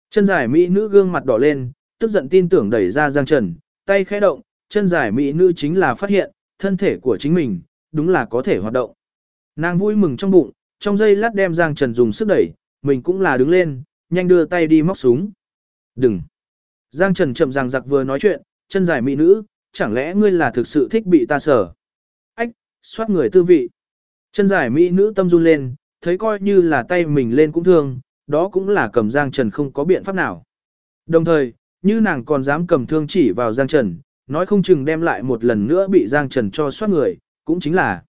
Chân dài mỹ nữ gương mặt đỏ lên, tức giận tin tưởng đẩy ra Giang Trần, tay khẽ động, chân dài mỹ nữ chính là phát hiện, thân thể của chính mình, đúng là có thể hoạt động. Nàng vui mừng trong bụng, trong giây lát đem Giang Trần dùng sức đẩy, mình cũng là đứng lên, nhanh đưa tay đi móc súng. Đừng! Giang Trần chậm ràng giặc vừa nói chuyện, chân dài mỹ nữ, chẳng lẽ ngươi là thực sự thích bị ta sở? Ách, xoát người tư vị. Chân dài mỹ nữ tâm run lên, thấy coi như là tay mình lên cũng thương, đó cũng là cầm Giang Trần không có biện pháp nào. Đồng thời, như nàng còn dám cầm thương chỉ vào Giang Trần, nói không chừng đem lại một lần nữa bị Giang Trần cho xoát người, cũng chính là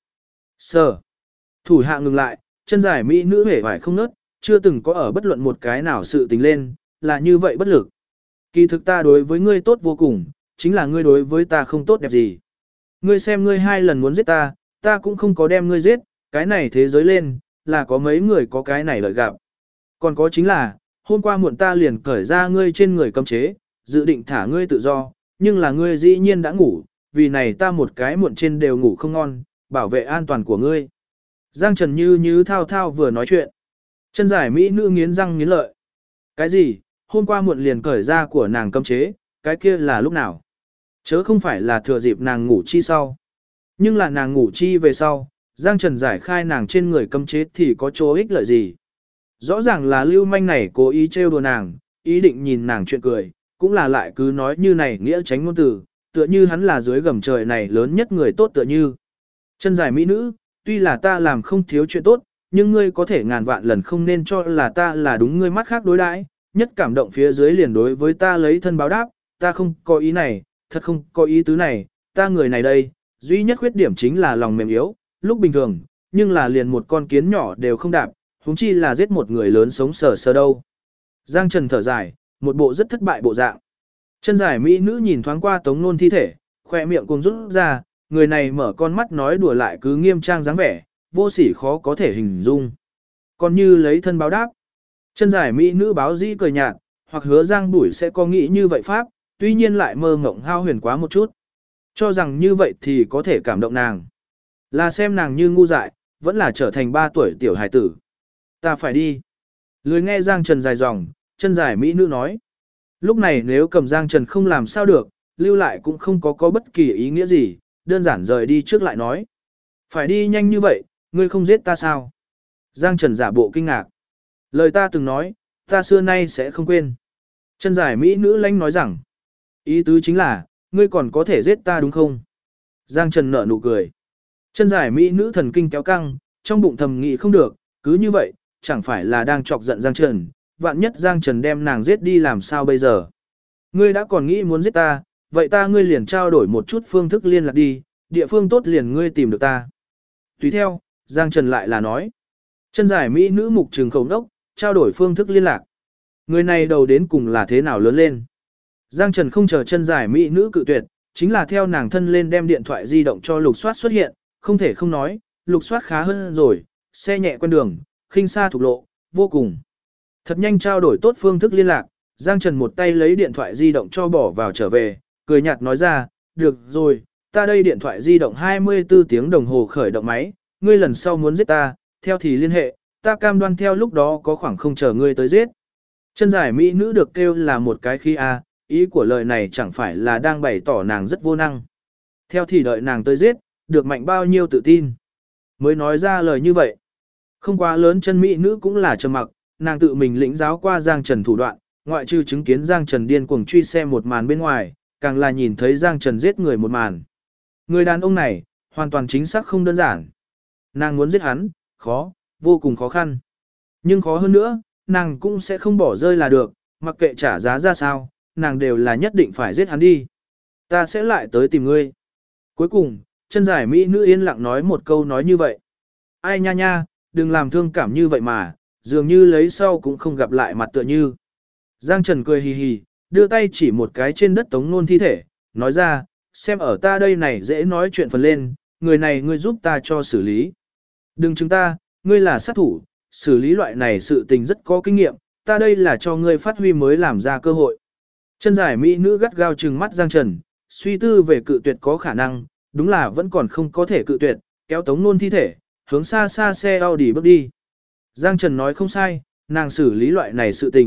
sở. Thủ hạ ngừng lại, chân dài mỹ nữ hề vải không nớt, chưa từng có ở bất luận một cái nào sự tình lên, là như vậy bất lực. Kỳ thực ta đối với ngươi tốt vô cùng, chính là ngươi đối với ta không tốt đẹp gì. Ngươi xem ngươi 2 lần muốn giết ta, ta cũng không có đem ngươi giết, cái này thế giới lên, là có mấy người có cái này lợi gặp. Còn có chính là, hôm qua muộn ta liền cởi ra ngươi trên người cấm chế, dự định thả ngươi tự do, nhưng là ngươi dĩ nhiên đã ngủ, vì này ta một cái muộn trên đều ngủ không ngon, bảo vệ an toàn của ngươi. Giang Trần như thao thao vừa nói chuyện. Chân dài mỹ nữ nghiến răng nghiến lợi. Cái gì, hôm qua muộn liền cởi ra của nàng cấm chế, cái kia là lúc nào? Chớ không phải là thừa dịp nàng ngủ chi sau. Nhưng là nàng ngủ chi về sau, Giang Trần giải khai nàng trên người cấm chế thì có chỗ ích lợi gì? Rõ ràng là lưu manh này cố ý trêu đùa nàng, ý định nhìn nàng chuyện cười, cũng là lại cứ nói như này nghĩa tránh ngôn từ, tựa như hắn là dưới gầm trời này lớn nhất người tốt tựa như. Chân dài mỹ nữ, tuy là ta làm không thiếu chuyện tốt, nhưng ngươi có thể ngàn vạn lần không nên cho là ta là đúng ngươi mắt khác đối đãi, nhất cảm động phía dưới liền đối với ta lấy thân báo đáp, ta không có ý này, thật không có ý tứ này, ta người này đây, duy nhất khuyết điểm chính là lòng mềm yếu, lúc bình thường, nhưng là liền một con kiến nhỏ đều không đạp, huống chi là giết một người lớn sống sờ sờ đâu. Giang Trần thở dài, một bộ rất thất bại bộ dạng. Chân dài mỹ nữ nhìn thoáng qua Tống Nôn thi thể, khoe miệng cùng rút ra, người này mở con mắt nói đùa lại cứ nghiêm trang dáng vẻ, vô sỉ khó có thể hình dung. Còn như lấy thân báo đáp. Chân dài mỹ nữ báo dĩ cười nhạt, hoặc hứa Giang Bủi sẽ có nghĩ như vậy pháp, tuy nhiên lại mơ ngộng hao huyền quá một chút. Cho rằng như vậy thì có thể cảm động nàng. Là xem nàng như ngu dại, vẫn là trở thành 3 tuổi tiểu hài tử. Ta phải đi. Lười nghe Giang Trần dài dòng, chân dài mỹ nữ nói. Lúc này nếu cầm Giang Trần không làm sao được, lưu lại cũng không có bất kỳ ý nghĩa gì, đơn giản rời đi trước lại nói. Phải đi nhanh như vậy, ngươi không giết ta sao? Giang Trần giả bộ kinh ngạc. Lời ta từng nói, ta xưa nay sẽ không quên. Chân dài mỹ nữ lãnh nói rằng, ý tứ chính là, ngươi còn có thể giết ta đúng không? Giang Trần nở nụ cười. Chân dài mỹ nữ thần kinh kéo căng, trong bụng thầm nghĩ không được, cứ như vậy, chẳng phải là đang chọc giận Giang Trần, vạn nhất Giang Trần đem nàng giết đi làm sao bây giờ? Ngươi đã còn nghĩ muốn giết ta, vậy ngươi liền trao đổi một chút phương thức liên lạc đi, địa phương tốt liền ngươi tìm được ta. Tùy theo, Giang Trần lại là nói. Chân dài mỹ nữ mục trừng khẩu đốc, trao đổi phương thức liên lạc. Người này đầu đến cùng là thế nào lớn lên? Giang Trần không chờ chân dài mỹ nữ cự tuyệt, chính là theo nàng thân lên đem điện thoại di động cho Lục Soát xuất hiện, không thể không nói, Lục Soát khá hơn rồi, xe nhẹ quen đường, khinh xa thục lộ, vô cùng. Thật nhanh trao đổi tốt phương thức liên lạc, Giang Trần một tay lấy điện thoại di động cho bỏ vào trở về, cười nhạt nói ra, được rồi, ta đây điện thoại di động 24 tiếng đồng hồ khởi động máy, ngươi lần sau muốn giết ta, theo thì liên hệ, ta cam đoan theo lúc đó có khoảng không chờ ngươi tới giết. Chân dài mỹ nữ được kêu là một cái khi a, ý của lời này chẳng phải là đang bày tỏ nàng rất vô năng. Theo thì đợi nàng tới giết, được mạnh bao nhiêu tự tin. Mới nói ra lời như vậy. Không quá lớn chân mỹ nữ cũng là trầm mặc, nàng tự mình lĩnh giáo qua Giang Trần thủ đoạn, ngoại trừ chứng kiến Giang Trần điên cuồng truy xe một màn bên ngoài, càng là nhìn thấy Giang Trần giết người một màn. Người đàn ông này, hoàn toàn chính xác không đơn giản. Nàng muốn giết hắn, khó, vô cùng khó khăn. Nhưng khó hơn nữa, nàng cũng sẽ không bỏ rơi là được, mặc kệ trả giá ra sao, nàng đều là nhất định phải giết hắn đi. Ta sẽ lại tới tìm ngươi. Cuối cùng, chân dài mỹ nữ yên lặng nói một câu nói như vậy. Ai nha nha, đừng làm thương cảm như vậy mà, dường như lấy sau cũng không gặp lại mặt tựa như. Giang Trần cười hì hì, đưa tay chỉ một cái trên đất Tống Nôn thi thể, nói ra, xem ở ta đây này dễ nói chuyện phần lên, người này ngươi giúp ta cho xử lý. Đừng chứng ta, ngươi là sát thủ, xử lý loại này sự tình rất có kinh nghiệm, ta đây là cho ngươi phát huy mới làm ra cơ hội. Chân dài mỹ nữ gắt gao trừng mắt Giang Trần, suy tư về cự tuyệt có khả năng, đúng là vẫn còn không có thể cự tuyệt, kéo Tống Nôn thi thể, hướng xa xa xe Audi bước đi. Giang Trần nói không sai, nàng xử lý loại này sự tình,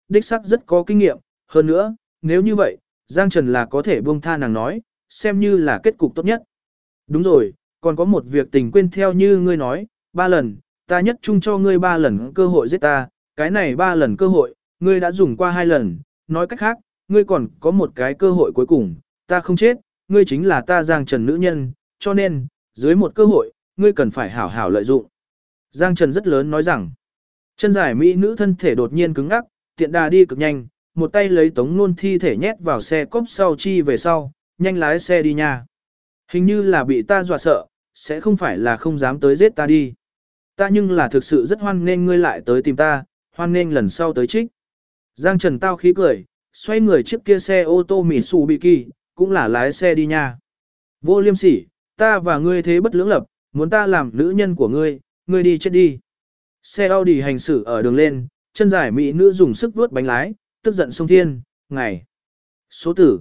đích xác rất có kinh nghiệm, hơn nữa, nếu như vậy, Giang Trần là có thể buông tha nàng nói, xem như là kết cục tốt nhất. Đúng rồi, còn có một việc tình quên theo như ngươi nói, 3 lần, ta nhất chung cho ngươi 3 lần cơ hội giết ta, cái này 3 lần cơ hội, ngươi đã dùng qua 2 lần, nói cách khác, ngươi còn có một cái cơ hội cuối cùng, ta không chết, ngươi chính là ta Giang Trần nữ nhân, cho nên, dưới một cơ hội, ngươi cần phải hảo hảo lợi dụng. Giang Trần rất lớn nói rằng, chân dài mỹ nữ thân thể đột nhiên cứng ngắc, tiện đà đi cực nhanh, một tay lấy Tống Nôn thi thể nhét vào xe cốp sau chi về sau, nhanh lái xe đi nha. Hình như là bị ta dọa sợ, sẽ không phải là không dám tới giết ta đi. Ta nhưng là thực sự rất hoan nghênh ngươi lại tới tìm ta, hoan nghênh lần sau tới trích. Giang Trần tao khí cười, xoay người trước kia xe ô tô Mitsubishi, cũng là lái xe đi nha. Vô liêm sỉ, ta và ngươi thế bất lưỡng lập, muốn ta làm nữ nhân của ngươi, ngươi đi chết đi. Xe Audi hành xử ở đường lên, chân dài mỹ nữ dùng sức vuốt bánh lái, tức giận sông thiên, ngày. Số tử,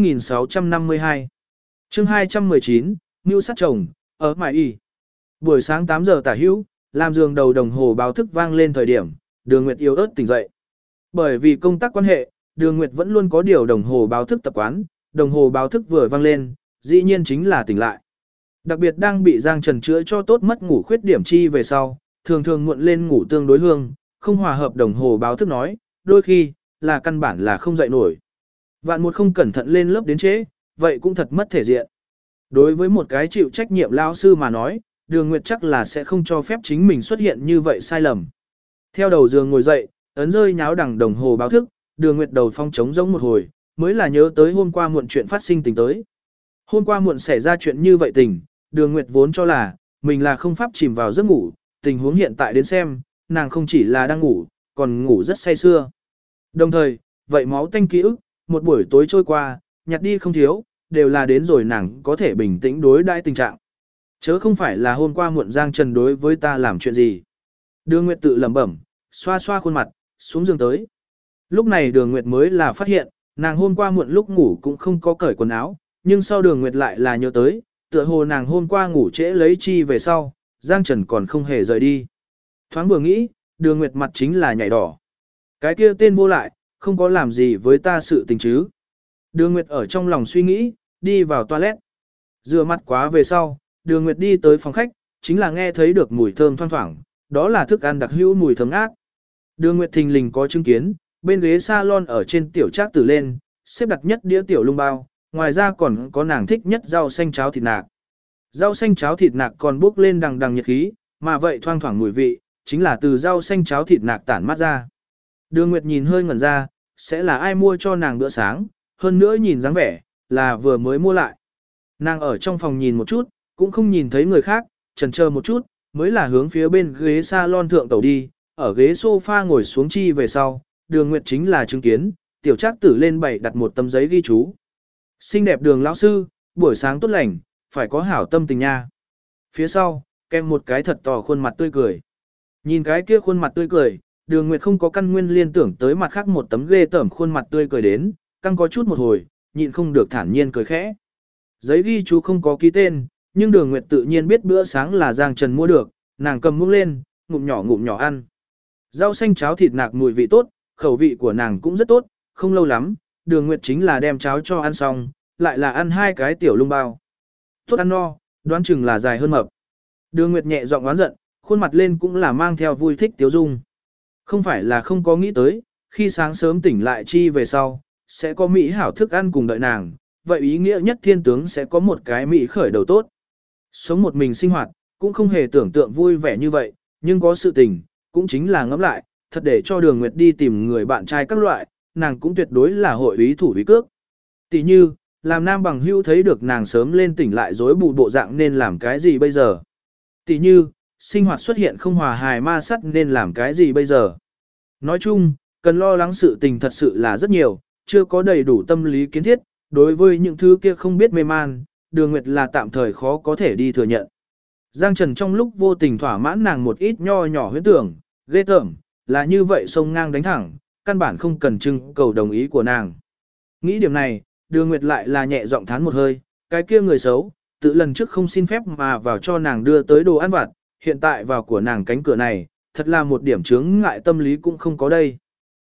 2652. Chương 219, Mưu sát chồng, ở Mại Y. Buổi sáng 8 giờ tả hữu, làm giường đầu đồng hồ báo thức vang lên thời điểm, Đường Nguyệt yếu ớt tỉnh dậy. Bởi vì công tác quan hệ, Đường Nguyệt vẫn luôn có điều đồng hồ báo thức tập quán, đồng hồ báo thức vừa vang lên, dĩ nhiên chính là tỉnh lại. Đặc biệt đang bị Giang Trần chữa cho tốt mất ngủ khuyết điểm chi về sau, thường thường muộn lên ngủ tương đối hương, không hòa hợp đồng hồ báo thức nói, đôi khi, là căn bản là không dậy nổi. Vạn một không cẩn thận lên lớp đến trễ, vậy cũng thật mất thể diện. Đối với một cái chịu trách nhiệm lao sư mà nói, Đường Nguyệt chắc là sẽ không cho phép chính mình xuất hiện như vậy sai lầm. Theo đầu giường ngồi dậy, ấn rơi nháo đằng đồng hồ báo thức, Đường Nguyệt đầu phong trống rỗng một hồi, mới là nhớ tới hôm qua muộn chuyện phát sinh tình tới. Hôm qua muộn xảy ra chuyện như vậy tình, Đường Nguyệt vốn cho là, mình là không pháp chìm vào giấc ngủ, tình huống hiện tại đến xem, nàng không chỉ là đang ngủ, còn ngủ rất say sưa. Đồng thời, vậy máu tanh ký ức, một buổi tối trôi qua, nhặt đi không thiếu, đều là đến rồi nàng có thể bình tĩnh đối đãi tình trạng. Chớ không phải là hôm qua muộn Giang Trần đối với ta làm chuyện gì. Đường Nguyệt tự lẩm bẩm, xoa xoa khuôn mặt, xuống giường tới. Lúc này Đường Nguyệt mới là phát hiện, nàng hôm qua muộn lúc ngủ cũng không có cởi quần áo, nhưng sau Đường Nguyệt lại là nhớ tới, tựa hồ nàng hôm qua ngủ trễ lấy chi về sau, Giang Trần còn không hề rời đi. Thoáng vừa nghĩ, Đường Nguyệt mặt chính là nhảy đỏ. Cái kia tên vô lại, không có làm gì với ta sự tình chứ. Đường Nguyệt ở trong lòng suy nghĩ, đi vào toilet. Rửa mặt quá về sau, Đường Nguyệt đi tới phòng khách, chính là nghe thấy được mùi thơm thoang thoảng, đó là thức ăn đặc hữu mùi thơm ngát. Đường Nguyệt thình lình có chứng kiến, bên ghế salon ở trên tiểu trác tử lên, xếp đặt nhất đĩa tiểu lung bao, ngoài ra còn có nàng thích nhất rau xanh cháo thịt nạc. Rau xanh cháo thịt nạc còn bốc lên đằng đằng nhiệt khí, mà vậy thoang thoảng mùi vị, chính là từ rau xanh cháo thịt nạc tản mát ra. Đường Nguyệt nhìn hơi ngẩn ra, sẽ là ai mua cho nàng bữa sáng, hơn nữa nhìn dáng vẻ, là vừa mới mua lại. Nàng ở trong phòng nhìn một chút, cũng không nhìn thấy người khác, chần chờ một chút, mới là hướng phía bên ghế salon thượng tàu đi, ở ghế sofa ngồi xuống chi về sau, Đường Nguyệt chính là chứng kiến, tiểu trác tử lên bày đặt một tấm giấy ghi chú. Xinh đẹp Đường lão sư, buổi sáng tốt lành, phải có hảo tâm tình nha. Phía sau, kèm một cái thật to khuôn mặt tươi cười. Nhìn cái kia khuôn mặt tươi cười, Đường Nguyệt không có căn nguyên liên tưởng tới mặt khác một tấm ghê tởm khuôn mặt tươi cười đến, căng có chút một hồi, nhịn không được thản nhiên cười khẽ. Giấy ghi chú không có ký tên, nhưng Đường Nguyệt tự nhiên biết bữa sáng là Giang Trần mua được, nàng cầm muỗng lên, ngụm nhỏ ăn. Rau xanh cháo thịt nạc mùi vị tốt, khẩu vị của nàng cũng rất tốt, không lâu lắm, Đường Nguyệt chính là đem cháo cho ăn xong, lại là ăn 2 cái tiểu lung bao. Tốt ăn no, đoán chừng là dài hơn mập. Đường Nguyệt nhẹ giọng oán giận, khuôn mặt lên cũng là mang theo vui thích tiếu dung. Không phải là không có nghĩ tới, khi sáng sớm tỉnh lại chi về sau, sẽ có mỹ hảo thức ăn cùng đợi nàng, vậy ý nghĩa nhất thiên tướng sẽ có một cái mỹ khởi đầu tốt. Sống một mình sinh hoạt, cũng không hề tưởng tượng vui vẻ như vậy, nhưng có sự tình, cũng chính là ngẫm lại, thật để cho Đường Nguyệt đi tìm người bạn trai các loại, nàng cũng tuyệt đối là hội ý thủ ý cước. Tỷ như, làm nam bằng hữu thấy được nàng sớm lên tỉnh lại rối bù bộ dạng nên làm cái gì bây giờ. Tỷ như, sinh hoạt xuất hiện không hòa hài ma sát nên làm cái gì bây giờ. Nói chung, cần lo lắng sự tình thật sự là rất nhiều, chưa có đầy đủ tâm lý kiến thiết, đối với những thứ kia không biết mê man, Đường Nguyệt là tạm thời khó có thể đi thừa nhận. Giang Trần trong lúc vô tình thỏa mãn nàng một ít nho nhỏ huyễn tưởng, ghê tởm, là như vậy sông ngang đánh thẳng, căn bản không cần trưng cầu đồng ý của nàng. Nghĩ điểm này, Đường Nguyệt lại là nhẹ giọng thán một hơi, cái kia người xấu, tự lần trước không xin phép mà vào cho nàng đưa tới đồ ăn vặt, hiện tại vào của nàng cánh cửa này, thật là một điểm chướng ngại tâm lý cũng không có đây.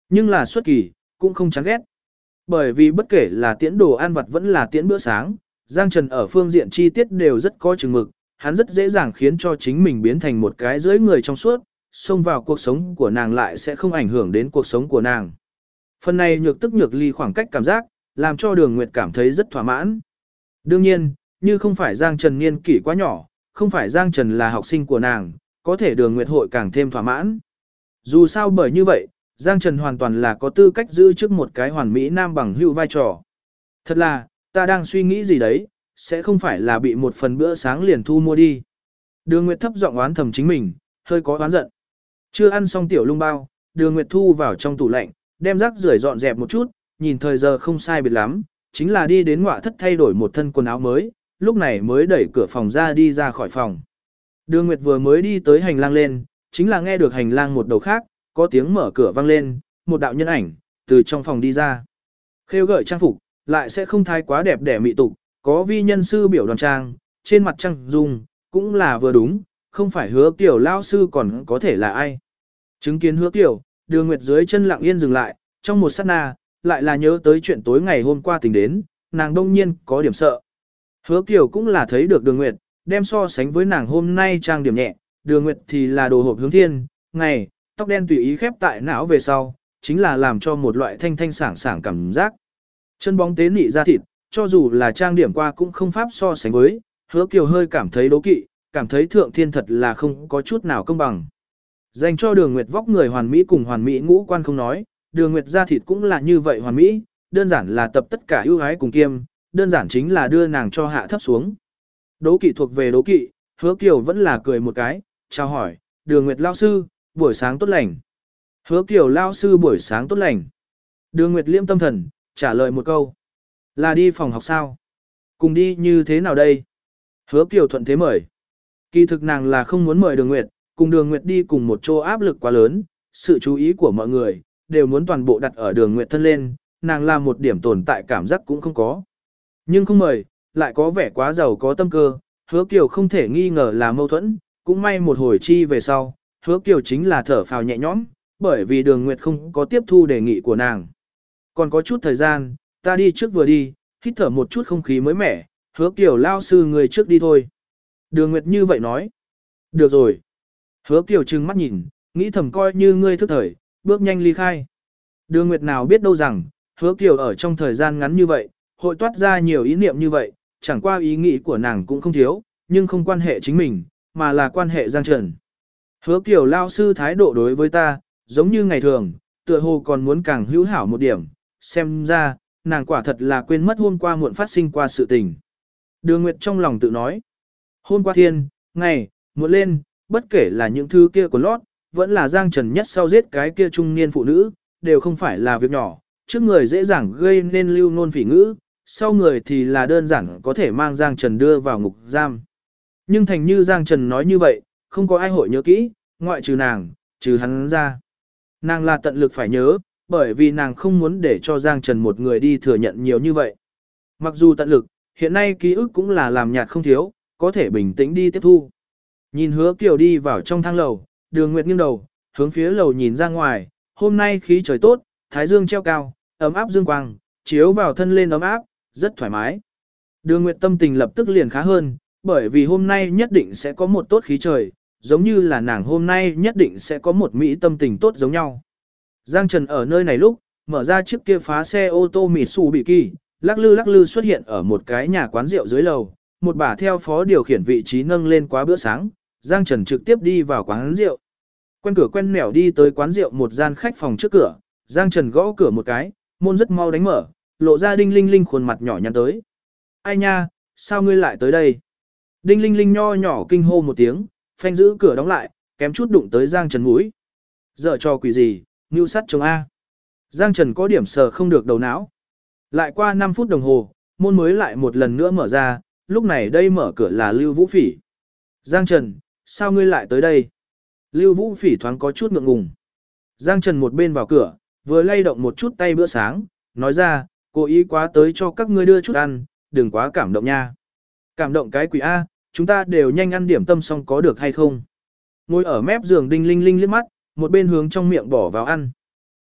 Nhưng là xuất kỳ, cũng không chán ghét. Bởi vì bất kể là tiễn đồ ăn vặt vẫn là tiễn bữa sáng, Giang Trần ở phương diện chi tiết đều rất có chừng mực, hắn rất dễ dàng khiến cho chính mình biến thành một cái dưới người trong suốt, xông vào cuộc sống của nàng lại sẽ không ảnh hưởng đến cuộc sống của nàng. Phần này nhược tức nhược ly khoảng cách cảm giác, làm cho Đường Nguyệt cảm thấy rất thỏa mãn. Đương nhiên, như không phải Giang Trần niên kỷ quá nhỏ, không phải Giang Trần là học sinh của nàng, có thể Đường Nguyệt hội càng thêm thỏa mãn. Dù sao bởi như vậy, Giang Trần hoàn toàn là có tư cách giữ trước một cái hoàn mỹ nam bằng hữu vai trò. Thật là, ta đang suy nghĩ gì đấy, sẽ không phải là bị một phần bữa sáng liền thu mua đi. Đường Nguyệt thấp giọng oán thầm chính mình, hơi có oán giận. Chưa ăn xong tiểu lung bao, Đường Nguyệt thu vào trong tủ lạnh, đem rác rưởi dọn dẹp một chút, nhìn thời giờ không sai biệt lắm, chính là đi đến ngoại thất thay đổi một thân quần áo mới, lúc này mới đẩy cửa phòng ra đi ra khỏi phòng. Đường Nguyệt vừa mới đi tới hành lang lên, chính là nghe được hành lang một đầu khác, có tiếng mở cửa vang lên, một đạo nhân ảnh, từ trong phòng đi ra. Khêu gợi trang phục, lại sẽ không thái quá đẹp đẽ mị tục, có vi nhân sư biểu đoàn trang, trên mặt trang dung, cũng là vừa đúng, không phải Hứa Kiều lao sư còn có thể là ai. Chứng kiến Hứa Kiều, Đường Nguyệt dưới chân lặng yên dừng lại, trong một sát na, lại là nhớ tới chuyện tối ngày hôm qua tình đến, nàng đông nhiên có điểm sợ. Hứa Kiều cũng là thấy được Đường Nguyệt, đem so sánh với nàng hôm nay trang điểm nhẹ, Đường Nguyệt thì là đồ hộp hướng thiên, ngày, tóc đen tùy ý khép tại não về sau, chính là làm cho một loại thanh thanh sảng sảng cảm giác. Chân bóng tế nị da thịt, cho dù là trang điểm qua cũng không pháp so sánh với, Hứa Kiều hơi cảm thấy đố kỵ, cảm thấy thượng thiên thật là không có chút nào công bằng. Dành cho Đường Nguyệt vóc người hoàn mỹ cùng hoàn mỹ ngũ quan không nói, Đường Nguyệt da thịt cũng là như vậy hoàn mỹ, đơn giản là tập tất cả ưu ái cùng kiêm, đơn giản chính là đưa nàng cho hạ thấp xuống. Đố kỵ thuộc về đố kỵ, Hứa Kiều vẫn là cười một cái, chào hỏi, Đường Nguyệt lao sư, buổi sáng tốt lành. Hứa Kiều lao sư buổi sáng tốt lành. Đường Nguyệt liêm tâm thần, trả lời một câu. Là đi phòng học sao? Cùng đi như thế nào đây? Hứa Kiều thuận thế mời. Kỳ thực nàng là không muốn mời Đường Nguyệt, cùng Đường Nguyệt đi cùng một chỗ áp lực quá lớn, sự chú ý của mọi người, đều muốn toàn bộ đặt ở Đường Nguyệt thân lên, nàng là một điểm tồn tại cảm giác cũng không có. Nhưng không mời, lại có vẻ quá giàu có tâm cơ, Hứa Kiều không thể nghi ngờ là mâu thuẫn, cũng may một hồi chi về sau, Hứa Kiều chính là thở phào nhẹ nhõm, bởi vì Đường Nguyệt không có tiếp thu đề nghị của nàng. Còn có chút thời gian, ta đi trước vừa đi, hít thở một chút không khí mới mẻ, Hứa Kiều lao sư người trước đi thôi. Đường Nguyệt như vậy nói. Được rồi. Hứa Kiều trừng mắt nhìn, nghĩ thầm coi như ngươi thức thời, bước nhanh ly khai. Đường Nguyệt nào biết đâu rằng, Hứa Kiều ở trong thời gian ngắn như vậy, hội toát ra nhiều ý niệm như vậy, chẳng qua ý nghĩ của nàng cũng không thiếu, nhưng không quan hệ chính mình, mà là quan hệ Giang Trần. Hứa Kiều lao sư thái độ đối với ta, giống như ngày thường, tựa hồ còn muốn càng hữu hảo một điểm, xem ra, nàng quả thật là quên mất hôm qua muộn phát sinh qua sự tình. Đường Nguyệt trong lòng tự nói, hôm qua thiên, ngày, muộn lên, bất kể là những thứ kia của lót, vẫn là Giang Trần nhất sau giết cái kia trung niên phụ nữ, đều không phải là việc nhỏ, trước người dễ dàng gây nên lưu nôn phỉ ngữ, sau người thì là đơn giản có thể mang Giang Trần đưa vào ngục giam. Nhưng thành như Giang Trần nói như vậy, không có ai hội nhớ kỹ, ngoại trừ nàng, trừ hắn ra. Nàng là tận lực phải nhớ, bởi vì nàng không muốn để cho Giang Trần một người đi thừa nhận nhiều như vậy. Mặc dù tận lực, hiện nay ký ức cũng là làm nhạt không thiếu, có thể bình tĩnh đi tiếp thu. Nhìn Hứa Kiều đi vào trong thang lầu, Đường Nguyệt nghiêng đầu, hướng phía lầu nhìn ra ngoài, hôm nay khí trời tốt, thái dương treo cao, ấm áp dương quang, chiếu vào thân lên ấm áp, rất thoải mái. Đường Nguyệt tâm tình lập tức liền khá hơn, bởi vì hôm nay nhất định sẽ có một tốt khí trời, giống như là nàng hôm nay nhất định sẽ có một mỹ tâm tình tốt giống nhau. Giang Trần ở nơi này lúc, mở ra chiếc kia phá xe ô tô Mitsubishi, lắc lư xuất hiện ở một cái nhà quán rượu dưới lầu, một bà theo phó điều khiển vị trí nâng lên quá bữa sáng, Giang Trần trực tiếp đi vào quán rượu. Quen cửa quen nẻo đi tới quán rượu một gian khách phòng trước cửa, Giang Trần gõ cửa một cái, môn rất mau đánh mở, lộ ra Đinh Linh Linh khuôn mặt nhỏ nhắn tới. Ai nha, sao ngươi lại tới đây? Đinh Linh Linh nho nhỏ kinh hô một tiếng, phanh giữ cửa đóng lại, kém chút đụng tới Giang Trần mũi. Dở trò quỷ gì, mưu sắt chồng A. Giang Trần có điểm sờ không được đầu não. Lại qua 5 phút đồng hồ, môn mới lại một lần nữa mở ra, lúc này đây mở cửa là Lưu Vũ Phỉ. Giang Trần, sao ngươi lại tới đây? Lưu Vũ Phỉ thoáng có chút ngượng ngùng. Giang Trần một bên vào cửa, vừa lay động một chút tay bữa sáng, nói ra, cố ý quá tới cho các ngươi đưa chút ăn, đừng quá cảm động nha. Cảm động cái quỷ A, chúng ta đều nhanh ăn điểm tâm xong có được hay không? Ngồi ở mép giường Đinh Linh Linh liếc mắt, một bên hướng trong miệng bỏ vào ăn.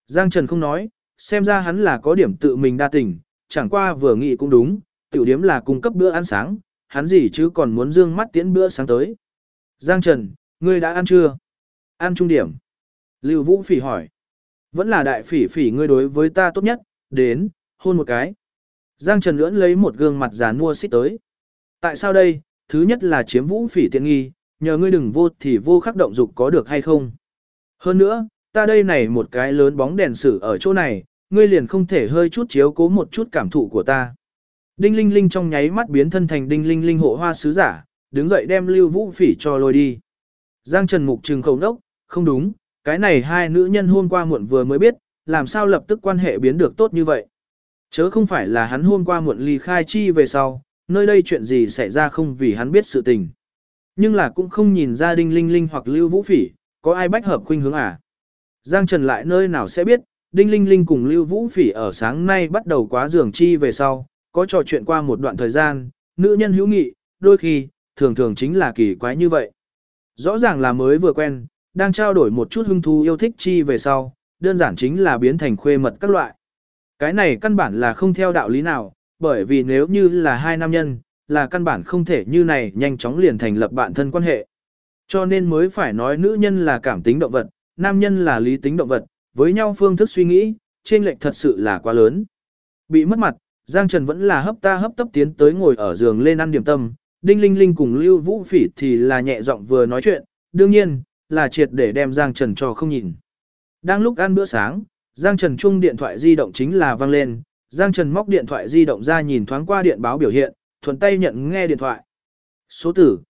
Giang Trần không nói, xem ra hắn là có điểm tự mình đa tình, chẳng qua vừa nghĩ cũng đúng, tiểu điếm là cung cấp bữa ăn sáng, hắn gì chứ còn muốn dương mắt tiễn bữa sáng tới. Giang Trần, ngươi đã ăn chưa? Ăn trung điểm. Lưu Vũ Phỉ hỏi. Vẫn là đại phỉ phỉ ngươi đối với ta tốt nhất, đến, hôn một cái. Giang Trần lưỡn lấy một gương mặt già nua xích tới. Tại sao đây? Thứ nhất là chiếm Vũ Phỉ tiện nghi, nhờ ngươi đừng vô thì vô khắc động dục có được hay không? Hơn nữa, ta đây này một cái lớn bóng đèn sử ở chỗ này, ngươi liền không thể hơi chút chiếu cố một chút cảm thụ của ta. Đinh Linh Linh trong nháy mắt biến thân thành Đinh Linh Linh hộ hoa sứ giả, đứng dậy đem Lưu Vũ Phỉ cho lôi đi. Giang Trần mục trừng khẩu nốc, không đúng, cái này hai nữ nhân hôm qua muộn vừa mới biết, làm sao lập tức quan hệ biến được tốt như vậy. Chớ không phải là hắn hôm qua muộn ly khai chi về sau, nơi đây chuyện gì xảy ra không vì hắn biết sự tình. Nhưng là cũng không nhìn ra Đinh Linh Linh hoặc Lưu Vũ Phỉ, có ai bách hợp khuynh hướng à. Giang Trần lại nơi nào sẽ biết, Đinh Linh Linh cùng Lưu Vũ Phỉ ở sáng nay bắt đầu quá giường chi về sau, có trò chuyện qua một đoạn thời gian, nữ nhân hữu nghị, đôi khi, thường thường chính là kỳ quái như vậy. Rõ ràng là mới vừa quen, đang trao đổi một chút hứng thú yêu thích chi về sau, đơn giản chính là biến thành khuê mật các loại. Cái này căn bản là không theo đạo lý nào, bởi vì nếu như là hai nam nhân, là căn bản không thể như này nhanh chóng liền thành lập bạn thân quan hệ. Cho nên mới phải nói nữ nhân là cảm tính động vật, nam nhân là lý tính động vật, với nhau phương thức suy nghĩ, chênh lệch thật sự là quá lớn. Bị mất mặt, Giang Trần vẫn là hấp ta hấp tấp tiến tới ngồi ở giường lên ăn điểm tâm, Đinh Linh Linh cùng Lưu Vũ Phỉ thì là nhẹ giọng vừa nói chuyện, đương nhiên, là triệt để đem Giang Trần cho không nhìn. Đang lúc ăn bữa sáng, Giang Trần chung điện thoại di động chính là vang lên, Giang Trần móc điện thoại di động ra nhìn thoáng qua điện báo biểu hiện, thuận tay nhận nghe điện thoại. Số tử,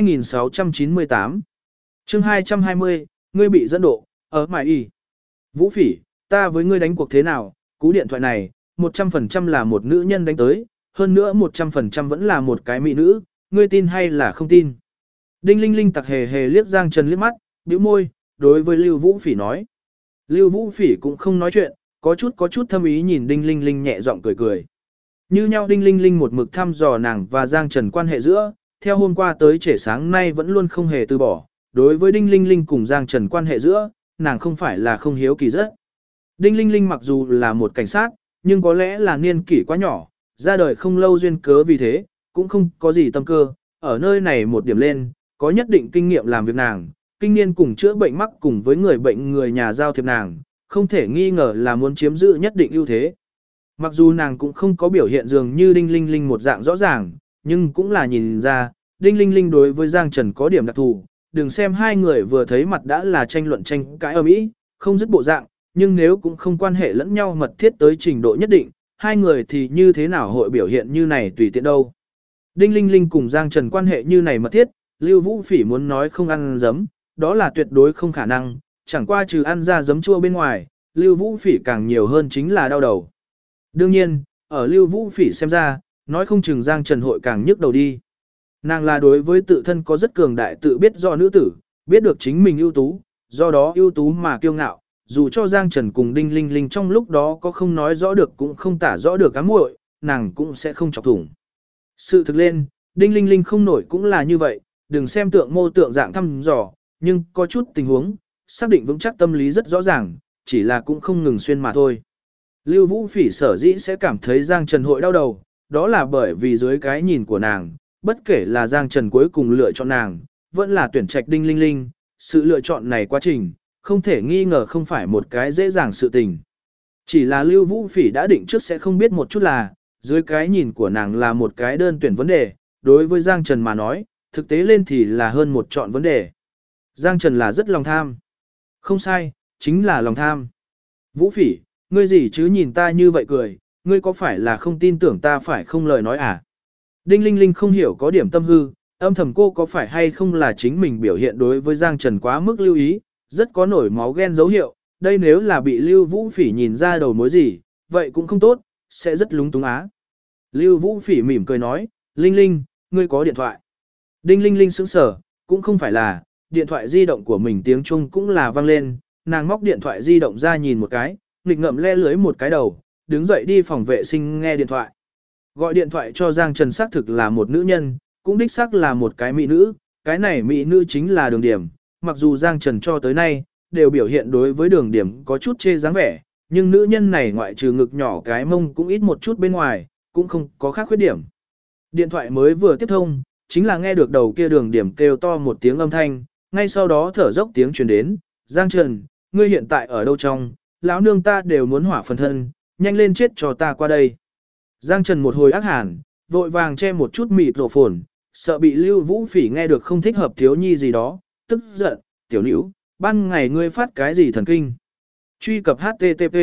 2698. Chương 220, ngươi bị dẫn độ, ở mải y. Vũ Phỉ, ta với ngươi đánh cuộc thế nào, cú điện thoại này, 100% là một nữ nhân đánh tới, hơn nữa 100% vẫn là một cái mỹ nữ, ngươi tin hay là không tin. Đinh Linh Linh tặc hề hề liếc Giang Trần liếc mắt, bĩu môi, đối với Lưu Vũ Phỉ nói. Lưu Vũ Phỉ cũng không nói chuyện, có chút thâm ý nhìn Đinh Linh Linh nhẹ giọng cười cười. Như nhau Đinh Linh Linh một mực thăm dò nàng và Giang Trần quan hệ giữa, theo hôm qua tới trễ sáng nay vẫn luôn không hề từ bỏ. Đối với Đinh Linh Linh cùng Giang Trần quan hệ giữa, nàng không phải là không hiếu kỳ rất. Đinh Linh Linh mặc dù là một cảnh sát, nhưng có lẽ là niên kỷ quá nhỏ, ra đời không lâu duyên cớ vì thế, cũng không có gì tâm cơ, ở nơi này một điểm lên, có nhất định kinh nghiệm làm việc nàng, kinh niên cùng chữa bệnh mắc cùng với người bệnh người nhà giao thiệp nàng, không thể nghi ngờ là muốn chiếm giữ nhất định ưu thế. Mặc dù nàng cũng không có biểu hiện dường như Đinh Linh Linh một dạng rõ ràng, nhưng cũng là nhìn ra, Đinh Linh Linh đối với Giang Trần có điểm đặc thù, đừng xem hai người vừa thấy mặt đã là tranh luận tranh cãi ầm ĩ, không dứt bộ dạng, nhưng nếu cũng không quan hệ lẫn nhau mật thiết tới trình độ nhất định, hai người thì như thế nào hội biểu hiện như này tùy tiện đâu. Đinh Linh Linh cùng Giang Trần quan hệ như này mật thiết, Lưu Vũ Phỉ muốn nói không ăn giấm, đó là tuyệt đối không khả năng, chẳng qua trừ ăn ra giấm chua bên ngoài, Lưu Vũ Phỉ càng nhiều hơn chính là đau đầu. Đương nhiên, ở Lưu Vũ Phỉ xem ra, nói không chừng Giang Trần hội càng nhức đầu đi. Nàng là đối với tự thân có rất cường đại tự biết do nữ tử, biết được chính mình ưu tú, do đó ưu tú mà kiêu ngạo, dù cho Giang Trần cùng Đinh Linh Linh trong lúc đó có không nói rõ được cũng không tả rõ được ám muội, nàng cũng sẽ không chọc thủng. Sự thực lên, Đinh Linh Linh không nổi cũng là như vậy, đừng xem tượng mô tượng dạng thăm dò, nhưng có chút tình huống, xác định vững chắc tâm lý rất rõ ràng, chỉ là cũng không ngừng xuyên mà thôi. Lưu Vũ Phỉ sở dĩ sẽ cảm thấy Giang Trần hội đau đầu, đó là bởi vì dưới cái nhìn của nàng, bất kể là Giang Trần cuối cùng lựa chọn nàng, vẫn là tuyển trạch Đinh Linh Linh, sự lựa chọn này quá trình, không thể nghi ngờ không phải một cái dễ dàng sự tình. Chỉ là Lưu Vũ Phỉ đã định trước sẽ không biết một chút là, dưới cái nhìn của nàng là một cái đơn tuyển vấn đề, đối với Giang Trần mà nói, thực tế lên thì là hơn một chọn vấn đề. Giang Trần là rất lòng tham. Không sai, chính là lòng tham. Vũ Phỉ, ngươi gì chứ nhìn ta như vậy cười, ngươi có phải là không tin tưởng ta phải không lời nói à? Đinh Linh Linh không hiểu có điểm tâm hư, âm thầm cô có phải hay không là chính mình biểu hiện đối với Giang Trần quá mức lưu ý, rất có nổi máu ghen dấu hiệu, đây nếu là bị Lưu Vũ Phỉ nhìn ra đầu mối gì, vậy cũng không tốt, sẽ rất lúng túng á. Lưu Vũ Phỉ mỉm cười nói, Linh Linh, ngươi có điện thoại. Đinh Linh Linh sững sờ, cũng không phải là, điện thoại di động của mình tiếng Trung cũng là vang lên, nàng móc điện thoại di động ra nhìn một cái, nghịch ngợm le lưới một cái đầu, đứng dậy đi phòng vệ sinh nghe điện thoại. Gọi điện thoại cho Giang Trần xác thực là một nữ nhân, cũng đích xác là một cái mỹ nữ, cái này mỹ nữ chính là Đường Điểm, mặc dù Giang Trần cho tới nay, đều biểu hiện đối với Đường Điểm có chút chê dáng vẻ, nhưng nữ nhân này ngoại trừ ngực nhỏ cái mông cũng ít một chút bên ngoài, cũng không có khác khuyết điểm. Điện thoại mới vừa tiếp thông, chính là nghe được đầu kia Đường Điểm kêu to một tiếng âm thanh, ngay sau đó thở dốc tiếng truyền đến, Giang Trần, ngươi hiện tại ở đâu trong, lão nương ta đều muốn hỏa phần thân, nhanh lên chết cho ta qua đây. Giang Trần một hồi ác hàn, vội vàng che một chút mịt rổ phồn, sợ bị Lưu Vũ Phỉ nghe được không thích hợp thiếu nhi gì đó, tức giận, tiểu nữ, ban ngày ngươi phát cái gì thần kinh. Truy cập HTTP.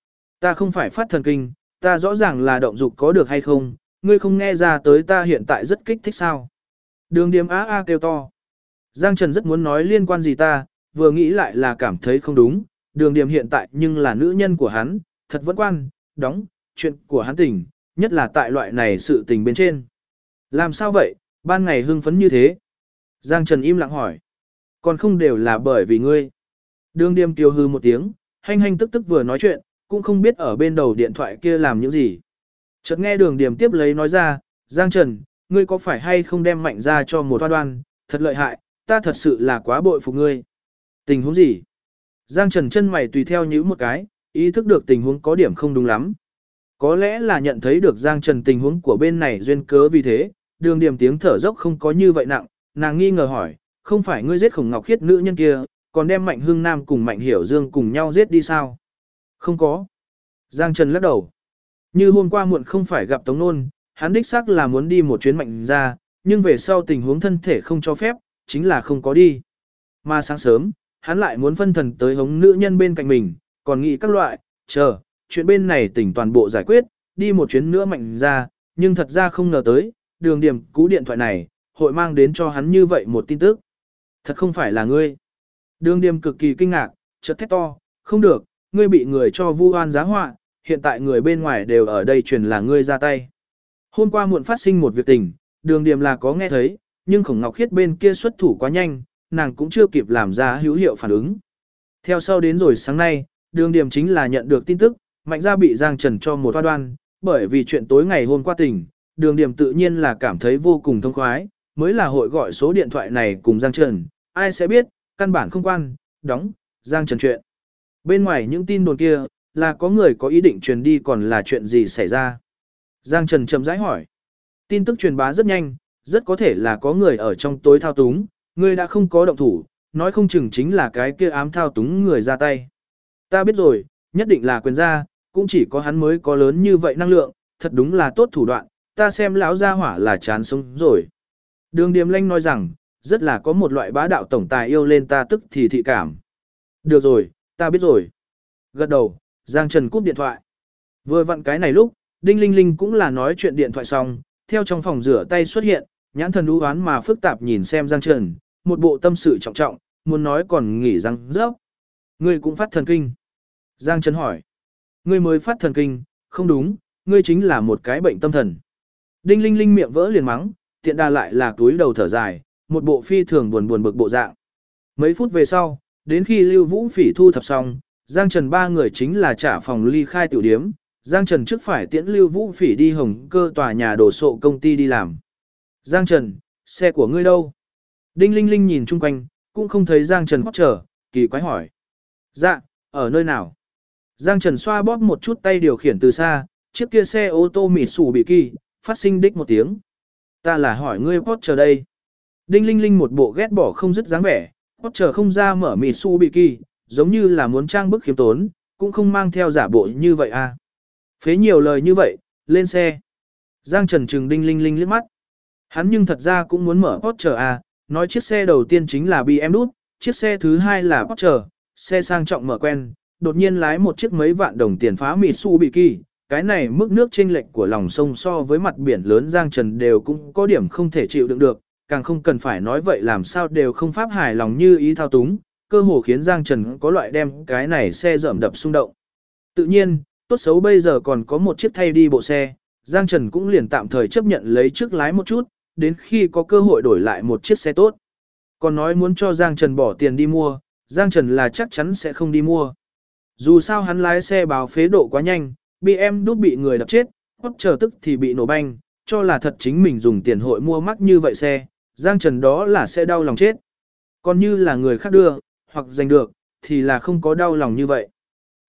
Ta không phải phát thần kinh, ta rõ ràng là động dục có được hay không, ngươi không nghe ra tới ta hiện tại rất kích thích sao. Đường Điềm á kêu to. Giang Trần rất muốn nói liên quan gì ta, vừa nghĩ lại là cảm thấy không đúng, Đường Điềm hiện tại nhưng là nữ nhân của hắn, thật vẫn quan, đóng, chuyện của hắn tình, nhất là tại loại này sự tình bên trên. Làm sao vậy, ban ngày hưng phấn như thế? Giang Trần im lặng hỏi. Còn không đều là bởi vì ngươi. Đường Điềm tiêu hư một tiếng, hanh tức vừa nói chuyện, cũng không biết ở bên đầu điện thoại kia làm những gì. Chợt nghe Đường Điềm tiếp lấy nói ra, Giang Trần, ngươi có phải hay không đem Mạnh ra cho một đoan, thật lợi hại, ta thật sự là quá bội phục ngươi. Tình huống gì? Giang Trần chân mày tùy theo nhíu một cái, ý thức được tình huống có điểm không đúng lắm. Có lẽ là nhận thấy được Giang Trần tình huống của bên này duyên cớ vì thế, Đường Điềm tiếng thở dốc không có như vậy nặng, nàng nghi ngờ hỏi, không phải ngươi giết Khổng Ngọc Khiết nữ nhân kia, còn đem Mạnh Hưng Nam cùng Mạnh Hiểu Dương cùng nhau giết đi sao? Không có. Giang Trần lắc đầu. Như hôm qua muộn không phải gặp Tống Nôn, hắn đích xác là muốn đi một chuyến Mạnh ra, nhưng về sau tình huống thân thể không cho phép, chính là không có đi. Mà sáng sớm, hắn lại muốn phân thần tới hống nữ nhân bên cạnh mình, còn nghĩ các loại, chờ, chuyện bên này tỉnh toàn bộ giải quyết, đi một chuyến nữa Mạnh ra, nhưng thật ra không ngờ tới, Đường Điềm cú điện thoại này, hội mang đến cho hắn như vậy một tin tức. Thật không phải là ngươi. Đường Điềm cực kỳ kinh ngạc, chợt thét to, không được, ngươi bị người cho vu oan giá họa, hiện tại người bên ngoài đều ở đây truyền là ngươi ra tay. Hôm qua muộn phát sinh một việc tình, Đường Điềm là có nghe thấy, nhưng Khổng Ngọc Khiết bên kia xuất thủ quá nhanh, nàng cũng chưa kịp làm ra hữu hiệu phản ứng. Theo sau đến rồi sáng nay, Đường Điềm chính là nhận được tin tức, Mạnh gia bị Giang Trần cho một đoan, bởi vì chuyện tối ngày hôm qua tình, Đường Điềm tự nhiên là cảm thấy vô cùng thông khoái, mới là hội gọi số điện thoại này cùng Giang Trần, ai sẽ biết, căn bản không quan, đóng, Giang Trần chuyện. Bên ngoài những tin đồn kia, là có người có ý định truyền đi còn là chuyện gì xảy ra. Giang Trần chậm rãi hỏi. Tin tức truyền bá rất nhanh, rất có thể là có người ở trong tối thao túng, người đã không có động thủ, nói không chừng chính là cái kia ám thao túng người ra tay. Ta biết rồi, nhất định là quyền gia, cũng chỉ có hắn mới có lớn như vậy năng lượng, thật đúng là tốt thủ đoạn, ta xem lão gia hỏa là chán sống rồi. Đường Điềm Lanh nói rằng, rất là có một loại bá đạo tổng tài yêu lên ta tức thì thị cảm. Được rồi, ta biết rồi. Gật đầu, Giang Trần cúp điện thoại. Vừa vặn cái này lúc, Đinh Linh Linh cũng là nói chuyện điện thoại xong, theo trong phòng rửa tay xuất hiện, nhãn thần u oán mà phức tạp nhìn xem Giang Trần, một bộ tâm sự trọng trọng, muốn nói còn nghỉ răng rớp. Ngươi cũng phát thần kinh. Giang Trần hỏi. Ngươi mới phát thần kinh, không đúng, ngươi chính là một cái bệnh tâm thần. Đinh Linh Linh miệng vỡ liền mắng, tiện đà lại là túi đầu thở dài, một bộ phi thường buồn bực bộ dạng. Mấy phút về sau, đến khi Lưu Vũ Phỉ thu thập xong, Giang Trần ba người chính là trả phòng ly khai tiểu điếm. Giang Trần trước phải tiễn Lưu Vũ Phỉ đi Hồng Cơ tòa nhà đồ sộ công ty đi làm. Giang Trần, xe của ngươi đâu? Đinh Linh Linh nhìn chung quanh, cũng không thấy Giang Trần hót trở, kỳ quái hỏi. Dạ, ở nơi nào? Giang Trần xoa bóp một chút tay điều khiển từ xa, chiếc kia xe ô tô Mitsubishi, phát sinh đích một tiếng. Ta là hỏi ngươi Porsche đây. Đinh Linh Linh một bộ ghét bỏ không dứt dáng vẻ, Porsche không ra mở Mitsubishi, giống như là muốn trang bức khiêm tốn, cũng không mang theo giả bộ như vậy à. Phế nhiều lời như vậy, lên xe. Giang Trần trừng Đinh Linh Linh liếc mắt. Hắn nhưng thật ra cũng muốn mở Porsche à, nói chiếc xe đầu tiên chính là BMW, chiếc xe thứ hai là Porsche, xe sang trọng mở quen, đột nhiên lái một chiếc mấy vạn đồng tiền phá Mitsubishi, cái này mức nước chênh lệch của lòng sông so với mặt biển lớn Giang Trần đều cũng có điểm không thể chịu đựng được, càng không cần phải nói vậy làm sao đều không pháp hài lòng như ý thao túng, cơ hồ khiến Giang Trần có loại đem cái này xe rợm đập xung động. Tự nhiên, tốt xấu bây giờ còn có một chiếc thay đi bộ xe, Giang Trần cũng liền tạm thời chấp nhận lấy trước lái một chút, đến khi có cơ hội đổi lại một chiếc xe tốt. Còn nói muốn cho Giang Trần bỏ tiền đi mua, Giang Trần là chắc chắn sẽ không đi mua. Dù sao hắn lái xe báo phế độ quá nhanh, BMW bị người đập chết, Porsche tức thì bị nổ banh, cho là thật chính mình dùng tiền hội mua mắc như vậy xe, Giang Trần đó là sẽ đau lòng chết. Còn như là người khác đưa, hoặc giành được, thì là không có đau lòng như vậy.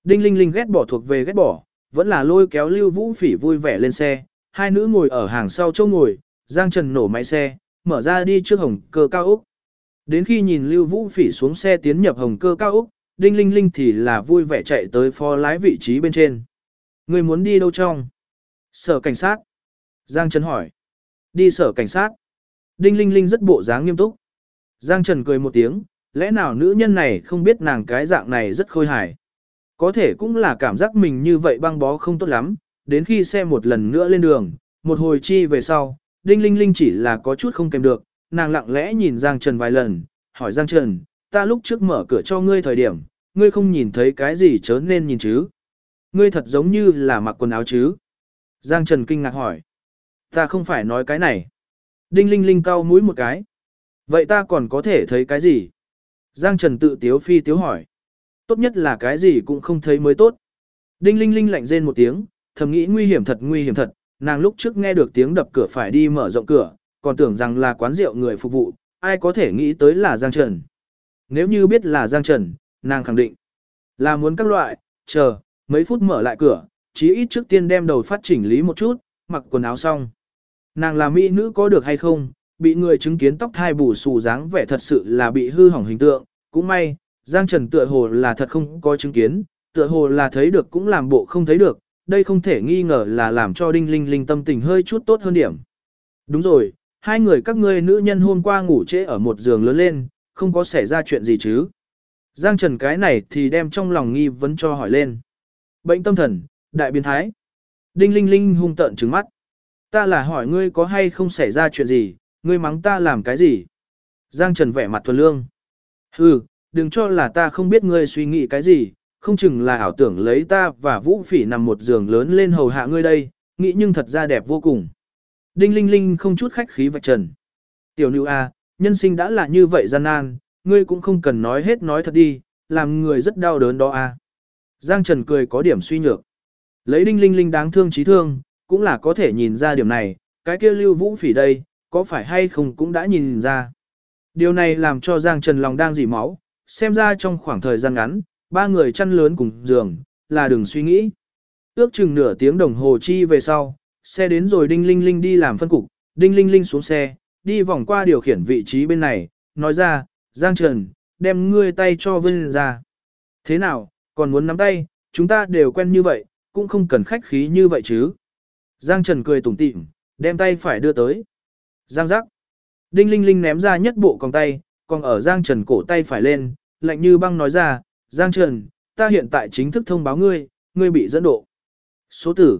Đinh Linh Linh ghét bỏ thuộc về ghét bỏ, vẫn là lôi kéo Lưu Vũ Phỉ vui vẻ lên xe, hai nữ ngồi ở hàng sau chỗ ngồi, Giang Trần nổ máy xe, mở ra đi trước hồng cơ cao ốc. Đến khi nhìn Lưu Vũ Phỉ xuống xe tiến nhập hồng cơ cao ốc, Đinh Linh Linh thì là vui vẻ chạy tới phó lái vị trí bên trên. Người muốn đi đâu trong? Sở cảnh sát. Giang Trần hỏi. Đi sở cảnh sát. Đinh Linh Linh rất bộ dáng nghiêm túc. Giang Trần cười một tiếng, lẽ nào nữ nhân này không biết nàng cái dạng này rất khôi hài. Có thể cũng là cảm giác mình như vậy băng bó không tốt lắm, đến khi xe một lần nữa lên đường, một hồi chi về sau, Đinh Linh Linh chỉ là có chút không kèm được, nàng lặng lẽ nhìn Giang Trần vài lần, hỏi Giang Trần, ta lúc trước mở cửa cho ngươi thời điểm, ngươi không nhìn thấy cái gì chớ nên nhìn chứ? Ngươi thật giống như là mặc quần áo chứ? Giang Trần kinh ngạc hỏi. Ta không phải nói cái này. Đinh Linh Linh cau mũi một cái. Vậy ta còn có thể thấy cái gì? Giang Trần tự tiếu phi tiếu hỏi. Tốt nhất là cái gì cũng không thấy mới tốt. Đinh Linh Linh lạnh rên một tiếng, thầm nghĩ nguy hiểm thật, nàng lúc trước nghe được tiếng đập cửa phải đi mở rộng cửa, còn tưởng rằng là quán rượu người phục vụ, ai có thể nghĩ tới là Giang Trần. Nếu như biết là Giang Trần, nàng khẳng định là muốn các loại, chờ, mấy phút mở lại cửa, chí ít trước tiên đem đầu phát chỉnh lý một chút, mặc quần áo xong. Nàng là mỹ nữ có được hay không, bị người chứng kiến tóc thai bù xù dáng vẻ thật sự là bị hư hỏng hình tượng, cũng may, Giang Trần tựa hồ là thật không có chứng kiến, tựa hồ là thấy được cũng làm bộ không thấy được, đây không thể nghi ngờ là làm cho Đinh Linh Linh tâm tình hơi chút tốt hơn điểm. Đúng rồi, hai người các ngươi nữ nhân hôm qua ngủ trễ ở một giường lớn lên, không có xảy ra chuyện gì chứ. Giang Trần cái này thì đem trong lòng nghi vấn cho hỏi lên. Bệnh tâm thần, đại biến thái. Đinh Linh Linh hung tợn trừng mắt. Ta là hỏi ngươi có hay không xảy ra chuyện gì, ngươi mắng ta làm cái gì? Giang Trần vẻ mặt thuần lương. Hừ, đừng cho là ta không biết ngươi suy nghĩ cái gì, không chừng là ảo tưởng lấy ta và Vũ Phỉ nằm một giường lớn lên hầu hạ ngươi đây, nghĩ nhưng thật ra đẹp vô cùng. Đinh Linh Linh không chút khách khí vạch trần. Tiểu nữ a, nhân sinh đã là như vậy gian nan, ngươi cũng không cần nói hết nói thật đi, làm người rất đau đớn đó a. Giang Trần cười có điểm suy nhược. Lấy Đinh Linh Linh đáng thương trí thương, cũng là có thể nhìn ra điểm này, cái kia Lưu Vũ Phỉ đây, có phải hay không cũng đã nhìn ra. Điều này làm cho Giang Trần lòng đang dỉ máu, xem ra trong khoảng thời gian ngắn, ba người chăn lớn cùng giường, là đừng suy nghĩ. Ước chừng nửa tiếng đồng hồ chi về sau, xe đến rồi Đinh Linh Linh đi làm phân cục, Đinh Linh Linh xuống xe, đi vòng qua điều khiển vị trí bên này, nói ra, Giang Trần, đem ngươi tay cho Vinh ra. Thế nào, còn muốn nắm tay, chúng ta đều quen như vậy, cũng không cần khách khí như vậy chứ. Giang Trần cười tủm tỉm, đem tay phải đưa tới. Giang giác. Đinh Linh Linh ném ra nhất bộ còng tay, còn ở Giang Trần cổ tay phải lên, lạnh như băng nói ra, Giang Trần, ta hiện tại chính thức thông báo ngươi, ngươi bị dẫn độ. Số tử,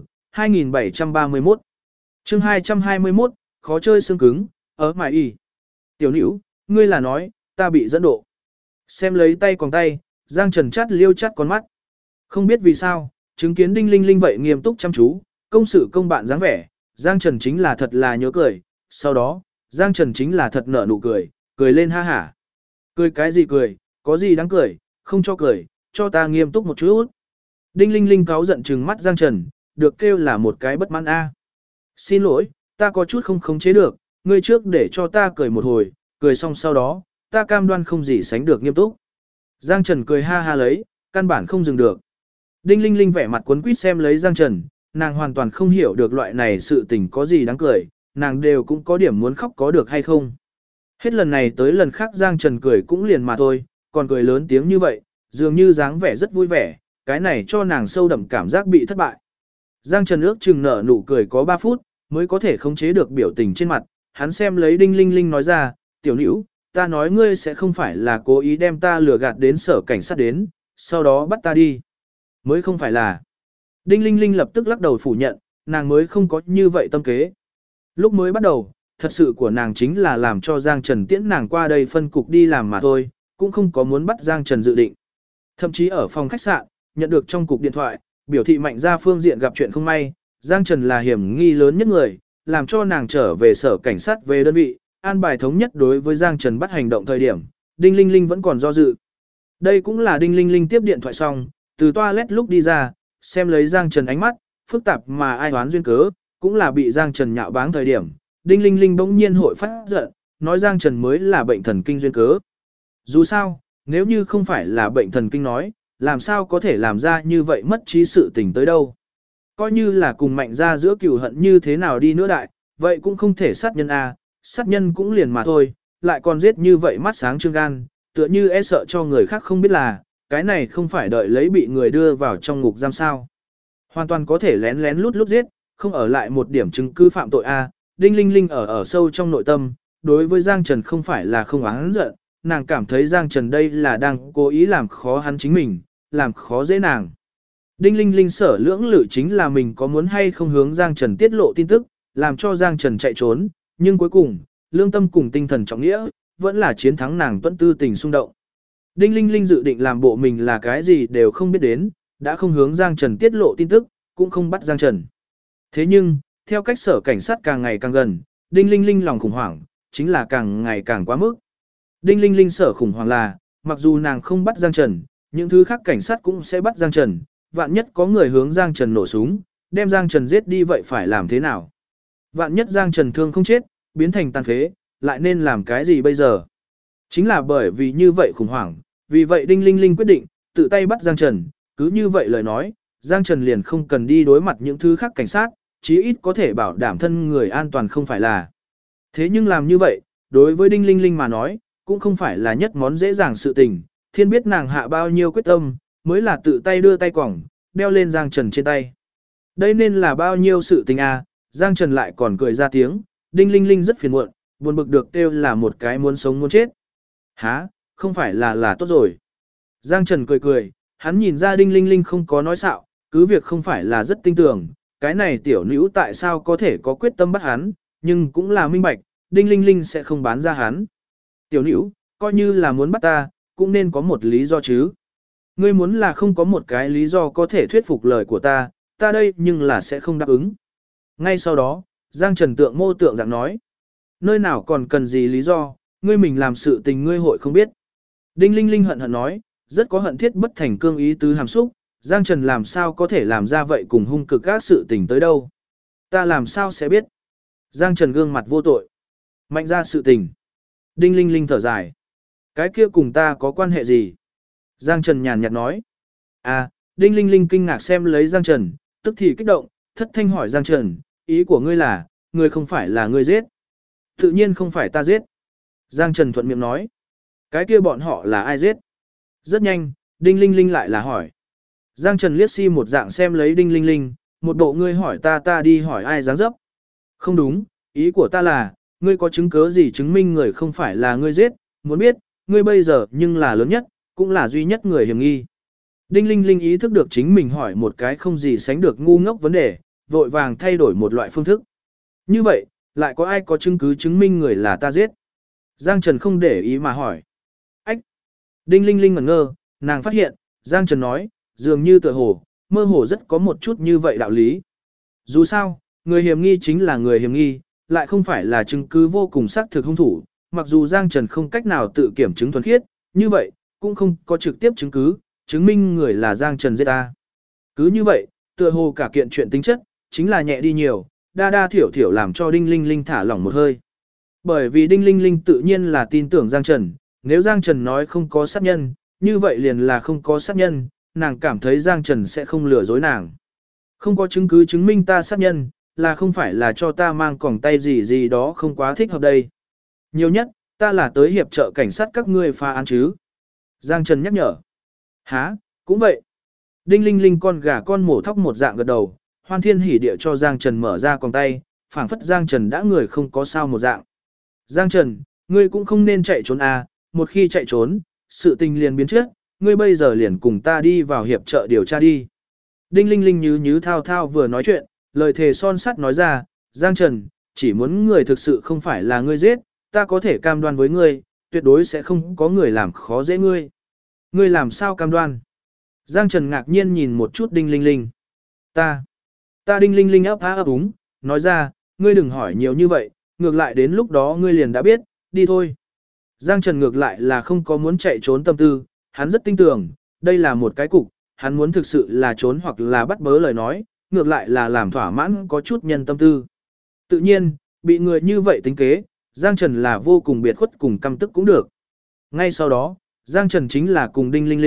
2731. Chương 221, khó chơi xương cứng, ở mài y. Tiểu nữ, ngươi là nói, ta bị dẫn độ. Xem lấy tay còn tay, Giang Trần chát liêu chát con mắt. Không biết vì sao, chứng kiến Đinh Linh Linh vậy nghiêm túc chăm chú, công sự công bạn dáng vẻ, Giang Trần chính là thật là nhớ cười. Sau đó, Giang Trần chính là thật nở nụ cười, cười lên ha hả. Cười cái gì cười, có gì đáng cười, không cho cười, cho ta nghiêm túc một chút. Đinh Linh Linh cáu giận trừng mắt Giang Trần, được kêu là một cái bất mãn a. Xin lỗi, ta có chút không khống chế được, ngươi trước để cho ta cười một hồi, cười xong sau đó, ta cam đoan không gì sánh được nghiêm túc. Giang Trần cười ha ha lấy, căn bản không dừng được. Đinh Linh Linh vẻ mặt quấn quýt xem lấy Giang Trần, nàng hoàn toàn không hiểu được loại này sự tình có gì đáng cười, nàng đều cũng có điểm muốn khóc có được hay không. Hết lần này tới lần khác Giang Trần cười cũng liền mà thôi, còn cười lớn tiếng như vậy, dường như dáng vẻ rất vui vẻ, cái này cho nàng sâu đậm cảm giác bị thất bại. Giang Trần ước chừng nở nụ cười có 3 phút, mới có thể khống chế được biểu tình trên mặt, hắn xem lấy Đinh Linh Linh nói ra, tiểu nữ, ta nói ngươi sẽ không phải là cố ý đem ta lừa gạt đến sở cảnh sát đến, sau đó bắt ta đi. Mới không phải là. Đinh Linh Linh lập tức lắc đầu phủ nhận, nàng mới không có như vậy tâm kế. Lúc mới bắt đầu, thật sự của nàng chính là làm cho Giang Trần tiễn nàng qua đây phân cục đi làm mà thôi, cũng không có muốn bắt Giang Trần dự định. Thậm chí ở phòng khách sạn, nhận được trong cục điện thoại, biểu thị Mạnh Gia phương diện gặp chuyện không may, Giang Trần là hiểm nghi lớn nhất người, làm cho nàng trở về sở cảnh sát về đơn vị, an bài thống nhất đối với Giang Trần bắt hành động thời điểm, Đinh Linh Linh vẫn còn do dự. Đây cũng là Đinh Linh Linh tiếp điện thoại xong, từ toilet lúc đi ra, xem lấy Giang Trần ánh mắt, phức tạp mà ai đoán duyên cớ, cũng là bị Giang Trần nhạo báng thời điểm, Đinh Linh Linh bỗng nhiên hội phát giận, nói Giang Trần mới là bệnh thần kinh duyên cớ. Dù sao, nếu như không phải là bệnh thần kinh nói, làm sao có thể làm ra như vậy mất trí sự tình tới đâu. Coi như là cùng Mạnh gia giữa cừu hận như thế nào đi nữa đại, vậy cũng không thể sát nhân a, sát nhân cũng liền mà thôi, lại còn giết như vậy mắt sáng trương gan, tựa như e sợ cho người khác không biết là, cái này không phải đợi lấy bị người đưa vào trong ngục giam sao. Hoàn toàn có thể lén lén lút lút giết, không ở lại một điểm chứng cứ phạm tội a. Đinh Linh Linh ở sâu trong nội tâm, đối với Giang Trần không phải là không oán giận, nàng cảm thấy Giang Trần đây là đang cố ý làm khó hắn chính mình, làm khó dễ nàng. Đinh Linh Linh sở lưỡng lự chính là mình có muốn hay không hướng Giang Trần tiết lộ tin tức, làm cho Giang Trần chạy trốn, nhưng cuối cùng, lương tâm cùng tinh thần trọng nghĩa, vẫn là chiến thắng nàng tuẫn tư tình xung động. Đinh Linh Linh dự định làm bộ mình là cái gì đều không biết đến, đã không hướng Giang Trần tiết lộ tin tức, cũng không bắt Giang Trần. Thế nhưng, theo cách sở cảnh sát càng ngày càng gần, Đinh Linh Linh lòng khủng hoảng, chính là càng ngày càng quá mức. Đinh Linh Linh sở khủng hoảng là, mặc dù nàng không bắt Giang Trần, những thứ khác cảnh sát cũng sẽ bắt Giang Trần, vạn nhất có người hướng Giang Trần nổ súng, đem Giang Trần giết đi vậy phải làm thế nào? Vạn nhất Giang Trần thương không chết, biến thành tàn phế, lại nên làm cái gì bây giờ? Chính là bởi vì như vậy khủng hoảng, vì vậy Đinh Linh Linh quyết định, tự tay bắt Giang Trần, cứ như vậy lời nói, Giang Trần liền không cần đi đối mặt những thứ khác cảnh sát, chí ít có thể bảo đảm thân người an toàn không phải là. Thế nhưng làm như vậy, đối với Đinh Linh Linh mà nói, cũng không phải là nhất món dễ dàng sự tình, thiên biết nàng hạ bao nhiêu quyết tâm, mới là tự tay đưa tay quỏng, đeo lên Giang Trần trên tay. Đây nên là bao nhiêu sự tình à, Giang Trần lại còn cười ra tiếng, Đinh Linh Linh rất phiền muộn, buồn bực được kêu là một cái muốn sống muốn chết. Hả, không phải là tốt rồi. Giang Trần cười cười, hắn nhìn ra Đinh Linh Linh không có nói xạo, cứ việc không phải là rất tin tưởng, cái này tiểu nữ tại sao có thể có quyết tâm bắt hắn, nhưng cũng là minh bạch, Đinh Linh Linh sẽ không bán ra hắn. Tiểu nữ, coi như là muốn bắt ta, cũng nên có một lý do chứ. Ngươi muốn là không có một cái lý do có thể thuyết phục lời của ta đây nhưng là sẽ không đáp ứng. Ngay sau đó, Giang Trần tượng mô tượng dạng nói. Nơi nào còn cần gì lý do, ngươi mình làm sự tình ngươi hội không biết. Đinh Linh Linh hận hận nói, rất có hận thiết bất thành cương ý tứ hàm xúc, Giang Trần làm sao có thể làm ra vậy cùng hung cực các sự tình tới đâu. Ta làm sao sẽ biết. Giang Trần gương mặt vô tội. Mạnh ra sự tình. Đinh Linh Linh thở dài. Cái kia cùng ta có quan hệ gì? Giang Trần nhàn nhạt nói. À, Đinh Linh Linh kinh ngạc xem lấy Giang Trần, tức thì kích động, thất thanh hỏi Giang Trần, ý của ngươi là, ngươi không phải là ngươi giết. Tự nhiên không phải ta giết. Giang Trần thuận miệng nói. Cái kia bọn họ là ai giết? Rất nhanh, Đinh Linh Linh lại là hỏi. Giang Trần liếc si một dạng xem lấy Đinh Linh Linh, một bộ ngươi hỏi ta đi hỏi ai dáng dấp. Không đúng, ý của ta là, ngươi có chứng cứ gì chứng minh người không phải là ngươi giết, muốn biết, ngươi bây giờ nhưng là lớn nhất, cũng là duy nhất người hiểm nghi. Đinh Linh Linh ý thức được chính mình hỏi một cái không gì sánh được ngu ngốc vấn đề, vội vàng thay đổi một loại phương thức. Như vậy, lại có ai có chứng cứ chứng minh người là ta giết? Giang Trần không để ý mà hỏi. Ách! Đinh Linh Linh ngẩn ngơ, nàng phát hiện, Giang Trần nói, dường như tựa hồ, mơ hồ rất có một chút như vậy đạo lý. Dù sao, người hiểm nghi chính là người hiểm nghi, lại không phải là chứng cứ vô cùng xác thực hung thủ, mặc dù Giang Trần không cách nào tự kiểm chứng thuần khiết, như vậy, cũng không có trực tiếp chứng cứ, chứng minh người là Giang Trần giết ta. Cứ như vậy, tựa hồ cả kiện chuyện tính chất, chính là nhẹ đi nhiều, đa đa thiểu thiểu làm cho Đinh Linh Linh thả lỏng một hơi. Bởi vì Đinh Linh Linh tự nhiên là tin tưởng Giang Trần, nếu Giang Trần nói không có sát nhân, như vậy liền là không có sát nhân, nàng cảm thấy Giang Trần sẽ không lừa dối nàng. Không có chứng cứ chứng minh ta sát nhân, là không phải là cho ta mang còng tay gì đó không quá thích hợp đây. Nhiều nhất, ta là tới hiệp trợ cảnh sát các ngươi phá án chứ. Giang Trần nhắc nhở. Hả, cũng vậy. Đinh Linh Linh con gà con mổ thóc một dạng gật đầu, hoan thiên hỉ địa cho Giang Trần mở ra còng tay, phảng phất Giang Trần đã người không có sao một dạng. Giang Trần, ngươi cũng không nên chạy trốn à, một khi chạy trốn, sự tình liền biến trước, ngươi bây giờ liền cùng ta đi vào hiệp trợ điều tra đi. Đinh Linh Linh nhứ thao thao vừa nói chuyện, lời thề son sắt nói ra, Giang Trần, chỉ muốn người thực sự không phải là ngươi giết, ta có thể cam đoan với ngươi, tuyệt đối sẽ không có người làm khó dễ ngươi. Ngươi làm sao cam đoan? Giang Trần ngạc nhiên nhìn một chút Đinh Linh Linh. Ta Đinh Linh Linh ấp há ấp úng, nói ra, ngươi đừng hỏi nhiều như vậy, ngược lại đến lúc đó ngươi liền đã biết, đi thôi. Giang Trần ngược lại là không có muốn chạy trốn tâm tư, hắn rất tin tưởng, đây là một cái cục, hắn muốn thực sự là trốn hoặc là bắt bớ lời nói, ngược lại là làm thỏa mãn có chút nhân tâm tư. Tự nhiên, bị người như vậy tính kế, Giang Trần là vô cùng biệt khuất cùng căm tức cũng được. Ngay sau đó, Giang Trần chính là cùng Đinh Linh Linh,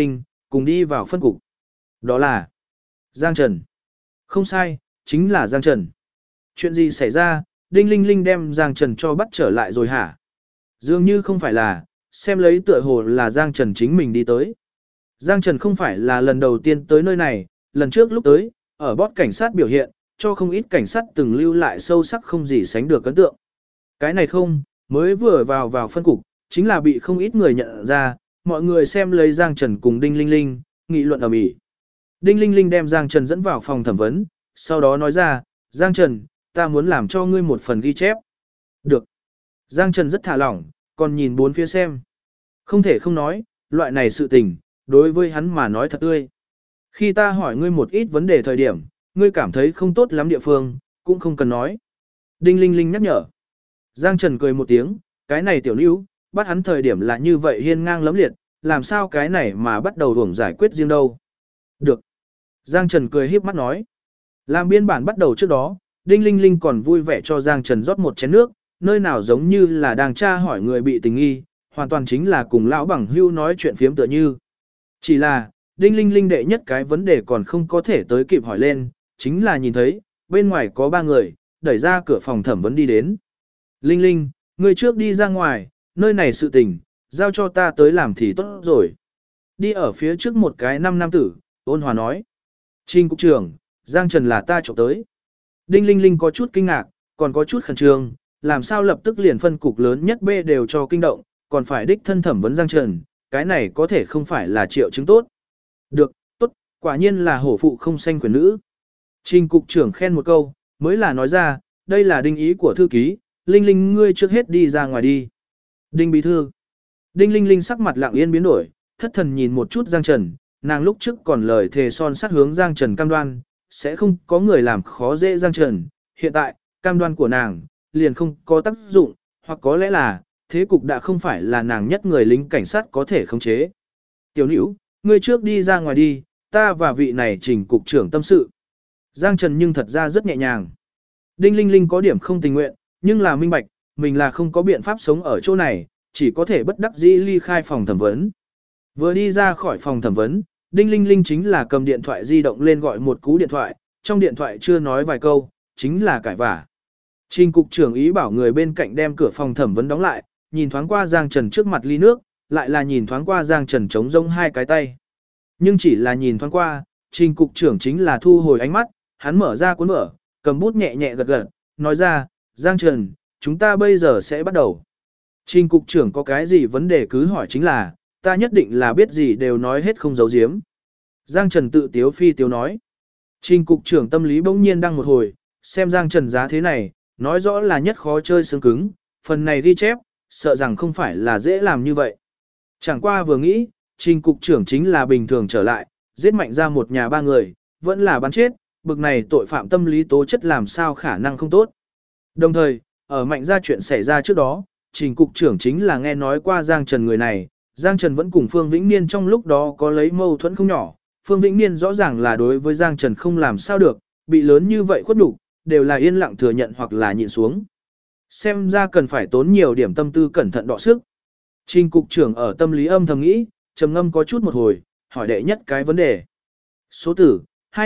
cùng đi vào phân cục. Đó là Giang Trần. Không sai, chính là Giang Trần. Chuyện gì xảy ra, Đinh Linh Linh đem Giang Trần cho bắt trở lại rồi hả? Dường như không phải là, xem lấy tựa hồ là Giang Trần chính mình đi tới. Giang Trần không phải là lần đầu tiên tới nơi này, lần trước lúc tới, ở bót cảnh sát biểu hiện, cho không ít cảnh sát từng lưu lại sâu sắc không gì sánh được ấn tượng. Cái này không, mới vừa vào phân cục, chính là bị không ít người nhận ra, mọi người xem lấy Giang Trần cùng Đinh Linh Linh, nghị luận ầm ĩ. Đinh Linh Linh đem Giang Trần dẫn vào phòng thẩm vấn, sau đó nói ra, Giang Trần, ta muốn làm cho ngươi một phần ghi chép. Được. Giang Trần rất thả lỏng, còn nhìn bốn phía xem. Không thể không nói, loại này sự tình, đối với hắn mà nói thật tươi. Khi ta hỏi ngươi một ít vấn đề thời điểm, ngươi cảm thấy không tốt lắm địa phương, cũng không cần nói. Đinh Linh Linh nhắc nhở. Giang Trần cười một tiếng, cái này tiểu nữ, bắt hắn thời điểm là như vậy hiên ngang lẫm liệt, làm sao cái này mà bắt đầu hưởng giải quyết riêng đâu. Được. Giang Trần cười híp mắt nói. Làm biên bản bắt đầu trước đó, Đinh Linh Linh còn vui vẻ cho Giang Trần rót một chén nước, nơi nào giống như là đang tra hỏi người bị tình nghi, hoàn toàn chính là cùng lão bằng hưu nói chuyện phiếm tựa như. Chỉ là, Đinh Linh Linh đệ nhất cái vấn đề còn không có thể tới kịp hỏi lên, chính là nhìn thấy, bên ngoài có 3 người, đẩy ra cửa phòng thẩm vấn đi đến. Linh Linh, người trước đi ra ngoài, nơi này sự tình, giao cho ta tới làm thì tốt rồi. Đi ở phía trước một cái nam tử, ôn hòa nói. Trình cục trưởng, Giang Trần là ta chụp tới. Đinh Linh Linh có chút kinh ngạc, còn có chút khẩn trương, làm sao lập tức liền phân cục lớn nhất B đều cho kinh động, còn phải đích thân thẩm vấn Giang Trần, cái này có thể không phải là triệu chứng tốt. Được, tốt, quả nhiên là hổ phụ không sanh quyền nữ. Trình cục trưởng khen một câu, mới là nói ra, đây là đinh ý của thư ký, Linh Linh ngươi trước hết đi ra ngoài đi. Đinh bí thư. Đinh Linh Linh sắc mặt lặng yên biến đổi, thất thần nhìn một chút Giang Trần, nàng lúc trước còn lời thề son sắt hướng Giang Trần cam đoan, sẽ không có người làm khó dễ Giang Trần. Hiện tại, cam đoan của nàng, liền không có tác dụng, hoặc có lẽ là, thế cục đã không phải là nàng nhất người lính cảnh sát có thể khống chế. Tiểu nữ, ngươi trước đi ra ngoài đi, ta và vị này Trình cục trưởng tâm sự. Giang Trần nhưng thật ra rất nhẹ nhàng. Đinh Linh Linh có điểm không tình nguyện, nhưng là minh bạch, mình là không có biện pháp sống ở chỗ này, chỉ có thể bất đắc dĩ ly khai phòng thẩm vấn. Vừa đi ra khỏi phòng thẩm vấn, Đinh Linh Linh chính là cầm điện thoại di động lên gọi một cú điện thoại, trong điện thoại chưa nói vài câu, chính là cãi vả. Trình cục trưởng ý bảo người bên cạnh đem cửa phòng thẩm vấn đóng lại, nhìn thoáng qua Giang Trần trước mặt ly nước, lại là nhìn thoáng qua Giang Trần trống rỗng hai cái tay. Nhưng chỉ là nhìn thoáng qua, Trình cục trưởng chính là thu hồi ánh mắt, hắn mở ra cuốn vở, cầm bút nhẹ nhẹ gật gật, nói ra, Giang Trần, chúng ta bây giờ sẽ bắt đầu. Trình cục trưởng có cái gì vấn đề cứ hỏi chính là, ta nhất định là biết gì đều nói hết không giấu giếm. Giang Trần tự tiếu phi tiếu nói. Trình cục trưởng tâm lý bỗng nhiên đăng một hồi, xem Giang Trần giá thế này, nói rõ là nhất khó chơi xương cứng, phần này ghi chép, sợ rằng không phải là dễ làm như vậy. Chẳng qua vừa nghĩ, Trình cục trưởng chính là bình thường trở lại, giết Mạnh ra một nhà 3 người, vẫn là bắn chết, bực này tội phạm tâm lý tố chất làm sao khả năng không tốt. Đồng thời, ở Mạnh ra chuyện xảy ra trước đó, Trình cục trưởng chính là nghe nói qua Giang Trần người này, Giang Trần vẫn cùng Phương Vĩnh Niên trong lúc đó có lấy mâu thuẫn không nhỏ, Phương Vĩnh Niên rõ ràng là đối với Giang Trần không làm sao được, bị lớn như vậy khuất nhục, đều là yên lặng thừa nhận hoặc là nhịn xuống. Xem ra cần phải tốn nhiều điểm tâm tư cẩn thận đọ sức. Trình cục trưởng ở tâm lý âm thầm nghĩ, trầm ngâm có chút một hồi, hỏi đệ nhất cái vấn đề. Số tử,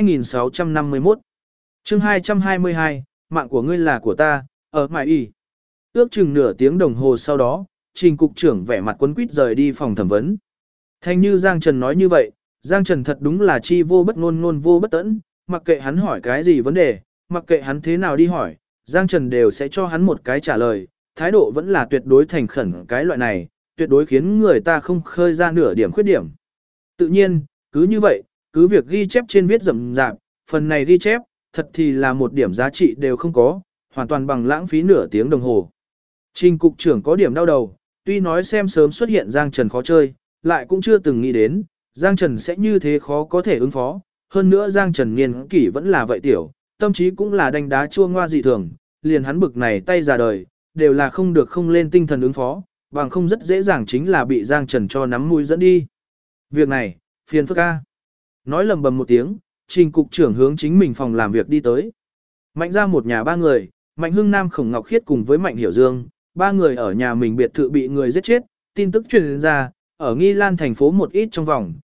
2651. Chương 222, mạng của ngươi là của ta, ở mại y. Ước chừng nửa tiếng đồng hồ sau đó, Trình cục trưởng vẻ mặt quấn quýt rời đi phòng thẩm vấn. Thành như Giang Trần nói như vậy, Giang Trần thật đúng là chi vô bất ngôn ngôn vô bất tẫn, mặc kệ hắn hỏi cái gì vấn đề, mặc kệ hắn thế nào đi hỏi, Giang Trần đều sẽ cho hắn một cái trả lời, thái độ vẫn là tuyệt đối thành khẩn cái loại này, tuyệt đối khiến người ta không khơi ra nửa điểm khuyết điểm. Tự nhiên, cứ như vậy, cứ việc ghi chép trên viết rậm rạp, phần này ghi chép, thật thì là một điểm giá trị đều không có, hoàn toàn bằng lãng phí nửa tiếng đồng hồ. Trình cục trưởng có điểm đau đầu, tuy nói xem sớm xuất hiện Giang Trần khó chơi, lại cũng chưa từng nghĩ đến, Giang Trần sẽ như thế khó có thể ứng phó, hơn nữa Giang Trần niên kỷ vẫn là vậy tiểu, tâm trí cũng là đánh đá chua ngoa dị thường, liền hắn bực này tay ra đời, đều là không được không lên tinh thần ứng phó, bằng không rất dễ dàng chính là bị Giang Trần cho nắm mũi dẫn đi. Việc này, phiền phức a. Nói lầm bầm một tiếng, Trình cục trưởng hướng chính mình phòng làm việc đi tới. Mạnh ra một nhà 3 người, Mạnh Hưng Nam Khổng Ngọc Khiết cùng với Mạnh Hiểu Dương, 3 người ở nhà mình biệt thự bị người giết chết, tin tức truyền ra, ở Nghi Lan thành phố một ít trong vòng,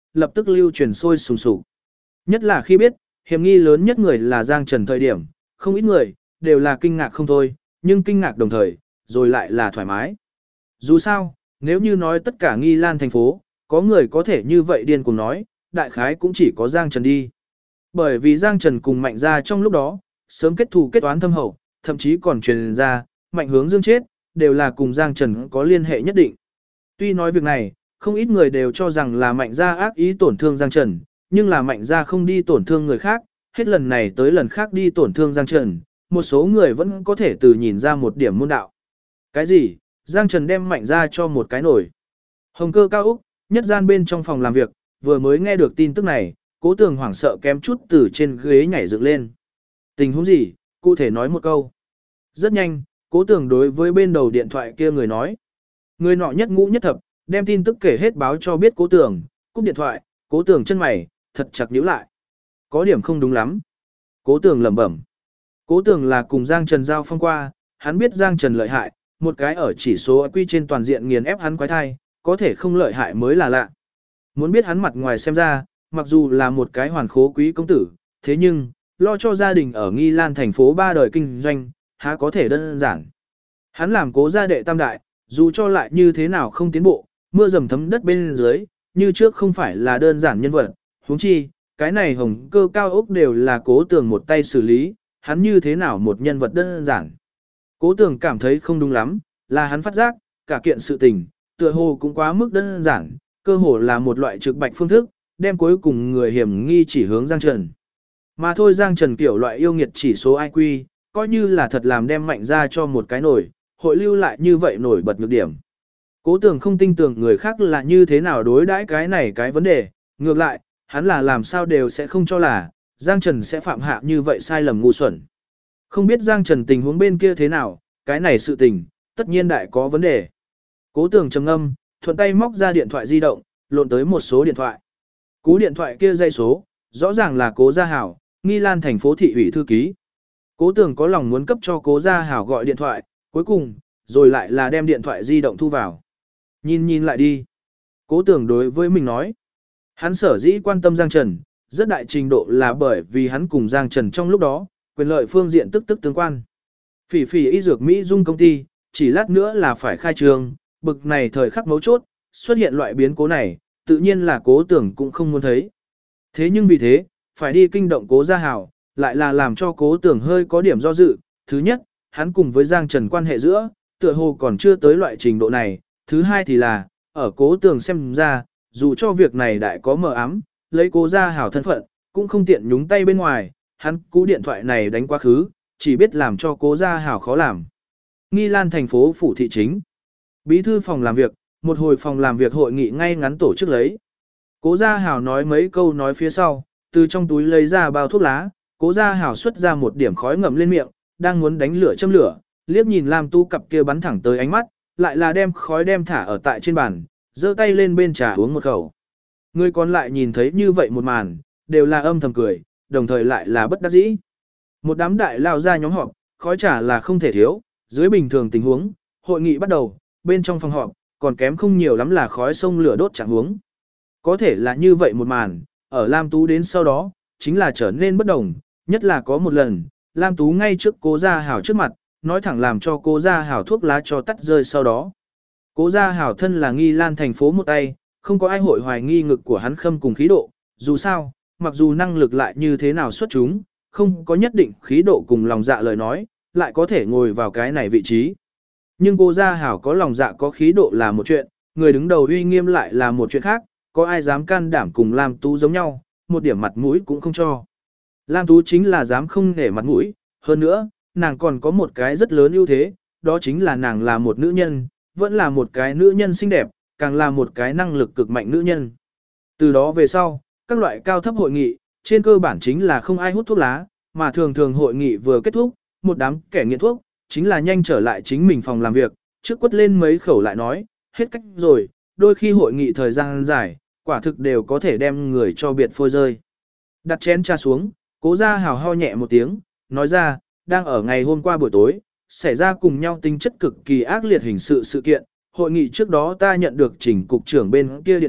lập tức lưu truyền sôi sùng sục. Nhất là khi biết, hiểm nghi lớn nhất người là Giang Trần thời điểm, không ít người, đều là kinh ngạc không thôi, nhưng kinh ngạc đồng thời, rồi lại là thoải mái. Dù sao, nếu như nói tất cả Nghi Lan thành phố, có người có thể như vậy điên cuồng nói, đại khái cũng chỉ có Giang Trần đi. Bởi vì Giang Trần cùng Mạnh Gia trong lúc đó, sớm kết thù kết oán thâm hậu, thậm chí còn truyền ra, Mạnh Hướng Dương chết, đều là cùng Giang Trần có liên hệ nhất định. Tuy nói việc này, không ít người đều cho rằng là Mạnh Gia ác ý tổn thương Giang Trần, nhưng là Mạnh Gia không đi tổn thương người khác, hết lần này tới lần khác đi tổn thương Giang Trần, một số người vẫn có thể từ nhìn ra một điểm môn đạo. Cái gì? Giang Trần đem Mạnh Gia cho một cái nổi. Hồng Cơ cao Úc, nhất gian bên trong phòng làm việc, vừa mới nghe được tin tức này, Cố Tường hoảng sợ kém chút từ trên ghế nhảy dựng lên. Tình huống gì? Cụ thể nói một câu. Rất nhanh, Cố Tường đối với bên đầu điện thoại kia người nói. Người nọ nhất ngũ nhất thập, đem tin tức kể hết báo cho biết Cố Tường, cúp điện thoại, Cố Tường chân mày, thật chặt nhíu lại. Có điểm không đúng lắm. Cố Tường lẩm bẩm. Cố Tường là cùng Giang Trần giao phong qua, hắn biết Giang Trần lợi hại, một cái ở chỉ số IQ trên toàn diện nghiền ép hắn quái thai, có thể không lợi hại mới là lạ. Muốn biết hắn mặt ngoài xem ra, mặc dù là một cái hoàn khố quý công tử, thế nhưng, lo cho gia đình ở Nghi Lan thành phố 3 đời kinh doanh, há có thể đơn giản. Hắn làm Cố gia đệ tam đại, dù cho lại như thế nào không tiến bộ, mưa dầm thấm đất bên dưới, như trước không phải là đơn giản nhân vật, huống chi, cái này Hồng Cơ cao ốc đều là Cố Tường một tay xử lý, hắn như thế nào một nhân vật đơn giản. Cố Tường cảm thấy không đúng lắm, là hắn phát giác, cả kiện sự tình, tựa hồ cũng quá mức đơn giản, cơ hồ là một loại trực bạch phương thức, đem cuối cùng người hiểm nghi chỉ hướng Giang Trần. Mà thôi Giang Trần kiểu loại yêu nghiệt chỉ số IQ, coi như là thật làm đem Mạnh Gia cho một cái nổi, hội lưu lại như vậy nổi bật nhược điểm. Cố Tường không tin tưởng người khác là như thế nào đối đãi cái này cái vấn đề, ngược lại, hắn là làm sao đều sẽ không cho là, Giang Trần sẽ phạm hạ như vậy sai lầm ngu xuẩn. Không biết Giang Trần tình huống bên kia thế nào, cái này sự tình, tất nhiên đại có vấn đề. Cố Tường trầm ngâm, thuận tay móc ra điện thoại di động, lộn tới một số điện thoại. Cú điện thoại kia dây số, rõ ràng là Cố Gia Hảo, Nghi Lan thành phố thị ủy thư ký. Cố Tường có lòng muốn cấp cho Cố Gia Hảo gọi điện thoại, cuối cùng, rồi lại là đem điện thoại di động thu vào. Nhìn lại đi. Cố Tường đối với mình nói. Hắn sở dĩ quan tâm Giang Trần, rất đại trình độ là bởi vì hắn cùng Giang Trần trong lúc đó, quyền lợi phương diện tức tương quan. Phỉ Phỉ y dược Mỹ Dung công ty, chỉ lát nữa là phải khai trương, bực này thời khắc mấu chốt, xuất hiện loại biến cố này, tự nhiên là Cố Tường cũng không muốn thấy. Thế nhưng vì thế, phải đi kinh động Cố Gia Hảo, lại là làm cho Cố Tường hơi có điểm do dự. Thứ nhất, hắn cùng với Giang Trần quan hệ giữa, tựa hồ còn chưa tới loại trình độ này. Thứ hai thì là, ở Cố Tường xem ra, dù cho việc này đại có mờ ám, lấy Cố Gia Hảo thân phận, cũng không tiện nhúng tay bên ngoài, hắn cú điện thoại này đánh quá khứ, chỉ biết làm cho Cố Gia Hảo khó làm. Nghi Lan thành phố phủ thị chính. Bí thư phòng làm việc, một hồi phòng làm việc hội nghị ngay ngắn tổ chức lấy. Cố Gia Hảo nói mấy câu nói phía sau, từ trong túi lấy ra bao thuốc lá, Cố Gia Hảo xuất ra một điểm khói ngậm lên miệng, đang muốn đánh lửa châm lửa, liếc nhìn Lam Tu cặp kia bắn thẳng tới ánh mắt, lại là đem khói đem thả ở tại trên bàn, giơ tay lên bên trà uống một khẩu. Người còn lại nhìn thấy như vậy một màn, đều là âm thầm cười, đồng thời lại là bất đắc dĩ. Một đám đại lao ra nhóm họp, khói trà là không thể thiếu, dưới bình thường tình huống, hội nghị bắt đầu, bên trong phòng họp, còn kém không nhiều lắm là khói sông lửa đốt chẳng huống. Có thể là như vậy một màn, ở Lam Tú đến sau đó, chính là trở nên bất đồng, nhất là có một lần, Lam Tú ngay trước Cố Gia Hảo trước mặt, nói thẳng làm cho Cố Gia Hảo thuốc lá cho tắt rơi sau đó. Cố Gia Hảo thân là Nghi Lan thành phố một tay, không có ai hội hoài nghi ngực của hắn khâm cùng khí độ, dù sao, mặc dù năng lực lại như thế nào xuất chúng, không có nhất định khí độ cùng lòng dạ lời nói, lại có thể ngồi vào cái này vị trí. Nhưng Cố Gia Hảo có lòng dạ có khí độ là một chuyện, người đứng đầu uy nghiêm lại là một chuyện khác, có ai dám can đảm cùng Lam Tú giống nhau, một điểm mặt mũi cũng không cho. Lam Tú chính là dám không nể mặt mũi, hơn nữa, nàng còn có một cái rất lớn ưu thế, đó chính là nàng là một nữ nhân, vẫn là một cái nữ nhân xinh đẹp, càng là một cái năng lực cực mạnh nữ nhân. Từ đó về sau, các loại cao thấp hội nghị, trên cơ bản chính là không ai hút thuốc lá, mà thường thường hội nghị vừa kết thúc, một đám kẻ nghiện thuốc, chính là nhanh trở lại chính mình phòng làm việc, trước quất lên mấy khẩu lại nói, hết cách rồi, đôi khi hội nghị thời gian dài, quả thực đều có thể đem người cho biệt phôi rơi. Đặt chén trà xuống, Cố Gia Hảo ho nhẹ một tiếng, nói ra, đang ở ngày hôm qua buổi tối, xảy ra cùng nhau tính chất cực kỳ ác liệt hình sự sự kiện, hội nghị trước đó ta nhận được Trình cục trưởng bên kia điện thoại,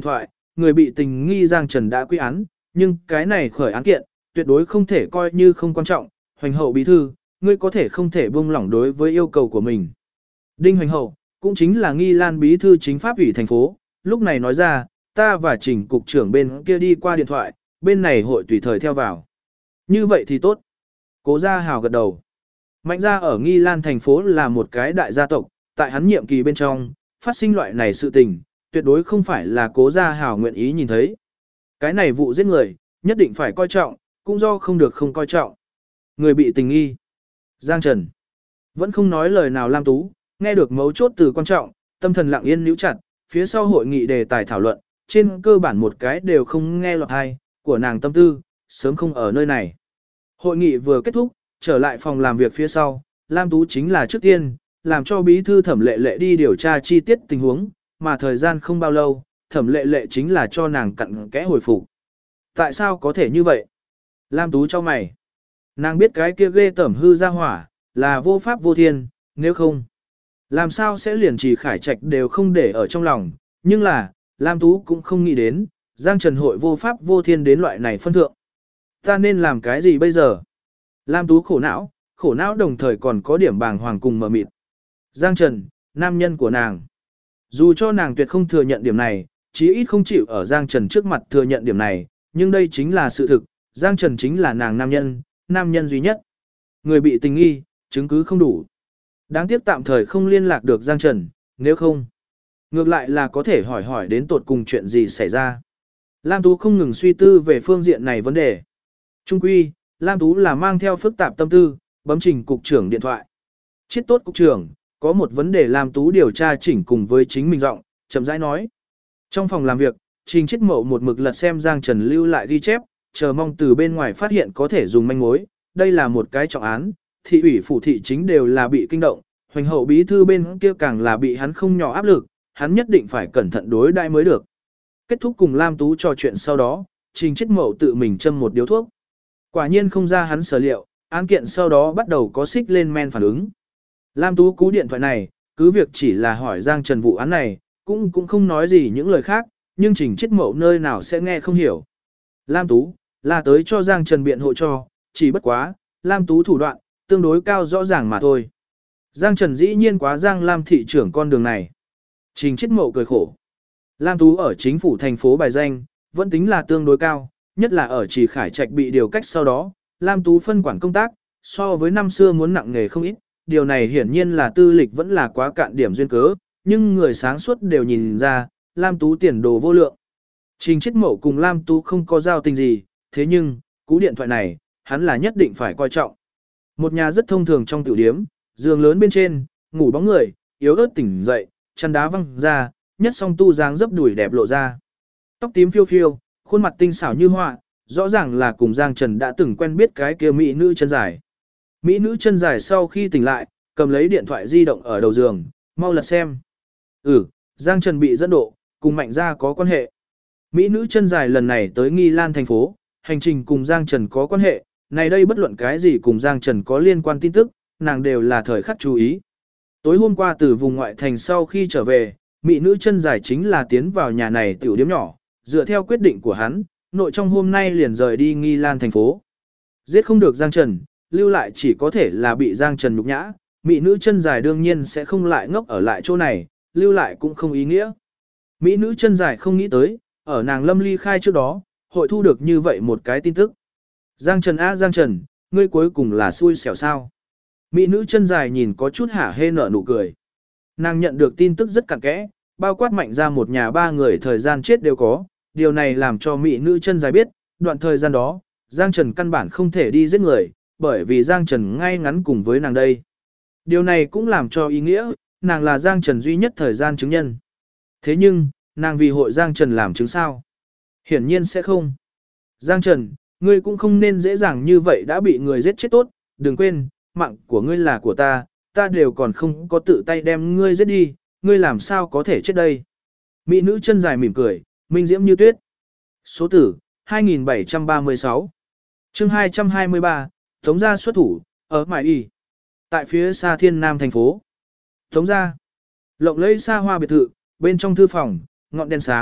người bị tình nghi Giang Trần đã quy án, nhưng cái này khởi án kiện, tuyệt đối không thể coi như không quan trọng. Hoành hậu bí thư, ngươi có thể không thể buông lỏng đối với yêu cầu của mình. Đinh Hoành hậu, cũng chính là Nghi Lan bí thư chính pháp ủy thành phố, lúc này nói ra, ta và Trình cục trưởng bên kia đi qua điện thoại, bên này hội tùy thời theo vào. Như vậy thì tốt. Cố Gia Hào gật đầu. Mạnh gia ở Nghi Lan thành phố là một cái đại gia tộc, tại hắn nhiệm kỳ bên trong, phát sinh loại này sự tình, tuyệt đối không phải là Cố Gia Hào nguyện ý nhìn thấy. Cái này vụ giết người, nhất định phải coi trọng, cũng do không được không coi trọng. Người bị tình nghi. Giang Trần. Vẫn không nói lời nào Lam Tú, nghe được mấu chốt từ quan trọng, tâm thần lặng yên níu chặt, phía sau hội nghị đề tài thảo luận, trên cơ bản một cái đều không nghe lọt hay, của nàng tâm tư, sớm không ở nơi này. Hội nghị vừa kết thúc, trở lại phòng làm việc phía sau, Lam Tú chính là trước tiên, làm cho bí thư Thẩm Lệ Lệ đi điều tra chi tiết tình huống, mà thời gian không bao lâu, Thẩm Lệ Lệ chính là cho nàng cặn kẽ hồi phục. Tại sao có thể như vậy? Lam Tú cho mày. Nàng biết cái kia ghê tởm hư ra hỏa, là vô pháp vô thiên, nếu không, làm sao sẽ liền trì khải trạch đều không để ở trong lòng, nhưng là, Lam Tú cũng không nghĩ đến, Giang Trần hội vô pháp vô thiên đến loại này phân thượng. Ta nên làm cái gì bây giờ? Lam Tú khổ não đồng thời còn có điểm bàng hoàng cùng mờ mịt. Giang Trần, nam nhân của nàng. Dù cho nàng tuyệt không thừa nhận điểm này, chí ít không chịu ở Giang Trần trước mặt thừa nhận điểm này, nhưng đây chính là sự thực, Giang Trần chính là nàng nam nhân duy nhất. Người bị tình nghi, chứng cứ không đủ. Đáng tiếc tạm thời không liên lạc được Giang Trần, nếu không, ngược lại là có thể hỏi đến tột cùng chuyện gì xảy ra. Lam Tú không ngừng suy tư về phương diện này vấn đề. Trung quy, Lam Tú là mang theo phức tạp tâm tư, bấm Trình cục trưởng điện thoại. Chết tốt cục trưởng, có một vấn đề Lam Tú điều tra chỉnh cùng với chính mình giọng, chậm rãi nói. Trong phòng làm việc, Trình Chết Mậu một mực lật xem Giang Trần lưu lại ghi chép, chờ mong từ bên ngoài phát hiện có thể dùng manh mối. Đây là một cái trọng án, thị ủy phủ thị chính đều là bị kinh động, Hoành hậu bí thư bên kia càng là bị hắn không nhỏ áp lực, hắn nhất định phải cẩn thận đối đãi mới được. Kết thúc cùng Lam Tú trò chuyện sau đó, Trình Chết Mậu tự mình châm một điếu thuốc. Quả nhiên không ra hắn sở liệu, án kiện sau đó bắt đầu có xích lên men phản ứng. Lam Tú cú điện thoại này, cứ việc chỉ là hỏi Giang Trần vụ án này, cũng không nói gì những lời khác, nhưng Trình Chết Mậu nơi nào sẽ nghe không hiểu. Lam Tú, là tới cho Giang Trần biện hộ cho, chỉ bất quá, Lam Tú thủ đoạn, tương đối cao rõ ràng mà thôi. Giang Trần dĩ nhiên quá Giang Lam thị trưởng con đường này. Trình Chết Mậu cười khổ. Lam Tú ở chính phủ thành phố bài danh, vẫn tính là tương đối cao, nhất là ở Trì Khải Trạch bị điều cách sau đó, Lam Tú phân quản công tác, so với năm xưa muốn nặng nghề không ít, điều này hiển nhiên là tư lịch vẫn là quá cạn điểm duyên cớ, nhưng người sáng suốt đều nhìn ra, Lam Tú tiền đồ vô lượng. Trình Chết Mậu cùng Lam Tú không có giao tình gì, thế nhưng, cú điện thoại này, hắn là nhất định phải coi trọng. Một nhà rất thông thường trong tiểu điếm, giường lớn bên trên, ngủ bóng người, yếu ớt tỉnh dậy, chăn đá văng ra, nhất song tu dáng dấp đùi đẹp lộ ra. Tóc tím phiêu phiêu, khuôn mặt tinh xảo như họa, rõ ràng là cùng Giang Trần đã từng quen biết cái kia mỹ nữ chân dài. Mỹ nữ chân dài sau khi tỉnh lại, cầm lấy điện thoại di động ở đầu giường, mau lật xem. Giang Trần bị dẫn độ, cùng Mạnh gia có quan hệ. Mỹ nữ chân dài lần này tới Nghi Lan thành phố, hành trình cùng Giang Trần có quan hệ, này đây bất luận cái gì cùng Giang Trần có liên quan tin tức, nàng đều là thời khắc chú ý. Tối hôm qua từ vùng ngoại thành sau khi trở về, mỹ nữ chân dài chính là tiến vào nhà này tiểu điếm nhỏ, dựa theo quyết định của hắn, nội trong hôm nay liền rời đi Nghi Lan thành phố. Giết không được Giang Trần, lưu lại chỉ có thể là bị Giang Trần nhục nhã, mỹ nữ chân dài đương nhiên sẽ không lại ngốc ở lại chỗ này, lưu lại cũng không ý nghĩa. Mỹ nữ chân dài không nghĩ tới, ở nàng lâm ly khai trước đó, hội thu được như vậy một cái tin tức. Giang Trần Giang Trần, ngươi cuối cùng là xui xẻo sao. Mỹ nữ chân dài nhìn có chút hả hê nở nụ cười. Nàng nhận được tin tức rất cặn kẽ, bao quát Mạnh ra một nhà ba người thời gian chết đều có. Điều này làm cho mỹ nữ chân dài biết, đoạn thời gian đó, Giang Trần căn bản không thể đi giết người, bởi vì Giang Trần ngay ngắn cùng với nàng đây. Điều này cũng làm cho ý nghĩa, nàng là Giang Trần duy nhất thời gian chứng nhân. Thế nhưng, nàng vì hội Giang Trần làm chứng sao? Hiển nhiên sẽ không. Giang Trần, ngươi cũng không nên dễ dàng như vậy đã bị người giết chết tốt, đừng quên, mạng của ngươi là của ta, ta đều còn không có tự tay đem ngươi giết đi, ngươi làm sao có thể chết đây? Mỹ nữ chân dài mỉm cười, minh diễm như tuyết. Số tử, 2736. Chương 223, Tống gia xuất thủ, ở Mại Y. Tại phía xa Thiên Nam thành phố. Tống gia. Lộng lẫy xa hoa biệt thự, bên trong thư phòng, ngọn đèn sáng,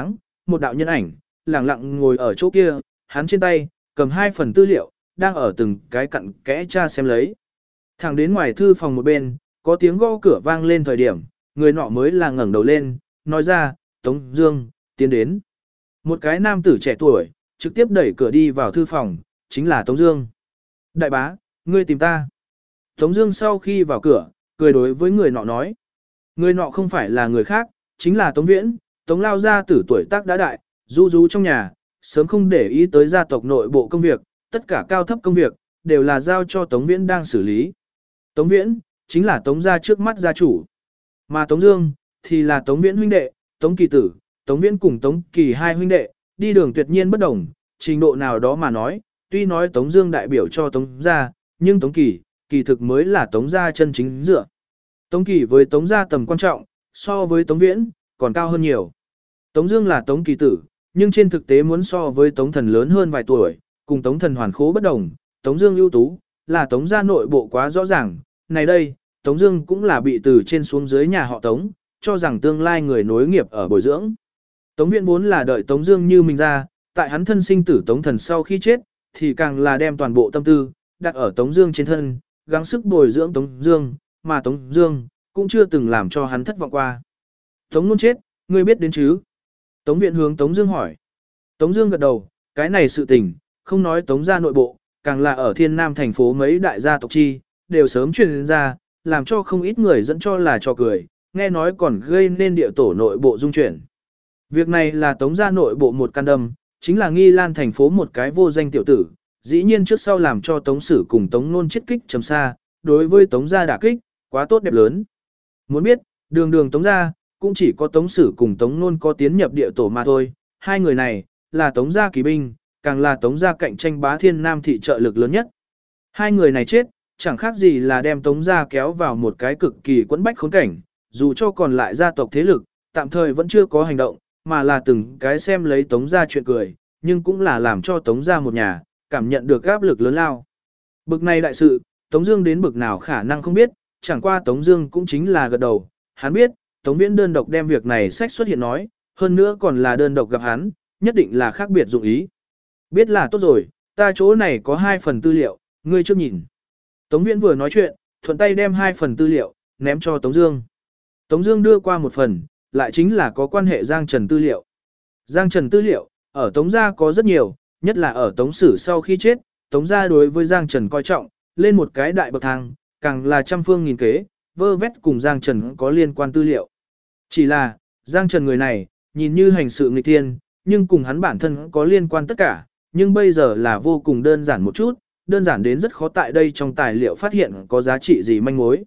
một đạo nhân ảnh, lặng lặng ngồi ở chỗ kia, hắn trên tay, cầm 2 phần tư liệu, đang ở từng cái cặn kẽ tra xem lấy. Thẳng đến ngoài thư phòng một bên, có tiếng gõ cửa vang lên thời điểm, người nọ mới là ngẩng đầu lên, nói ra, Tống Dương, tiến đến. Một cái nam tử trẻ tuổi, trực tiếp đẩy cửa đi vào thư phòng, chính là Tống Dương. Đại bá, ngươi tìm ta. Tống Dương sau khi vào cửa, cười đối với người nọ nói. Người nọ không phải là người khác, chính là Tống Viễn. Tống lao gia tử tuổi tác đã đại, du rú trong nhà, sớm không để ý tới gia tộc nội bộ công việc, tất cả cao thấp công việc đều là giao cho Tống Viễn đang xử lý. Tống Viễn chính là Tống gia trước mắt gia chủ, mà Tống Dương thì là Tống Viễn huynh đệ, Tống Kỳ tử. Tống Viễn cùng Tống Kỳ hai huynh đệ đi đường tuyệt nhiên bất đồng, trình độ nào đó mà nói, tuy nói Tống Dương đại biểu cho Tống gia, nhưng Tống Kỳ kỳ thực mới là Tống gia chân chính dựa. Tống Kỳ với Tống gia tầm quan trọng, so với Tống Viễn còn cao hơn nhiều. Tống Dương là Tống Kỳ tử, nhưng trên thực tế muốn so với Tống Thần lớn hơn vài tuổi, cùng Tống Thần hoàn khố bất đồng. Tống Dương ưu tú, là Tống gia nội bộ quá rõ ràng. Này đây, Tống Dương cũng là bị từ trên xuống dưới nhà họ Tống, cho rằng tương lai người nối nghiệp ở bồi dưỡng. Tống Viễn vốn là đợi Tống Dương như mình ra, tại hắn thân sinh tử Tống Thần sau khi chết, thì càng là đem toàn bộ tâm tư đặt ở Tống Dương trên thân, gắng sức bồi dưỡng Tống Dương, mà Tống Dương cũng chưa từng làm cho hắn thất vọng qua. Tống Nôn chết, ngươi biết đến chứ? Tống Viễn hướng Tống Dương hỏi. Tống Dương gật đầu, cái này sự tình, không nói Tống gia nội bộ, càng là ở Thiên Nam thành phố mấy đại gia tộc chi, đều sớm truyền ra, làm cho không ít người dẫn cho là trò cười, nghe nói còn gây nên địa tổ nội bộ dung chuyển. Việc này là Tống gia nội bộ một can đâm, chính là Nghi Lan thành phố một cái vô danh tiểu tử, dĩ nhiên trước sau làm cho Tống Sử cùng Tống Nôn chết kích trầm xa, đối với Tống gia đả kích, quá tốt đẹp lớn. Muốn biết, đường đường Tống gia, cũng chỉ có Tống Sử cùng Tống Nôn có tiến nhập địa tổ mà thôi, hai người này, là Tống gia kỳ binh, càng là Tống gia cạnh tranh bá Thiên Nam thị trợ lực lớn nhất. Hai người này chết, chẳng khác gì là đem Tống gia kéo vào một cái cực kỳ quẫn bách khốn cảnh, dù cho còn lại gia tộc thế lực, tạm thời vẫn chưa có hành động, mà là từng cái xem lấy Tống gia chuyện cười, nhưng cũng là làm cho Tống gia một nhà, cảm nhận được áp lực lớn lao. Bực này đại sự, Tống Dương đến bực nào khả năng không biết, chẳng qua Tống Dương cũng chính là gật đầu, hắn biết, Tống Viễn đơn độc đem việc này sách xuất hiện nói, hơn nữa còn là đơn độc gặp hắn, nhất định là khác biệt dụng ý. Biết là tốt rồi, ta chỗ này có 2 phần tư liệu, ngươi trước nhìn. Tống Viễn vừa nói chuyện, thuận tay đem 2 phần tư liệu, ném cho Tống Dương. Tống Dương đưa qua một phần, lại chính là có quan hệ Giang Trần tư liệu. Giang Trần tư liệu, ở Tống gia có rất nhiều, nhất là ở Tống Sử sau khi chết, Tống gia đối với Giang Trần coi trọng, lên một cái đại bậc thang, càng là trăm phương nghìn kế, vơ vét cùng Giang Trần có liên quan tư liệu. Chỉ là, Giang Trần người này, nhìn như hành sự nghịch thiên, nhưng cùng hắn bản thân có liên quan tất cả, nhưng bây giờ là vô cùng đơn giản một chút, đơn giản đến rất khó tại đây trong tài liệu phát hiện có giá trị gì manh mối.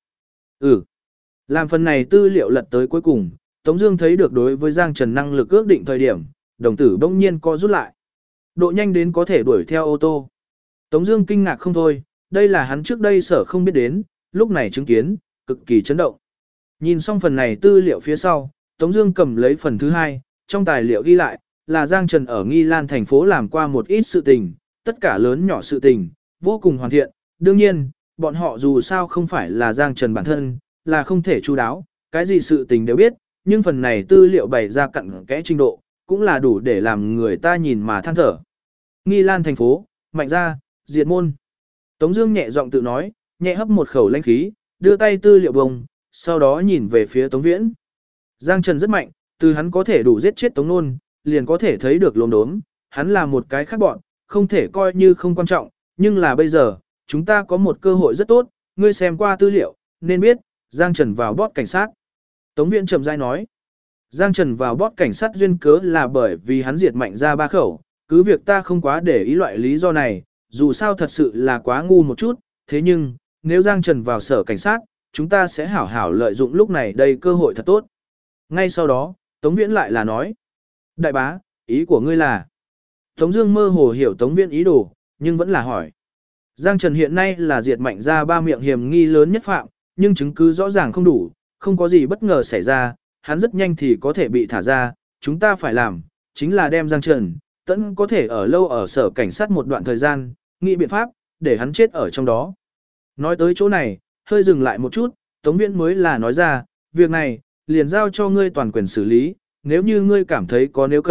Làm phần này tư liệu lật tới cuối cùng, Tống Dương thấy được đối với Giang Trần năng lực ước định thời điểm, đồng tử bỗng nhiên co rút lại. Độ nhanh đến có thể đuổi theo ô tô. Tống Dương kinh ngạc không thôi, đây là hắn trước đây sở không biết đến, lúc này chứng kiến, cực kỳ chấn động. Nhìn xong phần này tư liệu phía sau, Tống Dương cầm lấy phần thứ 2, trong tài liệu ghi lại, là Giang Trần ở Nghi Lan thành phố làm qua một ít sự tình, tất cả lớn nhỏ sự tình, vô cùng hoàn thiện. Đương nhiên, bọn họ dù sao không phải là Giang Trần bản thân, là không thể chu đáo, cái gì sự tình đều biết, nhưng phần này tư liệu bày ra cặn kẽ trình độ, cũng là đủ để làm người ta nhìn mà than thở. Nghi Lan thành phố, mạnh ra, diệt môn. Tống Dương nhẹ giọng tự nói, nhẹ hấp một khẩu lãnh khí, đưa tay tư liệu bông, sau đó nhìn về phía Tống Viễn. Giang Trần rất mạnh, từ hắn có thể đủ giết chết Tống Nôn, liền có thể thấy được lồn đốm, hắn là một cái khác bọn, không thể coi như không quan trọng, nhưng là bây giờ, chúng ta có một cơ hội rất tốt, ngươi xem qua tư liệu, nên biết, Giang Trần vào bót cảnh sát. Tống Viễn chậm rãi nói, Giang Trần vào bót cảnh sát duyên cớ là bởi vì hắn diệt mạnh ra 3 khẩu, cứ việc ta không quá để ý loại lý do này, dù sao thật sự là quá ngu một chút, thế nhưng, nếu Giang Trần vào sở cảnh sát, chúng ta sẽ hảo hảo lợi dụng lúc này đây cơ hội thật tốt. Ngay sau đó, Tống Viễn lại là nói, đại bá, ý của ngươi là... Tống Dương mơ hồ hiểu Tống Viễn ý đồ, nhưng vẫn là hỏi. Giang Trần hiện nay là diệt mạnh ra 3 miệng hiểm nghi lớn nhất phạm, nhưng chứng cứ rõ ràng không đủ, không có gì bất ngờ xảy ra, hắn rất nhanh thì có thể bị thả ra. Chúng ta phải làm, chính là đem Giang Trần, tẫn có thể ở lâu ở sở cảnh sát một đoạn thời gian, nghĩ biện pháp, để hắn chết ở trong đó. Nói tới chỗ này, hơi dừng lại một chút, Tống Viễn mới là nói ra, việc này, liền giao cho ngươi toàn quyền xử lý, nếu như ngươi cảm thấy có nếu cần,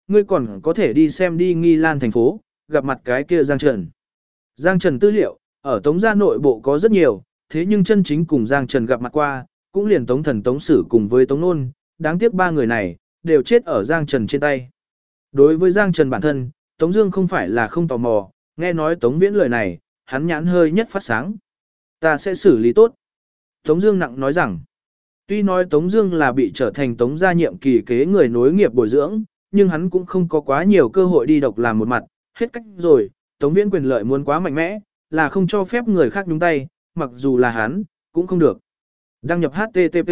ngươi còn có thể đi xem đi Nghi Lan thành phố, gặp mặt cái kia Giang Trần. Giang Trần tư liệu, ở Tống gia nội bộ có rất nhiều, thế nhưng chân chính cùng Giang Trần gặp mặt qua, cũng liền Tống Thần Tống Sử cùng với Tống Nôn, đáng tiếc ba người này, đều chết ở Giang Trần trên tay. Đối với Giang Trần bản thân, Tống Dương không phải là không tò mò, nghe nói Tống Viễn lời này, hắn nhãn hơi nhất phát sáng. Ta sẽ xử lý tốt. Tống Dương nặng nói rằng, tuy nói Tống Dương là bị trở thành Tống gia nhiệm kỳ kế người nối nghiệp bồi dưỡng, nhưng hắn cũng không có quá nhiều cơ hội đi độc làm một mặt, hết cách rồi. Tống Viễn quyền lợi muốn quá mạnh mẽ, là không cho phép người khác nhúng tay, mặc dù là hắn, cũng không được. Đăng nhập HTTP.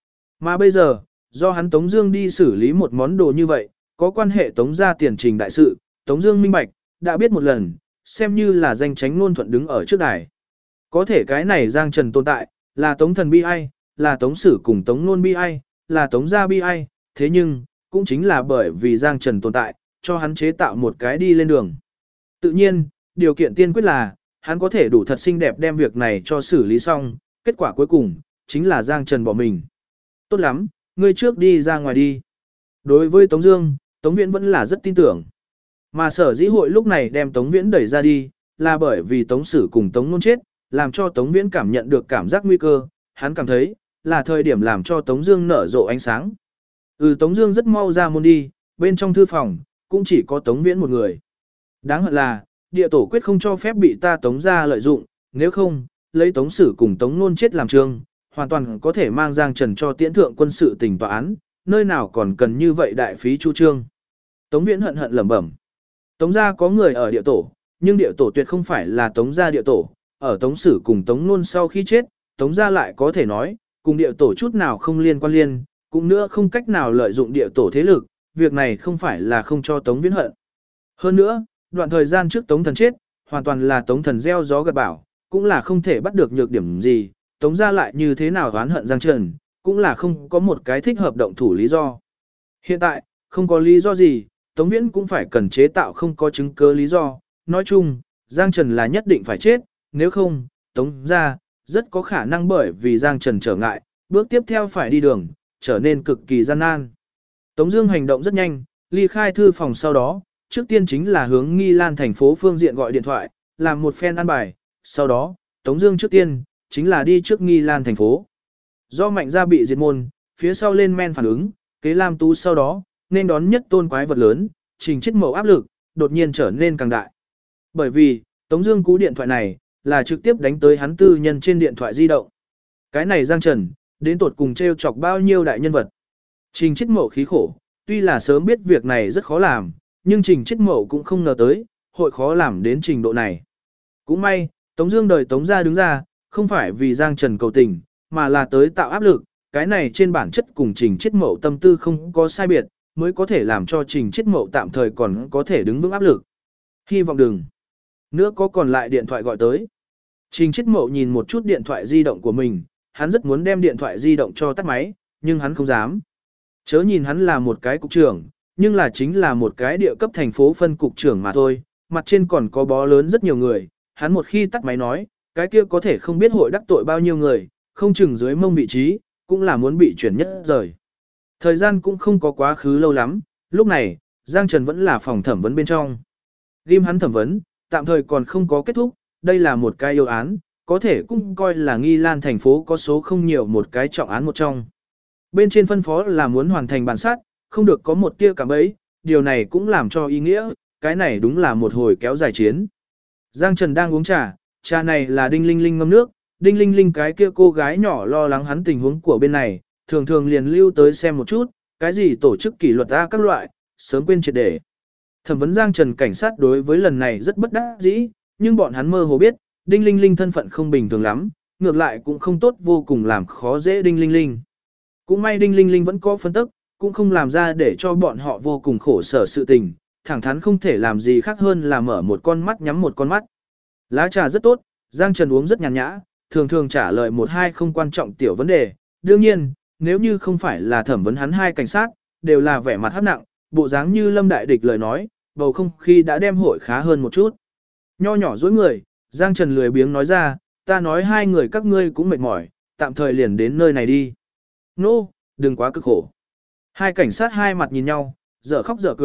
Mà bây giờ, do hắn Tống Dương đi xử lý một món đồ như vậy, có quan hệ Tống gia tiền trình đại sự, Tống Dương minh bạch, đã biết một lần, xem như là danh chánh ngôn thuận đứng ở trước đài. Có thể cái này Giang Trần tồn tại, là Tống Thần bi ai, là Tống Sử cùng Tống Nôn bi ai, là Tống gia bi ai, thế nhưng, cũng chính là bởi vì Giang Trần tồn tại, cho hắn chế tạo một cái đi lên đường. Tự nhiên, điều kiện tiên quyết là, hắn có thể đủ thật xinh đẹp đem việc này cho xử lý xong, kết quả cuối cùng, chính là Giang Trần bỏ mình. Tốt lắm, ngươi trước đi ra ngoài đi. Đối với Tống Dương, Tống Viễn vẫn là rất tin tưởng. Mà sở dĩ hội lúc này đem Tống Viễn đẩy ra đi, là bởi vì Tống Sử cùng Tống Nôn chết, làm cho Tống Viễn cảm nhận được cảm giác nguy cơ, hắn cảm thấy, là thời điểm làm cho Tống Dương nở rộ ánh sáng. Tống Dương rất mau ra môn đi, bên trong thư phòng, cũng chỉ có Tống Viễn một người. Đáng hận là, địa tổ quyết không cho phép bị ta Tống gia lợi dụng, nếu không, lấy Tống Sử cùng Tống Nôn chết làm trương, hoàn toàn có thể mang Giang Trần cho tiễn thượng quân sự tỉnh tòa án, nơi nào còn cần như vậy đại phí chu trương. Tống Viễn hận hận lẩm bẩm. Tống gia có người ở địa tổ, nhưng địa tổ tuyệt không phải là Tống gia địa tổ, ở Tống Sử cùng Tống Nôn sau khi chết, Tống gia lại có thể nói, cùng địa tổ chút nào không liên quan liên, cũng nữa không cách nào lợi dụng địa tổ thế lực, việc này không phải là không cho Tống Viễn hận. Hơn nữa, đoạn thời gian trước Tống Thần chết, hoàn toàn là Tống Thần gieo gió gặt bão, cũng là không thể bắt được nhược điểm gì, Tống gia lại như thế nào oán hận Giang Trần, cũng là không có một cái thích hợp động thủ lý do. Hiện tại, không có lý do gì, Tống Viễn cũng phải cần chế tạo không có chứng cứ lý do, nói chung, Giang Trần là nhất định phải chết, nếu không, Tống gia rất có khả năng bởi vì Giang Trần trở ngại, bước tiếp theo phải đi đường, trở nên cực kỳ gian nan. Tống Dương hành động rất nhanh, ly khai thư phòng sau đó, trước tiên chính là hướng Nghi Lan thành phố phương diện gọi điện thoại, làm một phen an bài, sau đó, Tống Dương trước tiên chính là đi trước Nghi Lan thành phố. Do Mạnh gia bị diệt môn, phía sau lên men phản ứng, kế Lam Tú sau đó, nên đón nhất tôn quái vật lớn, Trình Chiết Mậu áp lực đột nhiên trở nên càng đại. Bởi vì, Tống Dương cú điện thoại này là trực tiếp đánh tới hắn tư nhân trên điện thoại di động. Cái này Giang Trần, đến tột cùng trêu chọc bao nhiêu đại nhân vật. Trình Chiết Mậu khí khổ, tuy là sớm biết việc này rất khó làm, nhưng Trình Chiết Mậu cũng không ngờ tới, hội khó làm đến trình độ này. Cũng may, Tống Dương đời Tống gia đứng ra, không phải vì Giang Trần cầu tình, mà là tới tạo áp lực. Cái này trên bản chất cùng Trình Chiết Mậu tâm tư không có sai biệt, mới có thể làm cho Trình Chiết Mậu tạm thời còn có thể đứng vững áp lực. Hy vọng đừng nữa có còn lại điện thoại gọi tới. Trình Chiết Mậu nhìn một chút điện thoại di động của mình, hắn rất muốn đem điện thoại di động cho tắt máy, nhưng hắn không dám. Chớ nhìn hắn là một cái cục trưởng, nhưng là chính là một cái địa cấp thành phố phân cục trưởng mà thôi, mặt trên còn có bó lớn rất nhiều người, hắn một khi tắt máy nói, cái kia có thể không biết hội đắc tội bao nhiêu người, không chừng dưới mông vị trí, cũng là muốn bị chuyển nhất rời. Thời gian cũng không có quá khứ lâu lắm, lúc này, Giang Trần vẫn là phòng thẩm vấn bên trong. Ghim hắn thẩm vấn, tạm thời còn không có kết thúc, đây là một cái yêu án, có thể cũng coi là Nghi Lan thành phố có số không nhiều một cái trọng án một trong. Bên trên phân phó là muốn hoàn thành bản sát, không được có một tia cảm bấy, điều này cũng làm cho ý nghĩa, cái này đúng là một hồi kéo dài chiến. Giang Trần đang uống trà, trà này là Đinh Linh Linh ngâm nước, Đinh Linh Linh cái kia cô gái nhỏ lo lắng hắn tình huống của bên này, thường thường liền lưu tới xem một chút, cái gì tổ chức kỷ luật a các loại, sớm quên triệt để. Thẩm vấn Giang Trần cảnh sát đối với lần này rất bất đắc dĩ, nhưng bọn hắn mơ hồ biết, Đinh Linh Linh thân phận không bình thường lắm, ngược lại cũng không tốt vô cùng làm khó dễ Đinh Linh Linh. Cũng may Đinh Linh Linh vẫn có phân tức, cũng không làm ra để cho bọn họ vô cùng khổ sở sự tình, thẳng thắn không thể làm gì khác hơn là mở một con mắt nhắm một con mắt. Lá trà rất tốt, Giang Trần uống rất nhàn nhã, thường thường trả lời một hai không quan trọng tiểu vấn đề. Đương nhiên, nếu như không phải là thẩm vấn hắn hai cảnh sát, đều là vẻ mặt hắc nặng, bộ dáng như Lâm Đại Địch lời nói, bầu không khí đã đem hội khá hơn một chút. Nho nhỏ dối người, Giang Trần lười biếng nói ra, ta nói hai người các ngươi cũng mệt mỏi, tạm thời liền đến nơi này đi. Nô, đừng quá cực khổ. Hai cảnh sát hai mặt nhìn nhau, dở khóc dở cười,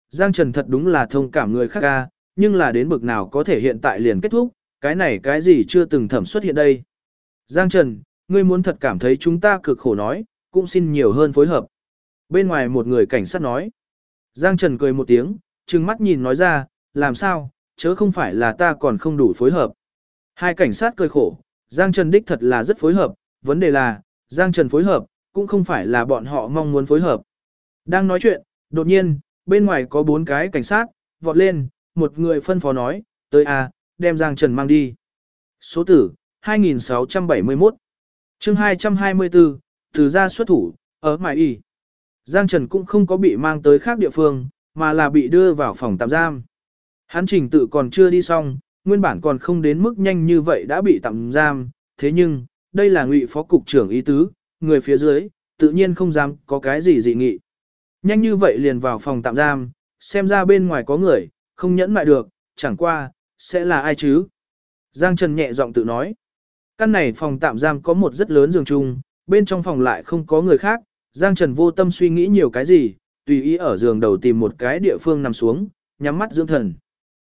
Giang Trần thật đúng là thông cảm người khác ca, nhưng là đến bực nào có thể hiện tại liền kết thúc, cái này cái gì chưa từng thẩm xuất hiện đây. Giang Trần, ngươi muốn thật cảm thấy chúng ta cực khổ nói, cũng xin nhiều hơn phối hợp. Bên ngoài một người cảnh sát nói. Giang Trần cười một tiếng, trừng mắt nhìn nói ra, làm sao, chớ không phải là ta còn không đủ phối hợp. Hai cảnh sát cười khổ, Giang Trần đích thật là rất phối hợp, vấn đề là, Giang Trần phối hợp, cũng không phải là bọn họ mong muốn phối hợp. Đang nói chuyện, đột nhiên, bên ngoài có 4 cái cảnh sát, vọt lên, một người phân phó nói, tới à, đem Giang Trần mang đi. Số tử, 2671. Chương 224, từ ra xuất thủ, ở Mại Y. Giang Trần cũng không có bị mang tới khác địa phương, mà là bị đưa vào phòng tạm giam. Hắn trình tự còn chưa đi xong, nguyên bản còn không đến mức nhanh như vậy đã bị tạm giam, thế nhưng, đây là Ngụy phó cục trưởng ý tứ, người phía dưới, tự nhiên không dám có cái gì dị nghị. Nhanh như vậy liền vào phòng tạm giam, xem ra bên ngoài có người, không nhẫn lại được, chẳng qua, sẽ là ai chứ? Giang Trần nhẹ giọng tự nói. Căn này phòng tạm giam có một rất lớn giường chung, bên trong phòng lại không có người khác, Giang Trần vô tâm suy nghĩ nhiều cái gì, tùy ý ở giường đầu tìm một cái địa phương nằm xuống, nhắm mắt dưỡng thần.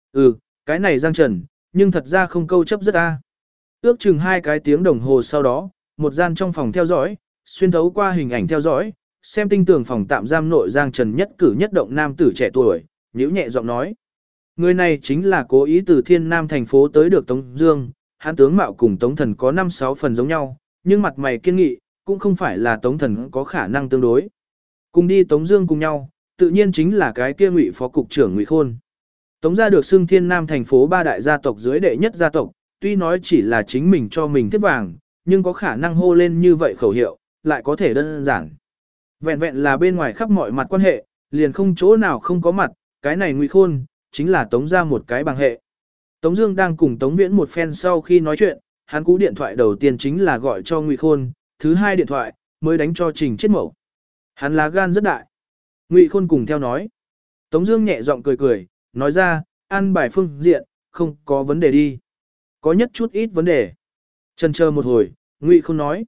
Cái này Giang Trần, nhưng thật ra không câu chấp rất a. Ước chừng 2 cái tiếng đồng hồ sau đó, một gian trong phòng theo dõi, xuyên thấu qua hình ảnh theo dõi, xem tinh tường phòng tạm giam nội Giang Trần nhất cử nhất động nam tử trẻ tuổi, nhíu nhẹ giọng nói. Người này chính là cố ý từ Thiên Nam thành phố tới được Tống Dương, hắn tướng mạo cùng Tống Thần có 5-6 phần giống nhau, nhưng mặt mày kiên nghị, cũng không phải là Tống Thần có khả năng tương đối. Cùng đi Tống Dương cùng nhau, tự nhiên chính là cái kia Ngụy phó cục trưởng Ngụy Khôn. Tống gia được xưng Thiên Nam thành phố 3 đại gia tộc dưới đệ nhất gia tộc, tuy nói chỉ là chính mình cho mình tiếp vàng, nhưng có khả năng hô lên như vậy khẩu hiệu, lại có thể đơn giản. Vẹn vẹn là bên ngoài khắp mọi mặt quan hệ, liền không chỗ nào không có mặt, cái này Ngụy Khôn, chính là Tống gia một cái bằng hệ. Tống Dương đang cùng Tống Viễn một phen sau khi nói chuyện, hắn cú điện thoại đầu tiên chính là gọi cho Ngụy Khôn, thứ hai điện thoại mới đánh cho Trình Chết Mậu. Hắn lá gan rất đại. Ngụy Khôn cùng theo nói. Tống Dương nhẹ giọng cười cười, nói ra, ăn bài phương diện, không có vấn đề đi. Có nhất chút ít vấn đề. Chần chờ một hồi, Ngụy Khôn nói.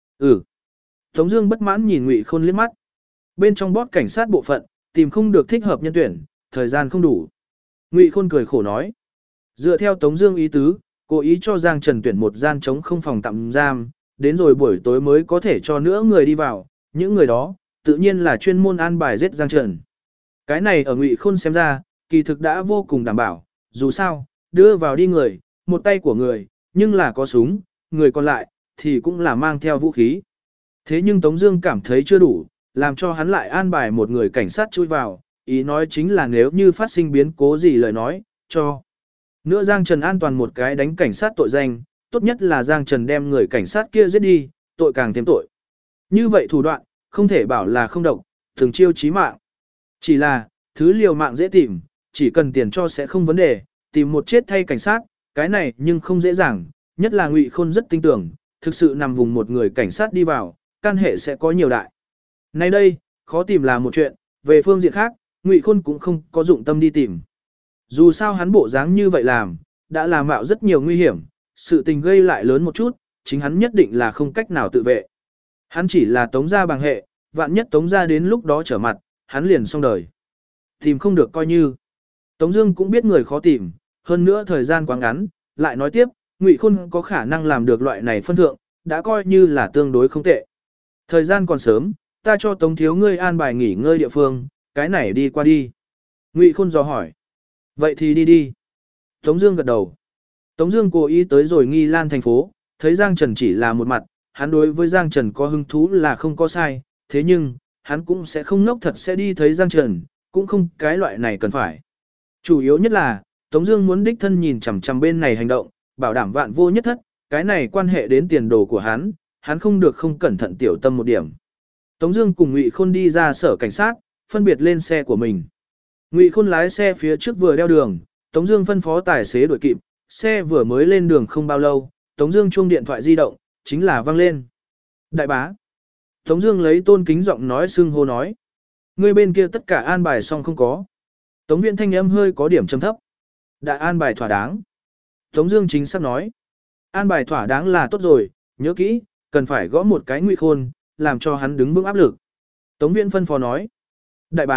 Tống Dương bất mãn nhìn Ngụy Khôn liếc mắt. Bên trong bót cảnh sát bộ phận, tìm không được thích hợp nhân tuyển, thời gian không đủ. Ngụy Khôn cười khổ nói. Dựa theo Tống Dương ý tứ, cố ý cho Giang Trần tuyển một gian trống không phòng tạm giam, đến rồi buổi tối mới có thể cho nữa người đi vào. Những người đó, tự nhiên là chuyên môn an bài giết Giang Trần. Cái này ở Ngụy Khôn xem ra, kỳ thực đã vô cùng đảm bảo. Dù sao, đưa vào đi người, một tay của người, nhưng là có súng, người còn lại thì cũng là mang theo vũ khí. Thế nhưng Tống Dương cảm thấy chưa đủ, làm cho hắn lại an bài một người cảnh sát chui vào, ý nói chính là nếu như phát sinh biến cố gì lời nói, cho nữa Giang Trần an toàn một cái đánh cảnh sát tội danh, tốt nhất là Giang Trần đem người cảnh sát kia giết đi, tội càng thêm tội. Như vậy thủ đoạn, không thể bảo là không độc, thường chiêu chí mạng. Chỉ là, thứ liều mạng dễ tìm, chỉ cần tiền cho sẽ không vấn đề, tìm một chết thay cảnh sát, cái này nhưng không dễ dàng, nhất là Ngụy Khôn rất tin tưởng, thực sự nằm vùng một người cảnh sát đi vào, căn hệ sẽ có nhiều đại. Nay đây, khó tìm là một chuyện, về phương diện khác, Ngụy Khôn cũng không có dụng tâm đi tìm. Dù sao hắn bộ dáng như vậy làm, đã làm mạo rất nhiều nguy hiểm, sự tình gây lại lớn một chút, chính hắn nhất định là không cách nào tự vệ. Hắn chỉ là Tống gia bằng hệ, vạn nhất Tống gia đến lúc đó trở mặt, hắn liền xong đời. Tìm không được coi như. Tống Dương cũng biết người khó tìm, hơn nữa thời gian quá ngắn, lại nói tiếp, Ngụy Khôn có khả năng làm được loại này phân thượng, đã coi như là tương đối không tệ. Thời gian còn sớm, ta cho Tống thiếu ngươi an bài nghỉ ngơi địa phương, cái này đi qua đi. Ngụy Khôn dò hỏi. Vậy thì đi đi. Tống Dương gật đầu. Tống Dương cố ý tới rồi Nghi Lan thành phố, thấy Giang Trần chỉ là một mặt, hắn đối với Giang Trần có hứng thú là không có sai, thế nhưng, hắn cũng sẽ không ngốc thật sẽ đi thấy Giang Trần, cũng không cái loại này cần phải. Chủ yếu nhất là, Tống Dương muốn đích thân nhìn chằm chằm bên này hành động, bảo đảm vạn vô nhất thất, cái này quan hệ đến tiền đồ của hắn không được không cẩn thận tiểu tâm một điểm. Tống Dương cùng Ngụy Khôn đi ra sở cảnh sát, phân biệt lên xe của mình. Ngụy Khôn lái xe phía trước vừa đeo đường, Tống Dương phân phó tài xế đuổi kịp, xe vừa mới lên đường không bao lâu, Tống Dương chuông điện thoại di động, chính là vang lên. Đại bá. Tống Dương lấy tôn kính giọng nói xưng hô nói, ngươi bên kia tất cả an bài xong không có? Tống Viễn thanh âm hơi có điểm trầm thấp. Đã an bài thỏa đáng. Tống Dương chính xác nói, an bài thỏa đáng là tốt rồi, nhớ kỹ, cần phải gõ một cái Ngụy Khôn, làm cho hắn đứng vững áp lực. Tống Viễn phân phó nói, đại bá,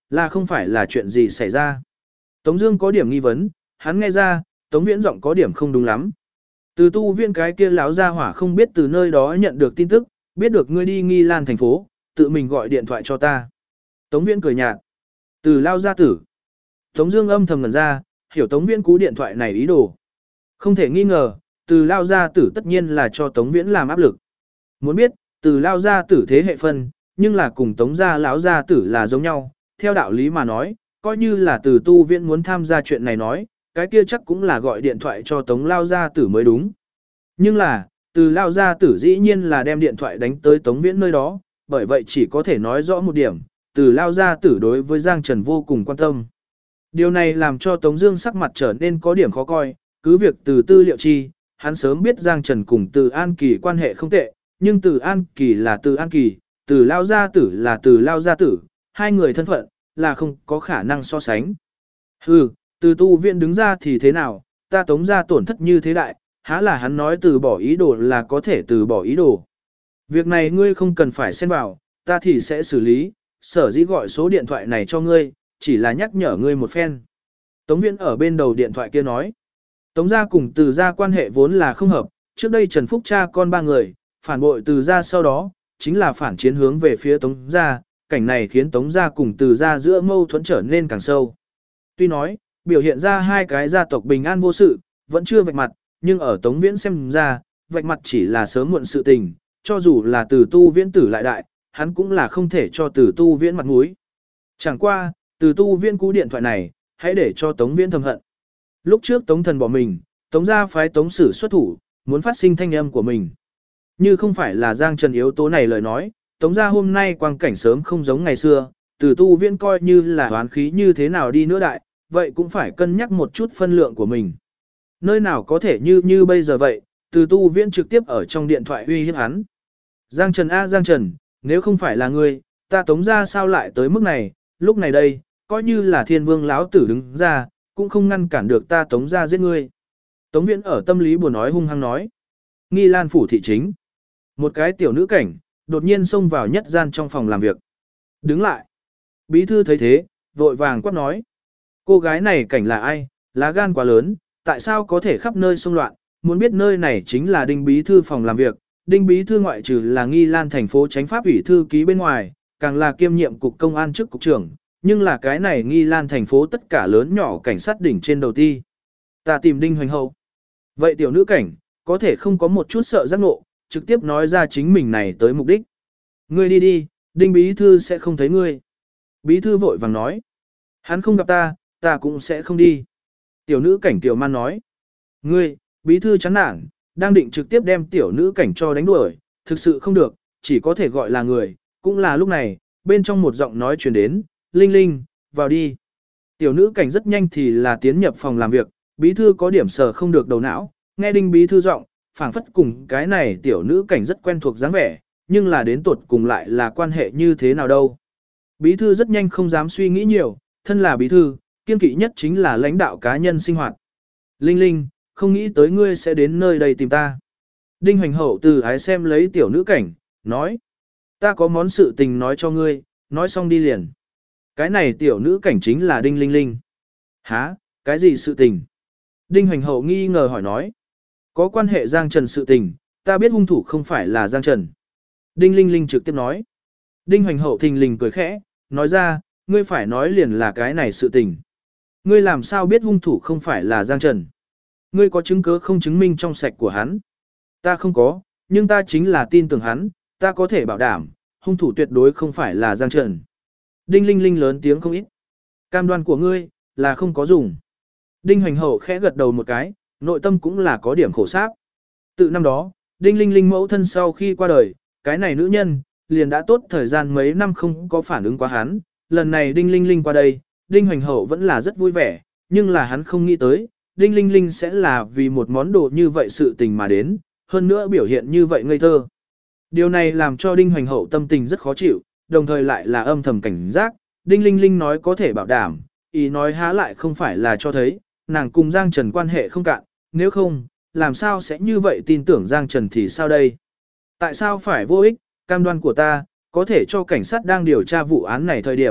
là không phải là chuyện gì xảy ra. Tống Dương có điểm nghi vấn, hắn nghe ra, Tống Viễn giọng có điểm không đúng lắm. Từ tu viện cái kia láo ra hỏa không biết từ nơi đó nhận được tin tức, biết được ngươi đi Nghi Lan thành phố, tự mình gọi điện thoại cho ta. Tống Viễn cười nhạt. Từ lao gia tử. Tống Dương âm thầm ngẩn ra, hiểu Tống Viễn cú điện thoại này ý đồ. Không thể nghi ngờ, từ lao gia tử tất nhiên là cho Tống Viễn làm áp lực. Muốn biết, từ lao gia tử thế hệ phân, nhưng là cùng Tống gia lão gia tử là giống nhau. Theo đạo lý mà nói, coi như là từ tu Viễn muốn tham gia chuyện này nói, cái kia chắc cũng là gọi điện thoại cho Tống lao gia tử mới đúng. Nhưng là, từ lao gia tử dĩ nhiên là đem điện thoại đánh tới Tống Viễn nơi đó, bởi vậy chỉ có thể nói rõ một điểm, từ lao gia tử đối với Giang Trần vô cùng quan tâm. Điều này làm cho Tống Dương sắc mặt trở nên có điểm khó coi, cứ việc từ tư liệu chi, hắn sớm biết Giang Trần cùng từ An Kỳ quan hệ không tệ, nhưng từ An Kỳ là từ An Kỳ, từ lao gia tử là từ lao gia tử, hai người thân phận là không có khả năng so sánh. Hừ, từ tu viện đứng ra thì thế nào, ta Tống gia tổn thất như thế đại, há là hắn nói từ bỏ ý đồ là có thể từ bỏ ý đồ. Việc này ngươi không cần phải xen vào, ta thì sẽ xử lý, sở dĩ gọi số điện thoại này cho ngươi, chỉ là nhắc nhở ngươi một phen. Tống Viễn ở bên đầu điện thoại kia nói. Tống gia cùng từ gia quan hệ vốn là không hợp, trước đây Trần Phúc cha con ba người, phản bội từ gia sau đó, chính là phản chiến hướng về phía Tống gia, cảnh này khiến Tống gia cùng từ gia giữa mâu thuẫn trở nên càng sâu. Tuy nói, biểu hiện ra hai cái gia tộc bình an vô sự, vẫn chưa vạch mặt, nhưng ở Tống Viễn xem ra, vạch mặt chỉ là sớm muộn sự tình, cho dù là từ tu viễn tử lại đại, hắn cũng là không thể cho từ tu viễn mặt mũi. Chẳng qua, từ tu viễn cú điện thoại này, hãy để cho Tống Viễn thầm hận. Lúc trước Tống Thần bỏ mình, Tống gia phái Tống Sử xuất thủ, muốn phát sinh thanh âm của mình. Như không phải là Giang Trần yếu tố này lời nói, Tống gia hôm nay quang cảnh sớm không giống ngày xưa, từ tu viễn coi như là oán khí như thế nào đi nữa đại, vậy cũng phải cân nhắc một chút phân lượng của mình. Nơi nào có thể như bây giờ vậy, từ tu viễn trực tiếp ở trong điện thoại uy hiếp hắn. Giang Trần a Giang Trần, nếu không phải là ngươi, ta Tống gia sao lại tới mức này, lúc này đây, coi như là Thiên Vương lão tử đứng ra, cũng không ngăn cản được ta Tống gia giết ngươi. Tống Viễn ở tâm lý buồn nói hung hăng nói. Nghi Lan phủ thị chính. Một cái tiểu nữ cảnh, đột nhiên xông vào nhất gian trong phòng làm việc. Đứng lại. Bí thư thấy thế, vội vàng quát nói. Cô gái này cảnh là ai, lá gan quá lớn, tại sao có thể khắp nơi xông loạn, muốn biết nơi này chính là Đinh bí thư phòng làm việc. Đinh bí thư ngoại trừ là Nghi Lan thành phố Chánh pháp ủy thư ký bên ngoài, càng là kiêm nhiệm cục công an chức cục trưởng, nhưng là cái này Nghi Lan thành phố tất cả lớn nhỏ cảnh sát đỉnh trên đầu ti. Ta tìm Đinh Hoành Hậu. Vậy tiểu nữ cảnh, có thể không có một chút sợ giác ngộ, trực tiếp nói ra chính mình này tới mục đích. Ngươi đi đi, Đinh bí thư sẽ không thấy ngươi. Bí thư vội vàng nói. Hắn không gặp ta, ta cũng sẽ không đi. Tiểu nữ cảnh tiểu man nói. Ngươi, bí thư chán nản, đang định trực tiếp đem tiểu nữ cảnh cho đánh đuổi, thực sự không được, chỉ có thể gọi là người, cũng là lúc này, bên trong một giọng nói truyền đến, Linh Linh, vào đi. Tiểu nữ cảnh rất nhanh thì là tiến nhập phòng làm việc, bí thư có điểm sờ không được đầu não, nghe Đinh bí thư giọng, phảng phất cùng cái này tiểu nữ cảnh rất quen thuộc dáng vẻ, nhưng là đến tột cùng lại là quan hệ như thế nào đâu. Bí thư rất nhanh không dám suy nghĩ nhiều, thân là bí thư, kiên kỵ nhất chính là lãnh đạo cá nhân sinh hoạt. Linh Linh, không nghĩ tới ngươi sẽ đến nơi đây tìm ta. Đinh Hoành Hậu từ ái xem lấy tiểu nữ cảnh, nói. Ta có món sự tình nói cho ngươi, nói xong đi liền. Cái này tiểu nữ cảnh chính là Đinh Linh Linh. Hả, cái gì sự tình? Đinh Hoành Hậu nghi ngờ hỏi nói. Có quan hệ Giang Trần sự tình, ta biết hung thủ không phải là Giang Trần. Đinh Linh Linh trực tiếp nói. Đinh Hoành Hậu thình lình cười khẽ, nói ra, ngươi phải nói liền là cái này sự tình. Ngươi làm sao biết hung thủ không phải là Giang Trần? Ngươi có chứng cứ không chứng minh trong sạch của hắn? Ta không có, nhưng ta chính là tin tưởng hắn, ta có thể bảo đảm, hung thủ tuyệt đối không phải là Giang Trần. Đinh Linh Linh lớn tiếng không ít. Cam đoan của ngươi, là không có dùng. Đinh Hoành Hậu khẽ gật đầu một cái, nội tâm cũng là có điểm khổ sáp. Từ năm đó, Đinh Linh Linh mẫu thân sau khi qua đời, cái này nữ nhân, liền đã tốt thời gian mấy năm không có phản ứng quá hắn. Lần này Đinh Linh Linh qua đây, Đinh Hoành Hậu vẫn là rất vui vẻ, nhưng là hắn không nghĩ tới, Đinh Linh Linh sẽ là vì một món đồ như vậy sự tình mà đến, hơn nữa biểu hiện như vậy ngây thơ. Điều này làm cho Đinh Hoành Hậu tâm tình rất khó chịu, đồng thời lại là âm thầm cảnh giác, Đinh Linh Linh nói có thể bảo đảm, ý nói há lại không phải là cho thấy, nàng cùng Giang Trần quan hệ không cạn, nếu không, làm sao sẽ như vậy tin tưởng Giang Trần thì sao đây? Tại sao phải vô ích, cam đoan của ta, có thể cho cảnh sát đang điều tra vụ án này thời điểm,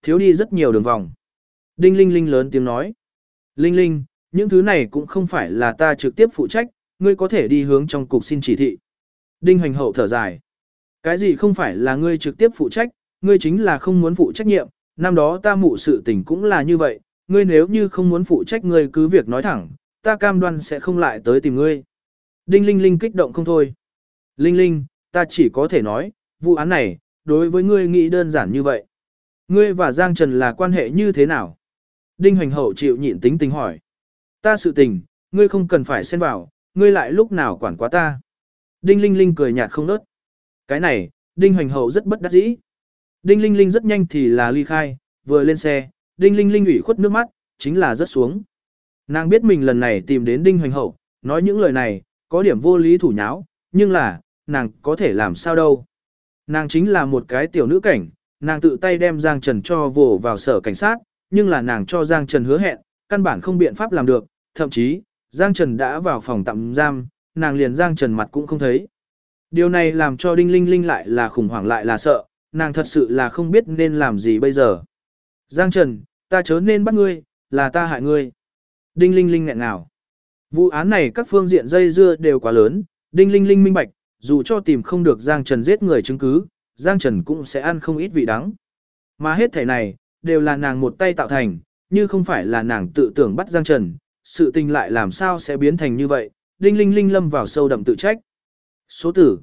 thiếu đi rất nhiều đường vòng. Đinh Linh Linh lớn tiếng nói. Linh Linh, những thứ này cũng không phải là ta trực tiếp phụ trách, ngươi có thể đi hướng trong cục xin chỉ thị. Đinh Hoành Hậu thở dài. Cái gì không phải là ngươi trực tiếp phụ trách, ngươi chính là không muốn phụ trách nhiệm, năm đó ta mụ sự tình cũng là như vậy, ngươi nếu như không muốn phụ trách ngươi cứ việc nói thẳng, ta cam đoan sẽ không lại tới tìm ngươi. Đinh Linh Linh kích động không thôi. Linh Linh, ta chỉ có thể nói, vụ án này, đối với ngươi nghĩ đơn giản như vậy. Ngươi và Giang Trần là quan hệ như thế nào? Đinh Hoành Hậu chịu nhịn tính tình hỏi. Ta sự tình, ngươi không cần phải xen vào, ngươi lại lúc nào quản quá ta. Đinh Linh Linh cười nhạt không nớt. Cái này, Đinh Hoành Hậu rất bất đắc dĩ. Đinh Linh Linh rất nhanh thì là ly khai, vừa lên xe, Đinh Linh Linh ủy khuất nước mắt, chính là rớt xuống. Nàng biết mình lần này tìm đến Đinh Hoành Hậu, nói những lời này, có điểm vô lý thủ nháo, nhưng là, nàng có thể làm sao đâu. Nàng chính là một cái tiểu nữ cảnh, nàng tự tay đem Giang Trần cho vồ vào sở cảnh sát, nhưng là nàng cho Giang Trần hứa hẹn, căn bản không biện pháp làm được, thậm chí, Giang Trần đã vào phòng tạm giam, nàng liền Giang Trần mặt cũng không thấy. Điều này làm cho Đinh Linh Linh lại là khủng hoảng lại là sợ, nàng thật sự là không biết nên làm gì bây giờ. Giang Trần, ta chớ nên bắt ngươi, là ta hại ngươi. Đinh Linh Linh nghẹn ngào. Vụ án này các phương diện dây dưa đều quá lớn, Đinh Linh Linh minh bạch, dù cho tìm không được Giang Trần giết người chứng cứ, Giang Trần cũng sẽ ăn không ít vị đắng. Mà hết thảy này, đều là nàng một tay tạo thành, như không phải là nàng tự tưởng bắt Giang Trần, sự tình lại làm sao sẽ biến thành như vậy, Đinh Linh Linh lâm vào sâu đậm tự trách. Số tử,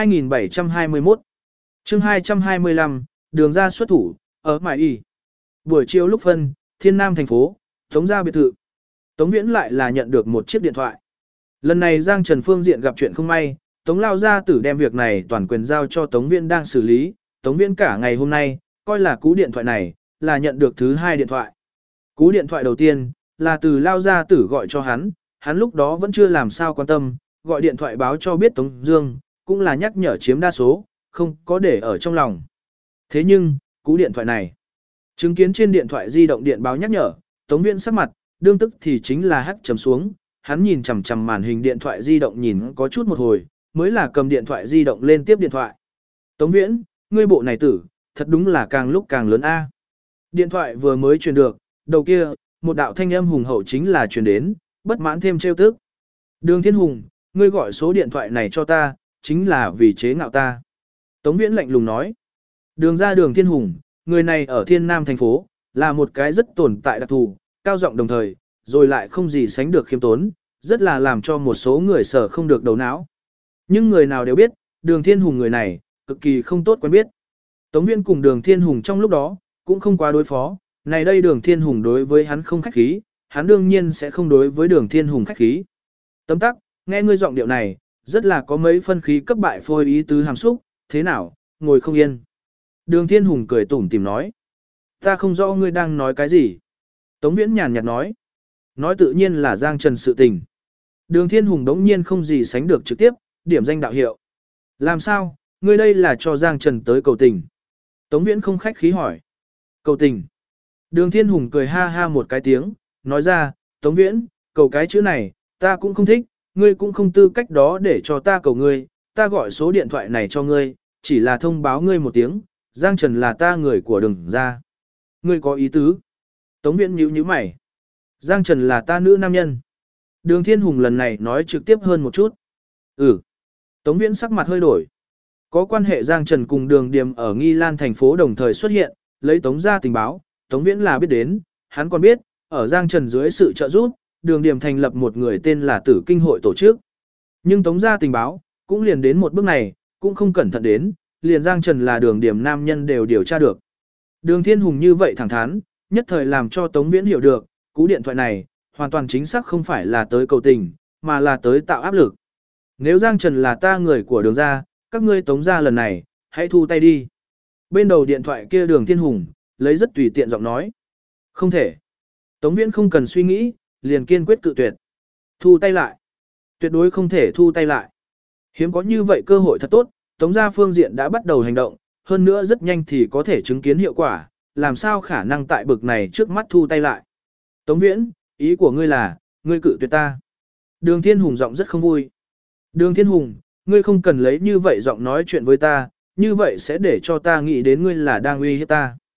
2721. Chương 225, đường ra xuất thủ, ở Mại Y. Buổi chiều lúc phân, Thiên Nam thành phố, Tống gia biệt thự. Tống Viễn lại là nhận được một chiếc điện thoại. Lần này Giang Trần phương diện gặp chuyện không may, Tống lao gia tử đem việc này toàn quyền giao cho Tống Viễn đang xử lý. Tống Viễn cả ngày hôm nay, coi là cú điện thoại này, là nhận được thứ hai điện thoại. Cú điện thoại đầu tiên, là từ lao gia tử gọi cho hắn lúc đó vẫn chưa làm sao quan tâm, gọi điện thoại báo cho biết Tống Dương, cũng là nhắc nhở chiếm đa số, không có để ở trong lòng. Thế nhưng, cú điện thoại này, chứng kiến trên điện thoại di động điện báo nhắc nhở, Tống Viễn sắc mặt, đương tức thì chính là hắt trầm xuống, hắn nhìn chằm chằm màn hình điện thoại di động nhìn có chút một hồi, mới là cầm điện thoại di động lên tiếp điện thoại. Tống Viễn, ngươi bộ này tử, thật đúng là càng lúc càng lớn a. Điện thoại vừa mới truyền được, đầu kia, một đạo thanh âm hùng hậu chính là truyền đến, bất mãn thêm trêu tức. Đường Thiên Hùng, ngươi gọi số điện thoại này cho ta, chính là vì chế ngạo ta. Tống Viễn lạnh lùng nói. Đường ra Đường Thiên Hùng, người này ở Thiên Nam thành phố, là một cái rất tồn tại đặc thù, cao giọng đồng thời, rồi lại không gì sánh được khiêm tốn, rất là làm cho một số người sở không được đầu não. Nhưng người nào đều biết, Đường Thiên Hùng người này, cực kỳ không tốt quen biết. Tống Viễn cùng Đường Thiên Hùng trong lúc đó, cũng không quá đối phó, này đây Đường Thiên Hùng đối với hắn không khách khí, hắn đương nhiên sẽ không đối với Đường Thiên Hùng khách khí. Tấm tắc, nghe ngươi giọng điệu này, rất là có mấy phân khí cấp bại phôi ý tứ hàm xúc, thế nào, ngồi không yên. Đường Thiên Hùng cười tủm tỉm nói. Ta không rõ ngươi đang nói cái gì. Tống Viễn nhàn nhạt nói. Nói tự nhiên là Giang Trần sự tình. Đường Thiên Hùng đống nhiên không gì sánh được trực tiếp, điểm danh đạo hiệu. Làm sao, ngươi đây là cho Giang Trần tới cầu tình. Tống Viễn không khách khí hỏi. Cầu tình. Đường Thiên Hùng cười ha ha một cái tiếng, nói ra, Tống Viễn, cầu cái chữ này, ta cũng không thích, ngươi cũng không tư cách đó để cho ta cầu ngươi, ta gọi số điện thoại này cho ngươi, chỉ là thông báo ngươi một tiếng, Giang Trần là ta người của Đường ra. Ngươi có ý tứ. Tống Viễn nhíu mày. Giang Trần là ta nữ nam nhân. Đường Thiên Hùng lần này nói trực tiếp hơn một chút. Ừ. Tống Viễn sắc mặt hơi đổi. Có quan hệ Giang Trần cùng Đường Điềm ở Nghi Lan thành phố đồng thời xuất hiện, lấy Tống ra tình báo, Tống Viễn là biết đến, hắn còn biết, ở Giang Trần dưới sự trợ giúp, Đường Điềm thành lập một người tên là Tử Kinh hội tổ chức. Nhưng Tống ra tình báo, cũng liền đến một bước này, cũng không cẩn thận đến, liền Giang Trần là Đường Điềm nam nhân đều điều tra được. Đường Thiên Hùng như vậy thẳng thắn, nhất thời làm cho Tống Viễn hiểu được, cú điện thoại này, hoàn toàn chính xác không phải là tới cầu tình, mà là tới tạo áp lực. Nếu Giang Trần là ta người của Đường ra, các ngươi Tống ra lần này, hãy thu tay đi. Bên đầu điện thoại kia Đường Thiên Hùng, lấy rất tùy tiện giọng nói. Không thể. Tống Viễn không cần suy nghĩ, liền kiên quyết cự tuyệt. Thu tay lại. Tuyệt đối không thể thu tay lại. Hiếm có như vậy cơ hội thật tốt, Tống gia phương diện đã bắt đầu hành động, hơn nữa rất nhanh thì có thể chứng kiến hiệu quả, làm sao khả năng tại bực này trước mắt thu tay lại. Tống Viễn, ý của ngươi là, ngươi cự tuyệt ta. Đường Thiên Hùng giọng rất không vui. Đường Thiên Hùng, ngươi không cần lấy như vậy giọng nói chuyện với ta, như vậy sẽ để cho ta nghĩ đến ngươi là đang uy hiếp ta.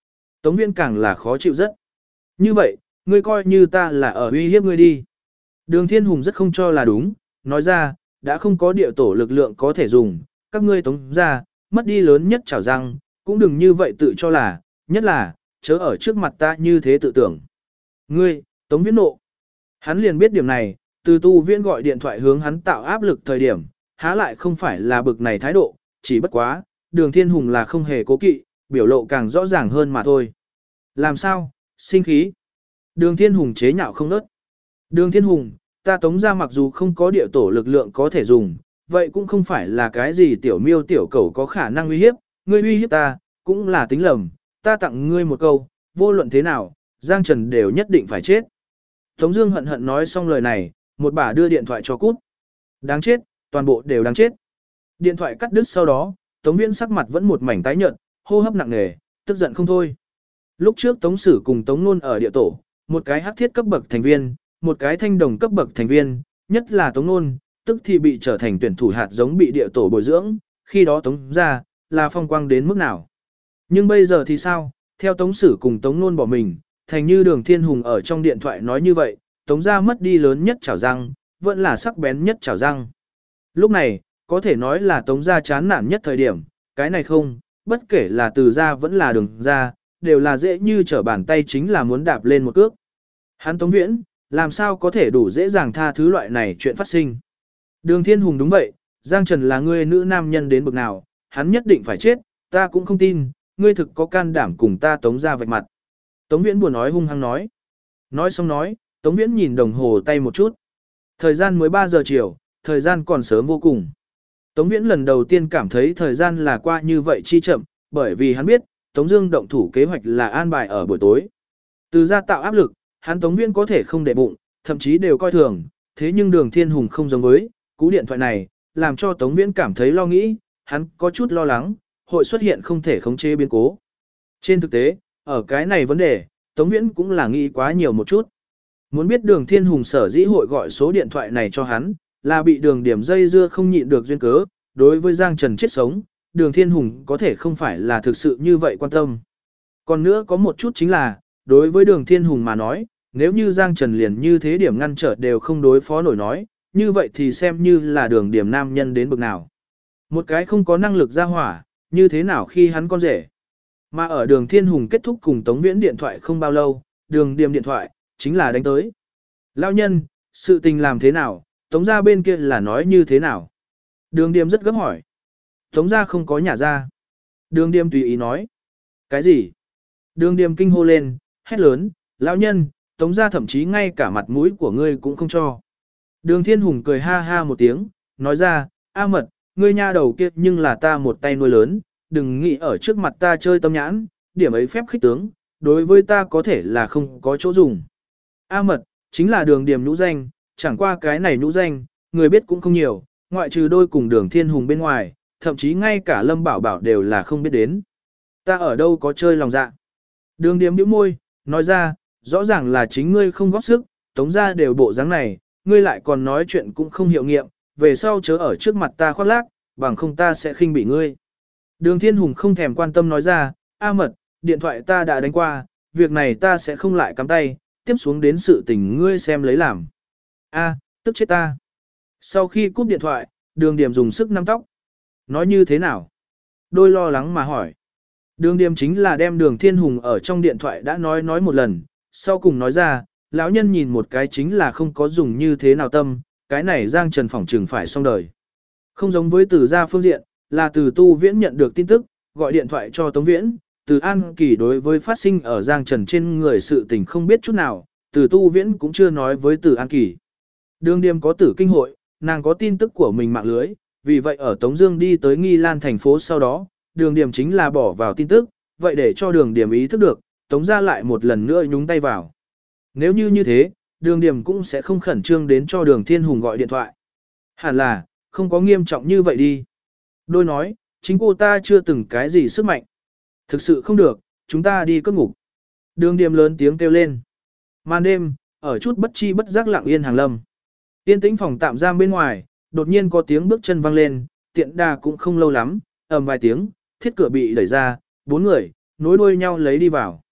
Tống Viễn càng là khó chịu rất. Như vậy, ngươi coi như ta là ở uy hiếp ngươi đi. Đường Thiên Hùng rất không cho là đúng, nói ra, đã không có địa tổ lực lượng có thể dùng, các ngươi Tống ra, mất đi lớn nhất chảo răng, cũng đừng như vậy tự cho là, nhất là, chớ ở trước mặt ta như thế tự tưởng. Ngươi, Tống Viễn nộ. Hắn liền biết điểm này, từ Tu Viễn gọi điện thoại hướng hắn tạo áp lực thời điểm, há lại không phải là bực này thái độ, chỉ bất quá, Đường Thiên Hùng là không hề cố kỵ, biểu lộ càng rõ ràng hơn mà thôi. Làm sao, sinh khí. Đường Thiên Hùng chế nhạo không nớt. Đường Thiên Hùng, ta Tống ra mặc dù không có địa tổ lực lượng có thể dùng, vậy cũng không phải là cái gì tiểu miêu tiểu cầu có khả năng uy hiếp, ngươi uy hiếp ta, cũng là tính lầm, ta tặng ngươi một câu, vô luận thế nào, Giang Trần đều nhất định phải chết. Tống Dương hận hận nói xong lời này, một bà đưa điện thoại cho cút. Đáng chết, toàn bộ đều đáng chết. Điện thoại cắt đứt sau đó, Tống Viễn sắc mặt vẫn một mảnh tái nhợt, hô hấp nặng nề, tức giận không thôi. Lúc trước Tống Sử cùng Tống Nôn ở địa tổ, một cái hắc thiết cấp bậc thành viên, một cái thanh đồng cấp bậc thành viên, nhất là Tống Nôn, tức thì bị trở thành tuyển thủ hạt giống bị địa tổ bồi dưỡng, khi đó Tống ra, là phong quang đến mức nào. Nhưng bây giờ thì sao, theo Tống Sử cùng Tống Nôn bỏ mình, thành như Đường Thiên Hùng ở trong điện thoại nói như vậy, Tống ra mất đi lớn nhất chảo răng, vẫn là sắc bén nhất chảo răng. Lúc này, có thể nói là Tống ra chán nản nhất thời điểm, cái này không, bất kể là Từ ra vẫn là Đường ra, đều là dễ như trở bàn tay chính là muốn đạp lên một cước. Hắn Tống Viễn, làm sao có thể đủ dễ dàng tha thứ loại này chuyện phát sinh. Đường Thiên Hùng đúng vậy, Giang Trần là người nữ nam nhân đến bực nào, hắn nhất định phải chết, ta cũng không tin, ngươi thực có can đảm cùng ta Tống ra vạch mặt. Tống Viễn buồn nói hung hăng nói. Nói xong nói, Tống Viễn nhìn đồng hồ tay một chút. Thời gian mới 3 giờ chiều, thời gian còn sớm vô cùng. Tống Viễn lần đầu tiên cảm thấy thời gian là qua như vậy chi chậm, bởi vì hắn biết, Tống Dương động thủ kế hoạch là an bài ở buổi tối. Từ ra tạo áp lực, hắn Tống Viễn có thể không để bụng, thậm chí đều coi thường, thế nhưng Đường Thiên Hùng không giống với, cú điện thoại này, làm cho Tống Viễn cảm thấy lo nghĩ, hắn có chút lo lắng, hội xuất hiện không thể khống chế biến cố. Trên thực tế, ở cái này vấn đề, Tống Viễn cũng là nghĩ quá nhiều một chút. Muốn biết Đường Thiên Hùng sở dĩ hội gọi số điện thoại này cho hắn, là bị Đường Điểm dây dưa không nhịn được duyên cớ, đối với Giang Trần chết sống, Đường Thiên Hùng có thể không phải là thực sự như vậy quan tâm. Còn nữa có một chút chính là, đối với Đường Thiên Hùng mà nói, nếu như Giang Trần liền như thế điểm ngăn trở đều không đối phó nổi nói, như vậy thì xem như là Đường Điểm nam nhân đến bực nào. Một cái không có năng lực ra hỏa, như thế nào khi hắn con rể. Mà ở Đường Thiên Hùng kết thúc cùng Tống Viễn điện thoại không bao lâu, Đường Điểm điện thoại, chính là đánh tới. Lão nhân, sự tình làm thế nào, Tống gia bên kia là nói như thế nào? Đường Điểm rất gấp hỏi. Tống gia không có nhà ra. Đường Điểm tùy ý nói. Cái gì? Đường Điểm kinh hô lên, hét lớn, lão nhân, Tống gia thậm chí ngay cả mặt mũi của ngươi cũng không cho. Đường Thiên Hùng cười ha ha một tiếng, nói ra, A Mật, ngươi nha đầu kia nhưng là ta một tay nuôi lớn, đừng nghĩ ở trước mặt ta chơi tâm nhãn, điểm ấy phép khích tướng, đối với ta có thể là không có chỗ dùng. A Mật, chính là Đường Điểm nhũ danh, chẳng qua cái này nhũ danh, người biết cũng không nhiều, ngoại trừ đôi cùng Đường Thiên Hùng bên ngoài, thậm chí ngay cả Lâm Bảo Bảo đều là không biết đến. Ta ở đâu có chơi lòng dạ. Đường Điểm bĩu môi, nói ra, rõ ràng là chính ngươi không góp sức, Tống gia đều bộ dáng này, ngươi lại còn nói chuyện cũng không hiệu nghiệm, về sau chớ ở trước mặt ta khoác lác, bằng không ta sẽ khinh bỉ ngươi. Đường Thiên Hùng không thèm quan tâm nói ra, A Mật, điện thoại ta đã đánh qua, việc này ta sẽ không lại cắm tay, tiếp xuống đến sự tình ngươi xem lấy làm. A, tức chết ta. Sau khi cúp điện thoại, Đường Điểm dùng sức nắm tóc. Nói như thế nào? Đôi lo lắng mà hỏi. Đường Điểm chính là đem Đường Thiên Hùng ở trong điện thoại đã nói một lần, sau cùng nói ra, lão nhân nhìn một cái chính là không có dùng như thế nào tâm, cái này Giang Trần phỏng trừng phải xong đời. Không giống với Từ gia phương diện, là Từ Tu Viễn nhận được tin tức, gọi điện thoại cho Tống Viễn, Từ An Kỳ đối với phát sinh ở Giang Trần trên người sự tình không biết chút nào, Từ Tu Viễn cũng chưa nói với Từ An Kỳ. Đường Điểm có tử kinh hội, nàng có tin tức của mình mạng lưới, vì vậy ở Tống Dương đi tới Nghi Lan thành phố sau đó, Đường Điểm chính là bỏ vào tin tức, vậy để cho Đường Điểm ý thức được, Tống gia lại một lần nữa nhúng tay vào. Nếu như thế, Đường Điểm cũng sẽ không khẩn trương đến cho Đường Thiên Hùng gọi điện thoại. Hẳn là, không có nghiêm trọng như vậy đi. Đôi nói, chính cô ta chưa từng cái gì sức mạnh. Thực sự không được, chúng ta đi cất ngục. Đường Điểm lớn tiếng kêu lên. Màn đêm, ở chút bất chi bất giác lặng yên hàng lâm. Yên tĩnh phòng tạm giam bên ngoài, đột nhiên có tiếng bước chân vang lên, tiện đà cũng không lâu lắm, ầm vài tiếng, thiết cửa bị đẩy ra, 4 người, nối đuôi nhau lấy đi vào.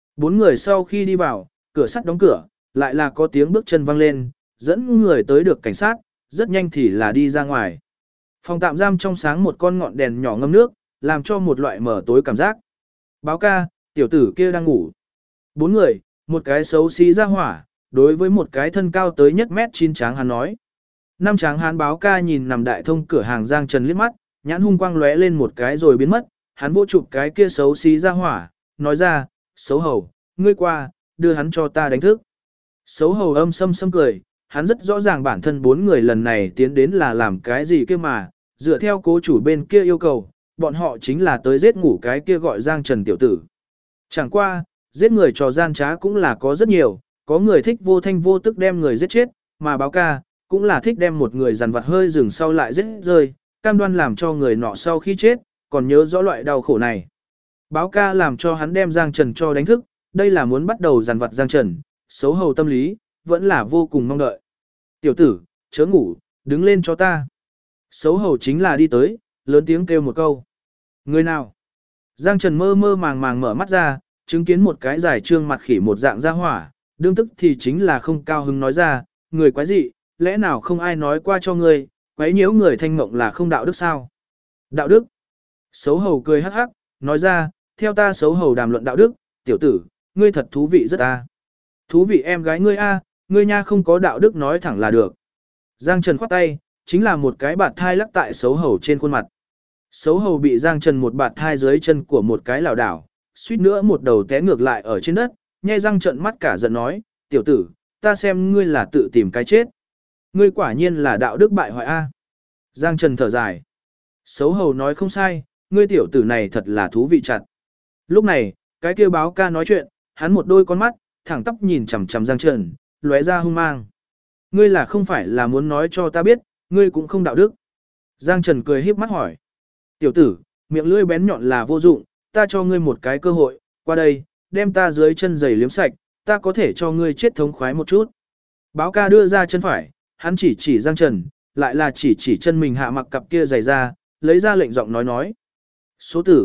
Bốn người sau khi đi vào, cửa sắt đóng cửa, lại là có tiếng bước chân vang lên, dẫn người tới được cảnh sát, rất nhanh thì là đi ra ngoài. Phòng tạm giam trong sáng một con ngọn đèn nhỏ ngâm nước, làm cho một loại mở tối cảm giác. Báo ca, tiểu tử kia đang ngủ. Bốn người, một cái xấu xí ra hỏa, đối với một cái thân cao tới nhất mét 9 tráng hắn nói. Năm tráng hắn báo ca nhìn nằm đại thông cửa hàng Giang Trần liếc mắt, nhãn hung quang lóe lên một cái rồi biến mất, hắn vô chụp cái kia xấu xí ra hỏa, nói ra, xấu hầu, ngươi qua, đưa hắn cho ta đánh thức. Xấu hầu âm sâm sâm cười, hắn rất rõ ràng bản thân bốn người lần này tiến đến là làm cái gì kia mà, dựa theo cố chủ bên kia yêu cầu, bọn họ chính là tới giết ngủ cái kia gọi Giang Trần tiểu tử. Chẳng qua, giết người trò gian trá cũng là có rất nhiều, có người thích vô thanh vô tức đem người giết chết, mà báo ca, cũng là thích đem một người dằn vặt hơi dừng sau lại giết rơi, cam đoan làm cho người nọ sau khi chết, còn nhớ rõ loại đau khổ này. Báo ca làm cho hắn đem Giang Trần cho đánh thức, đây là muốn bắt đầu dằn vặt Giang Trần, xấu hầu tâm lý, vẫn là vô cùng mong đợi. Tiểu tử, chớ ngủ, đứng lên cho ta. Xấu hầu chính là đi tới, lớn tiếng kêu một câu. Người nào? Giang Trần mơ mơ màng màng mở mắt ra, chứng kiến một cái dài trương mặt khỉ một dạng ra hỏa, đương tức thì chính là không cao hứng nói ra, người quái dị, lẽ nào không ai nói qua cho ngươi, quấy nhiễu người thanh mộng là không đạo đức sao? Đạo đức? Xấu hầu cười hắc hắc, nói ra, theo ta xấu hầu đàm luận đạo đức, tiểu tử, ngươi thật thú vị rất ta. Thú vị em gái ngươi a, ngươi nha không có đạo đức nói thẳng là được. Giang Trần khoát tay, chính là một cái bạt thai lắc tại xấu hầu trên khuôn mặt. Xấu hầu bị Giang Trần một bạt thai dưới chân của một cái lảo đảo, suýt nữa một đầu té ngược lại ở trên đất, nhe răng trợn mắt cả giận nói, tiểu tử, ta xem ngươi là tự tìm cái chết. Ngươi quả nhiên là đạo đức bại hoại a. Giang Trần thở dài. Xấu hầu nói không sai, ngươi tiểu tử này thật là thú vị chặt. Lúc này, cái kia báo ca nói chuyện, hắn một đôi con mắt, thẳng tắp nhìn chằm chằm Giang Trần, lóe ra hung mang. Ngươi là không phải là muốn nói cho ta biết, ngươi cũng không đạo đức. Giang Trần cười híp mắt hỏi. Tiểu tử, miệng lưỡi bén nhọn là vô dụng, ta cho ngươi một cái cơ hội, qua đây, đem ta dưới chân giày liếm sạch, ta có thể cho ngươi chết thống khoái một chút. Báo ca đưa ra chân phải, hắn chỉ Giang Trần, lại là chỉ chân mình hạ mặc cặp kia giày ra, lấy ra lệnh giọng nói. Số tử,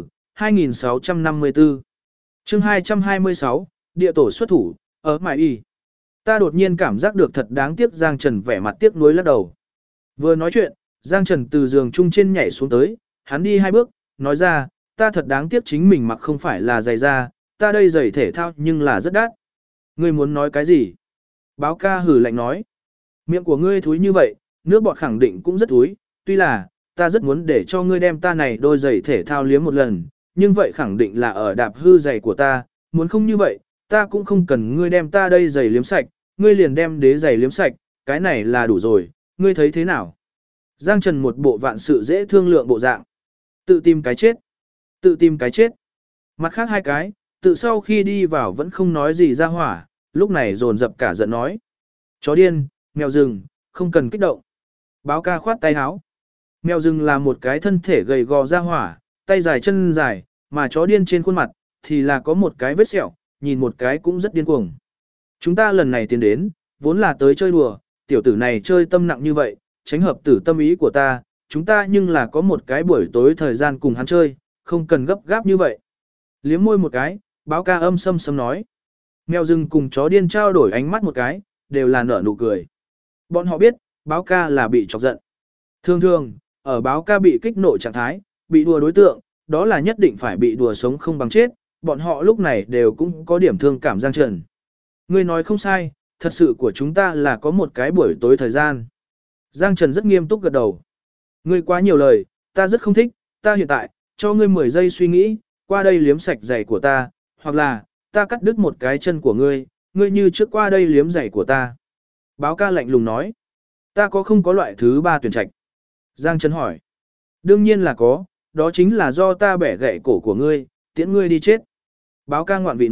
2654. Chương 226, địa tổ xuất thủ, ở mải y. Ta đột nhiên cảm giác được thật đáng tiếc Giang Trần vẻ mặt tiếc nuối lắc đầu. Vừa nói chuyện, Giang Trần từ giường chung trên nhảy xuống tới, hắn đi hai bước, nói ra, ta thật đáng tiếc chính mình mặc không phải là giày da, ta đây giày thể thao nhưng là rất đắt. Ngươi muốn nói cái gì? Báo ca hử lạnh nói. Miệng của ngươi thúi như vậy, nước bọt khẳng định cũng rất thúi, tuy là, ta rất muốn để cho ngươi đem ta này đôi giày thể thao liếm một lần, nhưng vậy khẳng định là ở đạp hư giày của ta, muốn không như vậy, ta cũng không cần ngươi đem ta đây giày liếm sạch, ngươi liền đem đế giày liếm sạch, cái này là đủ rồi, ngươi thấy thế nào? Giang Trần một bộ vạn sự dễ thương lượng bộ dạng. Tự tìm cái chết. Tự tìm cái chết. Mặt khác hai cái, tự sau khi đi vào vẫn không nói gì ra hỏa, lúc này dồn dập cả giận nói. Chó điên, mèo rừng, không cần kích động. Báo ca khoát tay áo. Mèo rừng là một cái thân thể gầy gò ra hỏa, tay dài chân dài, mà chó điên trên khuôn mặt, thì là có một cái vết sẹo, nhìn một cái cũng rất điên cuồng. Chúng ta lần này tiến đến, vốn là tới chơi đùa, tiểu tử này chơi tâm nặng như vậy, tránh hợp tử tâm ý của ta, chúng ta nhưng là có một cái buổi tối thời gian cùng hắn chơi, không cần gấp gáp như vậy. Liếm môi một cái, báo ca âm sâm sâm nói. Mèo rừng cùng chó điên trao đổi ánh mắt một cái, đều là nở nụ cười. Bọn họ biết, báo ca là bị chọc giận. Thường thường, ở báo ca bị kích nộ trạng thái, bị đùa đối tượng, đó là nhất định phải bị đùa sống không bằng chết, bọn họ lúc này đều cũng có điểm thương cảm Giang Trần. Ngươi nói không sai, thật sự của chúng ta là có một cái buổi tối thời gian. Giang Trần rất nghiêm túc gật đầu. Ngươi quá nhiều lời, ta rất không thích, ta hiện tại, cho ngươi 10 giây suy nghĩ, qua đây liếm sạch giày của ta, hoặc là, ta cắt đứt một cái chân của ngươi, ngươi như trước qua đây liếm giày của ta. Báo ca lạnh lùng nói, ta có không có loại thứ ba tuyển trạch? Giang Trần hỏi, đương nhiên là có, đó chính là do ta bẻ gãy cổ của ngươi, tiễn ngươi đi chết. Báo ca ngoạn vị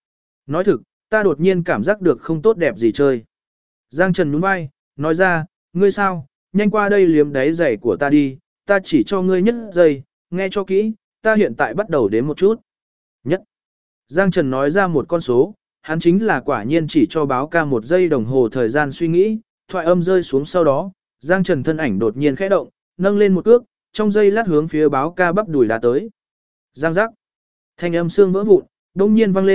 nói thực, ta đột nhiên cảm giác được không tốt đẹp gì chơi. Giang Trần nhún vai, nói ra, ngươi sao, nhanh qua đây liếm đáy giày của ta đi, ta chỉ cho ngươi nhất giây, nghe cho kỹ, ta hiện tại bắt đầu đếm một chút. Nhất. Giang Trần nói ra một con số, hắn chính là quả nhiên chỉ cho báo ca 1 giây đồng hồ thời gian suy nghĩ, thoại âm rơi xuống sau đó, Giang Trần thân ảnh đột nhiên khẽ động, nâng lên một cước, trong giây lát hướng phía báo ca bắp đùi đá tới. Giang giác. Thanh âm xương vỡ vụn, đông nhiên vang lên,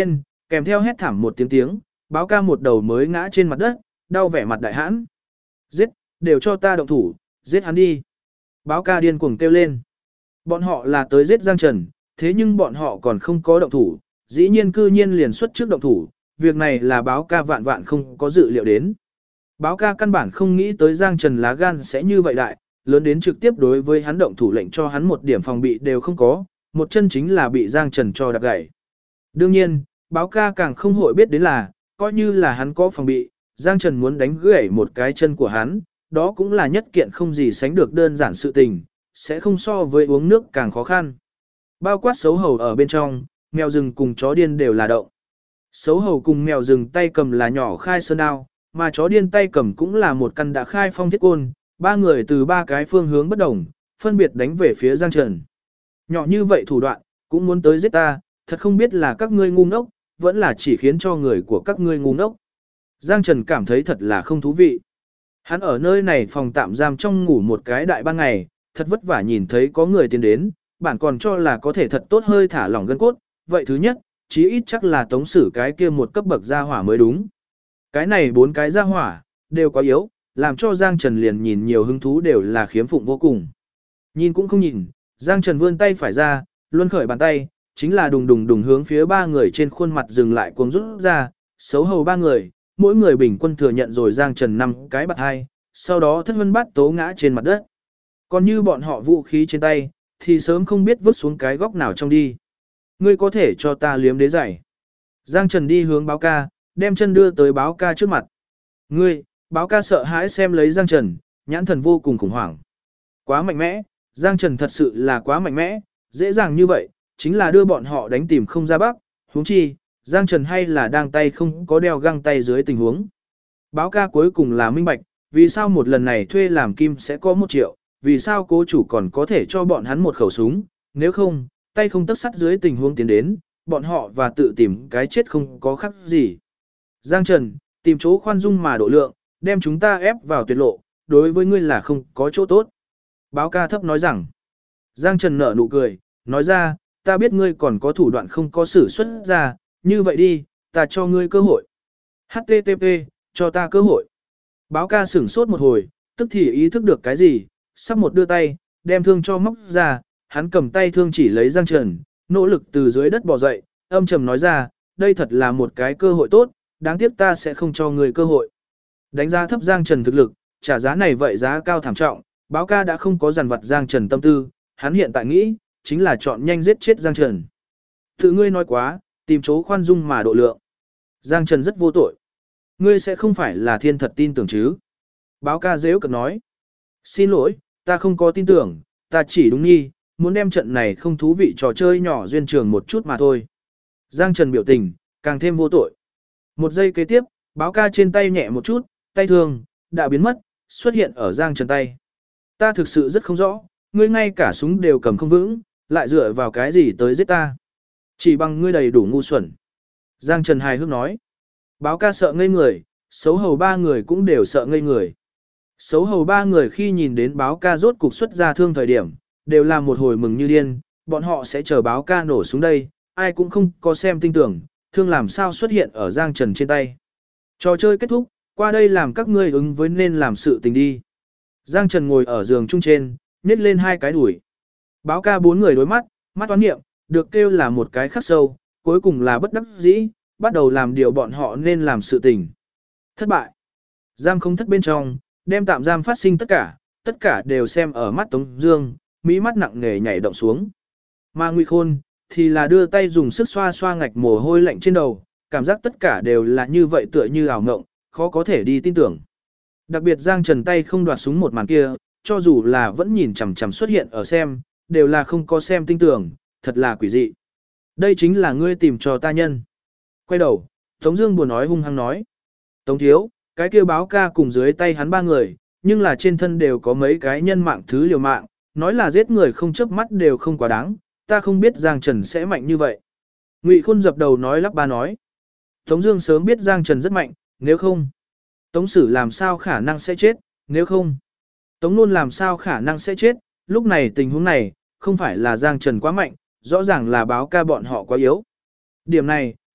kèm theo hét thảm một tiếng tiếng, báo ca một đầu mới ngã trên mặt đất, đau vẻ mặt đại hãn. Giết, đều cho ta động thủ, giết hắn đi. Báo ca điên cuồng kêu lên. Bọn họ là tới giết Giang Trần, thế nhưng bọn họ còn không có động thủ, dĩ nhiên cư nhiên liền xuất trước động thủ, việc này là báo ca vạn vạn không có dự liệu đến. Báo ca căn bản không nghĩ tới Giang Trần lá gan sẽ như vậy đại, lớn đến trực tiếp đối với hắn động thủ lệnh cho hắn một điểm phòng bị đều không có, một chân chính là bị Giang Trần cho đạp gãy. Đương nhiên, báo ca càng không hội biết đến là, coi như là hắn có phòng bị, Giang Trần muốn đánh gãy một cái chân của hắn, đó cũng là nhất kiện không gì sánh được đơn giản sự tình, sẽ không so với uống nước càng khó khăn. Bao quát xấu hầu ở bên trong, mèo rừng cùng chó điên đều là động. Xấu hầu cùng mèo rừng tay cầm là nhỏ khai sơn đao, mà chó điên tay cầm cũng là một căn đã khai phong thiết côn, ba người từ ba cái phương hướng bất đồng, phân biệt đánh về phía Giang Trần. Nhỏ như vậy thủ đoạn, cũng muốn tới giết ta, thật không biết là các ngươi ngu ngốc, vẫn là chỉ khiến cho người của các ngươi ngu ngốc. Giang Trần cảm thấy thật là không thú vị. Hắn ở nơi này phòng tạm giam trong ngủ một cái đại ban ngày, thật vất vả nhìn thấy có người tiến đến, bản còn cho là có thể thật tốt hơi thả lỏng gân cốt, vậy thứ nhất, chí ít chắc là tống xử cái kia một cấp bậc gia hỏa mới đúng. Cái này bốn cái gia hỏa, đều quá yếu, làm cho Giang Trần liền nhìn nhiều hứng thú đều là khiếm phụng vô cùng. Nhìn cũng không nhìn, Giang Trần vươn tay phải ra, luân khởi bàn tay, chính là đùng đùng đùng hướng phía ba người trên khuôn mặt dừng lại cuồng rút ra, xấu hầu ba người, mỗi người bình quân thừa nhận rồi Giang Trần 5 cái bạt hai, sau đó thất vân bát tố ngã trên mặt đất. Còn như bọn họ vũ khí trên tay, thì sớm không biết vứt xuống cái góc nào trong đi. Ngươi có thể cho ta liếm đế giày. Giang Trần đi hướng báo ca, đem chân đưa tới báo ca trước mặt. Ngươi, báo ca sợ hãi xem lấy Giang Trần, nhãn thần vô cùng khủng hoảng. Quá mạnh mẽ, Giang Trần thật sự là quá mạnh mẽ, dễ dàng như vậy, chính là đưa bọn họ đánh tìm không ra bắc, huống chi, Giang Trần hay là đang tay không có đeo găng tay dưới tình huống. Báo ca cuối cùng là minh bạch, vì sao một lần này thuê làm kim sẽ có 1 triệu, vì sao cố chủ còn có thể cho bọn hắn một khẩu súng, nếu không, tay không tấc sắt dưới tình huống tiến đến, bọn họ và tự tìm cái chết không có khác gì. Giang Trần, tìm chỗ khoan dung mà độ lượng, đem chúng ta ép vào tuyệt lộ, đối với ngươi là không có chỗ tốt. Báo ca thấp nói rằng, Giang Trần nở nụ cười, nói ra, ta biết ngươi còn có thủ đoạn không có sử xuất ra, như vậy đi, ta cho ngươi cơ hội. HTTP, cho ta cơ hội. Báo ca sửng sốt một hồi, tức thì ý thức được cái gì, sắp một đưa tay, đem thương cho móc ra, hắn cầm tay thương chỉ lấy Giang Trần, nỗ lực từ dưới đất bò dậy, âm trầm nói ra, đây thật là một cái cơ hội tốt, đáng tiếc ta sẽ không cho ngươi cơ hội. Đánh giá thấp Giang Trần thực lực, trả giá này vậy giá cao thảm trọng, báo ca đã không có dằn vặt Giang Trần tâm tư, hắn hiện tại nghĩ, chính là chọn nhanh giết chết Giang Trần. Tự ngươi nói quá, tìm chỗ khoan dung mà độ lượng. Giang Trần rất vô tội. Ngươi sẽ không phải là thiên thật tin tưởng chứ? Báo ca dễ cợt nói. Xin lỗi, ta không có tin tưởng, ta chỉ đúng nghi, muốn đem trận này không thú vị trò chơi nhỏ duyên trường một chút mà thôi. Giang Trần biểu tình, càng thêm vô tội. Một giây kế tiếp, báo ca trên tay nhẹ một chút, tay thương, đã biến mất, xuất hiện ở Giang Trần tay. Ta thực sự rất không rõ, ngươi ngay cả súng đều cầm không vững, lại dựa vào cái gì tới giết ta. Chỉ bằng ngươi đầy đủ ngu xuẩn. Giang Trần hài hước nói. Báo ca sợ ngây người, xấu hầu ba người cũng đều sợ ngây người. Xấu hầu ba người khi nhìn đến báo ca rốt cục xuất ra thương thời điểm, đều là một hồi mừng như điên, bọn họ sẽ chờ báo ca nổ xuống đây, ai cũng không có xem tin tưởng, thương làm sao xuất hiện ở Giang Trần trên tay. Trò chơi kết thúc, qua đây làm các ngươi ứng với nên làm sự tình đi. Giang Trần ngồi ở giường chung trên, nhét lên 2 cái đùi. Báo ca 4 người đối mắt, mắt toán nghiệm, được kêu là một cái khắc sâu, cuối cùng là bất đắc dĩ, bắt đầu làm điều bọn họ nên làm sự tình. Thất bại. Giam không thất bên trong, đem tạm giam phát sinh tất cả đều xem ở mắt Tống Dương, mỹ mắt nặng nề nhảy động xuống. Mà Ngụy Khôn thì là đưa tay dùng sức xoa xoa ngạch mồ hôi lạnh trên đầu, cảm giác tất cả đều là như vậy tựa như ảo ngộng, khó có thể đi tin tưởng. Đặc biệt Giang Trần tay không đoạt súng một màn kia, cho dù là vẫn nhìn chằm chằm xuất hiện ở xem, đều là không có xem tin tưởng, thật là quỷ dị. Đây chính là ngươi tìm cho ta nhân. Quay đầu, Tống Dương buồn nói hung hăng nói, Tống thiếu, cái kia báo ca cùng dưới tay hắn 3 người, nhưng là trên thân đều có mấy cái nhân mạng thứ liều mạng, nói là giết người không chớp mắt đều không quá đáng, ta không biết Giang Trần sẽ mạnh như vậy. Ngụy Khôn dập đầu nói lắp ba nói, Tống Dương sớm biết Giang Trần rất mạnh, nếu không, Tống Sử làm sao khả năng sẽ chết, nếu không, Tống Nôn làm sao khả năng sẽ chết, lúc này tình huống này, không phải là Giang Trần quá mạnh, rõ ràng là báo ca bọn họ quá yếu. Điểm này,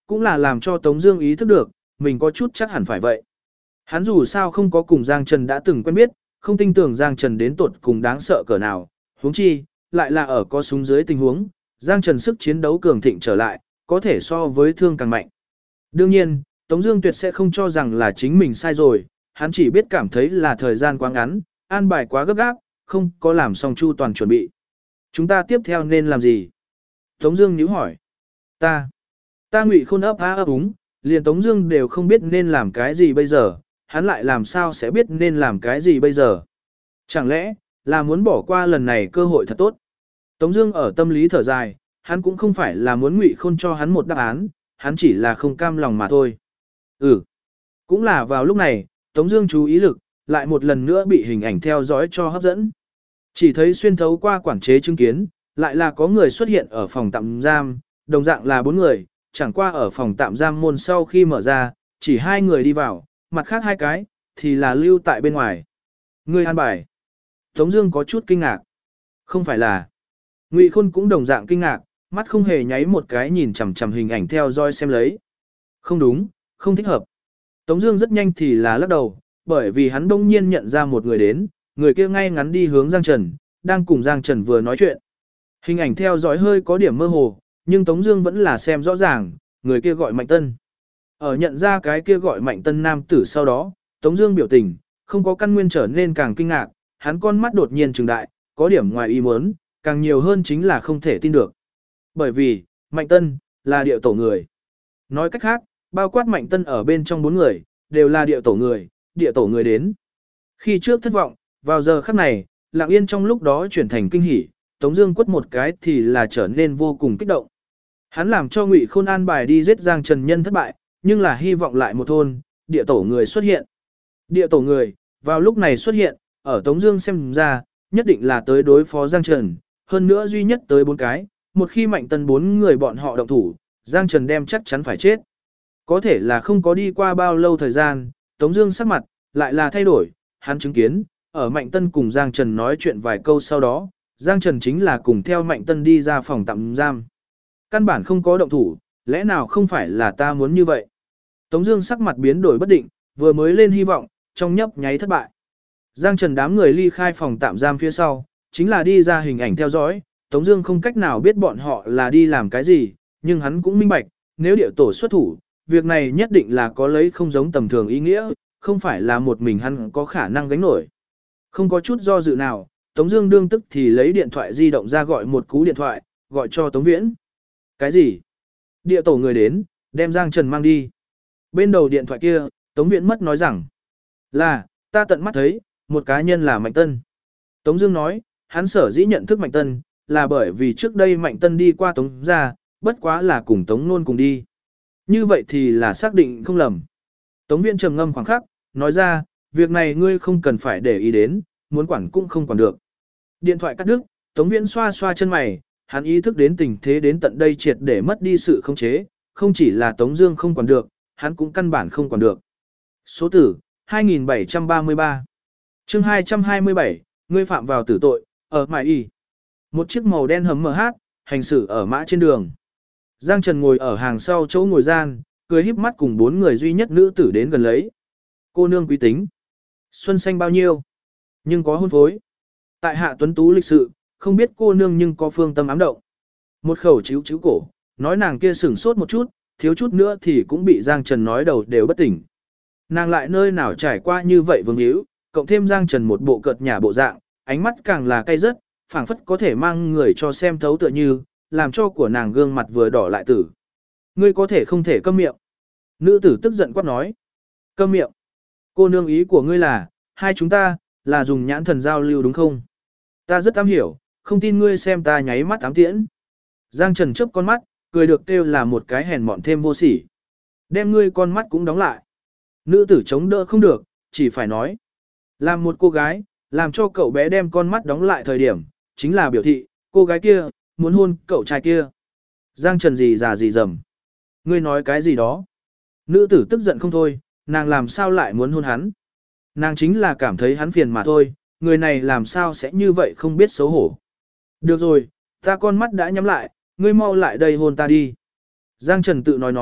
cũng là làm cho Tống Dương ý thức được, mình có chút chắc hẳn phải vậy. Hắn dù sao không có cùng Giang Trần đã từng quen biết, không tin tưởng Giang Trần đến tột cùng đáng sợ cỡ nào, huống chi, lại là ở có súng dưới tình huống, Giang Trần sức chiến đấu cường thịnh trở lại, có thể so với thương càng mạnh. Đương nhiên, Tống Dương tuyệt sẽ không cho rằng là chính mình sai rồi, hắn chỉ biết cảm thấy là thời gian quá ngắn, an bài quá gấp gáp, không có làm xong chu toàn chuẩn bị. Chúng ta tiếp theo nên làm gì? Tống Dương nhíu hỏi. Ta Ngụy Khôn ấp ấp úng, liền Tống Dương đều không biết nên làm cái gì bây giờ, hắn lại làm sao sẽ biết nên làm cái gì bây giờ? Chẳng lẽ là muốn bỏ qua lần này cơ hội thật tốt? Tống Dương ở tâm lý thở dài, hắn cũng không phải là muốn Ngụy Khôn cho hắn một đáp án, hắn chỉ là không cam lòng mà thôi. Cũng là vào lúc này, Tống Dương chú ý lực lại một lần nữa bị hình ảnh theo dõi cho hấp dẫn. Chỉ thấy xuyên thấu qua quản chế chứng kiến, lại là có người xuất hiện ở phòng tạm giam, đồng dạng là 4 người, chẳng qua ở phòng tạm giam môn sau khi mở ra, chỉ 2 người đi vào, mặt khác 2 cái thì là lưu tại bên ngoài. Người an bài. Tống Dương có chút kinh ngạc. Không phải là. Ngụy Khôn cũng đồng dạng kinh ngạc, mắt không hề nháy một cái nhìn chằm chằm hình ảnh theo dõi xem lấy. Không đúng, không thích hợp. Tống Dương rất nhanh thì là lắc đầu, bởi vì hắn đông nhiên nhận ra một người đến, người kia ngay ngắn đi hướng Giang Trần, đang cùng Giang Trần vừa nói chuyện. Hình ảnh theo dõi hơi có điểm mơ hồ, nhưng Tống Dương vẫn là xem rõ ràng, người kia gọi Mạnh Tân. Ở nhận ra cái kia gọi Mạnh Tân nam tử sau đó, Tống Dương biểu tình không có căn nguyên trở nên càng kinh ngạc, hắn con mắt đột nhiên trừng đại, có điểm ngoài ý muốn, càng nhiều hơn chính là không thể tin được. Bởi vì Mạnh Tân là địa tổ người. Nói cách khác, bao quát Mạnh Tân ở bên trong 4 người đều là địa tổ người đến. Khi trước thất vọng, vào giờ khắc này, lặng yên trong lúc đó chuyển thành kinh hỉ, Tống Dương quất một cái thì là trở nên vô cùng kích động. Hắn làm cho Ngụy Khôn an bài đi giết Giang Trần nhân thất bại, nhưng là hy vọng lại một thôn, địa tổ người xuất hiện. Địa tổ người, vào lúc này xuất hiện, ở Tống Dương xem ra, nhất định là tới đối phó Giang Trần, hơn nữa duy nhất tới 4 cái, một khi Mạnh Tân 4 người bọn họ động thủ, Giang Trần đem chắc chắn phải chết. Có thể là không có đi qua bao lâu thời gian, Tống Dương sắc mặt lại là thay đổi, hắn chứng kiến, ở Mạnh Tân cùng Giang Trần nói chuyện vài câu sau đó, Giang Trần chính là cùng theo Mạnh Tân đi ra phòng tạm giam. Căn bản không có động thủ, lẽ nào không phải là ta muốn như vậy? Tống Dương sắc mặt biến đổi bất định, vừa mới lên hy vọng, trong nhấp nháy thất bại. Giang Trần đám người ly khai phòng tạm giam phía sau, chính là đi ra hình ảnh theo dõi. Tống Dương không cách nào biết bọn họ là đi làm cái gì, nhưng hắn cũng minh bạch, nếu địa tổ xuất thủ, việc này nhất định là có lấy không giống tầm thường ý nghĩa, không phải là một mình hắn có khả năng gánh nổi. Không có chút do dự nào, Tống Dương đương tức thì lấy điện thoại di động ra gọi một cú điện thoại, gọi cho Tống Viễn. Cái gì? Địa tổ người đến, đem Giang Trần mang đi. Bên đầu điện thoại kia, Tống Viễn mất nói rằng, là, ta tận mắt thấy, một cá nhân là Mạnh Tân. Tống Dương nói, hắn sở dĩ nhận thức Mạnh Tân, là bởi vì trước đây Mạnh Tân đi qua Tống gia, bất quá là cùng Tống Nôn cùng đi. Như vậy thì là xác định không lầm. Tống Viễn trầm ngâm khoảng khắc, nói ra, việc này ngươi không cần phải để ý đến, muốn quản cũng không quản được. Điện thoại cắt đứt, Tống Viễn xoa xoa chân mày, hắn ý thức đến tình thế đến tận đây triệt để mất đi sự khống chế, không chỉ là Tống Dương không quản được, hắn cũng căn bản không quản được. Số tử 2733, chương 227, ngươi phạm vào tử tội, ở Mại Y. Một chiếc màu đen hầm MH, hành xử ở mã trên đường. Giang Trần ngồi ở hàng sau chỗ ngồi gian, cười híp mắt cùng 4 người duy nhất nữ tử đến gần lấy. Cô nương quý tính. Xuân xanh bao nhiêu? Nhưng có hôn phối. Tại hạ tuấn tú lịch sự, không biết cô nương nhưng có phương tâm ám động. Một khẩu chíu chíu cổ, nói nàng kia sửng sốt một chút, thiếu chút nữa thì cũng bị Giang Trần nói đầu đều bất tỉnh. Nàng lại nơi nào trải qua như vậy vương hữu, cộng thêm Giang Trần một bộ cợt nhả bộ dạng, ánh mắt càng là cay rứt, phảng phất có thể mang người cho xem thấu tựa như, làm cho của nàng gương mặt vừa đỏ lại tử. Ngươi có thể không thể câm miệng. Nữ tử tức giận quát nói. Câm miệng. Cô nương ý của ngươi là, hai chúng ta, là dùng nhãn thần giao lưu đúng không? Ta rất am hiểu, không tin ngươi xem ta nháy mắt ám tiễn. Giang Trần chớp con mắt, cười được kêu là một cái hèn mọn thêm vô sỉ. Đem ngươi con mắt cũng đóng lại. Nữ tử chống đỡ không được, chỉ phải nói. Làm một cô gái, làm cho cậu bé đem con mắt đóng lại thời điểm, chính là biểu thị, cô gái kia, muốn hôn cậu trai kia. Giang Trần gì già gì dầm. Ngươi nói cái gì đó. Nữ tử tức giận không thôi, nàng làm sao lại muốn hôn hắn. Nàng chính là cảm thấy hắn phiền mà thôi, người này làm sao sẽ như vậy không biết xấu hổ. Được rồi, ta con mắt đã nhắm lại, ngươi mau lại đây hôn ta đi. Giang Trần tự nói nói,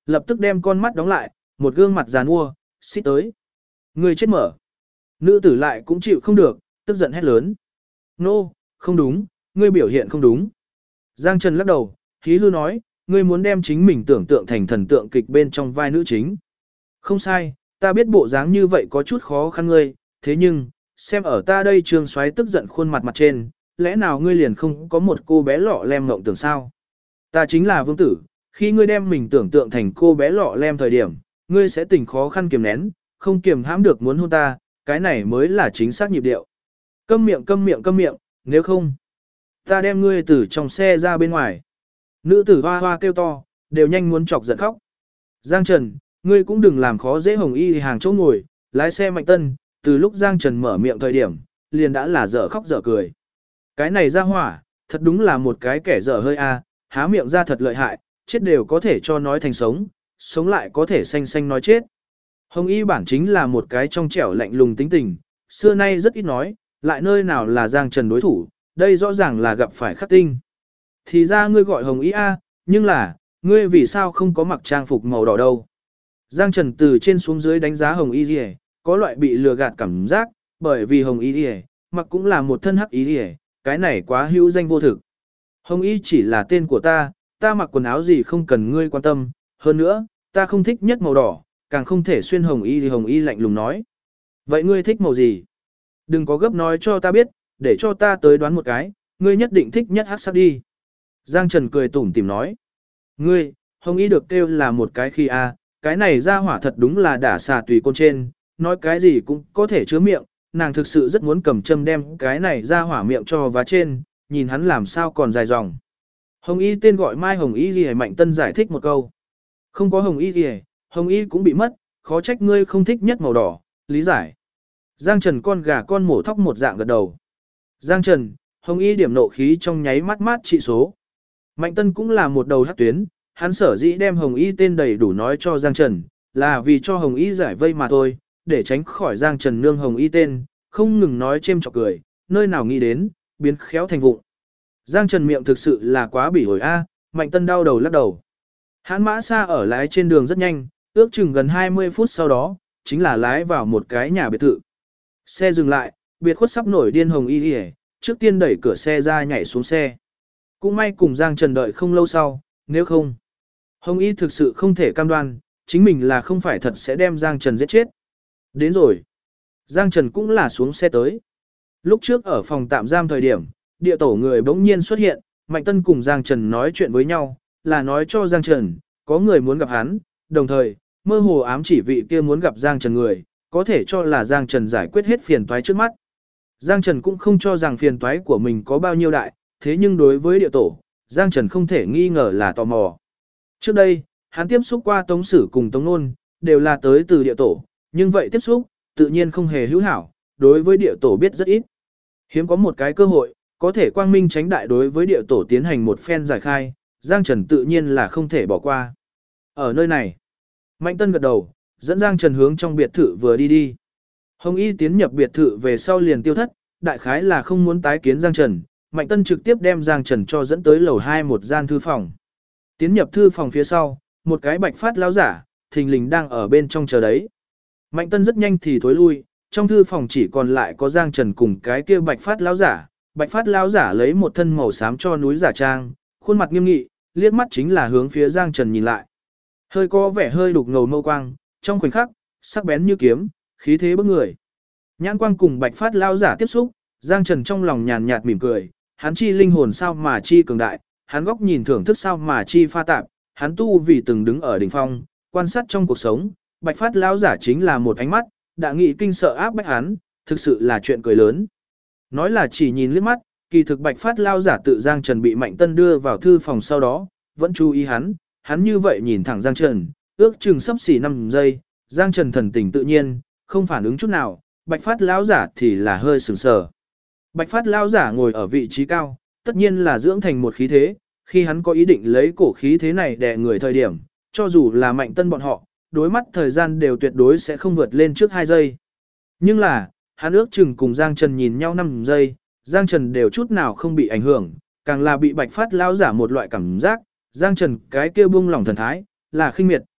lập tức đem con mắt đóng lại, một gương mặt giàn mua, xích tới. Ngươi chết mở. Nữ tử lại cũng chịu không được, tức giận hét lớn. Nô, không đúng, ngươi biểu hiện không đúng. Giang Trần lắc đầu, hí hư nói, ngươi muốn đem chính mình tưởng tượng thành thần tượng kịch bên trong vai nữ chính. Không sai, ta biết bộ dáng như vậy có chút khó khăn ngươi, thế nhưng, xem ở ta đây Trương Soái tức giận khuôn mặt mặt trên, lẽ nào ngươi liền không có một cô bé lọ lem ngộng tưởng sao? Ta chính là vương tử, khi ngươi đem mình tưởng tượng thành cô bé lọ lem thời điểm, ngươi sẽ tỉnh khó khăn kiềm nén, không kiềm hãm được muốn hôn ta, cái này mới là chính xác nhịp điệu. Câm miệng câm miệng câm miệng, nếu không, ta đem ngươi từ trong xe ra bên ngoài. Nữ tử hoa hoa kêu to, đều nhanh muốn chọc giận khóc. Giang Trần, ngươi cũng đừng làm khó dễ Hồng Y hàng chỗ ngồi, lái xe Mạnh Tân, từ lúc Giang Trần mở miệng thời điểm, liền đã là dở khóc dở cười. Cái này ra hỏa, thật đúng là một cái kẻ dở hơi a, há miệng ra thật lợi hại, chết đều có thể cho nói thành sống, sống lại có thể xanh xanh nói chết. Hồng Y bản chính là một cái trong trẻo lạnh lùng tính tình, xưa nay rất ít nói, lại nơi nào là Giang Trần đối thủ, đây rõ ràng là gặp phải khắc tinh. Thì ra ngươi gọi Hồng Y a, nhưng là, ngươi vì sao không có mặc trang phục màu đỏ đâu? Giang Trần từ trên xuống dưới đánh giá Hồng Y Liễu, có loại bị lừa gạt cảm giác, bởi vì Hồng Y Liễu mặc cũng là một thân hắc y Liễu, cái này quá hữu danh vô thực. Hồng Y chỉ là tên của ta, ta mặc quần áo gì không cần ngươi quan tâm, hơn nữa, ta không thích nhất màu đỏ, càng không thể xuyên Hồng Y thì Hồng Y lạnh lùng nói. Vậy ngươi thích màu gì? Đừng có gấp nói cho ta biết, để cho ta tới đoán một cái, ngươi nhất định thích nhất hắc sắc đi. Giang Trần cười tủm tỉm nói. Ngươi, Hồng Y được kêu là một cái khi a, cái này ra hỏa thật đúng là đả xà tùy côn trên, nói cái gì cũng có thể chứa miệng, nàng thực sự rất muốn cầm châm đem cái này ra hỏa miệng cho vá trên, nhìn hắn làm sao còn dài dòng. Hồng Y tên gọi Mai Hồng Y gì Mạnh Tân giải thích một câu. Không có Hồng Y gì, Hồng Y cũng bị mất, khó trách ngươi không thích nhất màu đỏ, lý giải. Giang Trần con gà con mổ thóc một dạng gật đầu. Giang Trần, Hồng Y điểm nộ khí trong nháy mắt mát trị số. Mạnh Tân cũng là một đầu hắc tuyến, hắn sở dĩ đem Hồng Y tên đầy đủ nói cho Giang Trần, là vì cho Hồng Y giải vây mà thôi, để tránh khỏi Giang Trần nương Hồng Y tên, không ngừng nói chêm chọc cười, nơi nào nghĩ đến, biến khéo thành vụng. Giang Trần miệng thực sự là quá bỉ ổi a, Mạnh Tân đau đầu lắc đầu. Hãn mã xa ở lái trên đường rất nhanh, ước chừng gần 20 phút sau đó, chính là lái vào một cái nhà biệt thự. Xe dừng lại, biệt khuất sắp nổi điên Hồng Y đi, trước tiên đẩy cửa xe ra nhảy xuống xe. Cũng may cùng Giang Trần đợi không lâu sau, nếu không, Hồng Y thực sự không thể cam đoan, chính mình là không phải thật sẽ đem Giang Trần giết chết. Đến rồi. Giang Trần cũng là xuống xe tới. Lúc trước ở phòng tạm giam thời điểm, địa tổ người bỗng nhiên xuất hiện, Mạnh Tân cùng Giang Trần nói chuyện với nhau, là nói cho Giang Trần, có người muốn gặp hắn, đồng thời, mơ hồ ám chỉ vị kia muốn gặp Giang Trần người, có thể cho là Giang Trần giải quyết hết phiền toái trước mắt. Giang Trần cũng không cho rằng phiền toái của mình có bao nhiêu đại, thế nhưng đối với địa tổ, Giang Trần không thể nghi ngờ là tò mò. Trước đây, hắn tiếp xúc qua Tống Sử cùng Tống Nôn, đều là tới từ địa tổ, nhưng vậy tiếp xúc, tự nhiên không hề hữu hảo, đối với địa tổ biết rất ít. Hiếm có một cái cơ hội, có thể quang minh tránh đại đối với địa tổ tiến hành một phen giải khai, Giang Trần tự nhiên là không thể bỏ qua. Ở nơi này, Mạnh Tân gật đầu, dẫn Giang Trần hướng trong biệt thự vừa đi đi. Hồng Y tiến nhập biệt thự về sau liền tiêu thất, đại khái là không muốn tái kiến Giang Trần, Mạnh Tân trực tiếp đem Giang Trần cho dẫn tới lầu 2 một gian thư phòng. Tiến nhập thư phòng phía sau, một cái bạch phát lão giả, thình lình đang ở bên trong chờ đấy. Mạnh Tân rất nhanh thì thối lui, trong thư phòng chỉ còn lại có Giang Trần cùng cái kia bạch phát lão giả. Bạch phát lão giả lấy một thân màu xám cho núi giả trang, khuôn mặt nghiêm nghị, liếc mắt chính là hướng phía Giang Trần nhìn lại. Hơi có vẻ hơi đục ngầu mâu quang, trong khoảnh khắc, sắc bén như kiếm, khí thế bức người. Nhãn quang cùng bạch phát lão giả tiếp xúc, Giang Trần trong lòng nhàn nhạt mỉm cười, hắn chi linh hồn sao mà chi cường đại, hắn góc nhìn thưởng thức sao mà chi pha tạp, hắn tu vì từng đứng ở đỉnh phong, quan sát trong cuộc sống, bạch phát lão giả chính là một ánh mắt, đã nghị kinh sợ áp bách hắn, thực sự là chuyện cười lớn. Nói là chỉ nhìn liếc mắt, kỳ thực bạch phát lão giả tự Giang Trần bị Mạnh Tân đưa vào thư phòng sau đó, vẫn chú ý hắn như vậy nhìn thẳng Giang Trần, ước chừng sắp xỉ 5 giây, Giang Trần thần tình tự nhiên, không phản ứng chút nào, bạch phát lão giả thì là hơi sừng sờ. Bạch phát lão giả ngồi ở vị trí cao, tất nhiên là dưỡng thành một khí thế, khi hắn có ý định lấy cổ khí thế này đè người thời điểm, cho dù là Mạnh Tân bọn họ, đối mắt thời gian đều tuyệt đối sẽ không vượt lên trước 2 giây. Nhưng là, hắn ước chừng cùng Giang Trần nhìn nhau 5 giây, Giang Trần đều chút nào không bị ảnh hưởng, càng là bị bạch phát lão giả một loại cảm giác, Giang Trần cái kia buông lỏng thần thái, là khinh miệt,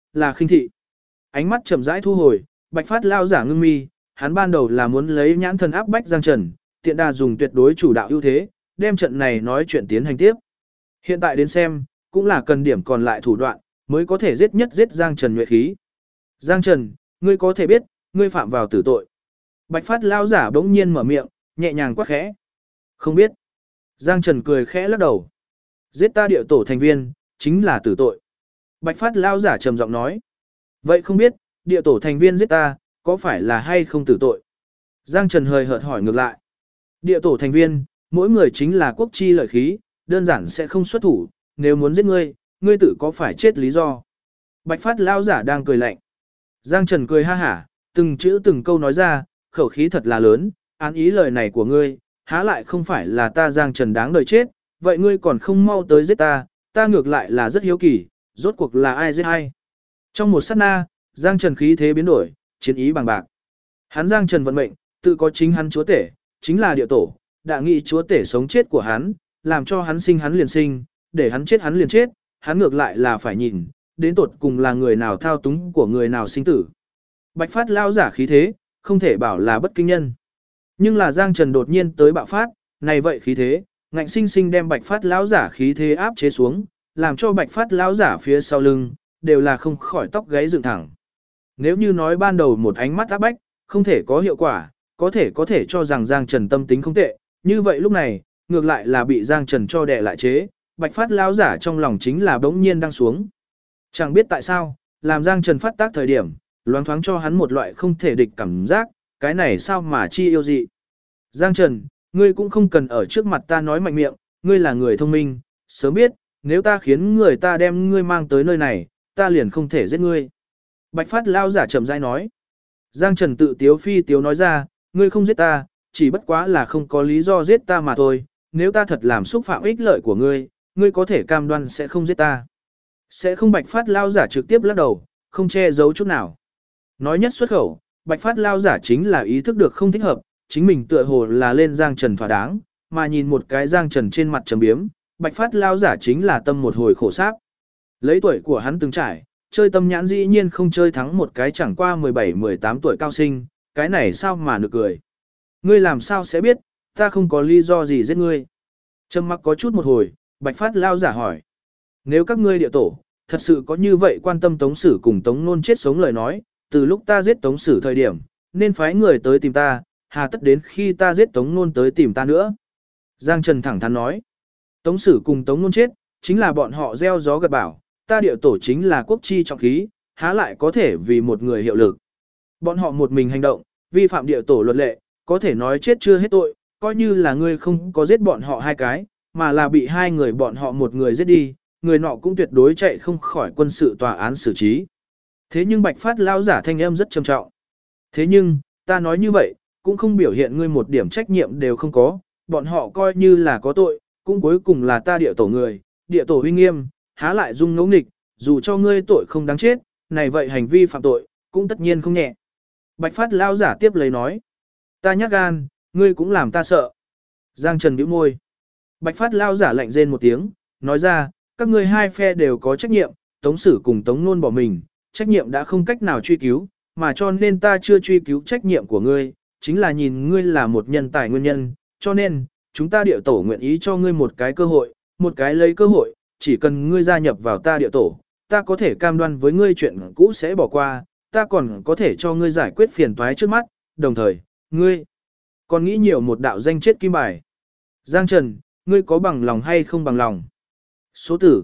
là khinh thị. Ánh mắt chậm rãi thu hồi, Bạch Phát lao giả ngưng mi, hắn ban đầu là muốn lấy nhãn thần áp bách Giang Trần, tiện đà dùng tuyệt đối chủ đạo ưu thế, đem trận này nói chuyện tiến hành tiếp. Hiện tại đến xem, cũng là cần điểm còn lại thủ đoạn, mới có thể giết Giang Trần nhuệ khí. Giang Trần, ngươi có thể biết, ngươi phạm vào tử tội. Bạch Phát lao giả bỗng nhiên mở miệng, nhẹ nhàng quát khẽ. Không biết. Giang Trần cười khẽ lắc đầu. Giết ta địa tổ thành viên, chính là tử tội. Bạch Phát lao giả trầm giọng nói. Vậy không biết, địa tổ thành viên giết ta, có phải là hay không tử tội? Giang Trần hời hợt hỏi ngược lại. Địa tổ thành viên, mỗi người chính là quốc chi lợi khí, đơn giản sẽ không xuất thủ, nếu muốn giết ngươi, ngươi tự có phải chết lý do. Bạch Phát lao giả đang cười lạnh. Giang Trần cười ha hả, từng chữ từng câu nói ra, khẩu khí thật là lớn, án ý lời này của ngươi, há lại không phải là ta Giang Trần đáng đời chết, vậy ngươi còn không mau tới giết ta, ta ngược lại là rất hiếu kỳ, rốt cuộc là ai giết ai. Trong một sát na, Giang Trần khí thế biến đổi, chiến ý bằng bạc. Hắn Giang Trần vận mệnh, tự có chính hắn chúa tể, chính là địa tổ, đã nghị chúa tể sống chết của hắn, làm cho hắn sinh hắn liền sinh, để hắn liền chết, hắn ngược lại là phải nhìn, đến tột cùng là người nào thao túng của người nào sinh tử. Bạch Phát lao giả khí thế, không thể bảo là bất kinh nhân. Nhưng là Giang Trần đột nhiên tới bạo phát, này vậy khí thế, ngạnh sinh sinh đem Bạch Phát lão giả khí thế áp chế xuống, làm cho Bạch Phát lão giả phía sau lưng đều là không khỏi tóc gáy dựng thẳng. Nếu như nói ban đầu một ánh mắt áp bách, không thể có hiệu quả, có thể cho rằng Giang Trần tâm tính không tệ, như vậy lúc này, ngược lại là bị Giang Trần cho đè lại chế, Bạch Phát lão giả trong lòng chính là bỗng nhiên đang xuống. Chẳng biết tại sao, làm Giang Trần phát tác thời điểm, loáng thoáng cho hắn một loại không thể địch cảm giác, cái này sao mà chi yêu dị. Giang Trần, ngươi cũng không cần ở trước mặt ta nói mạnh miệng, ngươi là người thông minh, sớm biết, nếu ta khiến người ta đem ngươi mang tới nơi này, ta liền không thể giết ngươi. Bạch Phát lao giả chậm rãi nói. Giang Trần tự tiếu phi tiếu nói ra, ngươi không giết ta, chỉ bất quá là không có lý do giết ta mà thôi, nếu ta thật làm xúc phạm ích lợi của ngươi, ngươi có thể cam đoan sẽ không giết ta. Sẽ không. Bạch Phát lao giả trực tiếp lắc đầu, không che giấu chút nào. Nói nhất xuất khẩu, Bạch Phát lao giả chính là ý thức được không thích hợp, chính mình tựa hồ là lên Giang Trần thỏa đáng, mà nhìn một cái Giang Trần trên mặt trầm biếm, Bạch Phát lao giả chính là tâm một hồi khổ sáp. Lấy tuổi của hắn từng trải, chơi tâm nhãn dĩ nhiên không chơi thắng một cái chẳng qua 17-18 tuổi cao sinh, cái này sao mà nực cười. Ngươi làm sao sẽ biết, ta không có lý do gì giết ngươi. Trầm mặc có chút một hồi, Bạch Phát lao giả hỏi. Nếu các ngươi địa tổ, thật sự có như vậy quan tâm Tống Sử cùng Tống Nôn chết sống lời nói, từ lúc ta giết Tống Sử thời điểm, nên phái người tới tìm ta, hà tất đến khi ta giết Tống Nôn tới tìm ta nữa. Giang Trần thẳng thắn nói. Tống Sử cùng Tống Nôn chết, chính là bọn họ gieo gió gặt bão, ta địa tổ chính là quốc chi trọng khí, há lại có thể vì một người hiệu lực. Bọn họ một mình hành động, vi phạm địa tổ luật lệ, có thể nói chết chưa hết tội, coi như là ngươi không có giết bọn họ hai cái, mà là bị hai người bọn họ một người giết đi, người nọ cũng tuyệt đối chạy không khỏi quân sự tòa án xử trí. Thế nhưng Bạch Phát lao giả thanh âm rất trầm trọng. Thế nhưng, ta nói như vậy, cũng không biểu hiện ngươi một điểm trách nhiệm đều không có, bọn họ coi như là có tội, cũng cuối cùng là ta địa tổ người, địa tổ uy nghiêm, há lại dung ngẫu nghịch, dù cho ngươi tội không đáng chết, này vậy hành vi phạm tội, cũng tất nhiên không nhẹ. Bạch Phát lao giả tiếp lấy nói, ta nhát gan, ngươi cũng làm ta sợ. Giang Trần bĩu môi. Bạch Phát lao giả lạnh rên một tiếng, nói ra, các ngươi hai phe đều có trách nhiệm, Tống Sử cùng Tống Nôn bỏ mình, trách nhiệm đã không cách nào truy cứu, mà cho nên ta chưa truy cứu trách nhiệm của ngươi, chính là nhìn ngươi là một nhân tài nguyên nhân, cho nên, chúng ta địa tổ nguyện ý cho ngươi một cái cơ hội, một cái lấy cơ hội, chỉ cần ngươi gia nhập vào ta địa tổ, ta có thể cam đoan với ngươi chuyện cũ sẽ bỏ qua, ta còn có thể cho ngươi giải quyết phiền toái trước mắt, đồng thời, ngươi còn nghĩ nhiều một đạo danh chết kim bài. Giang Trần, ngươi có bằng lòng hay không bằng lòng? Số tử,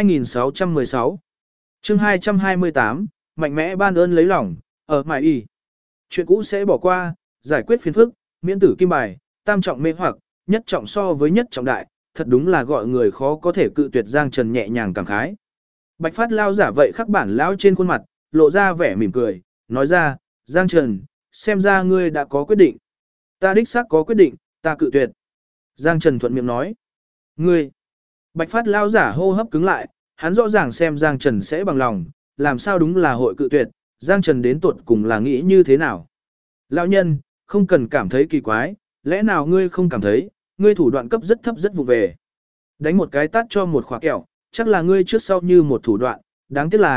2616. Chương 228, mạnh mẽ ban ơn lấy lòng, ở mại y. Chuyện cũ sẽ bỏ qua, giải quyết phiền phức, miễn tử kim bài, tam trọng mê hoặc, nhất trọng so với nhất trọng đại, thật đúng là gọi người khó có thể cự tuyệt. Giang Trần nhẹ nhàng cảm khái. Bạch Phát lao giả vậy khắc bản lão trên khuôn mặt, lộ ra vẻ mỉm cười, nói ra, Giang Trần, xem ra ngươi đã có quyết định. Ta đích xác có quyết định, ta cự tuyệt. Giang Trần thuận miệng nói. Ngươi. Bạch Phát lao giả hô hấp cứng lại, hắn rõ ràng xem Giang Trần sẽ bằng lòng, làm sao đúng là hội cự tuyệt, Giang Trần đến tuột cùng là nghĩ như thế nào. Lão nhân, không cần cảm thấy kỳ quái, lẽ nào ngươi không cảm thấy, ngươi thủ đoạn cấp rất thấp rất vụ về. Đánh một cái tát cho một khóa kẹo, chắc là ngươi trước sau như một thủ đoạn, đáng tiếc là,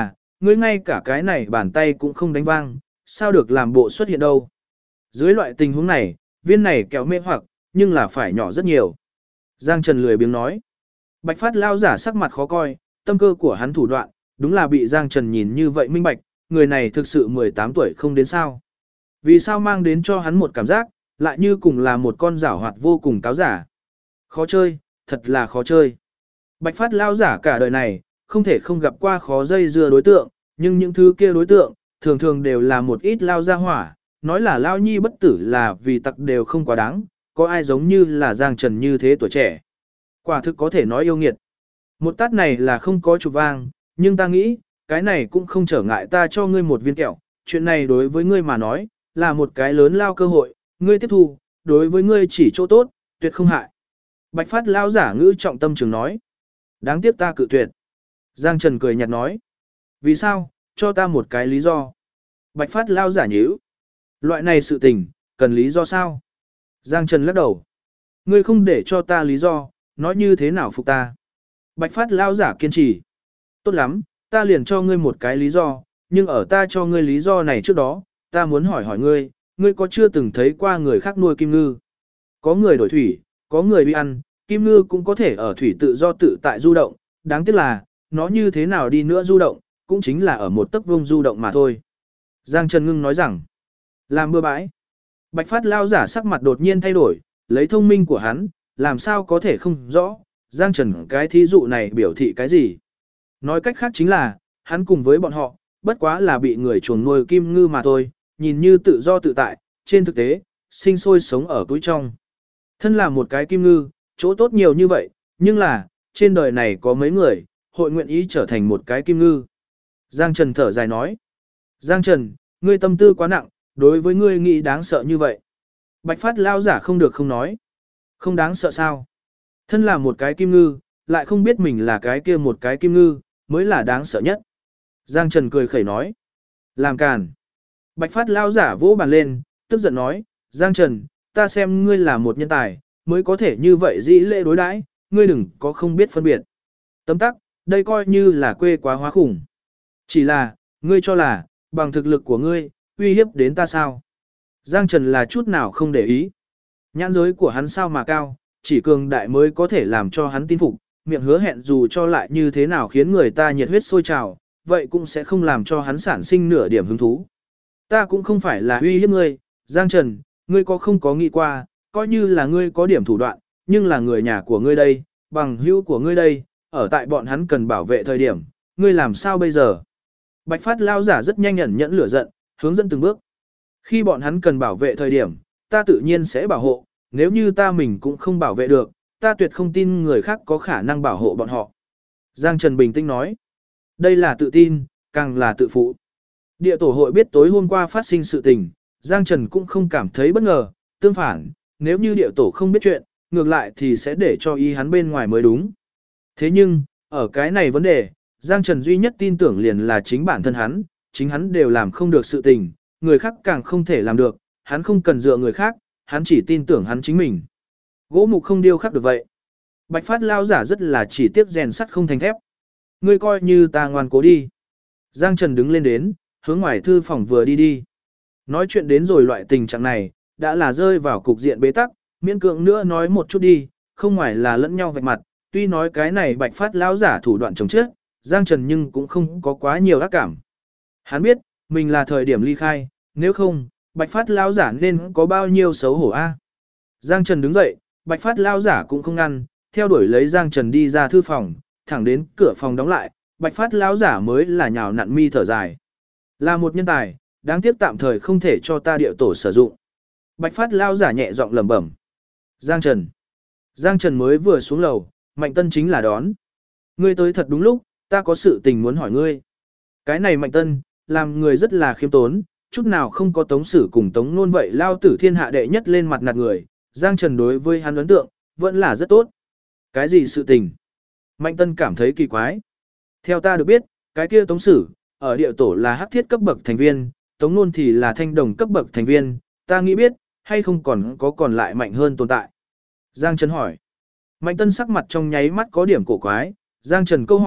ngươi ngay cả cái này bàn tay cũng không đánh vang, sao được làm bộ xuất hiện đâu. Dưới loại tình huống này, viên này kẹo mê hoặc, nhưng là phải nhỏ rất nhiều. Giang Trần lười biếng nói. Bạch Phát lao giả sắc mặt khó coi, tâm cơ của hắn thủ đoạn, đúng là bị Giang Trần nhìn như vậy minh bạch, người này thực sự 18 tuổi không đến sao. Vì sao mang đến cho hắn một cảm giác, lại như cùng là một con giảo hoạt vô cùng cáo giả. Khó chơi, thật là khó chơi. Bạch Phát lao giả cả đời này, không thể không gặp qua khó dây dưa đối tượng, nhưng những thứ kia đối tượng, thường thường đều là một ít lao gia hỏa, nói là lao nhi bất tử là vì tặc đều không quá đáng, có ai giống như là Giang Trần như thế tuổi trẻ. Quả thực có thể nói yêu nghiệt. Một tát này là không có chụp vang, nhưng ta nghĩ, cái này cũng không trở ngại ta cho ngươi một viên kẹo, chuyện này đối với ngươi mà nói, là một cái lớn lao cơ hội, ngươi tiếp thu, đối với ngươi chỉ chỗ tốt, tuyệt không hại. Bạch Phát lao giả ngữ trọng tâm trường nói. Đáng tiếc ta cự tuyệt. Giang Trần cười nhạt nói. Vì sao, cho ta một cái lý do. Bạch Phát lao giả nhíu. Loại này sự tình, cần lý do sao? Giang Trần lắc đầu. Ngươi không để cho ta lý do, nói như thế nào phục ta. Bạch Phát lao giả kiên trì. Tốt lắm, ta liền cho ngươi một cái lý do, nhưng ở ta cho ngươi lý do này trước đó, ta muốn hỏi hỏi ngươi, ngươi có chưa từng thấy qua người khác nuôi kim ngư? Có người đổi thủy, có người bị ăn, kim ngư cũng có thể ở thủy tự do tự tại du động, đáng tiếc là, nó như thế nào đi nữa du động, cũng chính là ở một tấc vuông du động mà thôi. Giang Trần Ngưng nói rằng, làm bừa bãi. Bạch Phát lao giả sắc mặt đột nhiên thay đổi, lấy thông minh của hắn, làm sao có thể không rõ, Giang Trần cái thí dụ này biểu thị cái gì. Nói cách khác chính là, hắn cùng với bọn họ, bất quá là bị người chuồng nuôi kim ngư mà thôi, nhìn như tự do tự tại, trên thực tế, sinh sôi sống ở túi trong. Thân là một cái kim ngư, chỗ tốt nhiều như vậy, nhưng là, trên đời này có mấy người, hội nguyện ý trở thành một cái kim ngư. Giang Trần thở dài nói. Giang Trần, ngươi tâm tư quá nặng, đối với ngươi nghĩ đáng sợ như vậy. Bạch Phát lao giả không được không nói. Không đáng sợ sao? Thân là một cái kim ngư, lại không biết mình là cái kia một cái kim ngư, mới là đáng sợ nhất. Giang Trần cười khẩy nói. Làm càn. Bạch Phát lao giả vỗ bàn lên, tức giận nói. Giang Trần, ta xem ngươi là một nhân tài, mới có thể như vậy dĩ lễ đối đãi, ngươi đừng có không biết phân biệt. Tấm tắc, đây coi như là quê quá hóa khủng. Chỉ là, ngươi cho là, bằng thực lực của ngươi, uy hiếp đến ta sao? Giang Trần là chút nào không để ý. Nhãn giới của hắn sao mà cao, chỉ cường đại mới có thể làm cho hắn tin phục, miệng hứa hẹn dù cho lại như thế nào khiến người ta nhiệt huyết sôi trào, vậy cũng sẽ không làm cho hắn sản sinh nửa điểm hứng thú. Ta cũng không phải là uy hiếp ngươi, Giang Trần, ngươi có không có nghĩ qua, coi như là ngươi có điểm thủ đoạn, nhưng là người nhà của ngươi đây, bằng hữu của ngươi đây, ở tại bọn hắn cần bảo vệ thời điểm, ngươi làm sao bây giờ? Bạch Phát lao giả rất nhanh nhẫn lửa giận, hướng dẫn từng bước. Khi bọn hắn cần bảo vệ thời điểm, ta tự nhiên sẽ bảo hộ, nếu như ta mình cũng không bảo vệ được, ta tuyệt không tin người khác có khả năng bảo hộ bọn họ. Giang Trần bình tĩnh nói, đây là tự tin, càng là tự phụ. Địa tổ hội biết tối hôm qua phát sinh sự tình, Giang Trần cũng không cảm thấy bất ngờ, tương phản, nếu như địa tổ không biết chuyện, ngược lại thì sẽ để cho ý hắn bên ngoài mới đúng. Thế nhưng, ở cái này vấn đề, Giang Trần duy nhất tin tưởng liền là chính bản thân hắn, chính hắn đều làm không được sự tình, người khác càng không thể làm được, hắn không cần dựa người khác, hắn chỉ tin tưởng hắn chính mình. Gỗ mục không điêu khắc được vậy. Bạch Phát lao giả rất là chỉ tiếc rèn sắt không thành thép. Ngươi coi như ta ngoan cố đi. Giang Trần đứng lên đến, hướng ngoài thư phòng vừa đi đi. Nói chuyện đến rồi loại tình trạng này, đã là rơi vào cục diện bế tắc, miễn cưỡng nữa nói một chút đi, không ngoài là lẫn nhau vạch mặt, tuy nói cái này Bạch Phát lão giả thủ đoạn chống chết, Giang Trần nhưng cũng không có quá nhiều ác cảm. Hắn biết, mình là thời điểm ly khai, nếu không, Bạch Phát lão giả nên có bao nhiêu xấu hổ a. Giang Trần đứng dậy, Bạch Phát lão giả cũng không ngăn, theo đuổi lấy Giang Trần đi ra thư phòng, thẳng đến cửa phòng đóng lại, Bạch Phát lão giả mới là nhào nặn mi thở dài. Là một nhân tài, đáng tiếc tạm thời không thể cho ta địa tổ sử dụng. Bạch Phát lão giả nhẹ giọng lẩm bẩm. Giang Trần. Giang Trần mới vừa xuống lầu, Mạnh Tân chính là đón. Ngươi tới thật đúng lúc, ta có sự tình muốn hỏi ngươi. Cái này Mạnh Tân, làm người rất là khiêm tốn, chút nào không có Tống Sử cùng Tống Nôn vậy lao tử thiên hạ đệ nhất lên mặt nạt người. Giang Trần đối với hắn ấn tượng, vẫn là rất tốt. Cái gì sự tình? Mạnh Tân cảm thấy kỳ quái. Theo ta được biết, cái kia Tống Sử, ở địa tổ là hắc thiết cấp bậc thành viên, Tống Nôn thì là thanh đồng cấp bậc thành viên, ta nghĩ biết, hay không còn lại mạnh hơn tồn tại. Giang Trần hỏi. Mạnh Tân sắc mặt trong nháy mắt có điểm cổ quái, Giang Trần câu hỏi,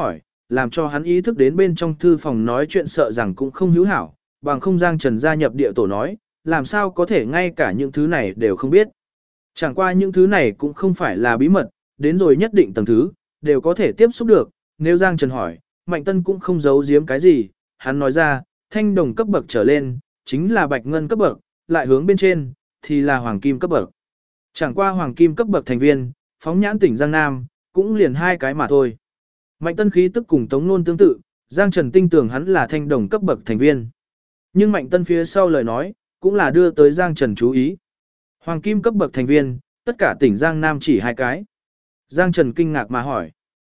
làm cho hắn ý thức đến bên trong thư phòng nói chuyện sợ rằng cũng không hữu hảo, bằng không Giang Trần gia nhập địa tổ nói, làm sao có thể ngay cả những thứ này đều không biết. Chẳng qua những thứ này cũng không phải là bí mật, đến rồi nhất định tầng thứ, đều có thể tiếp xúc được, nếu Giang Trần hỏi, Mạnh Tân cũng không giấu giếm cái gì, hắn nói ra, thanh đồng cấp bậc trở lên, chính là bạch ngân cấp bậc, lại hướng bên trên, thì là hoàng kim cấp bậc. Chẳng qua hoàng kim cấp bậc thành viên, phóng nhãn tỉnh Giang Nam, cũng liền hai cái mà thôi. Mạnh Tân khí tức cùng Tống Nôn tương tự, Giang Trần tin tưởng hắn là thanh đồng cấp bậc thành viên. Nhưng Mạnh Tân phía sau lời nói, cũng là đưa tới Giang Trần chú ý. Hoàng kim cấp bậc thành viên, tất cả tỉnh Giang Nam chỉ hai cái. Giang Trần kinh ngạc mà hỏi.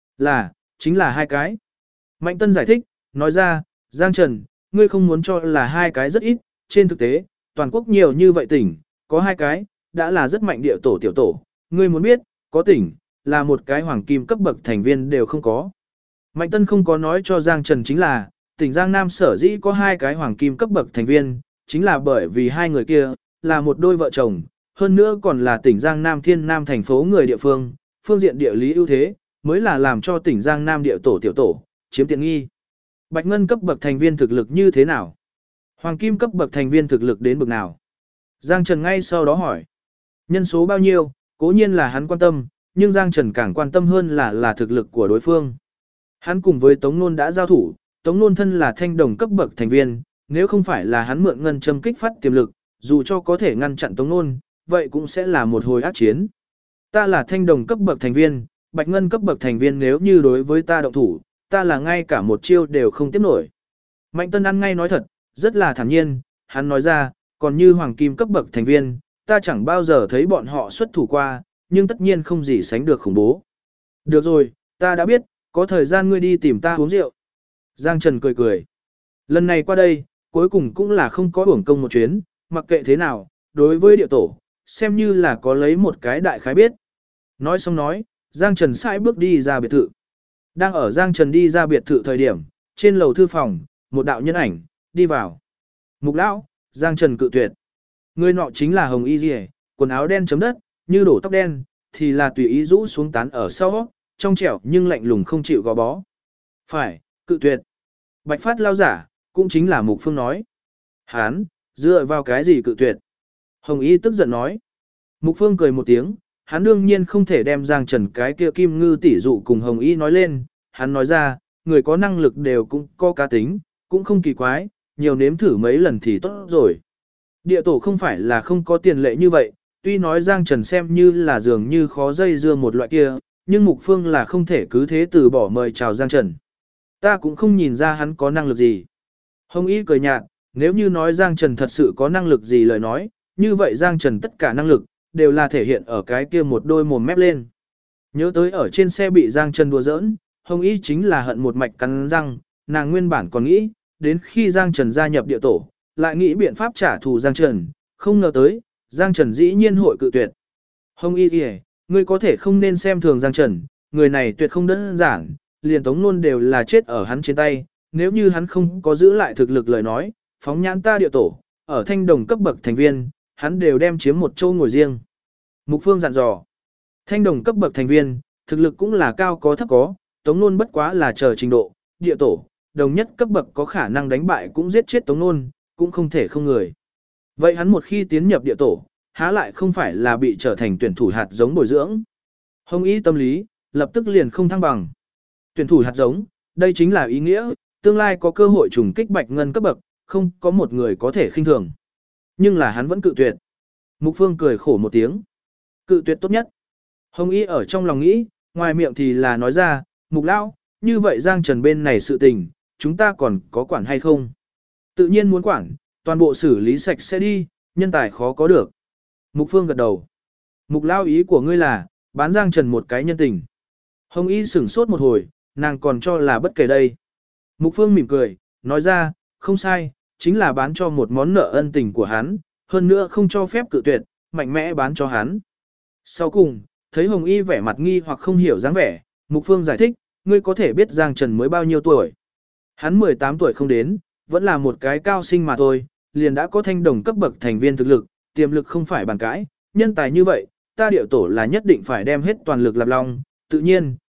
Chính là hai cái. Mạnh Tân giải thích, nói ra, Giang Trần, ngươi không muốn cho là hai cái rất ít, trên thực tế, toàn quốc nhiều như vậy tỉnh, có hai cái, đã là rất mạnh địa tổ tiểu tổ. Ngươi muốn biết, có tỉnh, là một cái hoàng kim cấp bậc thành viên đều không có. Mạnh Tân không có nói cho Giang Trần chính là, tỉnh Giang Nam sở dĩ có hai cái hoàng kim cấp bậc thành viên, chính là bởi vì hai người kia, là một đôi vợ chồng, hơn nữa còn là tỉnh Giang Nam Thiên Nam thành phố người địa phương, phương diện địa lý ưu thế, mới là làm cho tỉnh Giang Nam địa tổ tiểu tổ, chiếm tiện nghi. Bạch Ngân cấp bậc thành viên thực lực như thế nào? Hoàng Kim cấp bậc thành viên thực lực đến bậc nào? Giang Trần ngay sau đó hỏi. Nhân số bao nhiêu, cố nhiên là hắn quan tâm, nhưng Giang Trần càng quan tâm hơn là thực lực của đối phương. Hắn cùng với Tống Nôn đã giao thủ, Tống Nôn thân là thanh đồng cấp bậc thành viên, nếu không phải là hắn mượn ngân châm kích phát tiềm lực, dù cho có thể ngăn chặn Tống Nôn, vậy cũng sẽ là một hồi ác chiến. Ta là thanh đồng cấp bậc thành viên, bạch ngân cấp bậc thành viên nếu như đối với ta động thủ, ta là ngay cả một chiêu đều không tiếp nổi. Mạnh Tân ăn ngay nói thật, rất là thản nhiên, hắn nói ra, còn như hoàng kim cấp bậc thành viên, ta chẳng bao giờ thấy bọn họ xuất thủ qua, nhưng tất nhiên không gì sánh được khủng bố. Được rồi, ta đã biết, có thời gian ngươi đi tìm ta uống rượu. Giang Trần cười cười. Lần này qua đây, cuối cùng cũng là không có uổng công một chuyến, mặc kệ thế nào, đối với địa tổ, xem như là có lấy một cái đại khái biết. Nói xong nói, Giang Trần sải bước đi ra biệt thự. Đang ở Giang Trần đi ra biệt thự thời điểm, trên lầu thư phòng, một đạo nhân ảnh, đi vào. Mục lão, Giang Trần cự tuyệt. Người nọ chính là Hồng Y Diệ, quần áo đen chấm đất, như đổ tóc đen, thì là tùy ý rũ xuống tán ở sau, trong trẻo nhưng lạnh lùng không chịu gò bó. Phải, cự tuyệt. Bạch Phát lao giả, cũng chính là Mục Phương nói. Hán, dựa vào cái gì cự tuyệt? Hồng Y tức giận nói. Mục Phương cười một tiếng, hắn đương nhiên không thể đem Giang Trần cái kia kim ngư tỷ dụ cùng Hồng Y nói lên. Hắn nói ra, người có năng lực đều cũng có cá tính, cũng không kỳ quái, nhiều nếm thử mấy lần thì tốt rồi. Địa tổ không phải là không có tiền lệ như vậy, tuy nói Giang Trần xem như là dường như khó dây dưa một loại kia, nhưng Mục Phương là không thể cứ thế từ bỏ mời chào Giang Trần. Ta cũng không nhìn ra hắn có năng lực gì. Hồng Y cười nhạt, nếu như nói Giang Trần thật sự có năng lực gì lời nói, như vậy Giang Trần tất cả năng lực, đều là thể hiện ở cái kia một đôi mồm mép lên. Nhớ tới ở trên xe bị Giang Trần đùa giỡn, Hồng Y chính là hận một mạch cắn răng, nàng nguyên bản còn nghĩ, đến khi Giang Trần gia nhập địa tổ, lại nghĩ biện pháp trả thù Giang Trần, không ngờ tới, Giang Trần dĩ nhiên hội cự tuyệt. Hồng Y kìa, ngươi có thể không nên xem thường Giang Trần, người này tuyệt không đơn giản, liền Tống Nôn đều là chết ở hắn trên tay, nếu như hắn không có giữ lại thực lực lời nói, phóng nhãn ta địa tổ, ở thanh đồng cấp bậc thành viên, hắn đều đem chiếm một châu ngồi riêng. Mục Phương dặn dò, thanh đồng cấp bậc thành viên, thực lực cũng là cao có thấp có, Tống Nôn bất quá là chờ trình độ, địa tổ, đồng nhất cấp bậc có khả năng đánh bại cũng giết chết Tống Nôn, cũng không thể không người. Vậy hắn một khi tiến nhập địa tổ, há lại không phải là bị trở thành tuyển thủ hạt giống bồi dưỡng. Hồng Y tâm lý, lập tức liền không thăng bằng. Tuyển thủ hạt giống, đây chính là ý nghĩa, tương lai có cơ hội trùng kích bạch ngân cấp bậc, không có một người có thể khinh thường. Nhưng là hắn vẫn cự tuyệt. Mục Phương cười khổ một tiếng. Cự tuyệt tốt nhất. Hồng Y ở trong lòng nghĩ, ngoài miệng thì là nói ra, Mục lão, như vậy Giang Trần bên này sự tình, chúng ta còn có quản hay không? Tự nhiên muốn quản, toàn bộ xử lý sạch sẽ đi, nhân tài khó có được. Mục Phương gật đầu. Mục lão ý của ngươi là, bán Giang Trần một cái nhân tình. Hồng Y sửng sốt một hồi, nàng còn cho là bất kể đây. Mục Phương mỉm cười, nói ra, không sai, chính là bán cho một món nợ ân tình của hắn, hơn nữa không cho phép cự tuyệt, mạnh mẽ bán cho hắn. Sau cùng, thấy Hồng Y vẻ mặt nghi hoặc không hiểu dáng vẻ, Mục Phương giải thích, ngươi có thể biết Giang Trần mới bao nhiêu tuổi. Hắn 18 tuổi không đến, vẫn là một cái cao sinh mà thôi, liền đã có thanh đồng cấp bậc thành viên thực lực, tiềm lực không phải bàn cãi, nhân tài như vậy, ta địa tổ là nhất định phải đem hết toàn lực lập long, tự nhiên,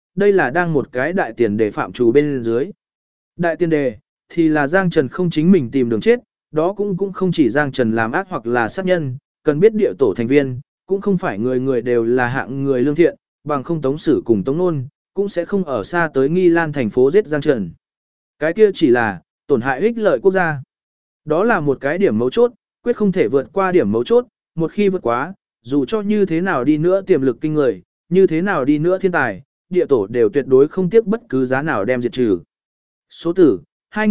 đây là đang một cái đại tiền đề phạm trù bên dưới. Đại tiền đề, thì là Giang Trần không chính mình tìm đường chết, đó cũng không chỉ Giang Trần làm ác hoặc là sát nhân, cần biết địa tổ thành viên, cũng không phải người người đều là hạng người lương thiện, bằng không Tống Sử cùng Tống Nôn, cũng sẽ không ở xa tới Nghi Lan thành phố giết Giang Trần. Cái kia chỉ là tổn hại ích lợi quốc gia. Đó là một cái điểm mấu chốt, quyết không thể vượt qua điểm mấu chốt, một khi vượt quá, dù cho như thế nào đi nữa tiềm lực kinh người, như thế nào đi nữa thiên tài, địa tổ đều tuyệt đối không tiếc bất cứ giá nào đem diệt trừ. Số tử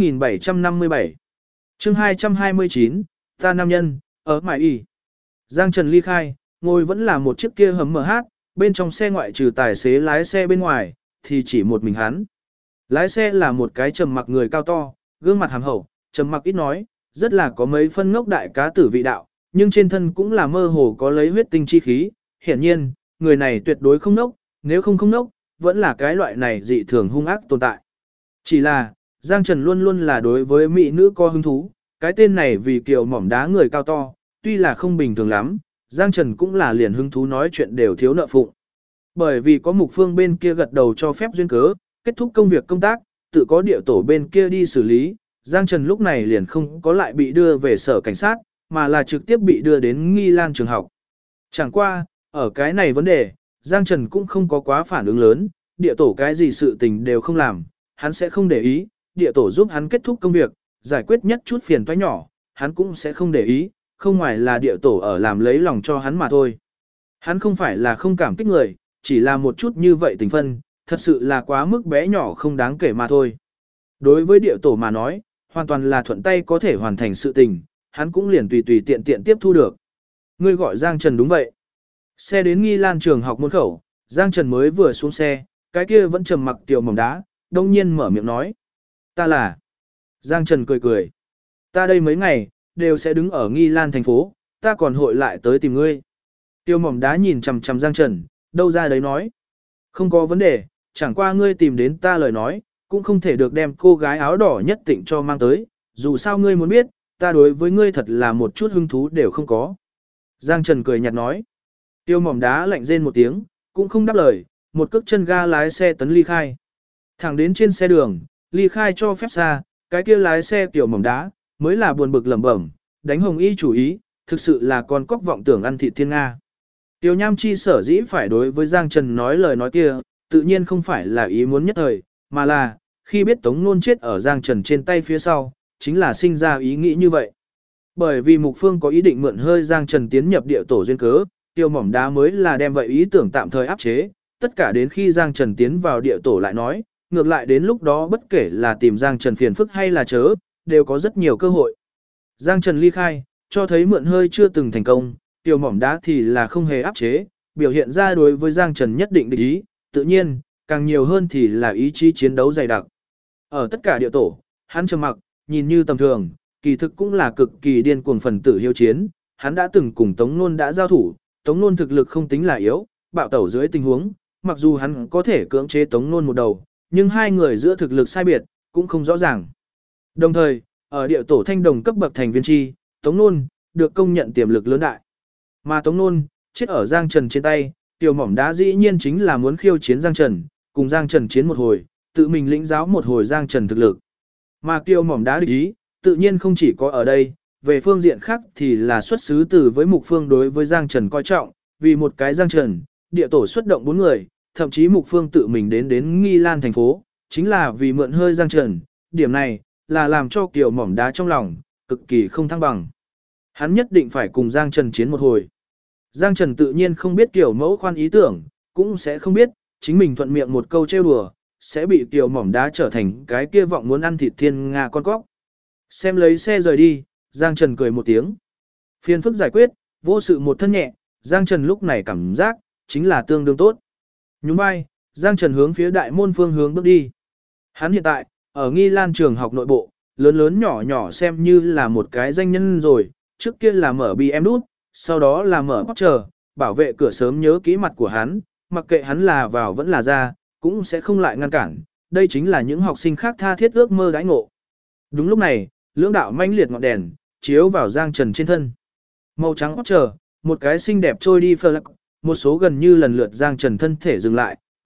2757 chương 229, ta nam nhân, ở Mại Y. Giang Trần ly khai, ngồi vẫn là một chiếc kia hầm MH, bên trong xe ngoại trừ tài xế lái xe bên ngoài, thì chỉ một mình hắn. Lái xe là một cái trầm mặc người cao to, gương mặt hàm hậu, trầm mặc ít nói, rất là có mấy phân ngốc đại cá tử vị đạo, nhưng trên thân cũng là mơ hồ có lấy huyết tinh chi khí. Hiển nhiên, người này tuyệt đối không ngốc, nếu không ngốc, vẫn là cái loại này dị thường hung ác tồn tại. Chỉ là, Giang Trần luôn luôn là đối với mỹ nữ có hứng thú, cái tên này vì kiểu mỏm đá người cao to, tuy là không bình thường lắm, Giang Trần cũng là liền hứng thú nói chuyện đều thiếu nợ phụng. Bởi vì có Mục Phương bên kia gật đầu cho phép duyên cớ, kết thúc công việc công tác, tự có địa tổ bên kia đi xử lý, Giang Trần lúc này liền không có lại bị đưa về sở cảnh sát, mà là trực tiếp bị đưa đến Nghi Lan trường học. Chẳng qua, ở cái này vấn đề, Giang Trần cũng không có quá phản ứng lớn, địa tổ cái gì sự tình đều không làm, hắn sẽ không để ý, địa tổ giúp hắn kết thúc công việc, giải quyết nhất chút phiền toái nhỏ, hắn cũng sẽ không để ý, không ngoài là địa tổ ở làm lấy lòng cho hắn mà thôi. Hắn không phải là không cảm kích người, chỉ là một chút như vậy tình phân, thật sự là quá mức bé nhỏ không đáng kể mà thôi. Đối với địa tổ mà nói, hoàn toàn là thuận tay có thể hoàn thành sự tình, hắn cũng liền tùy tùy tiện tiện tiếp thu được. Ngươi gọi Giang Trần đúng vậy. Xe đến Nghi Lan trường học môn khẩu, Giang Trần mới vừa xuống xe, cái kia vẫn trầm mặc tiểu mỏng đá, đông nhiên mở miệng nói. Ta là. Giang Trần cười cười. Ta đây mấy ngày, đều sẽ đứng ở Nghi Lan thành phố, ta còn hội lại tới tìm ngươi. Tiêu mỏng đá nhìn chằm chằm Giang Trần, đâu ra đấy nói. Không có vấn đề, chẳng qua ngươi tìm đến ta lời nói, cũng không thể được đem cô gái áo đỏ nhất định cho mang tới, dù sao ngươi muốn biết, ta đối với ngươi thật là một chút hứng thú đều không có. Giang Trần cười nhạt nói. Tiêu mỏng đá lạnh rên một tiếng, cũng không đáp lời, một cước chân ga lái xe tấn ly khai. Thẳng đến trên xe đường, ly khai cho phép xa, cái kia lái xe tiểu mỏng đá, mới là buồn bực lẩm bẩm, đánh Hồng Y chủ ý, thực sự là con cóc vọng tưởng ăn thịt thiên Nga. Tiêu Nham Chi sở dĩ phải đối với Giang Trần nói lời nói kia, tự nhiên không phải là ý muốn nhất thời, mà là, khi biết Tống Nôn chết ở Giang Trần trên tay phía sau, chính là sinh ra ý nghĩ như vậy. Bởi vì Mục Phương có ý định mượn hơi Giang Trần tiến nhập địa tổ duyên cớ, tiêu mỏng đá mới là đem vậy ý tưởng tạm thời áp chế, tất cả đến khi Giang Trần tiến vào địa tổ lại nói, ngược lại đến lúc đó bất kể là tìm Giang Trần phiền phức hay là chớ, đều có rất nhiều cơ hội. Giang Trần ly khai, cho thấy mượn hơi chưa từng thành công, tiêu mỏng đá thì là không hề áp chế, biểu hiện ra đối với Giang Trần nhất định địch ý, tự nhiên, càng nhiều hơn thì là ý chí chiến đấu dày đặc. Ở tất cả địa tổ, hắn trầm mặc, nhìn như tầm thường, kỳ thực cũng là cực kỳ điên cuồng phần tử hiếu chiến, hắn đã từng cùng Tống Nôn đã giao thủ, Tống Nôn thực lực không tính là yếu, bạo tẩu dưới tình huống, mặc dù hắn có thể cưỡng chế Tống Nôn một đầu, nhưng hai người giữa thực lực sai biệt, cũng không rõ ràng. Đồng thời, ở địa tổ thanh đồng cấp bậc thành viên chi, Tống Nôn được công nhận tiềm lực lớn đại. Mà Tống Nôn chết ở Giang Trần trên tay, tiểu mỏng đá dĩ nhiên chính là muốn khiêu chiến Giang Trần, cùng Giang Trần chiến một hồi, tự mình lĩnh giáo một hồi Giang Trần thực lực. Mà tiểu mỏng đá địch ý, tự nhiên không chỉ có ở đây, về phương diện khác thì là xuất xứ từ với Mục Phương đối với Giang Trần coi trọng, vì một cái Giang Trần, địa tổ xuất động 4 người, thậm chí Mục Phương tự mình đến Nghi Lan thành phố, chính là vì mượn hơi Giang Trần, điểm này là làm cho Kiều mỏng đá trong lòng cực kỳ không thăng bằng. Hắn nhất định phải cùng Giang Trần chiến một hồi. Giang Trần tự nhiên không biết Kiều mẫu khoan ý tưởng, cũng sẽ không biết, chính mình thuận miệng một câu trêu đùa, sẽ bị Kiều mỏng đá trở thành cái kia vọng muốn ăn thịt thiên Nga con cóc. Xem lấy xe rời đi, Giang Trần cười một tiếng. Phiền phức giải quyết, vô sự một thân nhẹ, Giang Trần lúc này cảm giác, chính là tương đương tốt. Nhún vai, Giang Trần hướng phía đại môn phương hướng bước đi. Hắn hiện tại, ở Nghi Lan trường học nội bộ, lớn lớn nhỏ nhỏ xem như là một cái danh nhân rồi, trước kia là mở BM đút, sau đó là mở Porsche, bảo vệ cửa sớm nhớ kỹ mặt của hắn, mặc kệ hắn là vào vẫn là ra, cũng sẽ không lại ngăn cản, đây chính là những học sinh khác tha thiết ước mơ đãi ngộ. Đúng lúc này, lưỡng đạo manh liệt ngọn đèn, chiếu vào Giang Trần trên thân. Màu trắng Porsche, một cái xinh đẹp trôi đi phơ lắc, một số gần như lần lượt Giang Trần thân thể dừng lại,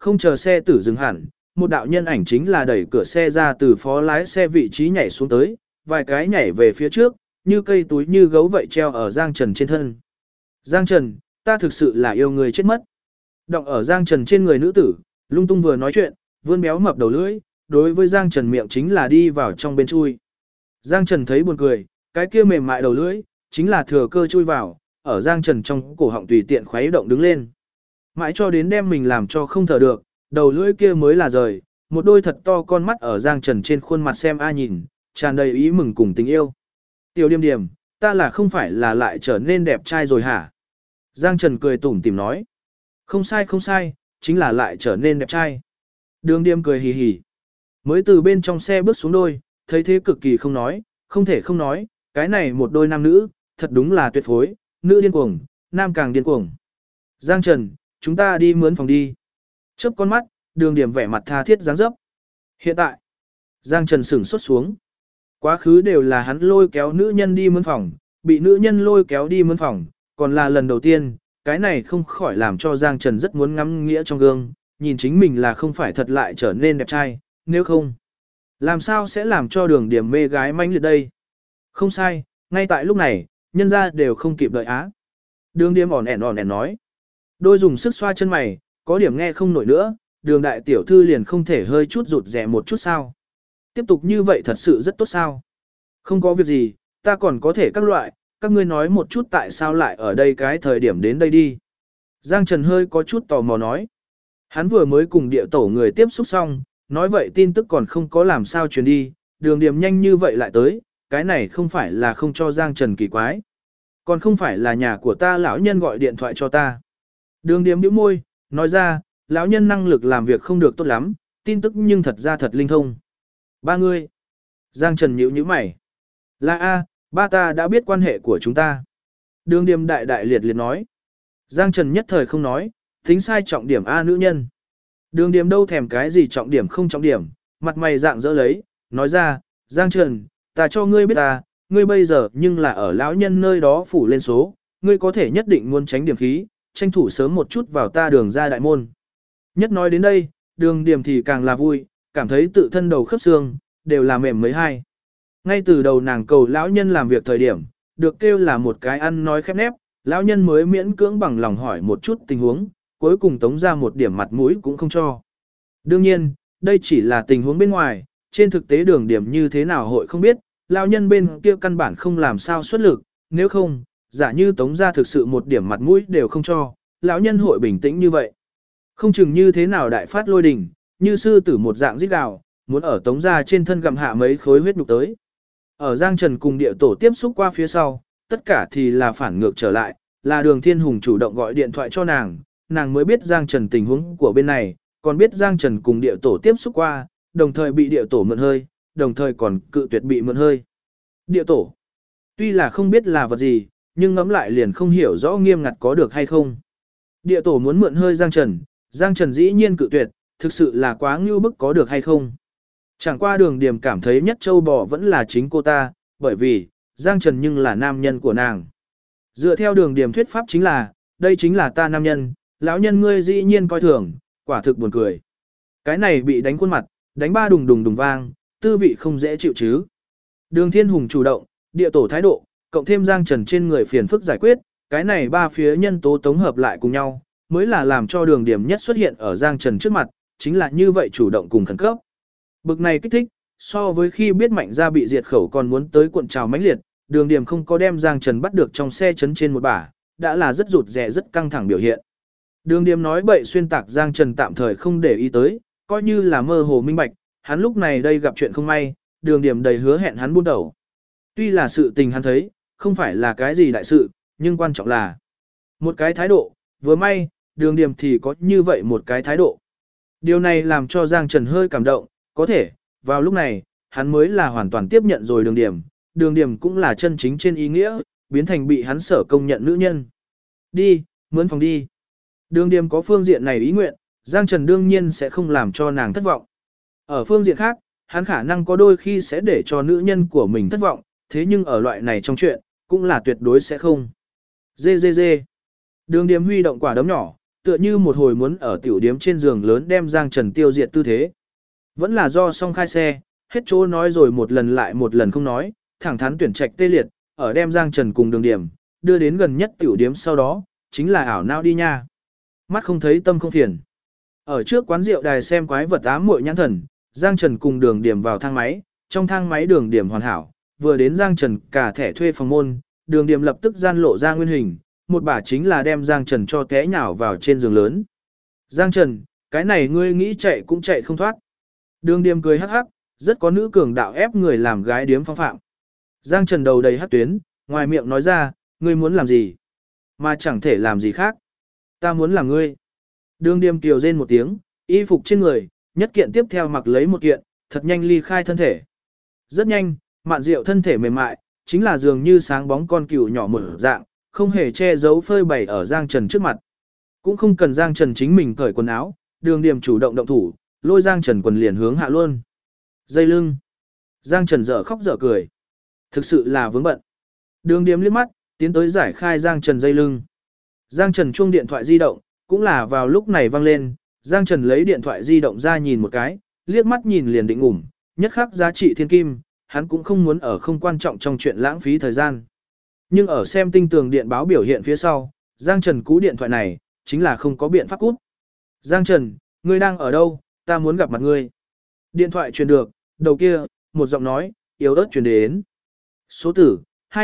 không chờ xe tử dừng hẳn, một đạo nhân ảnh chính là đẩy cửa xe ra từ phó lái xe vị trí nhảy xuống tới, vài cái nhảy về phía trước, như cây túi như gấu vậy treo ở Giang Trần trên thân. Giang Trần, ta thực sự là yêu người chết mất. Động ở Giang Trần trên người nữ tử, lung tung vừa nói chuyện, vươn béo mập đầu lưỡi, đối với Giang Trần miệng chính là đi vào trong bên chui. Giang Trần thấy buồn cười, cái kia mềm mại đầu lưỡi, chính là thừa cơ chui vào, ở Giang Trần trong cổ họng tùy tiện khuấy động đứng lên. Mãi cho đến đem mình làm cho không thở được, đầu lưỡi kia mới là rời, một đôi thật to con mắt ở Giang Trần trên khuôn mặt xem nhìn, tràn đầy ý mừng cùng tình yêu. Tiểu Điềm Điềm, ta là không phải là lại trở nên đẹp trai rồi hả? Giang Trần cười tủm tỉm nói. Không sai không sai, chính là lại trở nên đẹp trai. Đường Điềm cười hì hì. Mới từ bên trong xe bước xuống đôi, thấy thế cực kỳ không nói, không thể không nói, cái này một đôi nam nữ, thật đúng là tuyệt phối, nữ điên cuồng, nam càng điên cuồng. Giang Trần, chúng ta đi mướn phòng đi. Chớp con mắt, Đường Điềm vẻ mặt tha thiết dáng dấp. Hiện tại, Giang Trần sửng sốt xuống. Quá khứ đều là hắn lôi kéo nữ nhân đi mướn phòng, bị nữ nhân lôi kéo đi mướn phòng, còn là lần đầu tiên, cái này không khỏi làm cho Giang Trần rất muốn ngắm nghĩa trong gương, nhìn chính mình là không phải thật lại trở nên đẹp trai, nếu không, làm sao sẽ làm cho Đường Điềm mê gái manh liệt đây? Không sai, ngay tại lúc này, nhân ra đều không kịp đợi á. Đường Điềm ỏn ẻn nói. Đôi dùng sức xoa chân mày, có điểm nghe không nổi nữa, Đường đại tiểu thư liền không thể hơi chút rụt rẻ một chút sao? Tiếp tục như vậy thật sự rất tốt sao? Không có việc gì, ta còn có thể các loại, các ngươi nói một chút tại sao lại ở đây cái thời điểm đến đây đi. Giang Trần hơi có chút tò mò nói. Hắn vừa mới cùng địa tổ người tiếp xúc xong, nói vậy tin tức còn không có làm sao truyền đi, Đường Điềm nhanh như vậy lại tới, cái này không phải là không cho Giang Trần kỳ quái. Còn không phải là nhà của ta lão nhân gọi điện thoại cho ta. Đường Điềm bĩu môi, nói ra, lão nhân năng lực làm việc không được tốt lắm, tin tức nhưng thật ra thật linh thông. Ba ngươi. Giang Trần nhíu mày. Là A, ba ta đã biết quan hệ của chúng ta. Đường Điềm đại đại liệt liệt nói. Giang Trần nhất thời không nói, tính sai trọng điểm A nữ nhân. Đường Điềm đâu thèm cái gì trọng điểm không trọng điểm, mặt mày dạng dỡ lấy, nói ra, Giang Trần, ta cho ngươi biết ta, ngươi bây giờ nhưng là ở lão nhân nơi đó phủ lên số, ngươi có thể nhất định muốn tránh điểm khí, tranh thủ sớm một chút vào ta Đường ra đại môn. Nhất nói đến đây, Đường Điềm thì càng là vui, cảm thấy tự thân đầu khớp xương, đều là mềm mấy hai. Ngay từ đầu nàng cầu lão nhân làm việc thời điểm, được kêu là một cái ăn nói khép nép, lão nhân mới miễn cưỡng bằng lòng hỏi một chút tình huống, cuối cùng tống ra một điểm mặt mũi cũng không cho. Đương nhiên, đây chỉ là tình huống bên ngoài, trên thực tế Đường Điềm như thế nào hội không biết, lão nhân bên kia căn bản không làm sao xuất lực, nếu không, giả như tống ra thực sự một điểm mặt mũi đều không cho, lão nhân hội bình tĩnh như vậy. Không chừng như thế nào đại phát lôi đình, như sư tử một dạng rít gào, muốn ở tống ra trên thân gặm hạ mấy khối huyết nhục tới. Ở Giang Trần cùng địa tổ tiếp xúc qua phía sau, tất cả thì là phản ngược trở lại, là Đường Thiên Hùng chủ động gọi điện thoại cho nàng, nàng mới biết Giang Trần tình huống của bên này, còn biết Giang Trần cùng địa tổ tiếp xúc qua, đồng thời bị địa tổ mượn hơi, đồng thời còn cự tuyệt bị mượn hơi. Địa tổ, tuy là không biết là vật gì, nhưng ngẫm lại liền không hiểu rõ nghiêm ngặt có được hay không. Địa tổ muốn mượn hơi Giang Trần dĩ nhiên cự tuyệt, thực sự là quá ngưu bức có được hay không. Chẳng qua Đường Điềm cảm thấy nhất châu bò vẫn là chính cô ta, bởi vì, Giang Trần nhưng là nam nhân của nàng. Dựa theo Đường Điềm thuyết pháp chính là, đây chính là ta nam nhân, lão nhân ngươi dĩ nhiên coi thường, quả thực buồn cười. Cái này bị đánh khuôn mặt, đánh ba đùng đùng đùng vang, tư vị không dễ chịu chứ. Đường Thiên Hùng chủ động, địa tổ thái độ, cộng thêm Giang Trần trên người phiền phức giải quyết, cái này ba phía nhân tố tống hợp lại cùng nhau, mới là làm cho Đường Điềm nhất xuất hiện ở Giang Trần trước mặt, chính là như vậy chủ động cùng khẩn cấp. Bực này kích thích, so với khi biết Mạnh gia bị diệt khẩu còn muốn tới cuộn trào mãnh liệt, Đường Điềm không có đem Giang Trần bắt được trong xe chấn trên một bả, đã là rất rụt rè rất căng thẳng biểu hiện. Đường Điềm nói bậy xuyên tạc Giang Trần tạm thời không để ý tới, coi như là mơ hồ minh bạch, hắn lúc này đây gặp chuyện không may, Đường Điềm đầy hứa hẹn hắn buôn đầu. Tuy là sự tình hắn thấy, không phải là cái gì đại sự, nhưng quan trọng là một cái thái độ, vừa may, Đường Điềm thì có như vậy một cái thái độ. Điều này làm cho Giang Trần hơi cảm động, có thể, vào lúc này, hắn mới là hoàn toàn tiếp nhận rồi Đường Điềm cũng là chân chính trên ý nghĩa, biến thành bị hắn sở công nhận nữ nhân. Đi, mướn phòng đi. Đường Điềm có phương diện này ý nguyện, Giang Trần đương nhiên sẽ không làm cho nàng thất vọng. Ở phương diện khác, hắn khả năng có đôi khi sẽ để cho nữ nhân của mình thất vọng, thế nhưng ở loại này trong chuyện, cũng là tuyệt đối sẽ không. Dê. Đường Điềm huy động quả đấm nhỏ, tựa như một hồi muốn ở tiểu điếm trên giường lớn đem Giang Trần tiêu diệt tư thế. Vẫn là do song khai xe, hết chỗ nói rồi một lần lại một lần không nói, thẳng thắn tuyển trạch tê liệt, ở đem Giang Trần cùng đường điểm, đưa đến gần nhất tiểu điếm sau đó, chính là ảo não đi nha. Mắt không thấy tâm không phiền. Ở trước quán rượu đài xem quái vật ám muội nhãn thần, Giang Trần cùng đường điểm vào thang máy, trong thang máy đường điểm hoàn hảo, vừa đến Giang Trần cả thẻ thuê phòng môn, đường điểm lập tức gian lộ ra nguyên hình, một bả chính là đem Giang Trần cho té nhào vào trên giường lớn. Giang Trần, cái này ngươi nghĩ chạy cũng chạy không thoát. Đường điểm cười hắc hắc, rất có nữ cường đạo ép người làm gái điếm phong phạm. Giang Trần đầu đầy hắc tuyến, ngoài miệng nói ra, ngươi muốn làm gì? Mà chẳng thể làm gì khác. Ta muốn làm ngươi. Đường điểm kiều rên một tiếng, y phục trên người, nhất kiện tiếp theo mặc lấy một kiện, thật nhanh ly khai thân thể. Rất nhanh, Mạn Diệu thân thể mềm mại, chính là dường như sáng bóng con cừu nhỏ mở dạng, không hề che giấu phơi bày ở Giang Trần trước mặt. Cũng không cần Giang Trần chính mình cởi quần áo, đường điểm chủ động động thủ, lôi Giang Trần quần liền hướng hạ luôn. Dây lưng. Giang Trần dở khóc dở cười. Thực sự là vướng bận. Đường điểm liếc mắt, tiến tới giải khai Giang Trần dây lưng. Giang Trần chuông điện thoại di động, cũng là vào lúc này vang lên, Giang Trần lấy điện thoại di động ra nhìn một cái, liếc mắt nhìn liền định ngủm, nhất khắc giá trị thiên kim, hắn cũng không muốn ở không quan trọng trong chuyện lãng phí thời gian. Nhưng ở xem tinh tường điện báo biểu hiện phía sau, Giang Trần cú điện thoại này, chính là không có biện pháp cút. Giang Trần, ngươi đang ở đâu, ta muốn gặp mặt ngươi. Điện thoại truyền được, đầu kia, một giọng nói, yếu ớt truyền đến. Số tử,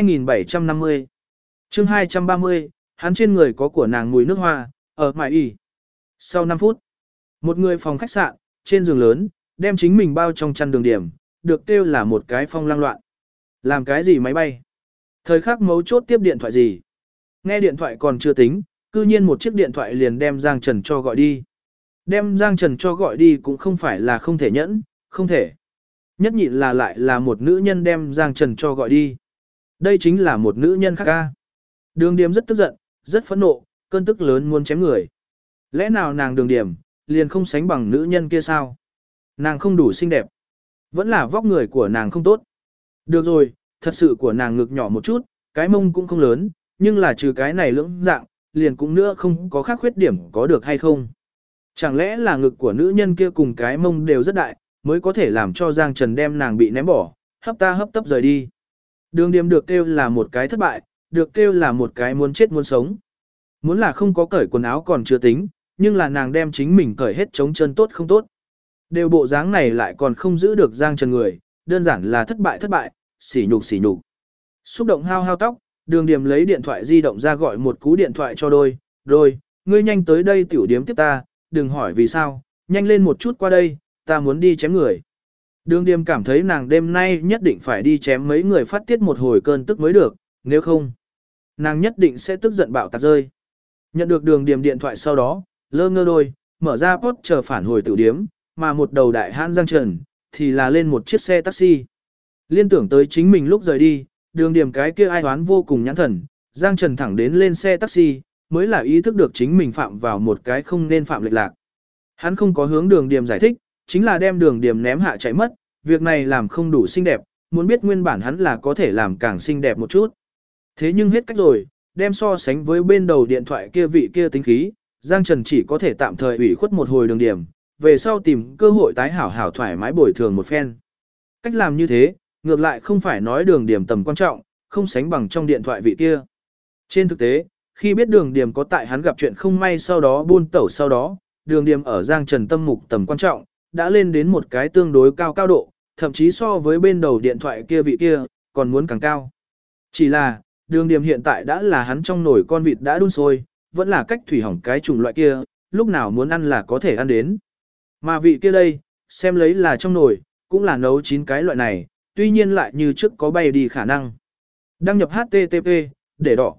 2750. Chương 230, hắn trên người có của nàng mùi nước hoa, ở mại y. Sau 5 phút, một người phòng khách sạn, trên giường lớn, đem chính mình bao trong chăn đường điểm, được kêu là một cái phong lang loạn. Làm cái gì máy bay? Thời khắc mấu chốt tiếp điện thoại gì? Nghe điện thoại còn chưa tính, cư nhiên một chiếc điện thoại liền đem Giang Trần cho gọi đi. Đem Giang Trần cho gọi đi cũng không phải là không thể nhẫn, không thể. Nhất nhịn là lại là một nữ nhân đem Giang Trần cho gọi đi. Đây chính là một nữ nhân khác ca. Đường điểm rất tức giận, rất phẫn nộ, cơn tức lớn muốn chém người. Lẽ nào nàng đường điểm, liền không sánh bằng nữ nhân kia sao? Nàng không đủ xinh đẹp. Vẫn là vóc người của nàng không tốt. Được rồi, thật sự của nàng ngực nhỏ một chút, cái mông cũng không lớn, nhưng là trừ cái này lưỡng dạng, liền cũng nữa không có khác khuyết điểm có được hay không. Chẳng lẽ là ngực của nữ nhân kia cùng cái mông đều rất đại, mới có thể làm cho Giang Trần đem nàng bị ném bỏ, hấp ta hấp tấp rời đi. Đường điểm được kêu là một cái thất bại, được kêu là một cái muốn chết muốn sống. Muốn là không có cởi quần áo còn chưa tính, nhưng là nàng đem chính mình cởi hết trống chân tốt không tốt. Đều bộ dáng này lại còn không giữ được Giang Trần người, đơn giản là thất bại, sỉ nhục sỉ nhục. Xúc động hao hao tóc, đường điểm lấy điện thoại di động ra gọi một cú điện thoại cho đôi, ngươi nhanh tới đây tiểu điếm tiếp ta, đừng hỏi vì sao, nhanh lên một chút qua đây, ta muốn đi chém người. Đường điểm cảm thấy nàng đêm nay nhất định phải đi chém mấy người phát tiết một hồi cơn tức mới được, nếu không, nàng nhất định sẽ tức giận bạo tạc rơi. Nhận được đường điểm điện thoại sau đó, lơ ngơ đôi, mở ra post chờ phản hồi tiểu điếm, mà một đầu đại hãn Giang Trần, thì là lên một chiếc xe taxi. Liên tưởng tới chính mình lúc rời đi, đường điểm cái kia ai toán vô cùng nhãn thần, Giang Trần thẳng đến lên xe taxi, mới là ý thức được chính mình phạm vào một cái không nên phạm lệch lạc. Hắn không có hướng đường điểm giải thích, chính là đem đường điểm ném hạ chạy mất, việc này làm không đủ xinh đẹp, muốn biết nguyên bản hắn là có thể làm càng xinh đẹp một chút. Thế nhưng hết cách rồi, đem so sánh với bên đầu điện thoại kia vị kia tính khí, Giang Trần chỉ có thể tạm thời ủy khuất một hồi đường điểm, về sau tìm cơ hội tái hảo hảo thoải mái bồi thường một phen. Cách làm như thế, ngược lại không phải nói đường điểm tầm quan trọng, không sánh bằng trong điện thoại vị kia. Trên thực tế, khi biết đường điểm có tại hắn gặp chuyện không may sau đó buôn tẩu sau đó, đường điểm ở Giang Trần tâm mục tầm quan trọng, đã lên đến một cái tương đối cao cao độ, thậm chí so với bên đầu điện thoại kia vị kia, còn muốn càng cao. Chỉ là, đường điểm hiện tại đã là hắn trong nồi con vịt đã đun sôi, vẫn là cách thủy hỏng cái chủng loại kia, lúc nào muốn ăn là có thể ăn đến. Mà vị kia đây, xem lấy là trong nồi, cũng là nấu chín cái loại này, tuy nhiên lại như trước có bay đi khả năng. Đăng nhập HTTP, để đỏ.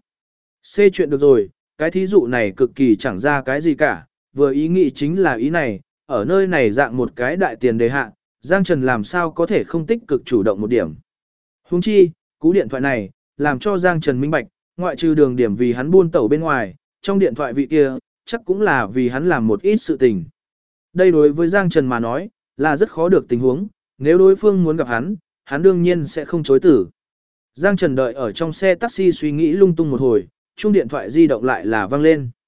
C chuyện được rồi, cái thí dụ này cực kỳ chẳng ra cái gì cả, vừa ý nghĩ chính là ý này, ở nơi này dạng một cái đại tiền đề hạ, Giang Trần làm sao có thể không tích cực chủ động một điểm. Huống chi, cú điện thoại này, làm cho Giang Trần minh bạch, ngoại trừ đường điểm vì hắn buôn tẩu bên ngoài, trong điện thoại vị kia, chắc cũng là vì hắn làm một ít sự tình. Đây đối với Giang Trần mà nói, là rất khó được tình huống, nếu đối phương muốn gặp hắn đương nhiên sẽ không chối tử. Giang Trần đợi ở trong xe taxi suy nghĩ lung tung một hồi, chuông điện thoại di động lại là vang lên.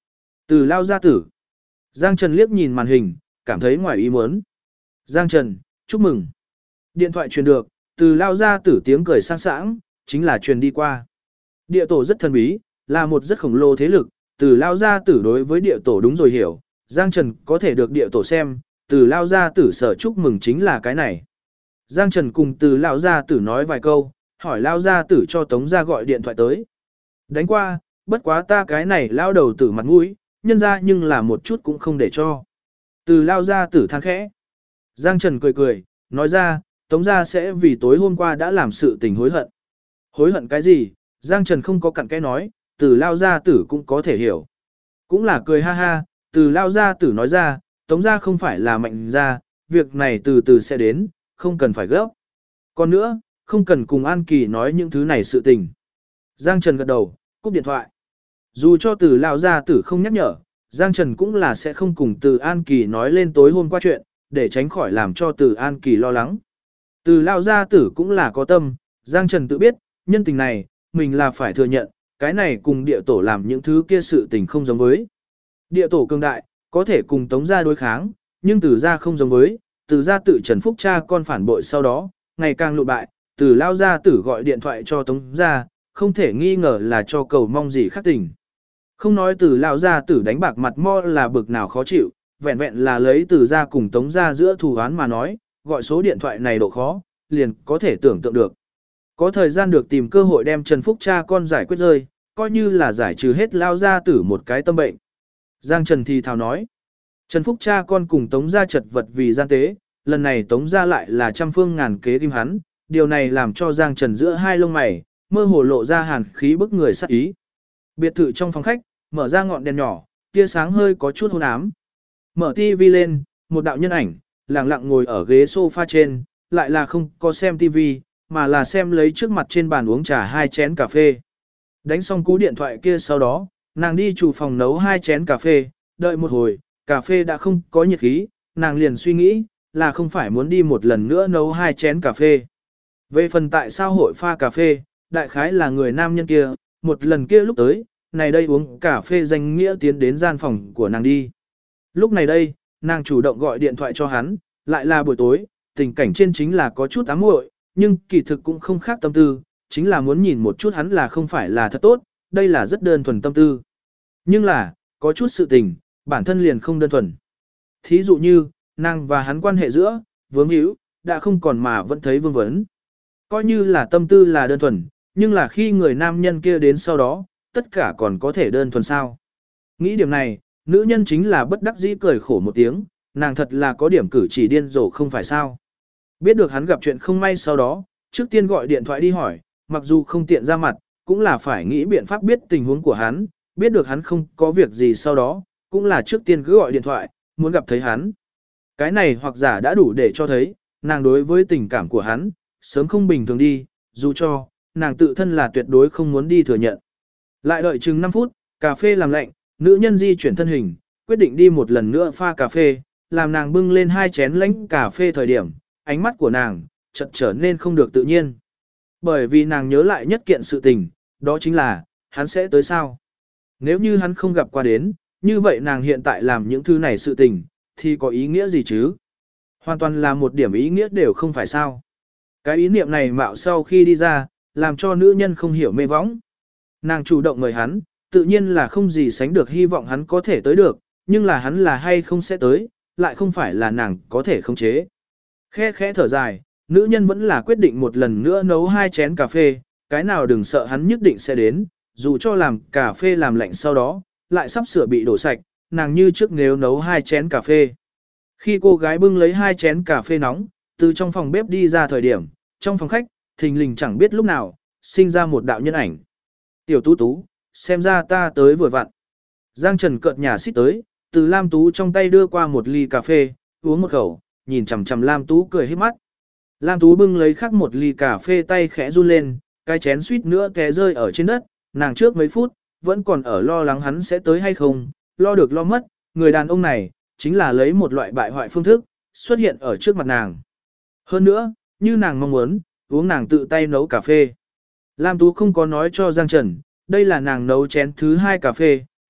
Từ lao gia tử. Giang Trần liếc nhìn màn hình, cảm thấy ngoài ý muốn. Giang Trần, chúc mừng. Điện thoại truyền được, từ lao gia tử tiếng cười sang sảng, chính là truyền đi qua. Địa tổ rất thần bí, là một rất khổng lồ thế lực, từ lao gia tử đối với địa tổ đúng rồi hiểu. Giang Trần có thể được địa tổ xem, từ lao gia tử sở chúc mừng chính là cái này. Giang Trần cùng từ lao gia tử nói vài câu, hỏi lao gia tử cho Tống gia gọi điện thoại tới. Đánh qua, bất quá ta cái này lao đầu tử mặt mũi, nhân ra nhưng là một chút cũng không để cho. Từ lao gia tử than khẽ. Giang Trần cười cười, nói ra, Tống gia sẽ vì tối hôm qua đã làm sự tình hối hận. Hối hận cái gì? Giang Trần không có cặn cái nói, từ lao gia tử cũng có thể hiểu. Cũng là cười ha ha, từ lao gia tử nói ra, Tống gia không phải là mạnh gia, việc này từ từ sẽ đến, không cần phải gấp. Còn nữa, không cần cùng An Kỳ nói những thứ này sự tình. Giang Trần gật đầu, cúp điện thoại. Dù cho từ lao gia tử không nhắc nhở, Giang Trần cũng là sẽ không cùng từ An Kỳ nói lên tối hôm qua chuyện, để tránh khỏi làm cho từ An Kỳ lo lắng. Từ lao gia tử cũng là có tâm, Giang Trần tự biết, nhân tình này, mình là phải thừa nhận, cái này cùng địa tổ làm những thứ kia sự tình không giống với. Địa tổ cường đại, có thể cùng Tống gia đối kháng, nhưng từ gia không giống với, từ gia tự Trần Phúc cha con phản bội sau đó, ngày càng lụt bại, từ lao gia tử gọi điện thoại cho Tống gia, không thể nghi ngờ là cho cầu mong gì khác tình. Không nói từ lao gia tử đánh bạc mặt mo là bực nào khó chịu, vẹn vẹn là lấy từ gia cùng Tống gia giữa thù oán mà nói, gọi số điện thoại này độ khó, liền có thể tưởng tượng được. Có thời gian được tìm cơ hội đem Trần Phúc cha con giải quyết rơi, coi như là giải trừ hết lao gia tử một cái tâm bệnh. Giang Trần thì thào nói, Trần Phúc cha con cùng Tống gia chật vật vì gian tế, lần này Tống gia lại là trăm phương ngàn kế ghim hắn, điều này làm cho Giang Trần giữa hai lông mày, mơ hồ lộ ra hàn khí bức người sát ý. Biệt thự trong phòng khách, mở ra ngọn đèn nhỏ, tia sáng hơi có chút hôn ám. Mở tivi lên, một đạo nhân ảnh, lặng lặng ngồi ở ghế sofa trên, lại là không có xem tivi, mà là xem lấy trước mặt trên bàn uống trà 2 chén cà phê. Đánh xong cú điện thoại kia sau đó, nàng đi chủ phòng nấu 2 chén cà phê, đợi một hồi, cà phê đã không có nhiệt khí, nàng liền suy nghĩ, là không phải muốn đi một lần nữa nấu 2 chén cà phê. Về phần tại sao hội pha cà phê, đại khái là người nam nhân kia, một lần kia lúc tới, này đây uống cà phê danh nghĩa tiến đến gian phòng của nàng đi. Lúc này đây, nàng chủ động gọi điện thoại cho hắn, lại là buổi tối, tình cảnh trên chính là có chút ám muội, nhưng kỳ thực cũng không khác tâm tư, chính là muốn nhìn một chút hắn là không phải là thật tốt, đây là rất đơn thuần tâm tư. Nhưng là, có chút sự tình, bản thân liền không đơn thuần. Thí dụ như, nàng và hắn quan hệ giữa, vướng hữu, đã không còn mà vẫn thấy vương vấn. Coi như là tâm tư là đơn thuần, nhưng là khi người nam nhân kia đến sau đó, tất cả còn có thể đơn thuần sao. Nghĩ điểm này, nữ nhân chính là bất đắc dĩ cười khổ một tiếng, nàng thật là có điểm cử chỉ điên rồ không phải sao. Biết được hắn gặp chuyện không may sau đó, trước tiên gọi điện thoại đi hỏi, mặc dù không tiện ra mặt, cũng là phải nghĩ biện pháp biết tình huống của hắn, biết được hắn không có việc gì sau đó, cũng là trước tiên cứ gọi điện thoại, muốn gặp thấy hắn. Cái này hoặc giả đã đủ để cho thấy, nàng đối với tình cảm của hắn, sớm không bình thường đi, dù cho, nàng tự thân là tuyệt đối không muốn đi thừa nhận. Lại đợi chừng 5 phút, cà phê làm lạnh, nữ nhân di chuyển thân hình, quyết định đi một lần nữa pha cà phê, làm nàng bưng lên 2 chén lãnh cà phê thời điểm, ánh mắt của nàng, chợt trở nên không được tự nhiên. Bởi vì nàng nhớ lại nhất kiện sự tình, đó chính là, hắn sẽ tới sao. Nếu như hắn không gặp qua đến, như vậy nàng hiện tại làm những thứ này sự tình, thì có ý nghĩa gì chứ? Hoàn toàn là một điểm ý nghĩa đều không phải sao. Cái ý niệm này mạo sau khi đi ra, làm cho nữ nhân không hiểu mê võng. Nàng chủ động mời hắn, tự nhiên là không gì sánh được hy vọng hắn có thể tới được, nhưng là hắn là hay không sẽ tới, lại không phải là nàng có thể khống chế. Khẽ khẽ thở dài, nữ nhân vẫn là quyết định một lần nữa nấu 2 chén cà phê, cái nào đừng sợ hắn nhất định sẽ đến, dù cho làm cà phê làm lạnh sau đó, lại sắp sửa bị đổ sạch, nàng như trước nếu nấu 2 chén cà phê. Khi cô gái bưng lấy 2 chén cà phê nóng, từ trong phòng bếp đi ra thời điểm, trong phòng khách, thình lình chẳng biết lúc nào, sinh ra một đạo nhân ảnh. Tiểu Tú Tú, xem ra ta tới vừa vặn. Giang Trần cợt nhà xích tới, từ Lam Tú trong tay đưa qua một ly cà phê, uống một khẩu, nhìn chằm chằm Lam Tú cười hết mắt. Lam Tú bưng lấy khác một ly cà phê tay khẽ run lên, cái chén suýt nữa té rơi ở trên đất, nàng trước mấy phút, vẫn còn ở lo lắng hắn sẽ tới hay không, lo được lo mất, người đàn ông này, chính là lấy một loại bại hoại phương thức, xuất hiện ở trước mặt nàng. Hơn nữa, như nàng mong muốn, uống nàng tự tay nấu cà phê. Lam Tú không có nói cho Giang Trần, đây là nàng nấu chén thứ 2 cà phê,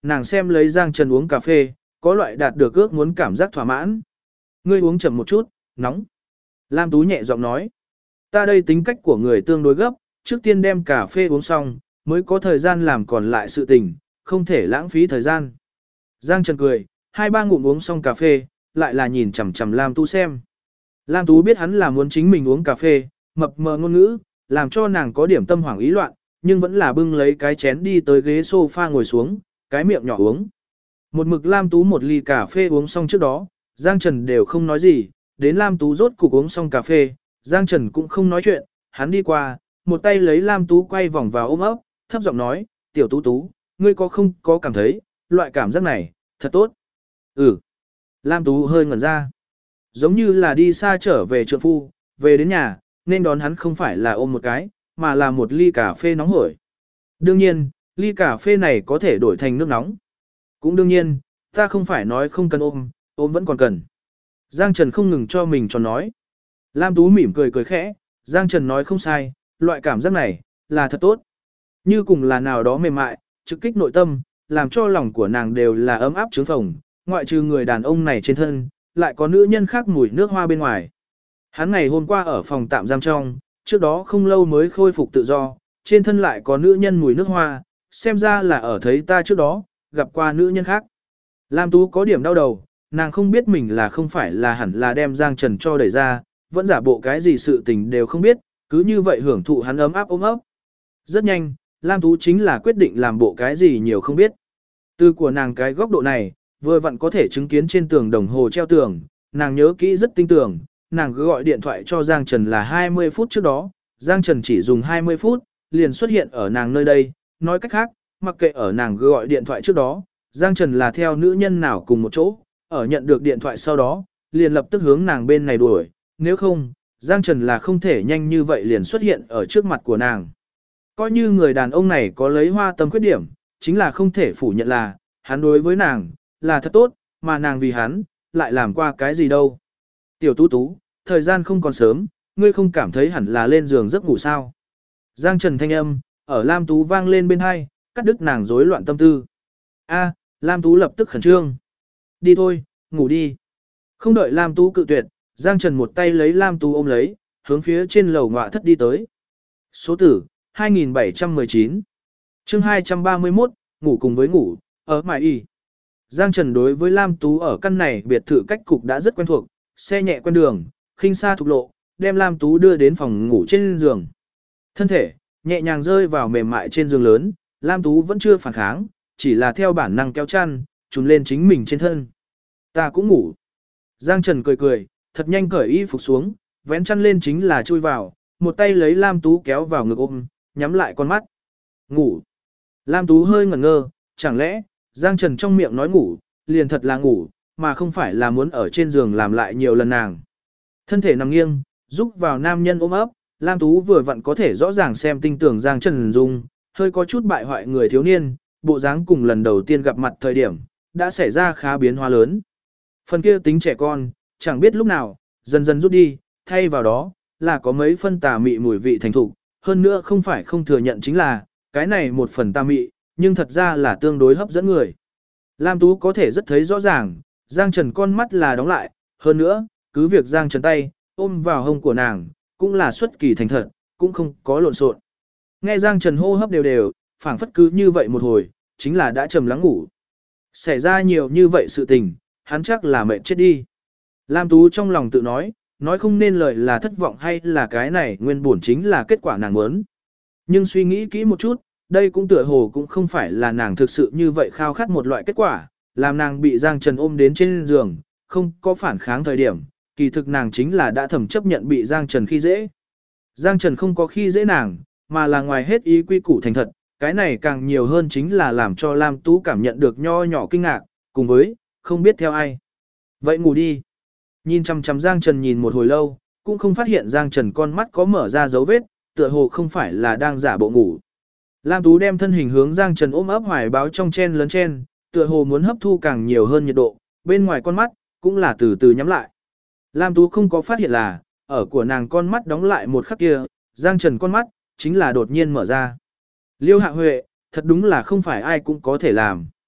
nàng xem lấy Giang Trần uống cà phê, có loại đạt được ước muốn cảm giác thỏa mãn. Ngươi uống chậm một chút, nóng. Lam Tú nhẹ giọng nói. Ta đây tính cách của người tương đối gấp, trước tiên đem cà phê uống xong, mới có thời gian làm còn lại sự tình, không thể lãng phí thời gian. Giang Trần cười, 2-3 ngụm uống xong cà phê, lại là nhìn chằm chằm Lam Tú xem. Lam Tú biết hắn là muốn chính mình uống cà phê, mập mờ ngôn ngữ, làm cho nàng có điểm tâm hoảng ý loạn, nhưng vẫn là bưng lấy cái chén đi tới ghế sofa ngồi xuống, cái miệng nhỏ uống. Một mực Lam Tú một ly cà phê uống xong trước đó, Giang Trần đều không nói gì, đến Lam Tú rốt cục uống xong cà phê, Giang Trần cũng không nói chuyện, hắn đi qua, một tay lấy Lam Tú quay vòng vào ôm ấp, thấp giọng nói, tiểu Tú Tú, ngươi có không có cảm thấy, loại cảm giác này, thật tốt. Ừ. Lam Tú hơi ngẩn ra. Giống như là đi xa trở về trượng phu, về đến nhà, nên đón hắn không phải là ôm một cái, mà là một ly cà phê nóng hổi. Đương nhiên, ly cà phê này có thể đổi thành nước nóng. Cũng đương nhiên, ta không phải nói không cần ôm vẫn còn cần. Giang Trần không ngừng cho mình cho nói. Lam Tú mỉm cười cười khẽ, Giang Trần nói không sai, loại cảm giác này, là thật tốt. Như cùng là nào đó mềm mại, trực kích nội tâm, làm cho lòng của nàng đều là ấm áp trướng phồng, ngoại trừ người đàn ông này trên thân, lại có nữ nhân khác mùi nước hoa bên ngoài. Hắn ngày hôm qua ở phòng tạm giam trong, trước đó không lâu mới khôi phục tự do, trên thân lại có nữ nhân mùi nước hoa, xem ra là ở thấy ta trước đó, gặp qua nữ nhân khác. Lam Tú có điểm đau đầu, nàng không biết mình là không phải là hẳn là đem Giang Trần cho đẩy ra, vẫn giả bộ cái gì sự tình đều không biết, cứ như vậy hưởng thụ hắn ấm áp ôm ấp. Rất nhanh, Lam Tú chính là quyết định làm bộ cái gì nhiều không biết. Từ của nàng cái góc độ này, vừa vặn có thể chứng kiến trên tường đồng hồ treo tường, nàng nhớ kỹ rất tinh tường, nàng cứ gọi điện thoại cho Giang Trần là 20 phút trước đó, Giang Trần chỉ dùng 20 phút, liền xuất hiện ở nàng nơi đây, nói cách khác, mặc kệ ở nàng cứ gọi điện thoại trước đó, Giang Trần là theo nữ nhân nào cùng một chỗ, ở nhận được điện thoại sau đó, liền lập tức hướng nàng bên này đuổi, nếu không, Giang Trần là không thể nhanh như vậy liền xuất hiện ở trước mặt của nàng. Coi như người đàn ông này có lấy hoa tâm khuyết điểm, chính là không thể phủ nhận là, hắn đối với nàng, là thật tốt, mà nàng vì hắn, lại làm qua cái gì đâu. Tiểu Tú Tú, thời gian không còn sớm, ngươi không cảm thấy hẳn là lên giường giấc ngủ sao. Giang Trần thanh âm, ở Lam Tú vang lên bên hai, cắt đứt nàng rối loạn tâm tư. A, Lam Tú lập tức khẩn trương. Đi thôi, ngủ đi. Không đợi Lam Tú cự tuyệt, Giang Trần một tay lấy Lam Tú ôm lấy, hướng phía trên lầu ngọa thất đi tới. Số tử, 2719. Chương 231, ngủ cùng với ngủ, ở Mại Y. Giang Trần đối với Lam Tú ở căn này biệt thự cách cục đã rất quen thuộc, xe nhẹ quen đường, khinh xa thục lộ, đem Lam Tú đưa đến phòng ngủ trên giường. Thân thể, nhẹ nhàng rơi vào mềm mại trên giường lớn, Lam Tú vẫn chưa phản kháng, chỉ là theo bản năng kéo chăn, trùn lên chính mình trên thân. Ta cũng ngủ. Giang Trần cười cười, thật nhanh cởi y phục xuống, vén chăn lên chính là chui vào, một tay lấy Lam Tú kéo vào ngực ôm, nhắm lại con mắt. Ngủ. Lam Tú hơi ngẩn ngơ, chẳng lẽ, Giang Trần trong miệng nói ngủ, liền thật là ngủ, mà không phải là muốn ở trên giường làm lại nhiều lần nàng. Thân thể nằm nghiêng, rúc vào nam nhân ôm ấp, Lam Tú vừa vặn có thể rõ ràng xem tinh tưởng Giang Trần Dung, hơi có chút bại hoại người thiếu niên, bộ dáng cùng lần đầu tiên gặp mặt thời điểm, đã xảy ra khá biến hóa lớn. Phần kia tính trẻ con, chẳng biết lúc nào, dần dần rút đi, thay vào đó, là có mấy phân tà mị mùi vị thành thục, hơn nữa không phải không thừa nhận chính là, cái này một phần tà mị, nhưng thật ra là tương đối hấp dẫn người. Lam Tú có thể rất thấy rõ ràng, Giang Trần con mắt là đóng lại, hơn nữa, cứ việc Giang Trần tay, ôm vào hông của nàng, cũng là xuất kỳ thành thật, cũng không có lộn xộn. Nghe Giang Trần hô hấp đều đều, phảng phất cứ như vậy một hồi, chính là đã trầm lắng ngủ. Xảy ra nhiều như vậy sự tình, hắn chắc là mệt chết đi. Lam Tú trong lòng tự nói không nên lời là thất vọng hay là cái này nguyên bổn chính là kết quả nàng muốn. Nhưng suy nghĩ kỹ một chút, đây cũng tựa hồ cũng không phải là nàng thực sự như vậy khao khát một loại kết quả, làm nàng bị Giang Trần ôm đến trên giường, không có phản kháng thời điểm, kỳ thực nàng chính là đã thầm chấp nhận bị Giang Trần khi dễ. Giang Trần không có khi dễ nàng, mà là ngoài hết ý quy củ thành thật, cái này càng nhiều hơn chính là làm cho Lam Tú cảm nhận được nho nhỏ kinh ngạc, cùng với, không biết theo ai. Vậy ngủ đi. Nhìn chằm chằm Giang Trần nhìn một hồi lâu, cũng không phát hiện Giang Trần con mắt có mở ra dấu vết, tựa hồ không phải là đang giả bộ ngủ. Lam Tú đem thân hình hướng Giang Trần ôm ấp hoài báo trong chen lấn chen, tựa hồ muốn hấp thu càng nhiều hơn nhiệt độ, bên ngoài con mắt, cũng là từ từ nhắm lại. Lam Tú không có phát hiện là, ở của nàng con mắt đóng lại một khắc kia, Giang Trần con mắt, chính là đột nhiên mở ra. Liêu Hạ Huệ, thật đúng là không phải ai cũng có thể làm.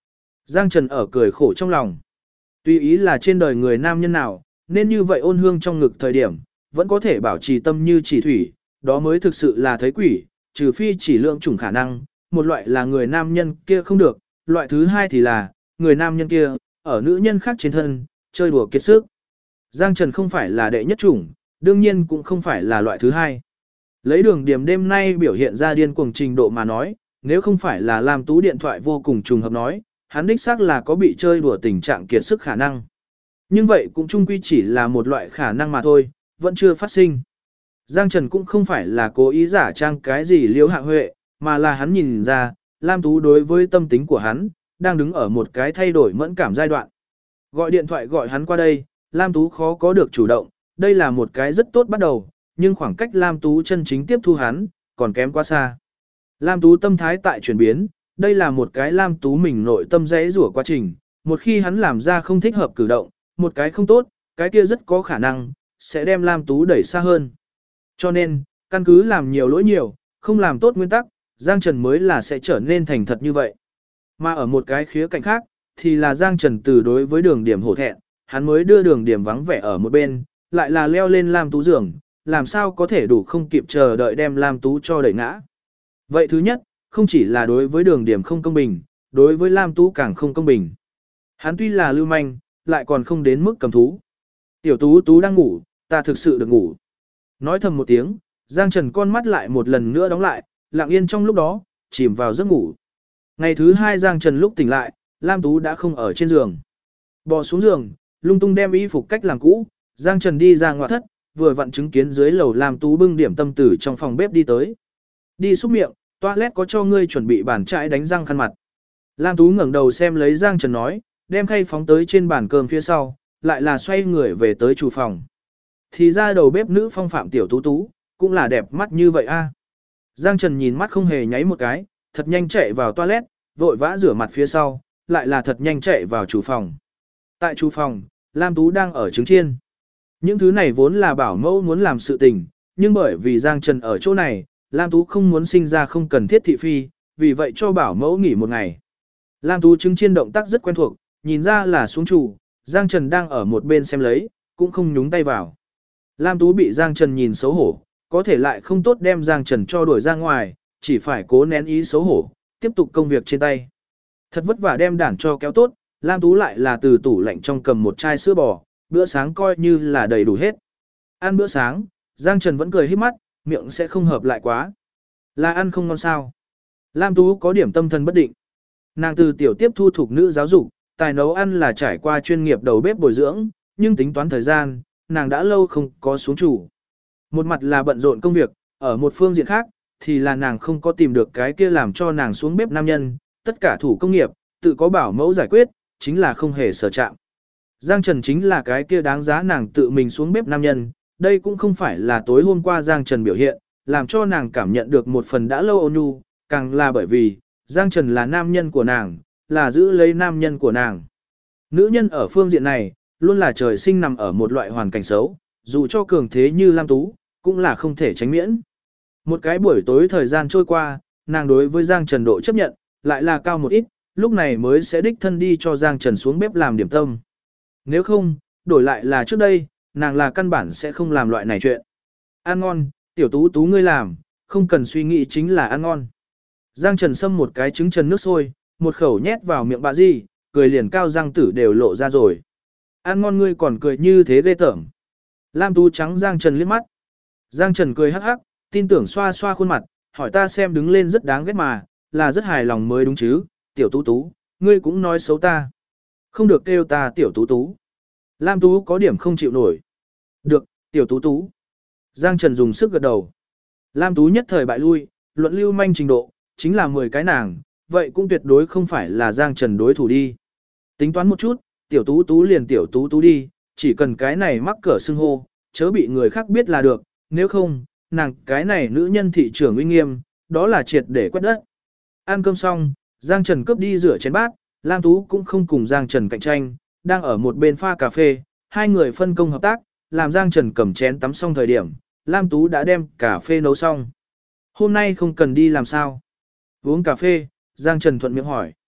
Giang Trần ở cười khổ trong lòng. Tuy ý là trên đời người nam nhân nào, nên như vậy ôn hương trong ngực thời điểm, vẫn có thể bảo trì tâm như chỉ thủy, đó mới thực sự là thấy quỷ, trừ phi chỉ lượng chủng khả năng, một loại là người nam nhân kia không được, loại thứ hai thì là, người nam nhân kia, ở nữ nhân khác trên thân, chơi đùa kiệt sức. Giang Trần không phải là đệ nhất chủng, đương nhiên cũng không phải là loại thứ hai. Lấy Đường Điểm đêm nay biểu hiện ra điên cuồng trình độ mà nói, nếu không phải là Lam Tú điện thoại vô cùng trùng hợp nói, hắn đích xác là có bị chơi đùa tình trạng kiệt sức khả năng. Nhưng vậy cũng chung quy chỉ là một loại khả năng mà thôi, vẫn chưa phát sinh. Giang Trần cũng không phải là cố ý giả trang cái gì Liễu Hạ Huệ, mà là hắn nhìn ra, Lam Tú đối với tâm tính của hắn, đang đứng ở một cái thay đổi mẫn cảm giai đoạn. Gọi điện thoại gọi hắn qua đây, Lam Tú khó có được chủ động, đây là một cái rất tốt bắt đầu, nhưng khoảng cách Lam Tú chân chính tiếp thu hắn, còn kém quá xa. Lam Tú tâm thái tại chuyển biến, đây là một cái Lam Tú mình nội tâm rẽ rủa quá trình, một khi hắn làm ra không thích hợp cử động, một cái không tốt, cái kia rất có khả năng, sẽ đem Lam Tú đẩy xa hơn. Cho nên, căn cứ làm nhiều lỗi nhiều, không làm tốt nguyên tắc, Giang Trần mới là sẽ trở nên thành thật như vậy. Mà ở một cái khía cạnh khác, thì là Giang Trần từ đối với Đường Điểm hổ thẹn, hắn mới đưa Đường Điểm vắng vẻ ở một bên, lại là leo lên Lam Tú giường, làm sao có thể đủ không kịp chờ đợi đem Lam Tú cho đẩy ngã. Vậy thứ nhất, không chỉ là đối với Đường Điểm không công bình, đối với Lam Tú càng không công bình. Hắn tuy là lưu manh, lại còn không đến mức cầm thú. Tiểu Tú Tú đang ngủ, ta thực sự được ngủ. Nói thầm một tiếng, Giang Trần con mắt lại một lần nữa đóng lại, lặng yên trong lúc đó, chìm vào giấc ngủ. Ngày thứ hai Giang Trần lúc tỉnh lại, Lam Tú đã không ở trên giường. Bò xuống giường, lung tung đem y phục cách làm cũ, Giang Trần đi ra ngoại thất, vừa vặn chứng kiến dưới lầu Lam Tú bưng điểm tâm tử trong phòng bếp đi tới. Đi xúc miệng, toilet có cho ngươi chuẩn bị bàn chải đánh răng khăn mặt. Lam Tú ngẩng đầu xem lấy Giang Trần nói, đem khay phóng tới trên bàn cơm phía sau, lại là xoay người về tới chủ phòng. Thì ra đầu bếp nữ Phong Phạm Tiểu Tú Tú, cũng là đẹp mắt như vậy a. Giang Trần nhìn mắt không hề nháy một cái, thật nhanh chạy vào toilet, vội vã rửa mặt phía sau, lại là thật nhanh chạy vào chủ phòng. Tại chủ phòng, Lam Tú đang ở trứng chiên. Những thứ này vốn là bảo mẫu muốn làm sự tình, nhưng bởi vì Giang Trần ở chỗ này, Lam Tú không muốn sinh ra không cần thiết thị phi, vì vậy cho bảo mẫu nghỉ một ngày. Lam Tú trứng chiên động tác rất quen thuộc, nhìn ra là xuống chủ, Giang Trần đang ở một bên xem lấy, cũng không nhúng tay vào. Lam Tú bị Giang Trần nhìn xấu hổ, có thể lại không tốt đem Giang Trần cho đuổi ra ngoài, chỉ phải cố nén ý xấu hổ, tiếp tục công việc trên tay. Thật vất vả đem đản cho kéo tốt, Lam Tú lại là từ tủ lạnh trong cầm một chai sữa bò, bữa sáng coi như là đầy đủ hết. Ăn bữa sáng, Giang Trần vẫn cười híp mắt, miệng sẽ không hợp lại quá. Là ăn không ngon sao? Lam Tú có điểm tâm thần bất định. Nàng từ tiểu tiếp thu thuộc nữ giáo dục, tài nấu ăn là trải qua chuyên nghiệp đầu bếp bồi dưỡng, nhưng tính toán thời gian, nàng đã lâu không có xuống chủ. Một mặt là bận rộn công việc, ở một phương diện khác, thì là nàng không có tìm được cái kia làm cho nàng xuống bếp nam nhân, tất cả thủ công nghiệp, tự có bảo mẫu giải quyết, chính là không hề sở chạm. Giang Trần chính là cái kia đáng giá nàng tự mình xuống bếp nam nhân, đây cũng không phải là tối hôm qua Giang Trần biểu hiện, làm cho nàng cảm nhận được một phần đã lâu ôn nhu, càng là bởi vì, Giang Trần là nam nhân của nàng, là giữ lấy nam nhân của nàng. Nữ nhân ở phương diện này, luôn là trời sinh nằm ở một loại hoàn cảnh xấu, dù cho cường thế như Lam Tú, cũng là không thể tránh miễn. Một cái buổi tối thời gian trôi qua, nàng đối với Giang Trần độ chấp nhận, lại là cao một ít, lúc này mới sẽ đích thân đi cho Giang Trần xuống bếp làm điểm tâm. Nếu không, đổi lại là trước đây, nàng là căn bản sẽ không làm loại này chuyện. Ăn ngon, Tiểu Tú Tú ngươi làm, không cần suy nghĩ chính là ăn ngon. Giang Trần xâm một cái trứng trần nước sôi, một khẩu nhét vào miệng bà Di, cười liền cao răng tử đều lộ ra rồi. Ăn ngon ngươi còn cười như thế ghê tởm. Lam Tú trắng Giang Trần liếc mắt. Giang Trần cười hắc hắc, tin tưởng xoa xoa khuôn mặt, hỏi ta xem đứng lên rất đáng ghét mà, là rất hài lòng mới đúng chứ, Tiểu Tú Tú, ngươi cũng nói xấu ta. Không được kêu ta Tiểu Tú Tú. Lam Tú có điểm không chịu nổi. Được, Tiểu Tú Tú. Giang Trần dùng sức gật đầu. Lam Tú nhất thời bại lui, luận lưu manh trình độ, chính là 10 cái nàng, vậy cũng tuyệt đối không phải là Giang Trần đối thủ đi. Tính toán một chút, Tiểu Tú Tú liền Tiểu Tú Tú đi, chỉ cần cái này mắc cỡ xưng hô, chớ bị người khác biết là được, nếu không, nàng cái này nữ nhân thị trưởng uy nghiêm, đó là triệt để quét đất. Ăn cơm xong, Giang Trần cướp đi rửa chén bát, Lam Tú cũng không cùng Giang Trần cạnh tranh, đang ở một bên pha cà phê, hai người phân công hợp tác, làm Giang Trần cầm chén tắm xong thời điểm, Lam Tú đã đem cà phê nấu xong. Hôm nay không cần đi làm sao? Uống cà phê, Giang Trần thuận miệng hỏi.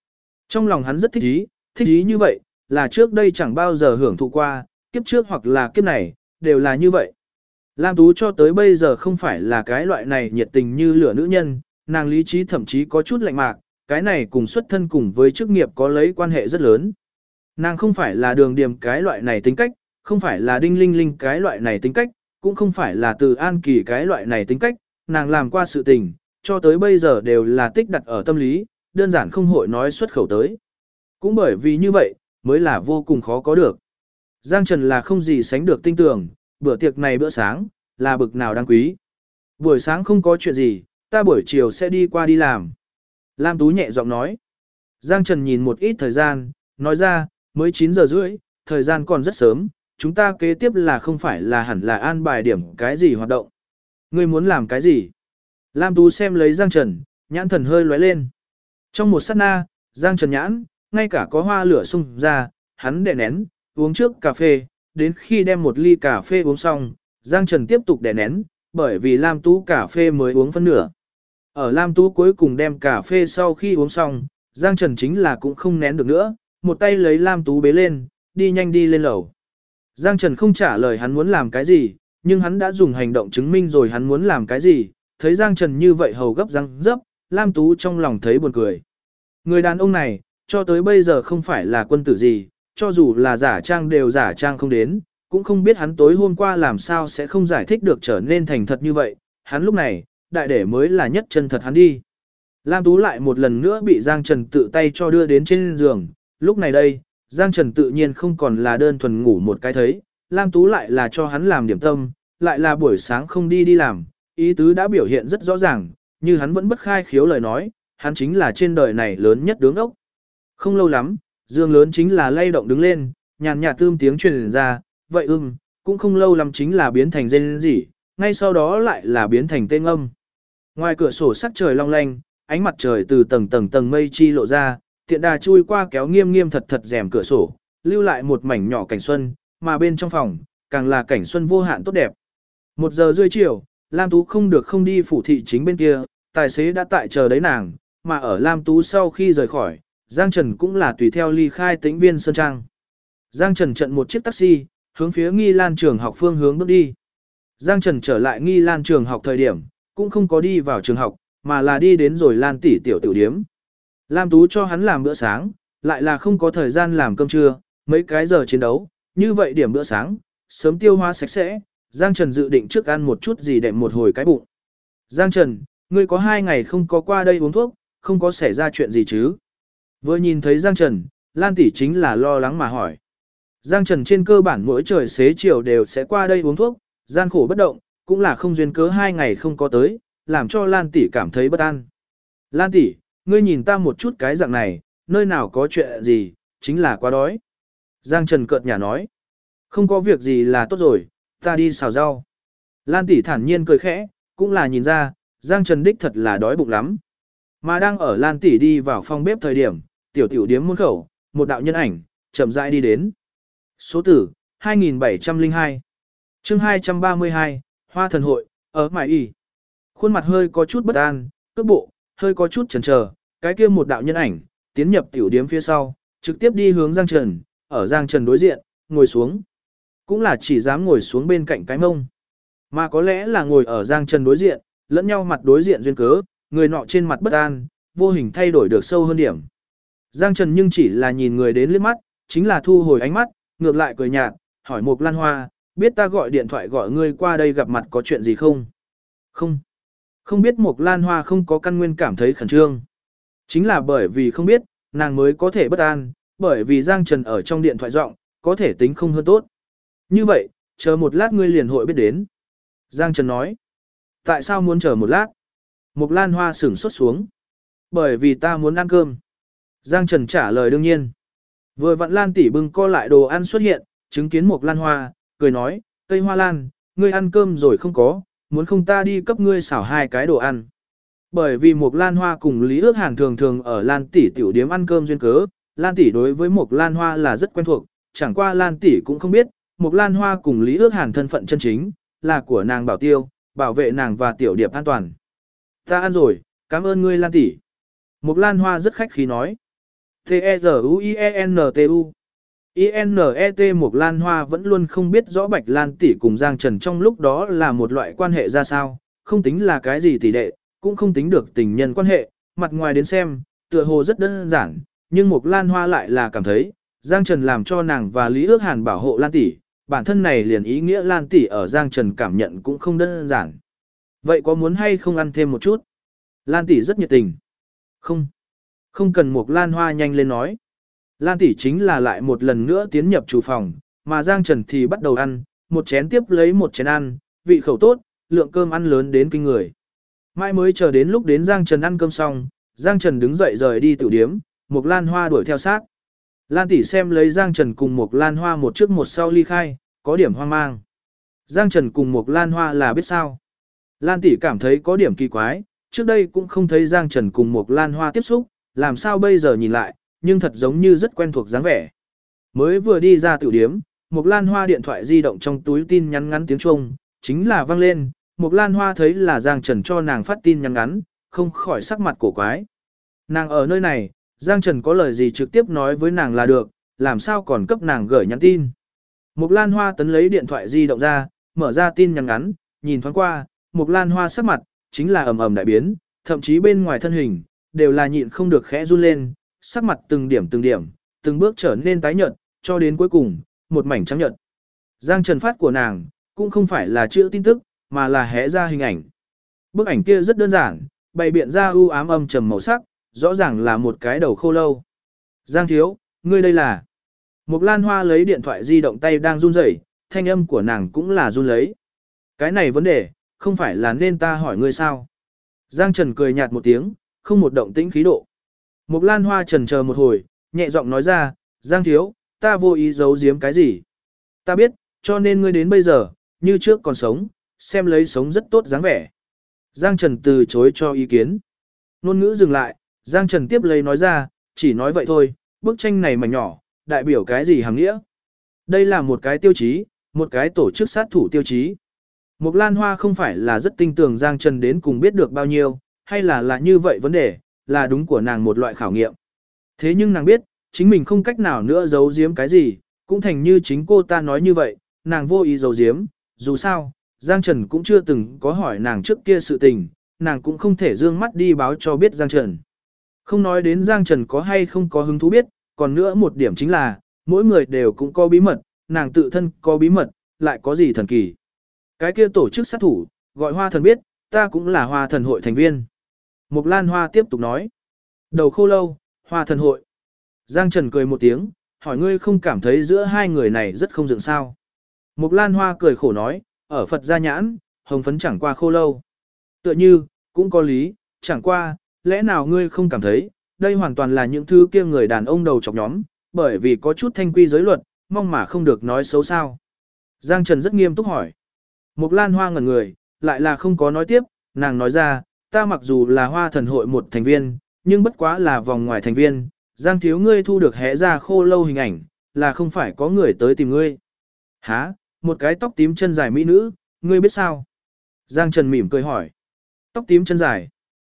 Trong lòng hắn rất thích ý như vậy, là trước đây chẳng bao giờ hưởng thụ qua, kiếp trước hoặc là kiếp này, đều là như vậy. Lam Tú cho tới bây giờ không phải là cái loại này nhiệt tình như lửa nữ nhân, nàng lý trí thậm chí có chút lạnh mạc, cái này cùng xuất thân cùng với chức nghiệp có lấy quan hệ rất lớn. Nàng không phải là Đường Điềm cái loại này tính cách, không phải là Đinh Linh Linh cái loại này tính cách, cũng không phải là Từ An Kỳ cái loại này tính cách, nàng làm qua sự tình, cho tới bây giờ đều là tích đặt ở tâm lý, đơn giản không hội nói xuất khẩu tới. Cũng bởi vì như vậy, mới là vô cùng khó có được. Giang Trần là không gì sánh được tinh tường, bữa tiệc này bữa sáng, là bực nào đáng quý. Buổi sáng không có chuyện gì, ta buổi chiều sẽ đi qua đi làm. Lam Tú nhẹ giọng nói. Giang Trần nhìn một ít thời gian, nói ra, mới 9 giờ rưỡi, thời gian còn rất sớm, chúng ta kế tiếp là không phải là hẳn là an bài điểm cái gì hoạt động. Ngươi muốn làm cái gì? Lam Tú xem lấy Giang Trần, nhãn thần hơi lóe lên. Trong một sát na, Giang Trần nhãn, ngay cả có hoa lửa xung ra, hắn đè nén, uống trước cà phê, đến khi đem một ly cà phê uống xong, Giang Trần tiếp tục đè nén, bởi vì Lam Tú cà phê mới uống phân nửa. Ở Lam Tú cuối cùng đem cà phê sau khi uống xong, Giang Trần chính là cũng không nén được nữa, một tay lấy Lam Tú bế lên, đi nhanh đi lên lầu. Giang Trần không trả lời hắn muốn làm cái gì, nhưng hắn đã dùng hành động chứng minh rồi hắn muốn làm cái gì, thấy Giang Trần như vậy hầu gấp răng dấp, Lam Tú trong lòng thấy buồn cười. Người đàn ông này, cho tới bây giờ không phải là quân tử gì, cho dù là giả trang đều giả trang không đến, cũng không biết hắn tối hôm qua làm sao sẽ không giải thích được trở nên thành thật như vậy, hắn lúc này, đại để mới là nhất chân thật hắn đi. Lam Tú lại một lần nữa bị Giang Trần tự tay cho đưa đến trên giường, lúc này đây, Giang Trần tự nhiên không còn là đơn thuần ngủ một cái thấy, Lam Tú lại là cho hắn làm điểm tâm, lại là buổi sáng không đi làm, ý tứ đã biểu hiện rất rõ ràng, như hắn vẫn bất khai khiếu lời nói, hắn chính là trên đời này lớn nhất đứng ốc. Không lâu lắm, giường lớn chính là lay động đứng lên, nhàn nhạt tươm tiếng truyền ra, vậy cũng không lâu lắm chính là biến thành rên rỉ, ngay sau đó lại là biến thành tên âm. Ngoài cửa sổ sắc trời long lanh, ánh mặt trời từ tầng mây chi lộ ra, tiện đà chui qua kéo nghiêm nghiêm thật thật rèm cửa sổ, lưu lại một mảnh nhỏ cảnh xuân, mà bên trong phòng, càng là cảnh xuân vô hạn tốt đẹp. 1 giờ rưỡi chiều, Lam Tú không được không đi phủ thị chính bên kia, tài xế đã tại chờ đấy nàng, mà ở Lam Tú sau khi rời khỏi, Giang Trần cũng là tùy theo ly khai Tĩnh Viên Sơn Trang. Giang Trần chặn một chiếc taxi, hướng phía Nghi Lan trường học phương hướng bước đi. Giang Trần trở lại Nghi Lan trường học thời điểm, cũng không có đi vào trường học, mà là đi đến rồi Lan tỷ tiểu tiểu điếm. Lam Tú cho hắn làm bữa sáng, lại là không có thời gian làm cơm trưa, mấy cái giờ chiến đấu, như vậy điểm bữa sáng, sớm tiêu hóa sạch sẽ, Giang Trần dự định trước ăn một chút gì đệm một hồi cái bụng. Giang Trần, ngươi có 2 ngày không có qua đây uống thuốc, không có xảy ra chuyện gì chứ? Vừa nhìn thấy Giang Trần, Lan tỷ chính là lo lắng mà hỏi. Giang Trần trên cơ bản mỗi trời xế chiều đều sẽ qua đây uống thuốc, gian khổ bất động, cũng là không duyên cớ 2 ngày không có tới, làm cho Lan tỷ cảm thấy bất an. Lan tỷ, ngươi nhìn ta một chút cái dạng này, nơi nào có chuyện gì, chính là quá đói. Giang Trần cợt nhả nói. Không có việc gì là tốt rồi, ta đi xào rau. Lan tỷ thản nhiên cười khẽ, cũng là nhìn ra, Giang Trần đích thật là đói bụng lắm. Mà đang ở Lan tỷ đi vào phòng bếp thời điểm, tiểu tiểu điếm môn khẩu, một đạo nhân ảnh, chậm rãi đi đến. Số tử, 2702. Chương 232, Hoa thần hội, ở Mại Y. Khuôn mặt hơi có chút bất an, cước bộ, hơi có chút chần chờ, cái kia một đạo nhân ảnh, tiến nhập tiểu điếm phía sau, trực tiếp đi hướng Giang Trần, ở Giang Trần đối diện, ngồi xuống. Cũng là chỉ dám ngồi xuống bên cạnh cái mông. Mà có lẽ là ngồi ở Giang Trần đối diện, lẫn nhau mặt đối diện duyên cớ, người nọ trên mặt bất an, vô hình thay đổi được sâu hơn điểm. Giang Trần nhưng chỉ là nhìn người đến liếc mắt, chính là thu hồi ánh mắt, ngược lại cười nhạt, hỏi Mộc Lan Hoa, biết ta gọi điện thoại gọi ngươi qua đây gặp mặt có chuyện gì không? Không. Không biết Mộc Lan Hoa không có căn nguyên cảm thấy khẩn trương. Chính là bởi vì không biết, nàng mới có thể bất an, bởi vì Giang Trần ở trong điện thoại giọng, có thể tính không hơn tốt. Như vậy, chờ một lát ngươi liền hội biết đến. Giang Trần nói. Tại sao muốn chờ một lát? Mộc Lan Hoa sửng sốt xuống. Bởi vì ta muốn ăn cơm. Giang Trần trả lời đương nhiên. Vừa vặn Lan tỷ bưng co lại đồ ăn xuất hiện, chứng kiến Mộc Lan Hoa, cười nói, cây hoa lan, ngươi ăn cơm rồi không có, muốn không ta đi cấp ngươi xảo 2 cái đồ ăn. Bởi vì Mộc Lan Hoa cùng Lý Ước Hàn thường thường ở Lan tỷ tiểu điếm ăn cơm duyên cớ, Lan tỷ đối với Mộc Lan Hoa là rất quen thuộc, chẳng qua Lan tỷ cũng không biết, Mộc Lan Hoa cùng Lý Ước Hàn thân phận chân chính, là của nàng bảo tiêu, bảo vệ nàng và tiểu điệp an toàn. Ta ăn rồi, cảm ơn ngươi Lan tỷ. Mộc Lan Hoa rất khách khí nói. T-E-Z-U-I-E-N-T-U. INET Mộc Lan Hoa vẫn luôn không biết rõ Bạch Lan tỷ cùng Giang Trần trong lúc đó là một loại quan hệ ra sao, không tính là cái gì tỷ đệ, cũng không tính được tình nhân quan hệ, mặt ngoài đến xem, tựa hồ rất đơn giản, nhưng Mộc Lan Hoa lại là cảm thấy, Giang Trần làm cho nàng và Lý Ước Hàn bảo hộ Lan tỷ, bản thân này liền ý nghĩa Lan tỷ ở Giang Trần cảm nhận cũng không đơn giản. Vậy có muốn hay không ăn thêm một chút? Lan tỷ rất nhiệt tình. Không cần Mộc Lan Hoa nhanh lên nói. Lan tỷ chính là lại một lần nữa tiến nhập chủ phòng, mà Giang Trần thì bắt đầu ăn, một chén tiếp lấy một chén ăn, vị khẩu tốt, lượng cơm ăn lớn đến kinh người. Mai mới chờ đến lúc đến Giang Trần ăn cơm xong, Giang Trần đứng dậy rời đi tiểu điếm, Mộc Lan Hoa đuổi theo sát. Lan tỷ xem lấy Giang Trần cùng Mộc Lan Hoa một trước một sau ly khai, có điểm hoang mang. Giang Trần cùng Mộc Lan Hoa là biết sao? Lan tỷ cảm thấy có điểm kỳ quái, trước đây cũng không thấy Giang Trần cùng Mộc Lan Hoa tiếp xúc, làm sao bây giờ nhìn lại, nhưng thật giống như rất quen thuộc dáng vẻ. Mới vừa đi ra tiểu điếm, Mộc Lan Hoa điện thoại di động trong túi tin nhắn ngắn tiếng Trung, chính là vang lên, Mộc Lan Hoa thấy là Giang Trần cho nàng phát tin nhắn ngắn, không khỏi sắc mặt cổ quái. Nàng ở nơi này, Giang Trần có lời gì trực tiếp nói với nàng là được, làm sao còn cấp nàng gửi nhắn tin. Mộc Lan Hoa tấn lấy điện thoại di động ra, mở ra tin nhắn ngắn, nhìn thoáng qua, Mộc Lan Hoa sắc mặt, chính là ầm ầm đại biến, thậm chí bên ngoài thân hình, đều là nhịn không được khẽ run lên, sắc mặt từng điểm, từng bước trở nên tái nhợt, cho đến cuối cùng, một mảnh trắng nhợt. Giang Trần phát của nàng, cũng không phải là chữ tin tức, mà là hé ra hình ảnh. Bức ảnh kia rất đơn giản, bày biện ra u ám âm trầm màu sắc, rõ ràng là một cái đầu khô lâu. Giang thiếu, ngươi đây là... Mộc Lan Hoa lấy điện thoại di động tay đang run rẩy, thanh âm của nàng cũng là run lấy. Cái này vấn đề, không phải là nên ta hỏi ngươi sao? Giang Trần cười nhạt một tiếng, không một động tĩnh khí độ. Mộc Lan Hoa chần chờ một hồi, nhẹ giọng nói ra, Giang thiếu, ta vô ý giấu giếm cái gì? Ta biết, cho nên ngươi đến bây giờ, như trước còn sống, xem lấy sống rất tốt dáng vẻ. Giang Trần từ chối cho ý kiến. Ngôn ngữ dừng lại, Giang Trần tiếp lấy nói ra, chỉ nói vậy thôi, bức tranh này mảnh nhỏ, đại biểu cái gì hàng nghĩa? Đây là một cái tiêu chí, một cái tổ chức sát thủ tiêu chí. Mộc Lan Hoa không phải là rất tin tưởng Giang Trần đến cùng biết được bao nhiêu, hay là như vậy vấn đề, là đúng của nàng một loại khảo nghiệm. Thế nhưng nàng biết, chính mình không cách nào nữa giấu giếm cái gì, cũng thành như chính cô ta nói như vậy, nàng vô ý giấu giếm, dù sao, Giang Trần cũng chưa từng có hỏi nàng trước kia sự tình, nàng cũng không thể dương mắt đi báo cho biết Giang Trần. Không nói đến Giang Trần có hay không có hứng thú biết, còn nữa một điểm chính là, mỗi người đều cũng có bí mật, nàng tự thân có bí mật, lại có gì thần kỳ. Cái kia tổ chức sát thủ, gọi Hoa Thần biết, ta cũng là Hoa Thần hội thành viên. Mộc Lan Hoa tiếp tục nói. Đầu khô lâu, Hoa Thần hội. Giang Trần cười một tiếng, hỏi ngươi không cảm thấy giữa hai người này rất không dựng sao. Mộc Lan Hoa cười khổ nói, ở Phật gia nhãn, hồng phấn chẳng qua khô lâu. Tựa như, cũng có lý, chẳng qua, lẽ nào ngươi không cảm thấy, đây hoàn toàn là những thứ kia người đàn ông đầu chọc nhóm, bởi vì có chút thanh quy giới luật, mong mà không được nói xấu sao. Giang Trần rất nghiêm túc hỏi. Mộc Lan Hoa ngẩn người, lại là không có nói tiếp, nàng nói ra, ta mặc dù là Hoa Thần hội một thành viên, nhưng bất quá là vòng ngoài thành viên, Giang thiếu ngươi thu được hé ra khô lâu hình ảnh, là không phải có người tới tìm ngươi. Hả, một cái tóc tím chân dài mỹ nữ, ngươi biết sao? Giang Trần mỉm cười hỏi. Tóc tím chân dài.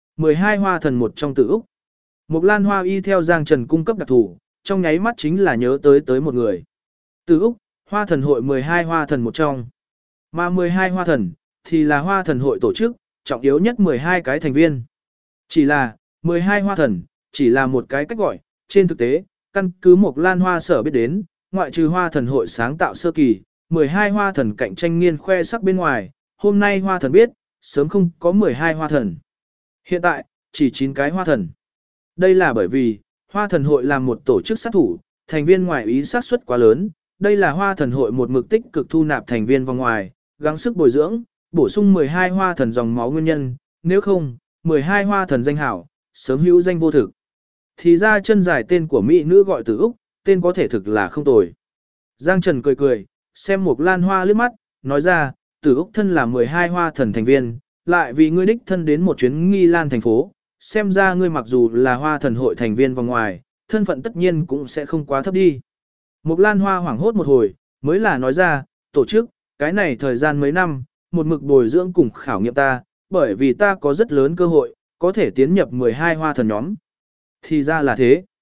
12 Hoa Thần một trong Tử Úc. Mộc Lan Hoa y theo Giang Trần cung cấp đặc thủ, trong nháy mắt chính là nhớ tới một người. Tử Úc, Hoa Thần hội 12 Hoa Thần một trong. Mà 12 Hoa Thần, thì là Hoa Thần hội tổ chức, trọng yếu nhất 12 cái thành viên. Chỉ là, 12 Hoa Thần, chỉ là một cái cách gọi, trên thực tế, căn cứ Mộc Lan Hoa sở biết đến, ngoại trừ Hoa Thần hội sáng tạo sơ kỳ, 12 Hoa Thần cạnh tranh nghiên khoe sắc bên ngoài, hôm nay Hoa Thần biết, sớm không có 12 Hoa Thần. Hiện tại, chỉ 9 cái Hoa Thần. Đây là bởi vì, Hoa Thần hội là một tổ chức sát thủ, thành viên ngoài ý xác suất quá lớn, đây là Hoa Thần hội một mực tích cực thu nạp thành viên vòng ngoài, gắng sức bồi dưỡng, bổ sung 12 Hoa Thần dòng máu nguyên nhân, nếu không, 12 Hoa Thần danh hảo, sớm hữu danh vô thực. Thì ra chân dài tên của mỹ nữ gọi Tử Úc, tên có thể thực là không tồi. Giang Trần cười cười, xem Mộc Lan Hoa liếc mắt, nói ra, Tử Úc thân là 12 Hoa Thần thành viên, lại vì ngươi đích thân đến một chuyến Nghi Lan thành phố, xem ra ngươi mặc dù là Hoa Thần hội thành viên vòng ngoài, thân phận tất nhiên cũng sẽ không quá thấp đi. Mộc Lan Hoa hoảng hốt một hồi, mới là nói ra, tổ chức, cái này thời gian mấy năm, một mực bồi dưỡng cùng khảo nghiệm ta, bởi vì ta có rất lớn cơ hội, có thể tiến nhập 12 Hoa Thần nhóm. Thì ra là thế.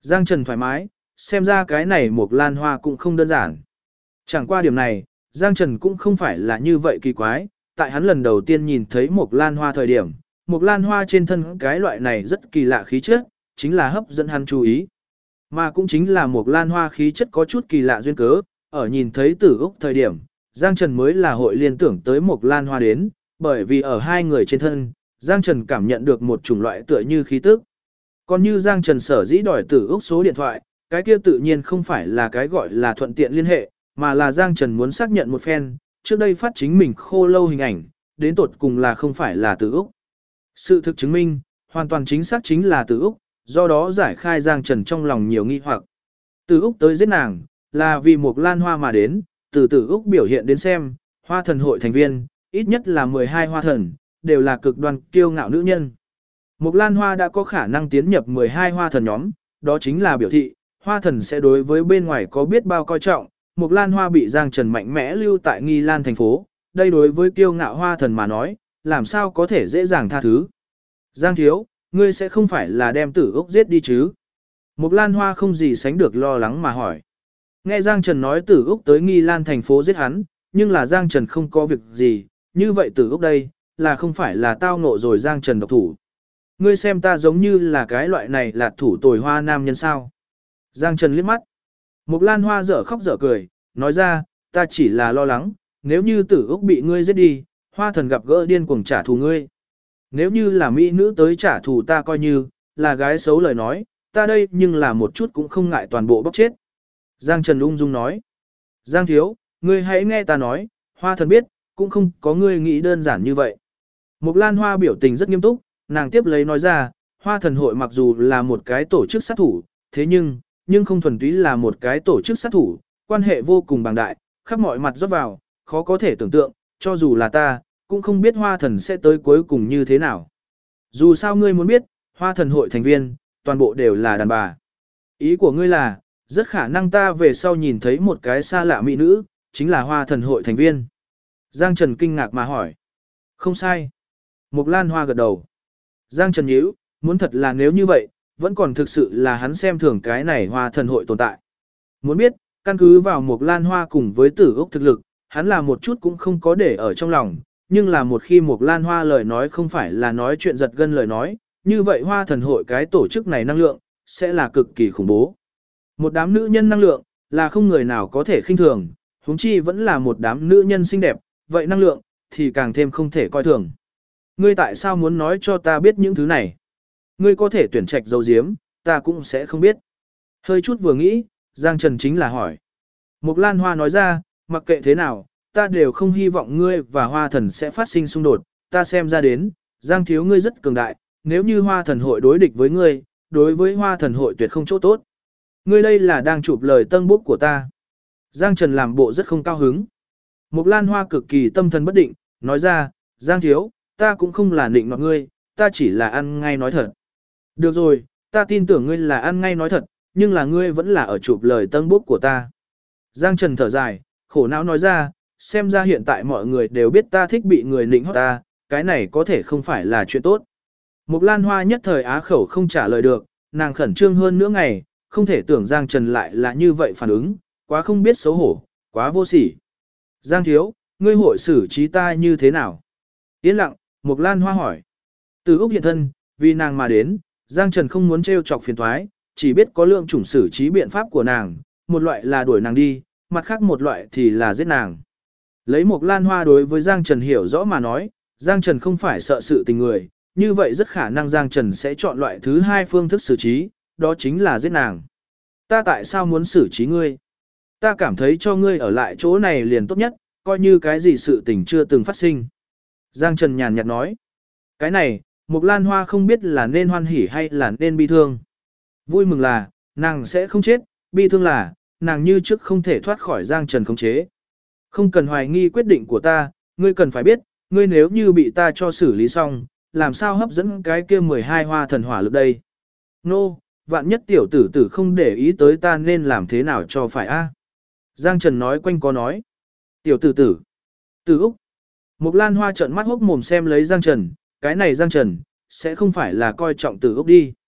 Giang Trần thoải mái, xem ra cái này Mộc Lan Hoa cũng không đơn giản. Chẳng qua điểm này, Giang Trần cũng không phải là như vậy kỳ quái, tại hắn lần đầu tiên nhìn thấy Mộc Lan Hoa thời điểm, Mộc Lan Hoa trên thân cái loại này rất kỳ lạ khí chất, chính là hấp dẫn hắn chú ý. Mà cũng chính là Mộc Lan Hoa khí chất có chút kỳ lạ duyên cớ, ở nhìn thấy Tử Úc thời điểm, Giang Trần mới là hội liên tưởng tới Mộc Lan Hoa đến, bởi vì ở hai người trên thân, Giang Trần cảm nhận được một chủng loại tựa như khí tức. Còn như Giang Trần sở dĩ đòi Tử Úc số điện thoại, cái kia tự nhiên không phải là cái gọi là thuận tiện liên hệ, mà là Giang Trần muốn xác nhận một phen, trước đây phát chính mình khô lâu hình ảnh, đến tột cùng là không phải là Tử Úc. Sự thực chứng minh, hoàn toàn chính xác chính là Tử Úc, do đó giải khai Giang Trần trong lòng nhiều nghi hoặc. Tử Úc tới giết nàng, là vì Mộc Lan Hoa mà đến, từ Tử Úc biểu hiện đến xem, Hoa Thần hội thành viên, ít nhất là 12 Hoa Thần, đều là cực đoan kiêu ngạo nữ nhân. Mộc Lan Hoa đã có khả năng tiến nhập 12 Hoa Thần nhóm, đó chính là biểu thị, Hoa Thần sẽ đối với bên ngoài có biết bao coi trọng, Mộc Lan Hoa bị Giang Trần mạnh mẽ lưu tại Nghi Lan thành phố, đây đối với kiêu ngạo Hoa Thần mà nói, làm sao có thể dễ dàng tha thứ. Giang thiếu, ngươi sẽ không phải là đem Tử Úc giết đi chứ? Mộc Lan Hoa không gì sánh được lo lắng mà hỏi. Nghe Giang Trần nói Tử Úc tới Nghi Lan thành phố giết hắn, nhưng là Giang Trần không có việc gì, như vậy Tử Úc đây, là không phải là tao ngộ rồi Giang Trần độc thủ. Ngươi xem ta giống như là cái loại này là thủ tồi hoa nam nhân sao? Giang Trần liếc mắt. Mộc Lan Hoa dở khóc dở cười, nói ra, ta chỉ là lo lắng, nếu như Tử Úc bị ngươi giết đi, Hoa Thần gặp gỡ điên cuồng trả thù ngươi. Nếu như là mỹ nữ tới trả thù ta coi như, là gái xấu lời nói, ta đây nhưng là một chút cũng không ngại toàn bộ bóc chết. Giang Trần ung dung nói. Giang thiếu, ngươi hãy nghe ta nói, Hoa Thần biết, cũng không có ngươi nghĩ đơn giản như vậy. Mộc Lan Hoa biểu tình rất nghiêm túc, nàng tiếp lấy nói ra, Hoa Thần hội mặc dù là một cái tổ chức sát thủ, thế nhưng không thuần túy là một cái tổ chức sát thủ, quan hệ vô cùng bằng đại, khắp mọi mặt rót vào, khó có thể tưởng tượng, cho dù là ta, cũng không biết Hoa Thần sẽ tới cuối cùng như thế nào. Dù sao ngươi muốn biết, Hoa Thần hội thành viên, toàn bộ đều là đàn bà. Ý của ngươi là, rất khả năng ta về sau nhìn thấy một cái xa lạ mỹ nữ, chính là Hoa Thần hội thành viên. Giang Trần kinh ngạc mà hỏi. Không sai. Mộc Lan Hoa gật đầu. Giang Trần nhíu, muốn thật là nếu như vậy, vẫn còn thực sự là hắn xem thường cái này Hoa Thần hội tồn tại. Muốn biết, căn cứ vào Mộc Lan Hoa cùng với Tử Úc thực lực, hắn là một chút cũng không có để ở trong lòng, nhưng là một khi Mộc Lan Hoa lời nói không phải là nói chuyện giật gân lời nói, như vậy Hoa Thần hội cái tổ chức này năng lượng, sẽ là cực kỳ khủng bố. Một đám nữ nhân năng lượng, là không người nào có thể khinh thường, huống chi vẫn là một đám nữ nhân xinh đẹp, vậy năng lượng, thì càng thêm không thể coi thường. Ngươi tại sao muốn nói cho ta biết những thứ này? Ngươi có thể tuyển trạch dấu diếm, ta cũng sẽ không biết. Hơi chút vừa nghĩ, Giang Trần chính là hỏi. Mộc Lan Hoa nói ra, mặc kệ thế nào, ta đều không hy vọng ngươi và Hoa Thần sẽ phát sinh xung đột, ta xem ra đến, Giang thiếu ngươi rất cường đại, nếu như Hoa Thần hội đối địch với ngươi, đối với Hoa Thần hội tuyệt không chỗ tốt. Ngươi đây là đang chụp lời tân bốc của ta. Giang Trần làm bộ rất không cao hứng. Mộc Lan Hoa cực kỳ tâm thần bất định, nói ra, Giang thiếu, ta cũng không là nịnh nọt ngươi, ta chỉ là ăn ngay nói thật. Được rồi, ta tin tưởng ngươi là ăn ngay nói thật, nhưng là ngươi vẫn là ở chụp lời tân bốc của ta. Giang Trần thở dài, khổ não nói ra, xem ra hiện tại mọi người đều biết ta thích bị người nịnh hót ta, cái này có thể không phải là chuyện tốt. Mộc Lan Hoa nhất thời á khẩu không trả lời được, nàng khẩn trương hơn nửa ngày, không thể tưởng Giang Trần lại là như vậy phản ứng, quá không biết xấu hổ, quá vô sỉ. Giang thiếu, ngươi hội xử trí ta như thế nào? Yên lặng, Mộc Lan Hoa hỏi. Từ Úc hiện thân, vì nàng mà đến, Giang Trần không muốn trêu chọc phiền toái, chỉ biết có lượng chủng xử trí biện pháp của nàng, một loại là đuổi nàng đi, mặt khác một loại thì là giết nàng. Lấy Mộc Lan Hoa đối với Giang Trần hiểu rõ mà nói, Giang Trần không phải sợ sự tình người, như vậy rất khả năng Giang Trần sẽ chọn loại thứ hai phương thức xử trí, đó chính là giết nàng. Ta tại sao muốn xử trí ngươi? Ta cảm thấy cho ngươi ở lại chỗ này liền tốt nhất, coi như cái gì sự tình chưa từng phát sinh. Giang Trần nhàn nhạt nói. Cái này, Mộc Lan Hoa không biết là nên hoan hỉ hay là nên bi thương. Vui mừng là, nàng sẽ không chết, bi thương là, nàng như trước không thể thoát khỏi Giang Trần khống chế. Không cần hoài nghi quyết định của ta, ngươi cần phải biết, ngươi nếu như bị ta cho xử lý xong, làm sao hấp dẫn cái kia 12 Hoa Thần hỏa lực đây? Nô, vạn nhất tiểu tử tử không để ý tới ta nên làm thế nào cho phải a? Giang Trần nói quanh có nói. Tiểu tử tử. Tử Úc. Mộc Lan Hoa trợn mắt hốc mồm xem lấy Giang Trần, cái này Giang Trần, sẽ không phải là coi trọng Tử Úc đi.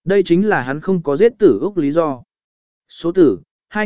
Đây chính là hắn không có giết Tử Úc lý do. Số tử,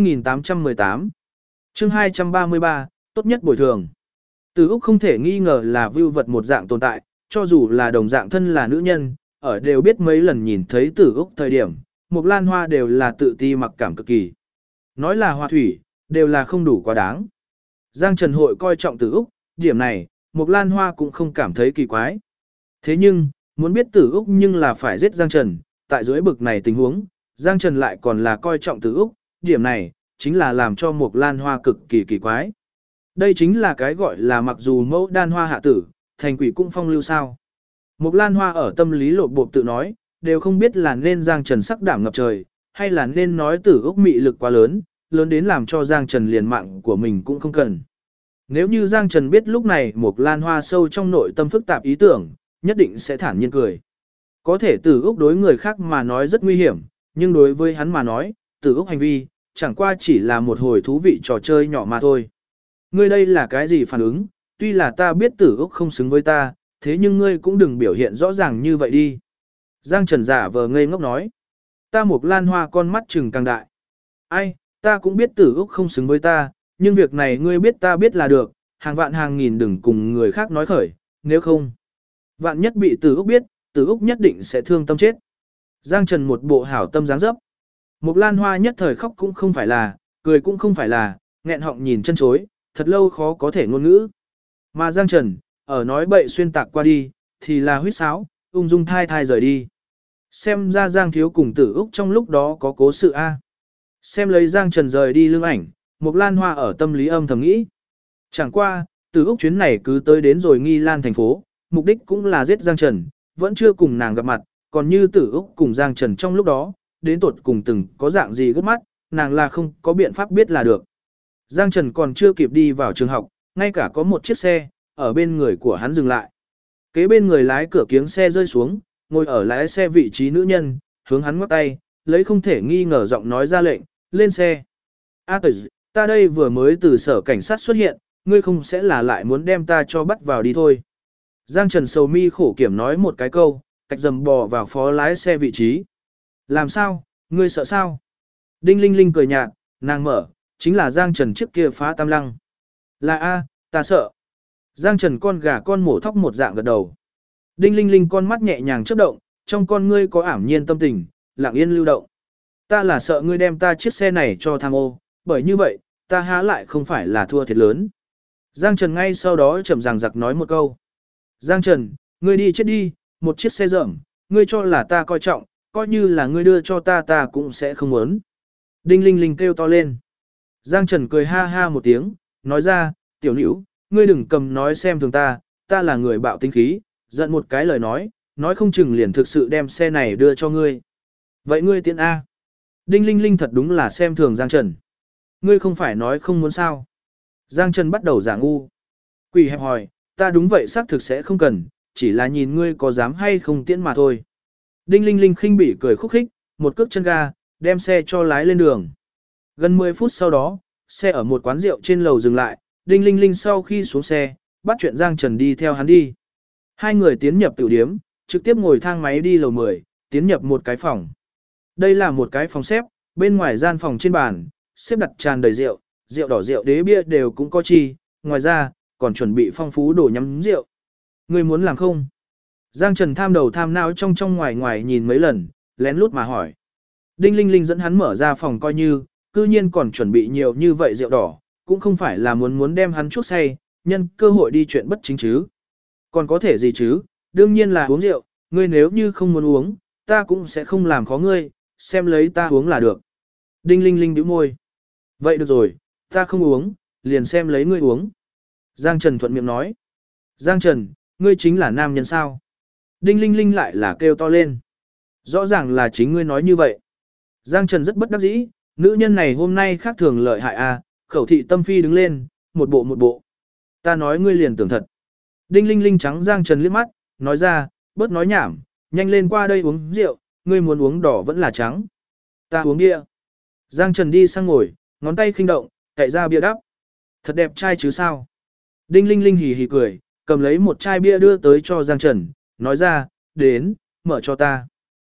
2818. Chương 233, tốt nhất bồi thường. Tử Úc không thể nghi ngờ là vưu vật một dạng tồn tại, cho dù là đồng dạng thân là nữ nhân, ở đều biết mấy lần nhìn thấy Tử Úc thời điểm, Mộc Lan Hoa đều là tự ti mặc cảm cực kỳ. Nói là hoa thủy, đều là không đủ quá đáng. Giang Trần Hội coi trọng Tử Úc, điểm này, Mộc Lan Hoa cũng không cảm thấy kỳ quái. Thế nhưng, muốn biết Tử Úc nhưng là phải giết Giang Trần, tại dưới bực này tình huống, Giang Trần lại còn là coi trọng Tử Úc, điểm này, chính là làm cho Mộc Lan Hoa cực kỳ kỳ quái. Đây chính là cái gọi là mặc dù mẫu đan hoa hạ tử, thành quỷ cũng phong lưu sao. Mộc Lan Hoa ở tâm lý lột bộp tự nói, đều không biết là nên Giang Trần sắc đảm ngập trời, hay là nên nói Tử Úc mị lực quá lớn, lớn đến làm cho Giang Trần liền mạng của mình cũng không cần. Nếu như Giang Trần biết lúc này Mộc Lan Hoa sâu trong nội tâm phức tạp ý tưởng, nhất định sẽ thản nhiên cười. Có thể Tử Úc đối người khác mà nói rất nguy hiểm, nhưng đối với hắn mà nói, Tử Úc hành vi, chẳng qua chỉ là một hồi thú vị trò chơi nhỏ mà thôi. Ngươi đây là cái gì phản ứng, tuy là ta biết Tử Úc không xứng với ta, thế nhưng ngươi cũng đừng biểu hiện rõ ràng như vậy đi. Giang Trần giả vờ ngây ngốc nói. Ta Mộc Lan Hoa con mắt trừng càng đại. Ai, ta cũng biết Tử Úc không xứng với ta, nhưng việc này ngươi biết ta biết là được, hàng vạn hàng nghìn đừng cùng người khác nói khởi, nếu không. Vạn nhất bị Tử Úc biết, Tử Úc nhất định sẽ thương tâm chết. Giang Trần một bộ hảo tâm dáng dấp. Mộc Lan Hoa nhất thời khóc cũng không phải là, cười cũng không phải là, nghẹn họng nhìn chân chối, thật lâu khó có thể ngôn ngữ. Mà Giang Trần, ở nói bậy xuyên tạc qua đi, thì là huýt sáo, ung dung thai thai rời đi. Xem ra Giang Thiếu cùng Tử Úc trong lúc đó có cố sự A. Xem lấy Giang Trần rời đi lưng ảnh, Mộc Lan Hoa ở tâm lý âm thầm nghĩ. Chẳng qua, Tử Úc chuyến này cứ tới đến rồi Nghi Lan thành phố, mục đích cũng là giết Giang Trần, vẫn chưa cùng nàng gặp mặt, còn như Tử Úc cùng Giang Trần trong lúc đó, đến tột cùng từng có dạng gì gấp mắt, nàng là không có biện pháp biết là được. Giang Trần còn chưa kịp đi vào trường học, ngay cả có một chiếc xe, ở bên người của hắn dừng lại. Kế bên người lái cửa kiếng xe rơi xuống, ngồi ở lái xe vị trí nữ nhân, hướng hắn ngoắc tay, lấy không thể nghi ngờ giọng nói ra lệnh, lên xe. A tử, ta đây vừa mới từ sở cảnh sát xuất hiện, ngươi không sẽ là lại muốn đem ta cho bắt vào đi thôi. Giang Trần sầu mi khổ kiểm nói một cái câu, cách dầm bò vào phó lái xe vị trí. Làm sao, ngươi sợ sao? Đinh Linh Linh cười nhạt, nàng mở, chính là Giang Trần trước kia phá tam lăng. Là A, ta sợ. Giang Trần con gà con mổ thóc một dạng gật đầu. Đinh Linh Linh con mắt nhẹ nhàng chớp động, trong con ngươi có ảm nhiên tâm tình, lặng yên lưu động. Ta là sợ ngươi đem ta chiếc xe này cho tham ô, bởi như vậy, ta há lại không phải là thua thiệt lớn. Giang Trần ngay sau đó chậm ràng giặc nói một câu. Giang Trần, ngươi đi chết đi, một chiếc xe rợm, ngươi cho là ta coi trọng, coi như là ngươi đưa cho ta cũng sẽ không muốn. Đinh Linh Linh kêu to lên. Giang Trần cười ha ha một tiếng, nói ra, tiểu nữ, ngươi đừng cầm nói xem thường ta là người bạo tính khí, giận một cái lời nói không chừng liền thực sự đem xe này đưa cho ngươi. Vậy ngươi tiện A. Đinh Linh Linh thật đúng là xem thường Giang Trần. Ngươi không phải nói không muốn sao. Giang Trần bắt đầu giả ngu. Quỷ hẹp hỏi, ta đúng vậy xác thực sẽ không cần, chỉ là nhìn ngươi có dám hay không tiễn mà thôi. Đinh Linh Linh khinh bỉ cười khúc khích, một cước chân ga, đem xe cho lái lên đường. Gần 10 phút sau đó, xe ở một quán rượu trên lầu dừng lại, Đinh Linh Linh sau khi xuống xe, bắt chuyện Giang Trần đi theo hắn đi. Hai người tiến nhập tiểu điếm, trực tiếp ngồi thang máy đi lầu 10, tiến nhập một cái phòng. Đây là một cái phòng xếp, bên ngoài gian phòng trên bàn, xếp đặt tràn đầy rượu, rượu đỏ rượu đế bia đều cũng có chi, ngoài ra, còn chuẩn bị phong phú đồ nhắm rượu. Ngươi muốn làm không? Giang Trần tham đầu tham não trong ngoài ngoài nhìn mấy lần, lén lút mà hỏi. Đinh Linh Linh dẫn hắn mở ra phòng coi như, cư nhiên còn chuẩn bị nhiều như vậy rượu đỏ, cũng không phải là muốn đem hắn chuốc say, nhân cơ hội đi chuyện bất chính chứ. Còn có thể gì chứ, đương nhiên là uống rượu, ngươi nếu như không muốn uống, ta cũng sẽ không làm khó ngươi, xem lấy ta uống là được. Đinh Linh Linh nhíu môi. Vậy được rồi, ta không uống, liền xem lấy ngươi uống. Giang Trần thuận miệng nói. Giang Trần, ngươi chính là nam nhân sao? Đinh Linh Linh lại là kêu to lên. Rõ ràng là chính ngươi nói như vậy. Giang Trần rất bất đắc dĩ, nữ nhân này hôm nay khác thường lợi hại a, khẩu thị tâm phi đứng lên, một bộ. Ta nói ngươi liền tưởng thật. Đinh Linh Linh trắng Giang Trần liếc mắt, nói ra, bớt nói nhảm, nhanh lên qua đây uống rượu, ngươi muốn uống đỏ vẫn là trắng. Ta uống bia. Giang Trần đi sang ngồi, ngón tay khinh động, cậy ra bia đắp. Thật đẹp trai chứ sao? Đinh Linh Linh hì hì cười, cầm lấy một chai bia đưa tới cho Giang Trần, nói ra, đến, mở cho ta.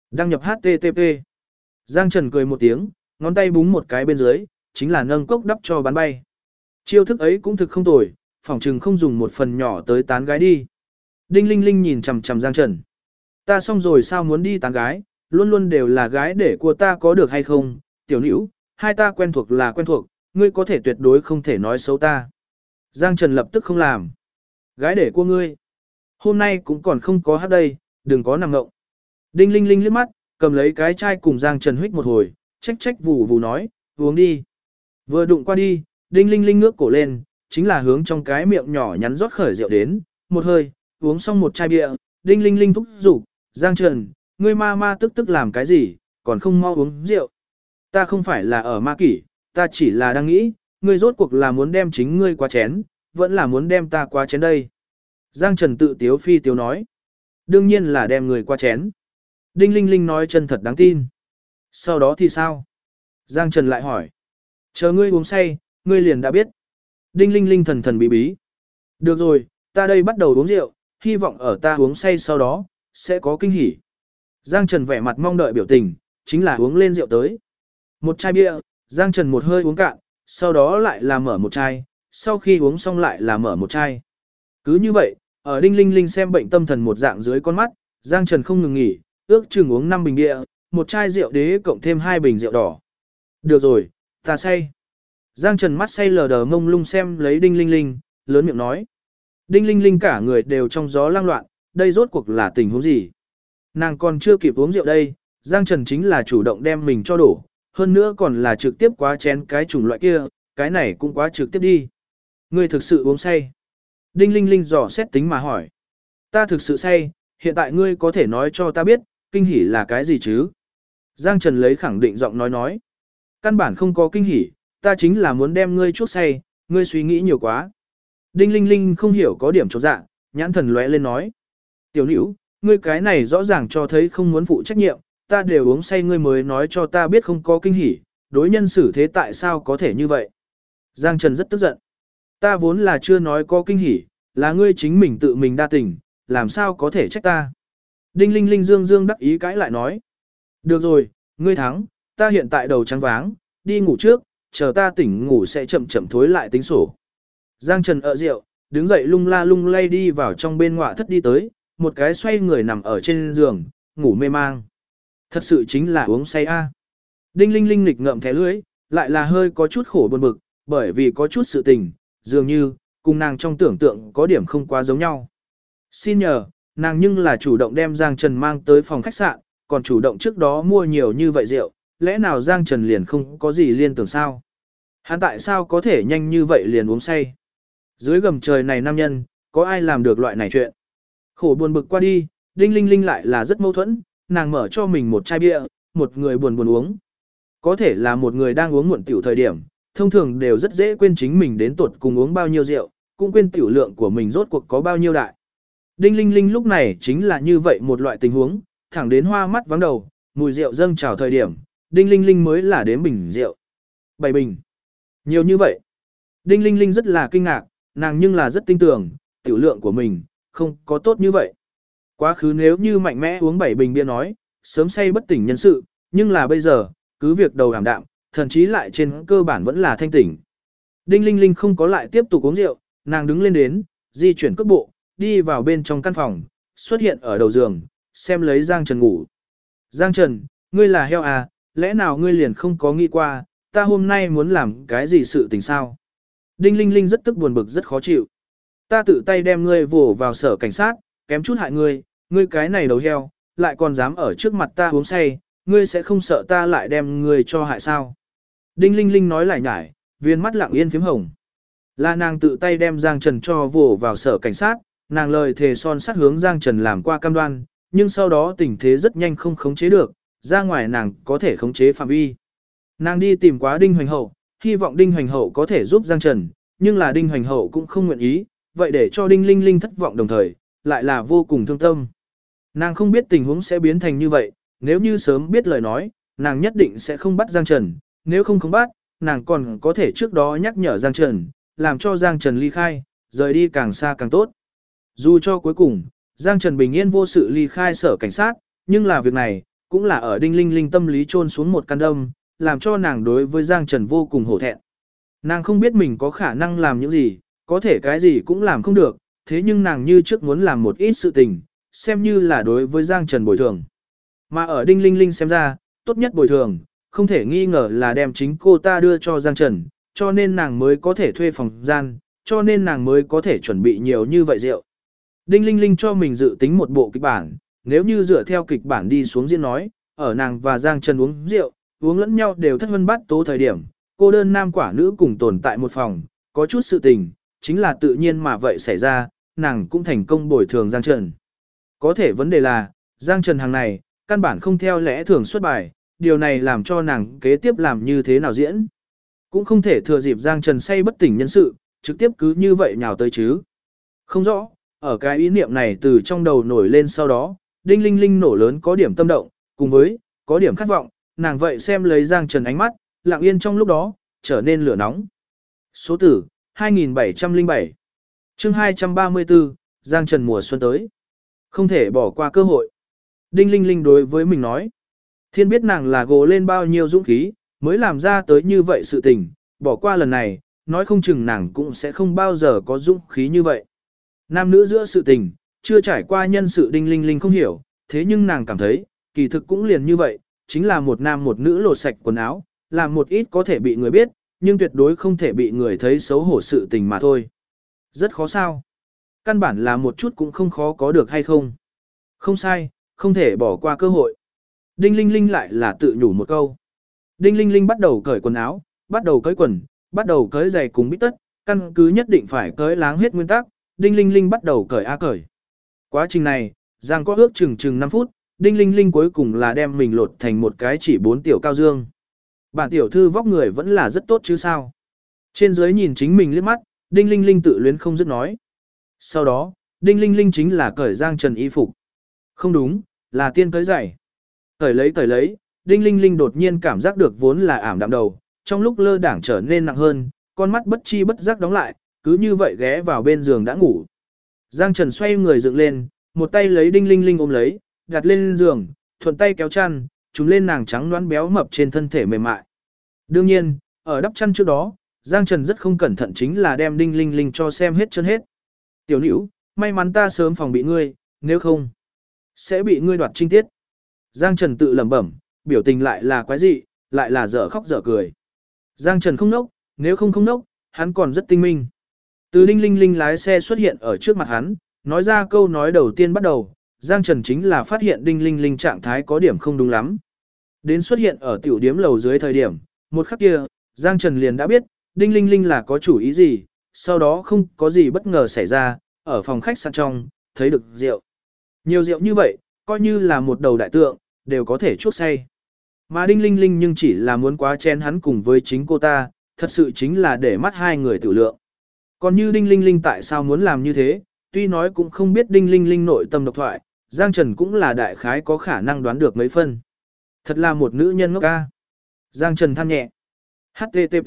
Đăng nhập HTTP. Giang Trần cười một tiếng, ngón tay búng một cái bên dưới, chính là nâng cốc đắp cho bắn bay. Chiêu thức ấy cũng thực không tồi, phỏng chừng không dùng một phần nhỏ tới tán gái đi. Đinh Linh Linh nhìn chằm chằm Giang Trần. Ta xong rồi sao muốn đi tán gái, luôn luôn đều là gái để của ta có được hay không, tiểu nữ, hai ta quen thuộc là quen thuộc, ngươi có thể tuyệt đối không thể nói xấu ta. Giang Trần lập tức không làm. Gái để của ngươi. Hôm nay cũng còn không có hát đây, đừng có nằm ngộng. Đinh Linh Linh liếc mắt, cầm lấy cái chai cùng Giang Trần huých một hồi, trách trách vù vù nói, uống đi. Vừa đụng qua đi, Đinh Linh Linh ngước cổ lên, chính là hướng trong cái miệng nhỏ nhắn rót khởi rượu đến, một hơi, uống xong một chai bia, Đinh Linh Linh thúc giục, Giang Trần, ngươi ma ma tức tức làm cái gì, còn không mau uống rượu. Ta không phải là ở ma kỷ, ta chỉ là đang nghĩ, ngươi rốt cuộc là muốn đem chính ngươi qua chén, vẫn là muốn đem ta qua chén đây. Giang Trần tự tiếu phi tiếu nói, đương nhiên là đem người qua chén. Đinh Linh Linh nói chân thật đáng tin. Sau đó thì sao? Giang Trần lại hỏi. Chờ ngươi uống say, ngươi liền đã biết. Đinh Linh Linh thần thần bí bí. Được rồi, ta đây bắt đầu uống rượu, hy vọng ở ta uống say sau đó, sẽ có kinh hỉ. Giang Trần vẻ mặt mong đợi biểu tình, chính là uống lên rượu tới. Một chai bia, Giang Trần một hơi uống cạn, sau đó lại là mở một chai, sau khi uống xong lại là mở một chai. Cứ như vậy, ở Đinh Linh Linh xem bệnh tâm thần một dạng dưới con mắt, Giang Trần không ngừng nghỉ, ước chừng uống 5 bình bia, một chai rượu đế cộng thêm 2 bình rượu đỏ. Được rồi, ta say. Giang Trần mắt say lờ đờ mông lung xem lấy Đinh Linh Linh, lớn miệng nói. Đinh Linh Linh cả người đều trong gió lang loạn, đây rốt cuộc là tình huống gì? Nàng còn chưa kịp uống rượu đây, Giang Trần chính là chủ động đem mình cho đổ, hơn nữa còn là trực tiếp quá chén cái chủng loại kia, cái này cũng quá trực tiếp đi. Ngươi thực sự uống say. Đinh Linh Linh dò xét tính mà hỏi. Ta thực sự say, hiện tại ngươi có thể nói cho ta biết, kinh hỉ là cái gì chứ? Giang Trần lấy khẳng định giọng nói. Căn bản không có kinh hỉ, ta chính là muốn đem ngươi chuốc say, ngươi suy nghĩ nhiều quá. Đinh Linh Linh không hiểu có điểm chột dạ, nhãn thần lóe lên nói. Tiểu nữ, ngươi cái này rõ ràng cho thấy không muốn phụ trách nhiệm, ta đều uống say ngươi mới nói cho ta biết không có kinh hỉ, đối nhân xử thế tại sao có thể như vậy? Giang Trần rất tức giận. Ta vốn là chưa nói có kinh hỉ, là ngươi chính mình tự mình đa tình, làm sao có thể trách ta? Đinh Linh Linh dương dương đắc ý cãi lại nói. Được rồi, ngươi thắng, ta hiện tại đầu trắng váng, đi ngủ trước, chờ ta tỉnh ngủ sẽ chậm chậm thối lại tính sổ. Giang Trần ợ rượu, đứng dậy lung la lung lay đi vào trong bên ngọa thất đi tới, một cái xoay người nằm ở trên giường, ngủ mê mang. Thật sự chính là uống say a. Đinh Linh Linh nghịch ngợm thẻ lưỡi, lại là hơi có chút khổ buồn bực, bởi vì có chút sự tình, dường như, cùng nàng trong tưởng tượng có điểm không quá giống nhau. Xin nhờ, nàng nhưng là chủ động đem Giang Trần mang tới phòng khách sạn, còn chủ động trước đó mua nhiều như vậy rượu, lẽ nào Giang Trần liền không có gì liên tưởng sao? Hắn tại sao có thể nhanh như vậy liền uống say? Dưới gầm trời này nam nhân, có ai làm được loại này chuyện? Khổ buồn bực qua đi, Đinh Linh Linh lại là rất mâu thuẫn, nàng mở cho mình một chai bia, một người buồn buồn uống. Có thể là một người đang uống muộn tiểu thời điểm, thông thường đều rất dễ quên chính mình đến tuột cùng uống bao nhiêu rượu, cũng quên tiểu lượng của mình rốt cuộc có bao nhiêu đại. Đinh Linh Linh lúc này chính là như vậy một loại tình huống, thẳng đến hoa mắt vắng đầu, mùi rượu dâng trào thời điểm, Đinh Linh Linh mới là đếm bình rượu. 7 bình. Nhiều như vậy. Đinh Linh Linh rất là kinh ngạc, nàng nhưng là rất tin tưởng, tiểu lượng của mình, không có tốt như vậy. Quá khứ nếu như mạnh mẽ uống 7 bình bia nói, sớm say bất tỉnh nhân sự, nhưng là bây giờ, cứ việc đầu ảm đạm, thậm chí lại trên cơ bản vẫn là thanh tỉnh. Đinh Linh Linh không có lại tiếp tục uống rượu, nàng đứng lên đến, di chuyển cước bộ, đi vào bên trong căn phòng, xuất hiện ở đầu giường, xem lấy Giang Trần ngủ. Giang Trần, ngươi là heo à, lẽ nào ngươi liền không có nghĩ qua, ta hôm nay muốn làm cái gì sự tình sao? Đinh Linh Linh rất tức buồn bực rất khó chịu. Ta tự tay đem ngươi vồ vào sở cảnh sát, kém chút hại ngươi, ngươi cái này đầu heo, lại còn dám ở trước mặt ta uống say, ngươi sẽ không sợ ta lại đem ngươi cho hại sao? Đinh Linh Linh nói lại nhải, viên mắt lặng yên phím hồng. Là nàng tự tay đem Giang Trần cho vồ vào sở cảnh sát, nàng lời thề son sắt hướng Giang Trần làm qua cam đoan, nhưng sau đó tình thế rất nhanh không khống chế được, ra ngoài nàng có thể khống chế phạm vi. Nàng đi tìm quá Đinh Hoành Hậu, hy vọng Đinh Hoành Hậu có thể giúp Giang Trần, nhưng là Đinh Hoành Hậu cũng không nguyện ý, vậy để cho Đinh Linh Linh thất vọng đồng thời, lại là vô cùng thương tâm. Nàng không biết tình huống sẽ biến thành như vậy, nếu như sớm biết lời nói, nàng nhất định sẽ không bắt Giang Trần, nếu không bắt, nàng còn có thể trước đó nhắc nhở Giang Trần, làm cho Giang Trần ly khai, rời đi càng xa càng tốt. Dù cho cuối cùng, Giang Trần bình yên vô sự ly khai sở cảnh sát, nhưng là việc này, cũng là ở Đinh Linh Linh tâm lý chôn xuống một căn đâm, làm cho nàng đối với Giang Trần vô cùng hổ thẹn. Nàng không biết mình có khả năng làm những gì, có thể cái gì cũng làm không được, thế nhưng nàng như trước muốn làm một ít sự tình, xem như là đối với Giang Trần bồi thường. Mà ở Đinh Linh Linh xem ra, tốt nhất bồi thường, không thể nghi ngờ là đem chính cô ta đưa cho Giang Trần, cho nên nàng mới có thể thuê phòng gian, cho nên nàng mới có thể chuẩn bị nhiều như vậy rượu. Đinh Linh Linh cho mình dự tính một bộ kịch bản, nếu như dựa theo kịch bản đi xuống diễn nói, ở nàng và Giang Trần uống rượu, uống lẫn nhau đều thất vân bát tố thời điểm, cô đơn nam quả nữ cùng tồn tại một phòng, có chút sự tình, chính là tự nhiên mà vậy xảy ra, nàng cũng thành công bồi thường Giang Trần. Có thể vấn đề là, Giang Trần hàng này, căn bản không theo lẽ thường xuất bài, điều này làm cho nàng kế tiếp làm như thế nào diễn. Cũng không thể thừa dịp Giang Trần say bất tỉnh nhân sự, trực tiếp cứ như vậy nhào tới chứ. Không rõ, ở cái ý niệm này từ trong đầu nổi lên sau đó, Đinh Linh Linh nổ lớn có điểm tâm động, cùng với, có điểm khát vọng, nàng vậy xem lấy Giang Trần ánh mắt, lặng yên trong lúc đó, trở nên lửa nóng. Số tử, 2707 chương 234, Giang Trần mùa xuân tới. Không thể bỏ qua cơ hội. Đinh Linh Linh đối với mình nói. Thiên biết nàng là gồ lên bao nhiêu dũng khí, mới làm ra tới như vậy sự tình, bỏ qua lần này, nói không chừng nàng cũng sẽ không bao giờ có dũng khí như vậy. Nam nữ giữa sự tình, chưa trải qua nhân sự Đinh Linh Linh không hiểu, thế nhưng nàng cảm thấy, kỳ thực cũng liền như vậy, chính là một nam một nữ lột sạch quần áo, làm một ít có thể bị người biết, nhưng tuyệt đối không thể bị người thấy xấu hổ sự tình mà thôi. Rất khó sao. Căn bản là một chút cũng không khó có được hay không. Không sai, không thể bỏ qua cơ hội. Đinh Linh Linh lại là tự nhủ một câu. Đinh Linh Linh bắt đầu cởi quần áo, bắt đầu cởi quần, bắt đầu cởi giày cùng bít tất, căn cứ nhất định phải cởi láng hết nguyên tắc, Đinh Linh Linh bắt đầu cởi cởi. Quá trình này, Giang có ước chừng 5 phút, Đinh Linh Linh cuối cùng là đem mình lột thành một cái chỉ 4 tiểu cao dương. Bản tiểu thư vóc người vẫn là rất tốt chứ sao. Trên dưới nhìn chính mình liếc mắt, Đinh Linh Linh tự luyến không dứt nói. Sau đó, Đinh Linh Linh chính là cởi Giang Trần y phục. Không đúng, là tiên cởi giày. Cởi lấy, Đinh Linh Linh đột nhiên cảm giác được vốn là ảm đạm đầu, trong lúc lơ đảng trở nên nặng hơn, con mắt bất chi bất giác đóng lại, cứ như vậy ghé vào bên giường đã ngủ. Giang Trần xoay người dựng lên, một tay lấy Đinh Linh Linh ôm lấy, đặt lên giường, thuận tay kéo chăn, trùm lên nàng trắng nõn béo mập trên thân thể mềm mại. Đương nhiên, ở đắp chăn trước đó, Giang Trần rất không cẩn thận chính là đem Đinh Linh Linh cho xem hết chân hết. Tiểu Nữu, may mắn ta sớm phòng bị ngươi, nếu không, sẽ bị ngươi đoạt trinh tiết. Giang Trần tự lẩm bẩm, biểu tình lại là quái dị, lại là dở khóc dở cười. Giang Trần không nốc, nếu không nốc, hắn còn rất tinh minh. Từ Đinh Linh Linh lái xe xuất hiện ở trước mặt hắn, nói ra câu nói đầu tiên bắt đầu, Giang Trần chính là phát hiện Đinh Linh Linh trạng thái có điểm không đúng lắm. Đến xuất hiện ở tiểu điếm lầu dưới thời điểm, một khắc kia, Giang Trần liền đã biết, Đinh Linh Linh là có chủ ý gì, sau đó không có gì bất ngờ xảy ra, ở phòng khách sạn trong, thấy được rượu. Nhiều rượu như vậy, coi như là một đầu đại tượng, đều có thể chuốc say. Mà Đinh Linh Linh nhưng chỉ là muốn quá chén hắn cùng với chính cô ta, thật sự chính là để mắt hai người tự lượng. Còn như Đinh Linh Linh tại sao muốn làm như thế, tuy nói cũng không biết Đinh Linh Linh nội tâm độc thoại, Giang Trần cũng là đại khái có khả năng đoán được mấy phân. Thật là một nữ nhân ngốc ca. Giang Trần than nhẹ. HTTP.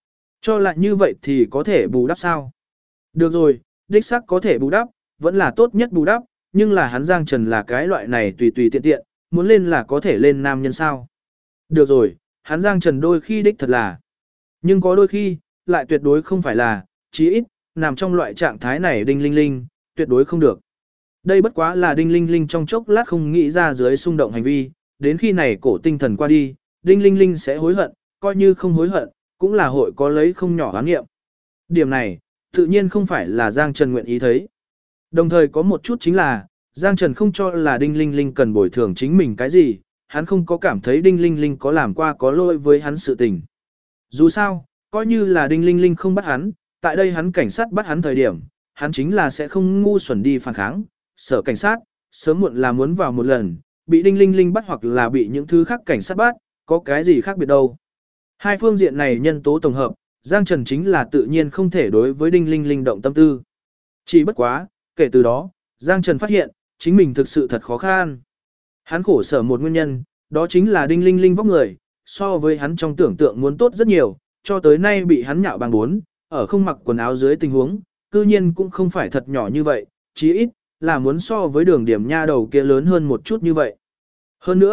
Cho lại như vậy thì có thể bù đắp sao? Được rồi, đích xác có thể bù đắp, vẫn là tốt nhất bù đắp, nhưng là hắn Giang Trần là cái loại này tùy tùy tiện tiện, muốn lên là có thể lên nam nhân sao? Được rồi, hắn Giang Trần đôi khi đích thật là. Nhưng có đôi khi, lại tuyệt đối không phải là, chí ít, nằm trong loại trạng thái này Đinh Linh Linh, tuyệt đối không được. Đây bất quá là Đinh Linh Linh trong chốc lát không nghĩ ra dưới xung động hành vi, đến khi này cổ tinh thần qua đi, Đinh Linh Linh sẽ hối hận, coi như không hối hận, cũng là hội có lấy không nhỏ oán nghiệm. Điểm này, tự nhiên không phải là Giang Trần nguyện ý thấy. Đồng thời có một chút chính là, Giang Trần không cho là Đinh Linh Linh cần bồi thường chính mình cái gì, hắn không có cảm thấy Đinh Linh Linh có làm qua có lỗi với hắn sự tình. Dù sao, coi như là Đinh Linh Linh không bắt hắn, tại đây hắn cảnh sát bắt hắn thời điểm, hắn chính là sẽ không ngu xuẩn đi phản kháng, sở cảnh sát, sớm muộn là muốn vào một lần, bị Đinh Linh Linh bắt hoặc là bị những thứ khác cảnh sát bắt, có cái gì khác biệt đâu. Hai phương diện này nhân tố tổng hợp, Giang Trần chính là tự nhiên không thể đối với Đinh Linh Linh động tâm tư. Chỉ bất quá, kể từ đó, Giang Trần phát hiện, chính mình thực sự thật khó khăn. Hắn khổ sở một nguyên nhân, đó chính là Đinh Linh Linh vóc người, so với hắn trong tưởng tượng muốn tốt rất nhiều, cho tới nay bị hắn nhạo bằng 4, ở không mặc quần áo dưới tình huống, cư nhiên cũng không phải thật nhỏ như vậy, chí ít, là muốn so với đường điểm nha đầu kia lớn hơn một chút như vậy. Hơn nữa,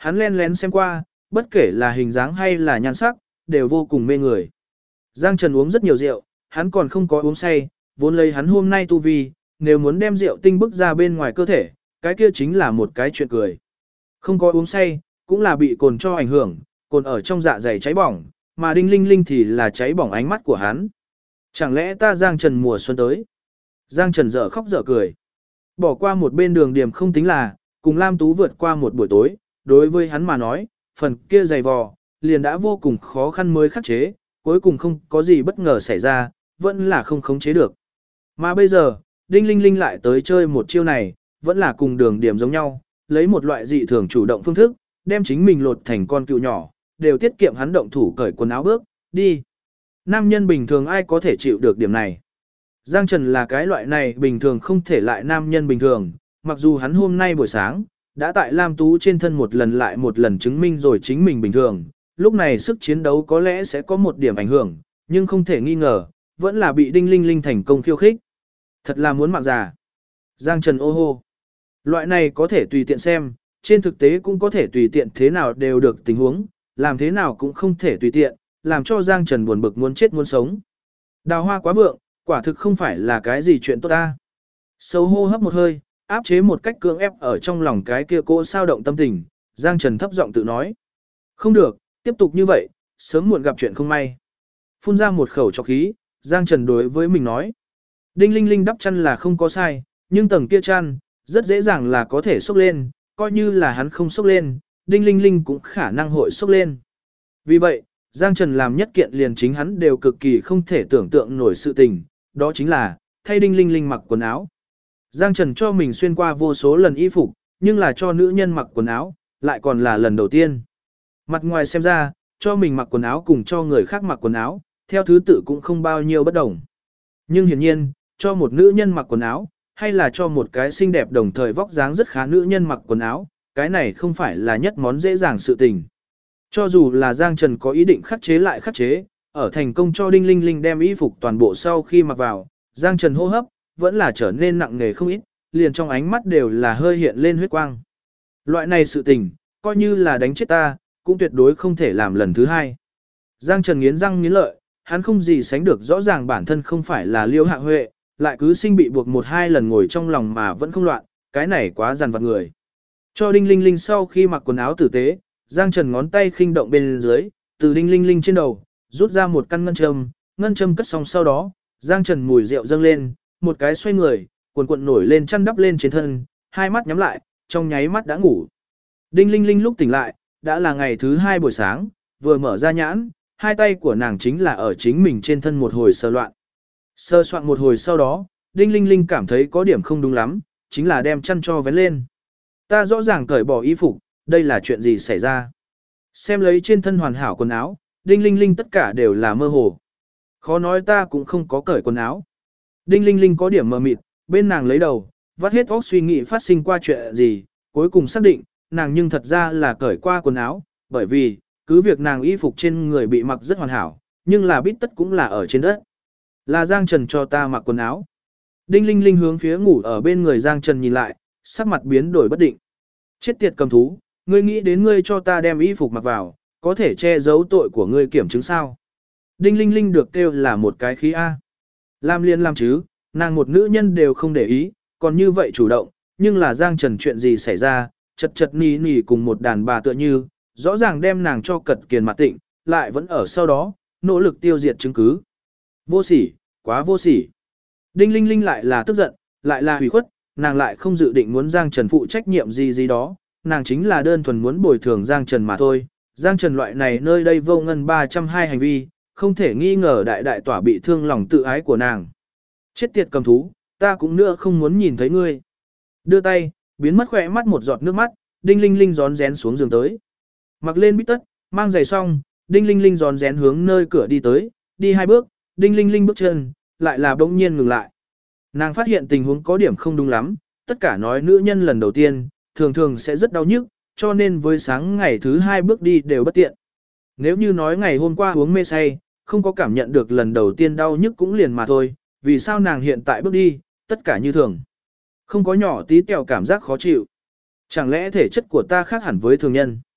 hắn lén lén xem qua, bất kể là hình dáng hay là nhan sắc, đều vô cùng mê người. Giang Trần uống rất nhiều rượu, hắn còn không có uống say, vốn lấy hắn hôm nay tu vi, nếu muốn đem rượu tinh bức ra bên ngoài cơ thể, cái kia chính là một cái chuyện cười. Không có uống say, cũng là bị cồn cho ảnh hưởng, cồn ở trong dạ dày cháy bỏng, mà đinh linh linh thì là cháy bỏng ánh mắt của hắn. Chẳng lẽ ta Giang Trần mùa xuân tới? Giang Trần dở khóc dở cười. Bỏ qua một bên đường điểm không tính là, cùng Lam Tú vượt qua một buổi tối, đối với hắn mà nói, phần kia dày vò, liền đã vô cùng khó khăn mới khắc chế, cuối cùng không có gì bất ngờ xảy ra, vẫn là không khống chế được. Mà bây giờ, Đinh Linh Linh lại tới chơi một chiêu này, vẫn là cùng đường điểm giống nhau, lấy một loại dị thường chủ động phương thức, đem chính mình lột thành con cựu nhỏ, đều tiết kiệm hắn động thủ cởi quần áo bước, đi. Nam nhân bình thường ai có thể chịu được điểm này. Giang Trần là cái loại này bình thường không thể lại nam nhân bình thường, mặc dù hắn hôm nay buổi sáng, đã tại Lam Tú trên thân một lần lại một lần chứng minh rồi chính mình bình thường, lúc này sức chiến đấu có lẽ sẽ có một điểm ảnh hưởng, nhưng không thể nghi ngờ, vẫn là bị Đinh Linh Linh thành công khiêu khích. Thật là muốn mạng già. Giang Trần ô hô. Loại này có thể tùy tiện xem, trên thực tế cũng có thể tùy tiện thế nào đều được tình huống, làm thế nào cũng không thể tùy tiện, làm cho Giang Trần buồn bực muốn chết muốn sống. Đào hoa quá vượng, quả thực không phải là cái gì chuyện tốt ta. Sâu hô hấp một hơi, áp chế một cách cưỡng ép ở trong lòng cái kia cỗ sao động tâm tình, Giang Trần thấp giọng tự nói. Không được, tiếp tục như vậy, sớm muộn gặp chuyện không may. Phun ra một khẩu trọc khí, Giang Trần đối với mình nói. Đinh Linh Linh đắp chăn là không có sai, nhưng tầng kia chăn, rất dễ dàng là có thể xốc lên, coi như là hắn không xốc lên, Đinh Linh Linh cũng khả năng hội xốc lên. Vì vậy, Giang Trần làm nhất kiện liền chính hắn đều cực kỳ không thể tưởng tượng nổi sự tình, đó chính là, thay Đinh Linh Linh mặc quần áo. Giang Trần cho mình xuyên qua vô số lần y phục, nhưng là cho nữ nhân mặc quần áo, lại còn là lần đầu tiên. Mặt ngoài xem ra, cho mình mặc quần áo cùng cho người khác mặc quần áo, theo thứ tự cũng không bao nhiêu bất đồng. Nhưng hiển nhiên, cho một nữ nhân mặc quần áo, hay là cho một cái xinh đẹp đồng thời vóc dáng rất khá nữ nhân mặc quần áo, cái này không phải là nhất món dễ dàng sự tình. Cho dù là Giang Trần có ý định khắc chế lại khắc chế, ở thành công cho Đinh Linh Linh đem y phục toàn bộ sau khi mặc vào, Giang Trần hô hấp, vẫn là trở nên nặng nề không ít, liền trong ánh mắt đều là hơi hiện lên huyết quang. Loại này sự tình, coi như là đánh chết ta, cũng tuyệt đối không thể làm lần thứ hai. Giang Trần nghiến răng nghiến lợi, hắn không gì sánh được rõ ràng bản thân không phải là Liêu Hạ Huệ, lại cứ sinh bị buộc một hai lần ngồi trong lòng mà vẫn không loạn, cái này quá dằn vặt người. Cho Đinh Linh Linh sau khi mặc quần áo tử tế, Giang Trần ngón tay khinh động bên dưới, từ Đinh Linh Linh trên đầu, rút ra một căn ngân châm cất xong sau đó, Giang Trần mùi rượu dâng lên, một cái xoay người, cuộn cuộn nổi lên chăn đắp lên trên thân, hai mắt nhắm lại, trong nháy mắt đã ngủ. Đinh Linh Linh lúc tỉnh lại, đã là ngày thứ hai buổi sáng, vừa mở ra nhãn, hai tay của nàng chính là ở chính mình trên thân một hồi sờ loạn. Sơ soạn một hồi sau đó, Đinh Linh Linh cảm thấy có điểm không đúng lắm, chính là đem chăn cho vén lên. Ta rõ ràng cởi bỏ y phục, đây là chuyện gì xảy ra? Xem lấy trên thân hoàn hảo quần áo, Đinh Linh Linh tất cả đều là mơ hồ. Khó nói ta cũng không có cởi quần áo. Đinh Linh Linh có điểm mờ mịt, bên nàng lấy đầu, vắt hết óc suy nghĩ phát sinh qua chuyện gì, cuối cùng xác định, nàng nhưng thật ra là cởi qua quần áo, bởi vì, cứ việc nàng y phục trên người bị mặc rất hoàn hảo, nhưng là bít tất cũng là ở trên đất. Là Giang Trần cho ta mặc quần áo. Đinh Linh Linh hướng phía ngủ ở bên người Giang Trần nhìn lại, sắc mặt biến đổi bất định. Chết tiệt cầm thú, ngươi nghĩ đến ngươi cho ta đem y phục mặc vào, có thể che giấu tội của ngươi kiểm chứng sao? Đinh Linh Linh được kêu là một cái khí A. Làm liền làm chứ, nàng một nữ nhân đều không để ý, còn như vậy chủ động, nhưng là Giang Trần chuyện gì xảy ra, chật chật nì nì cùng một đàn bà tựa như, rõ ràng đem nàng cho cật kiền mặt tịnh, lại vẫn ở sau đó, nỗ lực tiêu diệt chứng cứ. Vô sỉ, quá vô sỉ. Đinh Linh Linh lại là tức giận, lại là hủy khuất, nàng lại không dự định muốn Giang Trần phụ trách nhiệm gì đó, nàng chính là đơn thuần muốn bồi thường Giang Trần mà thôi. Giang Trần loại này nơi đây vô ngân 302 hành vi, không thể nghi ngờ đại đại tỏa bị thương lòng tự ái của nàng. Chết tiệt cầm thú, ta cũng nữa không muốn nhìn thấy ngươi. Đưa tay, biến mất khỏe mắt một giọt nước mắt, Đinh Linh Linh gión rén xuống giường tới. Mặc lên bít tất, mang giày xong, Đinh Linh Linh gión rén hướng nơi cửa đi tới, đi hai bước, Đinh Linh Linh bước chân, lại là bỗng nhiên ngừng lại. Nàng phát hiện tình huống có điểm không đúng lắm, tất cả nói nữ nhân lần đầu tiên, thường thường sẽ rất đau nhức, cho nên với sáng ngày thứ hai bước đi đều bất tiện. Nếu như nói ngày hôm qua uống mê say, không có cảm nhận được lần đầu tiên đau nhức cũng liền mà thôi, vì sao nàng hiện tại bước đi, tất cả như thường. Không có nhỏ tí tẹo cảm giác khó chịu. Chẳng lẽ thể chất của ta khác hẳn với thường nhân?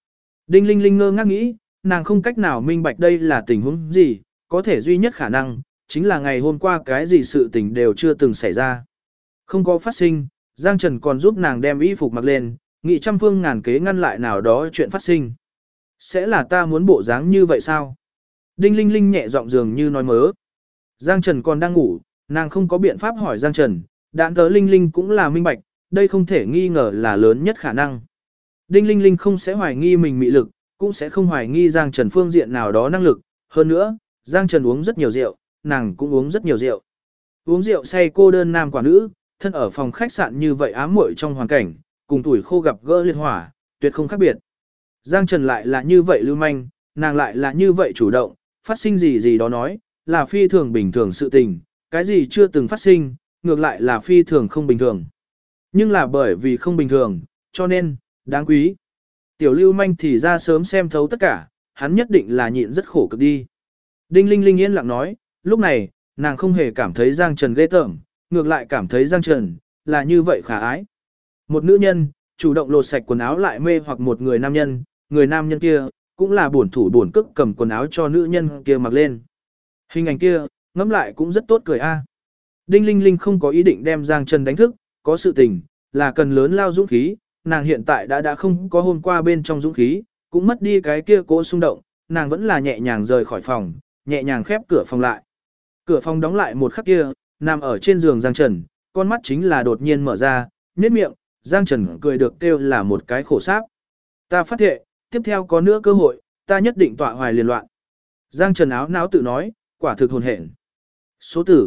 Đinh Linh Linh ngơ ngác nghĩ, nàng không cách nào minh bạch đây là tình huống gì, có thể duy nhất khả năng, chính là ngày hôm qua cái gì sự tình đều chưa từng xảy ra. Không có phát sinh, Giang Trần còn giúp nàng đem y phục mặc lên, nghị trăm phương ngàn kế ngăn lại nào đó chuyện phát sinh. Sẽ là ta muốn bộ dáng như vậy sao? Đinh Linh Linh nhẹ giọng dường như nói mớ. Giang Trần còn đang ngủ, nàng không có biện pháp hỏi Giang Trần, đạn tớ Linh Linh cũng là minh bạch, đây không thể nghi ngờ là lớn nhất khả năng. Đinh Linh Linh không sẽ hoài nghi mình mị lực, cũng sẽ không hoài nghi Giang Trần phương diện nào đó năng lực. Hơn nữa, Giang Trần uống rất nhiều rượu, nàng cũng uống rất nhiều rượu. Uống rượu say cô đơn nam quả nữ, thân ở phòng khách sạn như vậy ám muội trong hoàn cảnh, cùng tuổi khô gặp gỡ liệt hỏa, tuyệt không khác biệt. Giang Trần lại là như vậy lưu manh, nàng lại là như vậy chủ động, phát sinh gì gì đó nói, là phi thường bình thường sự tình, cái gì chưa từng phát sinh, ngược lại là phi thường không bình thường. Nhưng là bởi vì không bình thường, cho nên, đáng quý. Tiểu lưu manh thì ra sớm xem thấu tất cả, hắn nhất định là nhịn rất khổ cực đi. Đinh Linh Linh yên lặng nói, lúc này, nàng không hề cảm thấy Giang Trần ghê tởm, ngược lại cảm thấy Giang Trần, là như vậy khả ái. Một nữ nhân, chủ động lột sạch quần áo lại mê hoặc một người nam nhân kia, cũng là bổn thủ bổn cức cầm quần áo cho nữ nhân kia mặc lên. Hình ảnh kia, ngẫm lại cũng rất tốt cười a. Đinh Linh Linh không có ý định đem Giang Trần đánh thức, có sự tình, là cần lớn lao dũng khí, nàng hiện tại đã không có hôm qua bên trong dũng khí, cũng mất đi cái kia cố xung động, nàng vẫn là nhẹ nhàng rời khỏi phòng, nhẹ nhàng khép cửa phòng lại. Cửa phòng đóng lại một khắc kia, nằm ở trên giường Giang Trần, con mắt chính là đột nhiên mở ra, nhếch miệng, Giang Trần cười được kêu là một cái khổ sáp. Ta phát thệ, tiếp theo có nữa cơ hội, ta nhất định tọa hoài liền loạn. Giang Trần áo não tự nói, quả thực hồn hển. Số tử,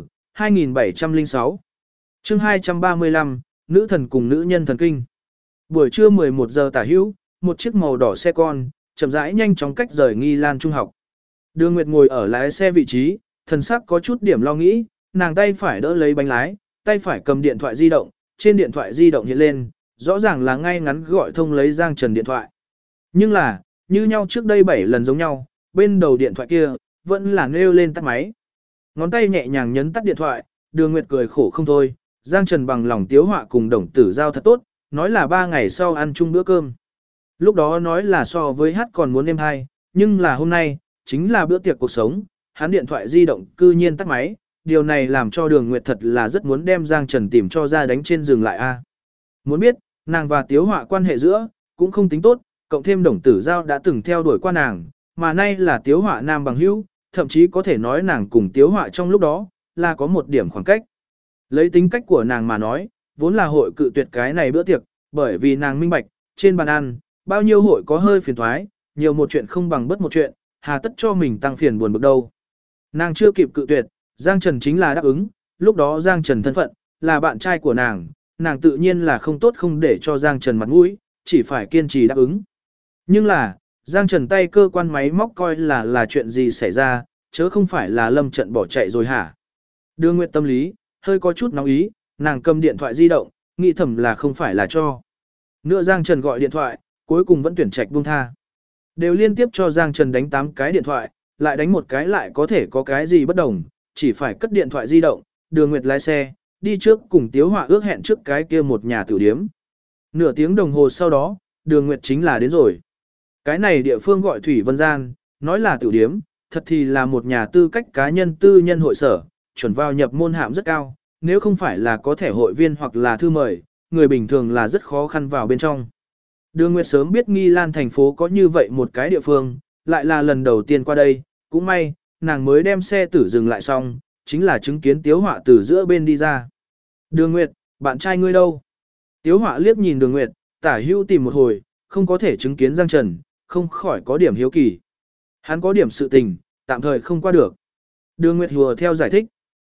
2706. Chương 235, nữ thần cùng nữ nhân thần kinh. Buổi trưa 11 giờ tả hữu, một chiếc màu đỏ xe con, chậm rãi nhanh chóng cách rời Nghi Lan Trung học. Đường Nguyệt ngồi ở lái xe vị trí, thần sắc có chút điểm lo nghĩ, nàng tay phải đỡ lấy bánh lái, tay phải cầm điện thoại di động, trên điện thoại di động hiện lên, rõ ràng là ngay ngắn gọi thông lấy Giang Trần điện thoại. Nhưng là, như nhau trước đây 7 lần giống nhau, bên đầu điện thoại kia, vẫn là nêu lên tắt máy. Ngón tay nhẹ nhàng nhấn tắt điện thoại, Đường Nguyệt cười khổ không thôi, Giang Trần bằng lòng tiếu họa cùng Đồng Tử Giao thật tốt, nói là 3 ngày sau ăn chung bữa cơm. Lúc đó nói là so với hát còn muốn êm hay, nhưng là hôm nay, chính là bữa tiệc cuộc sống, hắn điện thoại di động cư nhiên tắt máy, điều này làm cho Đường Nguyệt thật là rất muốn đem Giang Trần tìm cho ra đánh trên giường lại a. Muốn biết, nàng và Tiếu Họa quan hệ giữa, cũng không tính tốt, cộng thêm Đồng Tử Giao đã từng theo đuổi qua nàng, mà nay là Tiếu Họa nam bằng hữu, thậm chí có thể nói nàng cùng Tiếu Họa trong lúc đó, là có một điểm khoảng cách. Lấy tính cách của nàng mà nói, vốn là hội cự tuyệt cái này bữa tiệc, bởi vì nàng minh bạch, trên bàn ăn, bao nhiêu hội có hơi phiền thoái, nhiều một chuyện không bằng bất một chuyện, hà tất cho mình tăng phiền buồn bực đâu. Nàng chưa kịp cự tuyệt, Giang Trần chính là đáp ứng, lúc đó Giang Trần thân phận, là bạn trai của nàng tự nhiên là không tốt không để cho Giang Trần mặt mũi, chỉ phải kiên trì đáp ứng. Nhưng là, Giang Trần tay cơ quan máy móc coi là chuyện gì xảy ra, chớ không phải là Lâm Trận bỏ chạy rồi hả? Đường Nguyệt tâm lý, hơi có chút nóng ý, nàng cầm điện thoại di động, nghĩ thầm là không phải là cho. Nữa Giang Trần gọi điện thoại, cuối cùng vẫn tuyển trạch buông tha. Đều liên tiếp cho Giang Trần đánh 8 cái điện thoại, lại đánh một cái lại có thể có cái gì bất đồng, chỉ phải cất điện thoại di động, Đường Nguyệt lái xe, đi trước cùng Tiếu Họa ước hẹn trước cái kia một nhà tử điếm. Nửa tiếng đồng hồ sau đó, Đường Nguyệt chính là đến rồi. Cái này địa phương gọi Thủy Vân Gian, nói là tử điếm, thật thì là một nhà tư cách cá nhân tư nhân hội sở, chuẩn vào nhập môn hạm rất cao, nếu không phải là có thẻ hội viên hoặc là thư mời, người bình thường là rất khó khăn vào bên trong. Đường Nguyệt sớm biết Nghi Lan thành phố có như vậy một cái địa phương, lại là lần đầu tiên qua đây, cũng may, nàng mới đem xe tử dừng lại xong, chính là chứng kiến Tiếu Họa từ giữa bên đi ra. Đường Nguyệt, bạn trai ngươi đâu? Tiếu Họa liếc nhìn Đường Nguyệt, tả hữu tìm một hồi, không có thể chứng kiến Giang Trần, không khỏi có điểm hiếu kỳ. Hắn có điểm sự tình, tạm thời không qua được. Đường Nguyệt hùa theo giải thích.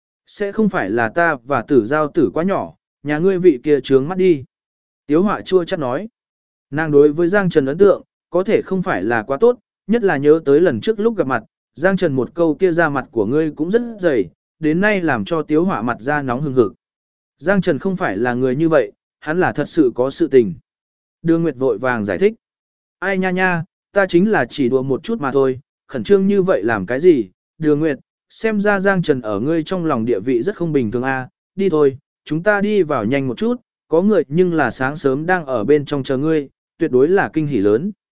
Sẽ không phải là ta và Tử Giao tử quá nhỏ, nhà ngươi vị kia trướng mắt đi. Tiếu Họa chua chát nói. Nàng đối với Giang Trần ấn tượng, có thể không phải là quá tốt, nhất là nhớ tới lần trước lúc gặp mặt, Giang Trần một câu kia ra mặt của ngươi cũng rất dày, đến nay làm cho Tiếu Họa mặt ra nóng hừng hực. Giang Trần không phải là người như vậy, hắn là thật sự có sự tình. Đường Nguyệt vội vàng giải thích. Ai nha nha, ta chính là chỉ đùa một chút mà thôi, khẩn trương như vậy làm cái gì? Đường Nguyệt, xem ra Giang Trần ở ngươi trong lòng địa vị rất không bình thường a. Đi thôi, chúng ta đi vào nhanh một chút, có người nhưng là sáng sớm đang ở bên trong chờ ngươi, tuyệt đối là kinh hỉ lớn.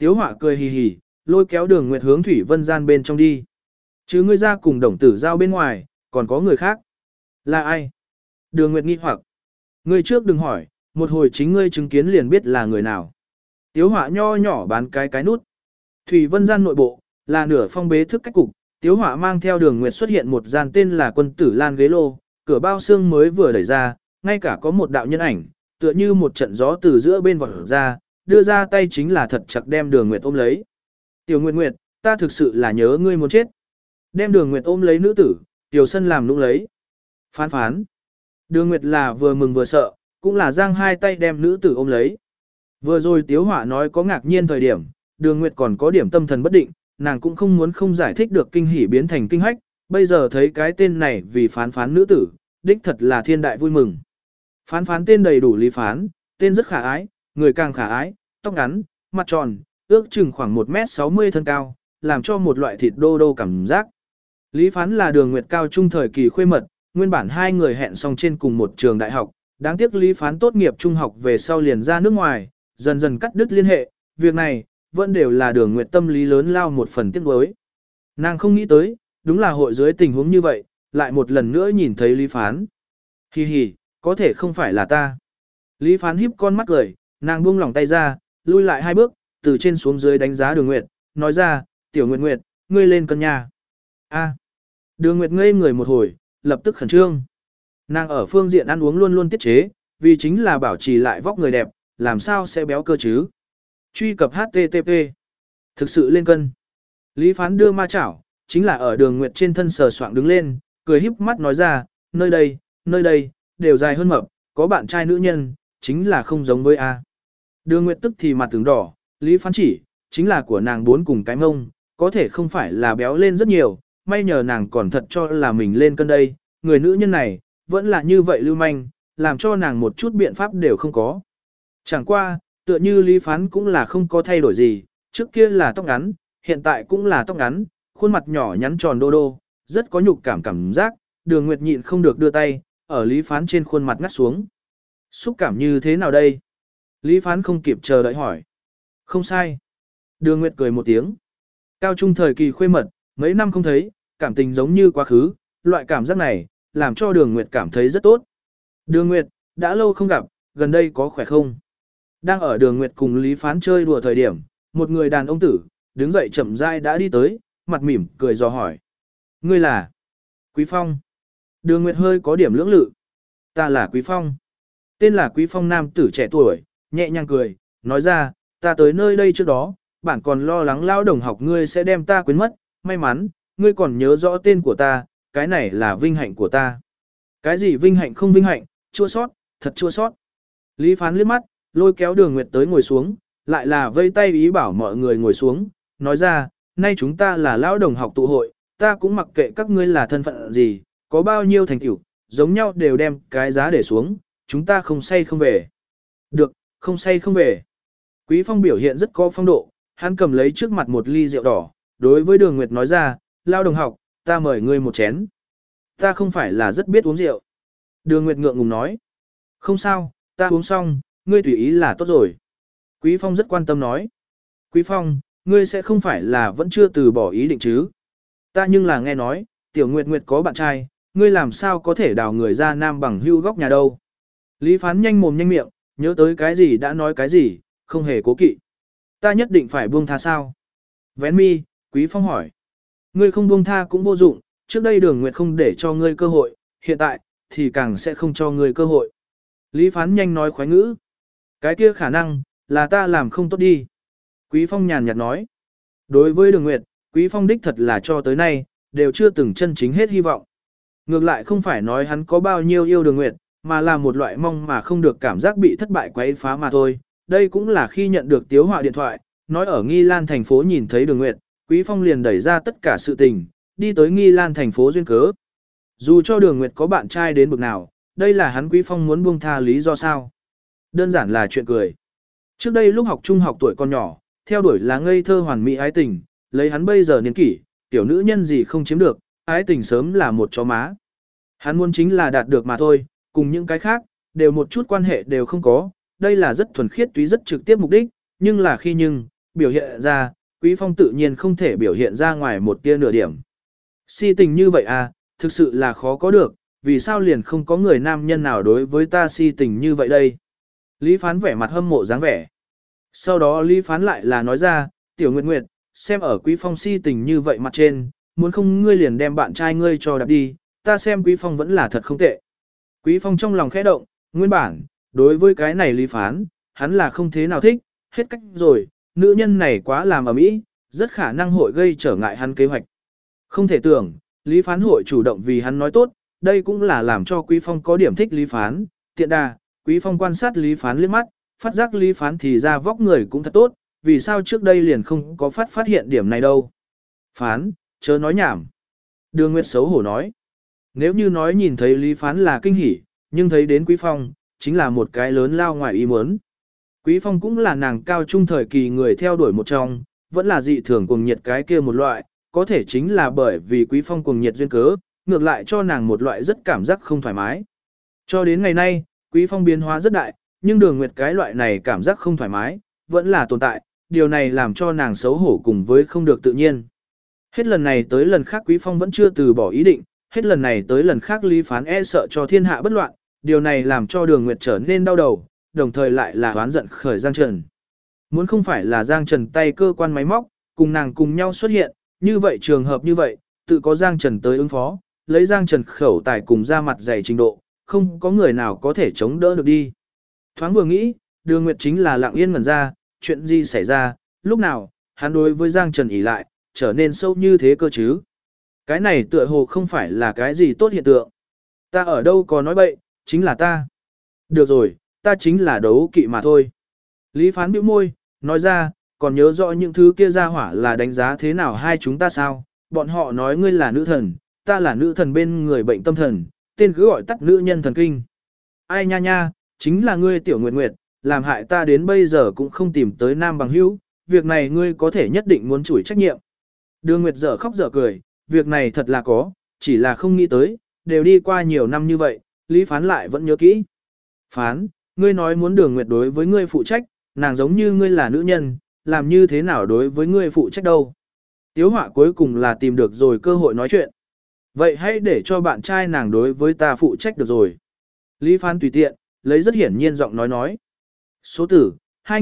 Tiếu Họa cười hì hì, lôi kéo Đường Nguyệt hướng Thủy Vân gian bên trong đi. Chứ ngươi ra cùng Đồng Tử Giao bên ngoài, còn có người khác. Là ai? Đường Nguyệt nghi hoặc. Ngươi trước đừng hỏi, một hồi chính ngươi chứng kiến liền biết là người nào. Tiếu Họa nho nhỏ bán cái nút. Thủy Vân gian nội bộ, là nửa phong bế thức cách cục. Tiếu Họa mang theo Đường Nguyệt xuất hiện một gian tên là Quân Tử Lan ghế lô, cửa bao xương mới vừa đẩy ra, ngay cả có một đạo nhân ảnh, tựa như một trận gió từ giữa bên vọt ra, đưa ra tay chính là thật chặt đem Đường Nguyệt ôm lấy. Tiểu Nguyệt Nguyệt, ta thực sự là nhớ ngươi muốn chết. Đem Đường Nguyệt ôm lấy nữ tử, Tiểu Sân làm nũng lấy. Phán phán. Đường Nguyệt là vừa mừng vừa sợ, cũng là giang hai tay đem nữ tử ôm lấy. Vừa rồi Tiếu Họa nói có ngạc nhiên thời điểm, Đường Nguyệt còn có điểm tâm thần bất định, nàng cũng không muốn không giải thích được kinh hỉ biến thành kinh hách, bây giờ thấy cái tên này vì phán phán nữ tử, đích thật là thiên đại vui mừng. Phán phán tên đầy đủ Lý Phán, tên rất khả ái, người càng khả ái, tóc ngắn, mặt tròn, ước chừng khoảng 1m60 thân cao, làm cho một loại thịt đô đô cảm giác. Lý Phán là Đường Nguyệt cao trung thời kỳ khuê mật, nguyên bản hai người hẹn xong trên cùng một trường đại học, đáng tiếc Lý Phán tốt nghiệp trung học về sau liền ra nước ngoài, dần dần cắt đứt liên hệ, việc này vẫn đều là Đường Nguyệt tâm lý lớn lao một phần tiếc nuối. Nàng không nghĩ tới, đúng là hội dưới tình huống như vậy, lại một lần nữa nhìn thấy Lý Phán. Hi hi, có thể không phải là ta. Lý Phán híp con mắt cười, nàng buông lỏng tay ra, lui lại hai bước, từ trên xuống dưới đánh giá Đường Nguyệt, nói ra, Tiểu Nguyệt Nguyệt, ngươi lên cân nhà. A. Đường Nguyệt ngây người một hồi, lập tức khẩn trương. Nàng ở phương diện ăn uống luôn luôn tiết chế, vì chính là bảo trì lại vóc người đẹp, làm sao sẽ béo cơ chứ. Truy cập HTTP. Thực sự lên cân. Lý Phán đưa ma chảo, chính là ở Đường Nguyệt trên thân sờ soạng đứng lên, cười híp mắt nói ra, nơi đây, đều dài hơn mập, có bạn trai nữ nhân, chính là không giống với A. Đường Nguyệt tức thì mặt tướng đỏ, Lý Phán chỉ, chính là của nàng bốn cùng cái mông, có thể không phải là béo lên rất nhiều, may nhờ nàng còn thật cho là mình lên cân đây, người nữ nhân này, vẫn là như vậy lưu manh, làm cho nàng một chút biện pháp đều không có. Chẳng qua, tựa như Lý Phán cũng là không có thay đổi gì, trước kia là tóc ngắn, hiện tại cũng là tóc ngắn, khuôn mặt nhỏ nhắn tròn đô đô, rất có nhục cảm giác, Đường Nguyệt nhịn không được đưa tay, ở Lý Phán trên khuôn mặt ngắt xuống. Xúc cảm như thế nào đây? Lý Phán không kịp chờ đợi hỏi. Không sai. Đường Nguyệt cười một tiếng. Cao trung thời kỳ khuê mật, mấy năm không thấy, cảm tình giống như quá khứ, loại cảm giác này, làm cho Đường Nguyệt cảm thấy rất tốt. Đường Nguyệt, đã lâu không gặp, gần đây có khỏe không? Đang ở Đường Nguyệt cùng Lý Phán chơi đùa thời điểm, một người đàn ông tử, đứng dậy chậm rãi đã đi tới, mặt mỉm, cười dò hỏi. Ngươi là? Quý Phong. Đường Nguyệt hơi có điểm lưỡng lự. Ta là Quý Phong. Tên là Quý Phong nam tử trẻ tuổi, nhẹ nhàng cười, nói ra, ta tới nơi đây trước đó, bản còn lo lắng lao đồng học ngươi sẽ đem ta quên mất, may mắn, ngươi còn nhớ rõ tên của ta, cái này là vinh hạnh của ta. Cái gì vinh hạnh không vinh hạnh, chua sót, thật chua sót. Lý Phán liếc mắt, lôi kéo Đường Nguyệt tới ngồi xuống, lại là vây tay ý bảo mọi người ngồi xuống, nói ra, nay chúng ta là lão đồng học tụ hội, ta cũng mặc kệ các ngươi là thân phận gì, có bao nhiêu thành tựu, giống nhau đều đem cái giá để xuống, chúng ta không say không về. Được, không say không về. Quý Phong biểu hiện rất có phong độ, hắn cầm lấy trước mặt một ly rượu đỏ, đối với Đường Nguyệt nói ra, lão đồng học, ta mời ngươi một chén. Ta không phải là rất biết uống rượu. Đường Nguyệt ngượng ngùng nói, không sao, ta uống xong, ngươi tùy ý là tốt rồi. Quý Phong rất quan tâm nói, Quý Phong, ngươi sẽ không phải là vẫn chưa từ bỏ ý định chứ? Ta nhưng là nghe nói, Tiểu Nguyệt Nguyệt có bạn trai, ngươi làm sao có thể đào người ra nam bằng hưu góc nhà đâu? Lý Phán nhanh mồm nhanh miệng, nhớ tới cái gì đã nói cái gì, không hề cố kỵ. Ta nhất định phải buông tha sao? Vén mi, Quý Phong hỏi. Ngươi không buông tha cũng vô dụng, trước đây Đường Nguyệt không để cho ngươi cơ hội, hiện tại, thì càng sẽ không cho ngươi cơ hội. Lý Phán nhanh nói khoái ngữ. Cái kia khả năng, là ta làm không tốt đi. Quý Phong nhàn nhạt nói. Đối với Đường Nguyệt, Quý Phong đích thật là cho tới nay, đều chưa từng chân chính hết hy vọng. Ngược lại không phải nói hắn có bao nhiêu yêu Đường Nguyệt, mà là một loại mong mà không được cảm giác bị thất bại quấy phá mà thôi. Đây cũng là khi nhận được Tiếu Họa điện thoại, nói ở Nghi Lan thành phố nhìn thấy Đường Nguyệt, Quý Phong liền đẩy ra tất cả sự tình, đi tới Nghi Lan thành phố duyên cớ. Dù cho Đường Nguyệt có bạn trai đến bực nào, đây là hắn Quý Phong muốn buông tha lý do sao? Đơn giản là chuyện cười. Trước đây lúc học trung học tuổi còn nhỏ, theo đuổi là ngây thơ hoàn mỹ ái tình, lấy hắn bây giờ niên kỷ, tiểu nữ nhân gì không chiếm được, ái tình sớm là một chó má. Hắn muốn chính là đạt được mà thôi, cùng những cái khác, đều một chút quan hệ đều không có, đây là rất thuần khiết túy rất trực tiếp mục đích, nhưng là khi biểu hiện ra, Quý Phong tự nhiên không thể biểu hiện ra ngoài một tia nửa điểm. Si tình như vậy à, thực sự là khó có được, vì sao liền không có người nam nhân nào đối với ta si tình như vậy đây? Lý Phán vẻ mặt hâm mộ dáng vẻ. Sau đó Lý Phán lại là nói ra, Tiểu Nguyệt Nguyệt, xem ở Quý Phong si tình như vậy mặt trên, muốn không ngươi liền đem bạn trai ngươi cho đạp đi, ta xem Quý Phong vẫn là thật không tệ. Quý Phong trong lòng khẽ động, nguyên bản, đối với cái này Lý Phán, hắn là không thế nào thích, hết cách rồi, nữ nhân này quá làm ầm ĩ, rất khả năng hội gây trở ngại hắn kế hoạch. Không thể tưởng, Lý Phán hội chủ động vì hắn nói tốt, đây cũng là làm cho Quý Phong có điểm thích Lý Phán, tiện đà, Quý Phong quan sát Lý Phán liếc mắt, phát giác Lý Phán thì ra vóc người cũng thật tốt, vì sao trước đây liền không có phát hiện điểm này đâu. Phán, chớ nói nhảm. Đường Nguyệt xấu hổ nói. Nếu như nói nhìn thấy Lý Phán là kinh hỉ, nhưng thấy đến Quý Phong, chính là một cái lớn lao ngoài ý muốn. Quý Phong cũng là nàng cao trung thời kỳ người theo đuổi một trong, vẫn là dị thường cuồng nhiệt cái kia một loại, có thể chính là bởi vì Quý Phong cuồng nhiệt duyên cớ, ngược lại cho nàng một loại rất cảm giác không thoải mái. Cho đến ngày nay, Quý Phong biến hóa rất đại, nhưng Đường Nguyệt cái loại này cảm giác không thoải mái, vẫn là tồn tại, điều này làm cho nàng xấu hổ cùng với không được tự nhiên. Hết lần này tới lần khác Quý Phong vẫn chưa từ bỏ ý định, hết lần này tới lần khác Lý Phán e sợ cho thiên hạ bất loạn, điều này làm cho Đường Nguyệt trở nên đau đầu, đồng thời lại là oán giận khởi Giang Trần. Muốn không phải là Giang Trần tay cơ quan máy móc, cùng nàng cùng nhau xuất hiện, như vậy trường hợp như vậy, tự có Giang Trần tới ứng phó, lấy Giang Trần khẩu tài cùng ra mặt dày trình độ, không có người nào có thể chống đỡ được đi. Thoáng vừa nghĩ, Đường Nguyệt chính là lặng yên ngẩn ra, chuyện gì xảy ra, lúc nào, hắn đối với Giang Trần ỷ lại, trở nên sâu như thế cơ chứ. Cái này tựa hồ không phải là cái gì tốt hiện tượng. Ta ở đâu có nói bậy, chính là ta. Được rồi, ta chính là đấu kỵ mà thôi. Lý Phán bĩu môi, nói ra, còn nhớ rõ những thứ kia ra hỏa là đánh giá thế nào hai chúng ta sao? Bọn họ nói ngươi là nữ thần, ta là nữ thần bên người bệnh tâm thần, tên cứ gọi tắt nữ nhân thần kinh. Ai nha nha, chính là ngươi Tiểu Nguyệt Nguyệt, làm hại ta đến bây giờ cũng không tìm tới nam bằng hữu, việc này ngươi có thể nhất định muốn chịu trách nhiệm. Đường Nguyệt dở khóc dở cười, việc này thật là có, chỉ là không nghĩ tới, đều đi qua nhiều năm như vậy, Lý Phán lại vẫn nhớ kỹ. Phán, ngươi nói muốn Đường Nguyệt đối với ngươi phụ trách, nàng giống như ngươi là nữ nhân, làm như thế nào đối với ngươi phụ trách đâu. Tiếu Họa cuối cùng là tìm được rồi cơ hội nói chuyện. Vậy hãy để cho bạn trai nàng đối với ta phụ trách được rồi. Lý Phán tùy tiện, lấy rất hiển nhiên giọng nói. Số tử,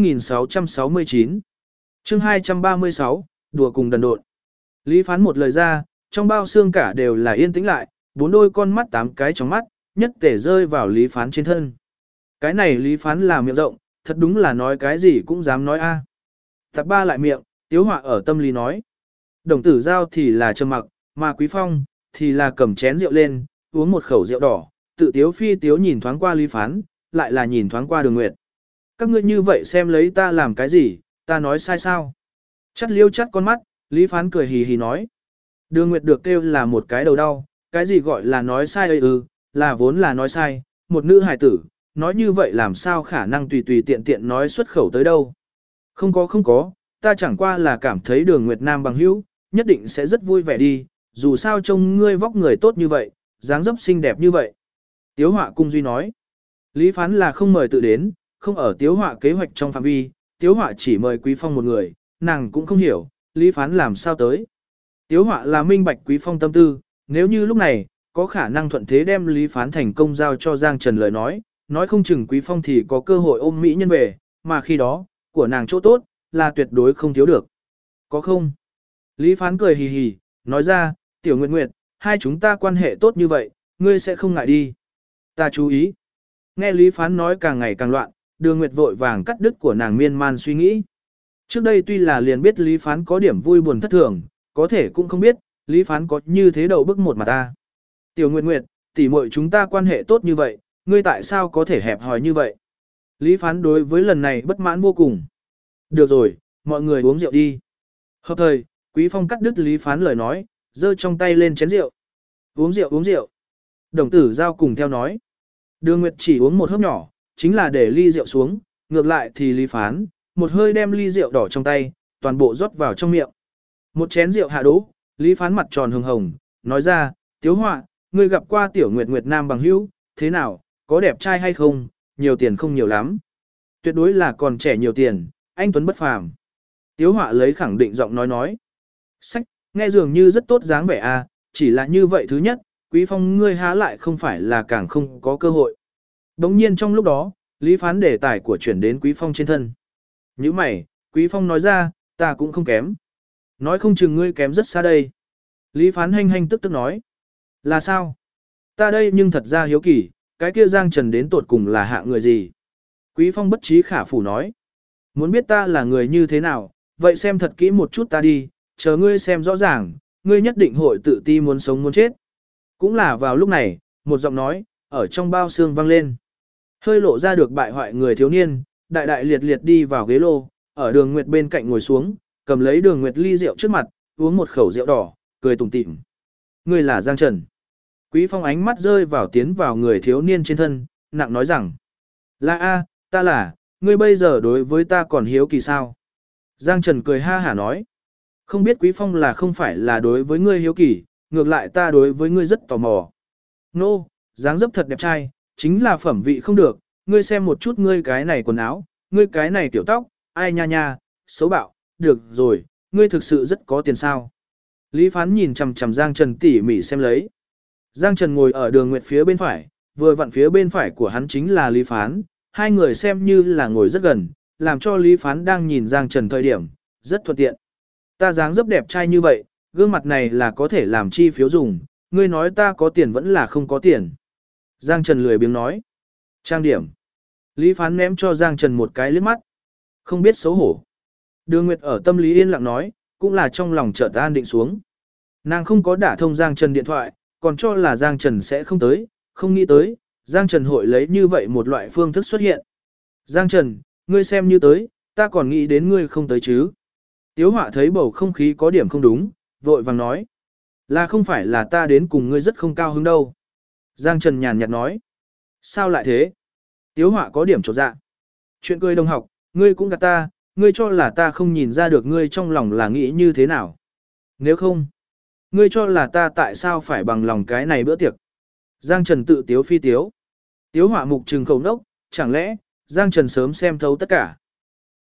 2669. Chương 236, đùa cùng đần độn. Lý Phán một lời ra, trong bao xương cả đều là yên tĩnh lại, bốn đôi con mắt tám cái trong mắt, nhất tể rơi vào Lý Phán trên thân. Cái này Lý Phán là miệng rộng, thật đúng là nói cái gì cũng dám nói a. Tập ba lại miệng, Tiếu Họa ở tâm lý nói. Đồng Tử Giao thì là trầm mặc, mà Quý Phong thì là cầm chén rượu lên, uống một khẩu rượu đỏ, tự tiếu phi tiếu nhìn thoáng qua Lý Phán, lại là nhìn thoáng qua Đường Nguyệt. Các ngươi như vậy xem lấy ta làm cái gì, ta nói sai sao? Chắt liêu chắt con mắt, Lý Phán cười hì hì nói. Đường Nguyệt được kêu là một cái đầu đau, cái gì gọi là nói sai ư, là vốn là nói sai, một nữ hài tử, nói như vậy làm sao khả năng tùy tùy tiện tiện nói xuất khẩu tới đâu. Không có, ta chẳng qua là cảm thấy Đường Nguyệt Nam bằng hữu, nhất định sẽ rất vui vẻ đi, dù sao trông ngươi vóc người tốt như vậy, dáng dấp xinh đẹp như vậy. Tiếu Họa cung duy nói. Lý Phán là không mời tự đến, không ở Tiếu Họa kế hoạch trong phạm vi, Tiếu Họa chỉ mời Quý Phong một người, nàng cũng không hiểu, Lý Phán làm sao tới. Tiếu Họa là minh bạch Quý Phong tâm tư, nếu như lúc này, có khả năng thuận thế đem Lý Phán thành công giao cho Giang Trần lời nói không chừng Quý Phong thì có cơ hội ôm mỹ nhân về, mà khi đó, của nàng chỗ tốt, là tuyệt đối không thiếu được. Có không? Lý Phán cười hì hì, nói ra, Tiểu Nguyệt Nguyệt, hai chúng ta quan hệ tốt như vậy, ngươi sẽ không ngại đi. Ta chú ý. Nghe Lý Phán nói càng ngày càng loạn, Đường Nguyệt vội vàng cắt đứt của nàng miên man suy nghĩ. Trước đây tuy là liền biết Lý Phán có điểm vui buồn thất thường, có thể cũng không biết, Lý Phán có như thế đầu bức một mà ta. Tiểu Nguyệt Nguyệt, tỉ muội chúng ta quan hệ tốt như vậy, ngươi tại sao có thể hẹp hòi như vậy? Lý Phán đối với lần này bất mãn vô cùng. Được rồi, mọi người uống rượu đi. Hợp thời, Quý Phong cắt đứt Lý Phán lời nói, giơ trong tay lên chén rượu. Uống rượu. Đồng Tử Giao cùng theo nói. Đường Nguyệt chỉ uống một hớp nhỏ, chính là để ly rượu xuống, ngược lại thì Lý Phán, một hơi đem ly rượu đỏ trong tay, toàn bộ rót vào trong miệng. Một chén rượu hạ đỗ, Lý Phán mặt tròn hồng hồng, nói ra, Tiếu Họa, ngươi gặp qua Tiểu Nguyệt Nguyệt Nam bằng hữu, thế nào, có đẹp trai hay không, nhiều tiền không nhiều lắm. Tuyệt đối là còn trẻ nhiều tiền, anh Tuấn bất phàm. Tiếu Họa lấy khẳng định giọng nói. Sách, nghe dường như rất tốt dáng vẻ à, chỉ là như vậy thứ nhất, Quý Phong ngươi há lại không phải là càng không có cơ hội. Đống nhiên trong lúc đó, Lý Phán đề tài của chuyển đến Quý Phong trên thân. Như mày, Quý Phong nói ra, ta cũng không kém. Nói không chừng ngươi kém rất xa đây. Lý Phán hanh tức nói. Là sao? Ta đây nhưng thật ra hiếu kỳ, cái kia Giang Trần đến tột cùng là hạ người gì? Quý Phong bất trí khả phủ nói. Muốn biết ta là người như thế nào, vậy xem thật kỹ một chút ta đi, chờ ngươi xem rõ ràng, ngươi nhất định hội tự ti muốn sống muốn chết. Cũng là vào lúc này, một giọng nói, ở trong bao xương vang lên. Hơi lộ ra được bại hoại người thiếu niên, đại đại liệt liệt đi vào ghế lô, ở Đường Nguyệt bên cạnh ngồi xuống, cầm lấy Đường Nguyệt ly rượu trước mặt, uống một khẩu rượu đỏ, cười tủm tỉm. Ngươi là Giang Trần. Quý Phong ánh mắt rơi vào tiến vào người thiếu niên trên thân, nặng nói rằng. Là a, ta là, ngươi bây giờ đối với ta còn hiếu kỳ sao? Giang Trần cười ha hả nói. Không biết Quý Phong là không phải là đối với ngươi hiếu kỳ, ngược lại ta đối với ngươi rất tò mò. Nô, dáng dấp thật đẹp trai, chính là phẩm vị không được, ngươi xem một chút ngươi cái này quần áo, ngươi cái này tiểu tóc, ai nha nha, xấu bạo, được rồi, ngươi thực sự rất có tiền sao. Lý Phán nhìn chằm chằm Giang Trần tỉ mỉ xem lấy. Giang Trần ngồi ở Đường Nguyệt phía bên phải, vừa vặn phía bên phải của hắn chính là Lý Phán, hai người xem như là ngồi rất gần, làm cho Lý Phán đang nhìn Giang Trần thời điểm, rất thuận tiện. Ta dáng dấp đẹp trai như vậy, gương mặt này là có thể làm chi phiếu dùng, ngươi nói ta có tiền vẫn là không có tiền. Giang Trần lười biếng nói. Trang điểm. Lý Phán ném cho Giang Trần một cái liếc mắt. Không biết xấu hổ. Đường Nguyệt ở tâm lý yên lặng nói, cũng là trong lòng chợt an định xuống. Nàng không có đả thông Giang Trần điện thoại, còn cho là Giang Trần sẽ không tới, không nghĩ tới, Giang Trần hội lấy như vậy một loại phương thức xuất hiện. Giang Trần, ngươi xem như tới, ta còn nghĩ đến ngươi không tới chứ. Tiếu Họa thấy bầu không khí có điểm không đúng, vội vàng nói. Là không phải là ta đến cùng ngươi rất không cao hứng đâu. Giang Trần nhàn nhạt nói. Sao lại thế? Tiếu Họa có điểm chột dạ. Chuyện cười đồng học, ngươi cũng gạt ta, ngươi cho là ta không nhìn ra được ngươi trong lòng là nghĩ như thế nào. Nếu không, ngươi cho là ta tại sao phải bằng lòng cái này bữa tiệc. Giang Trần tự tiếu phi tiếu. Tiếu Họa mục trừng khẩu nốc, chẳng lẽ, Giang Trần sớm xem thấu tất cả.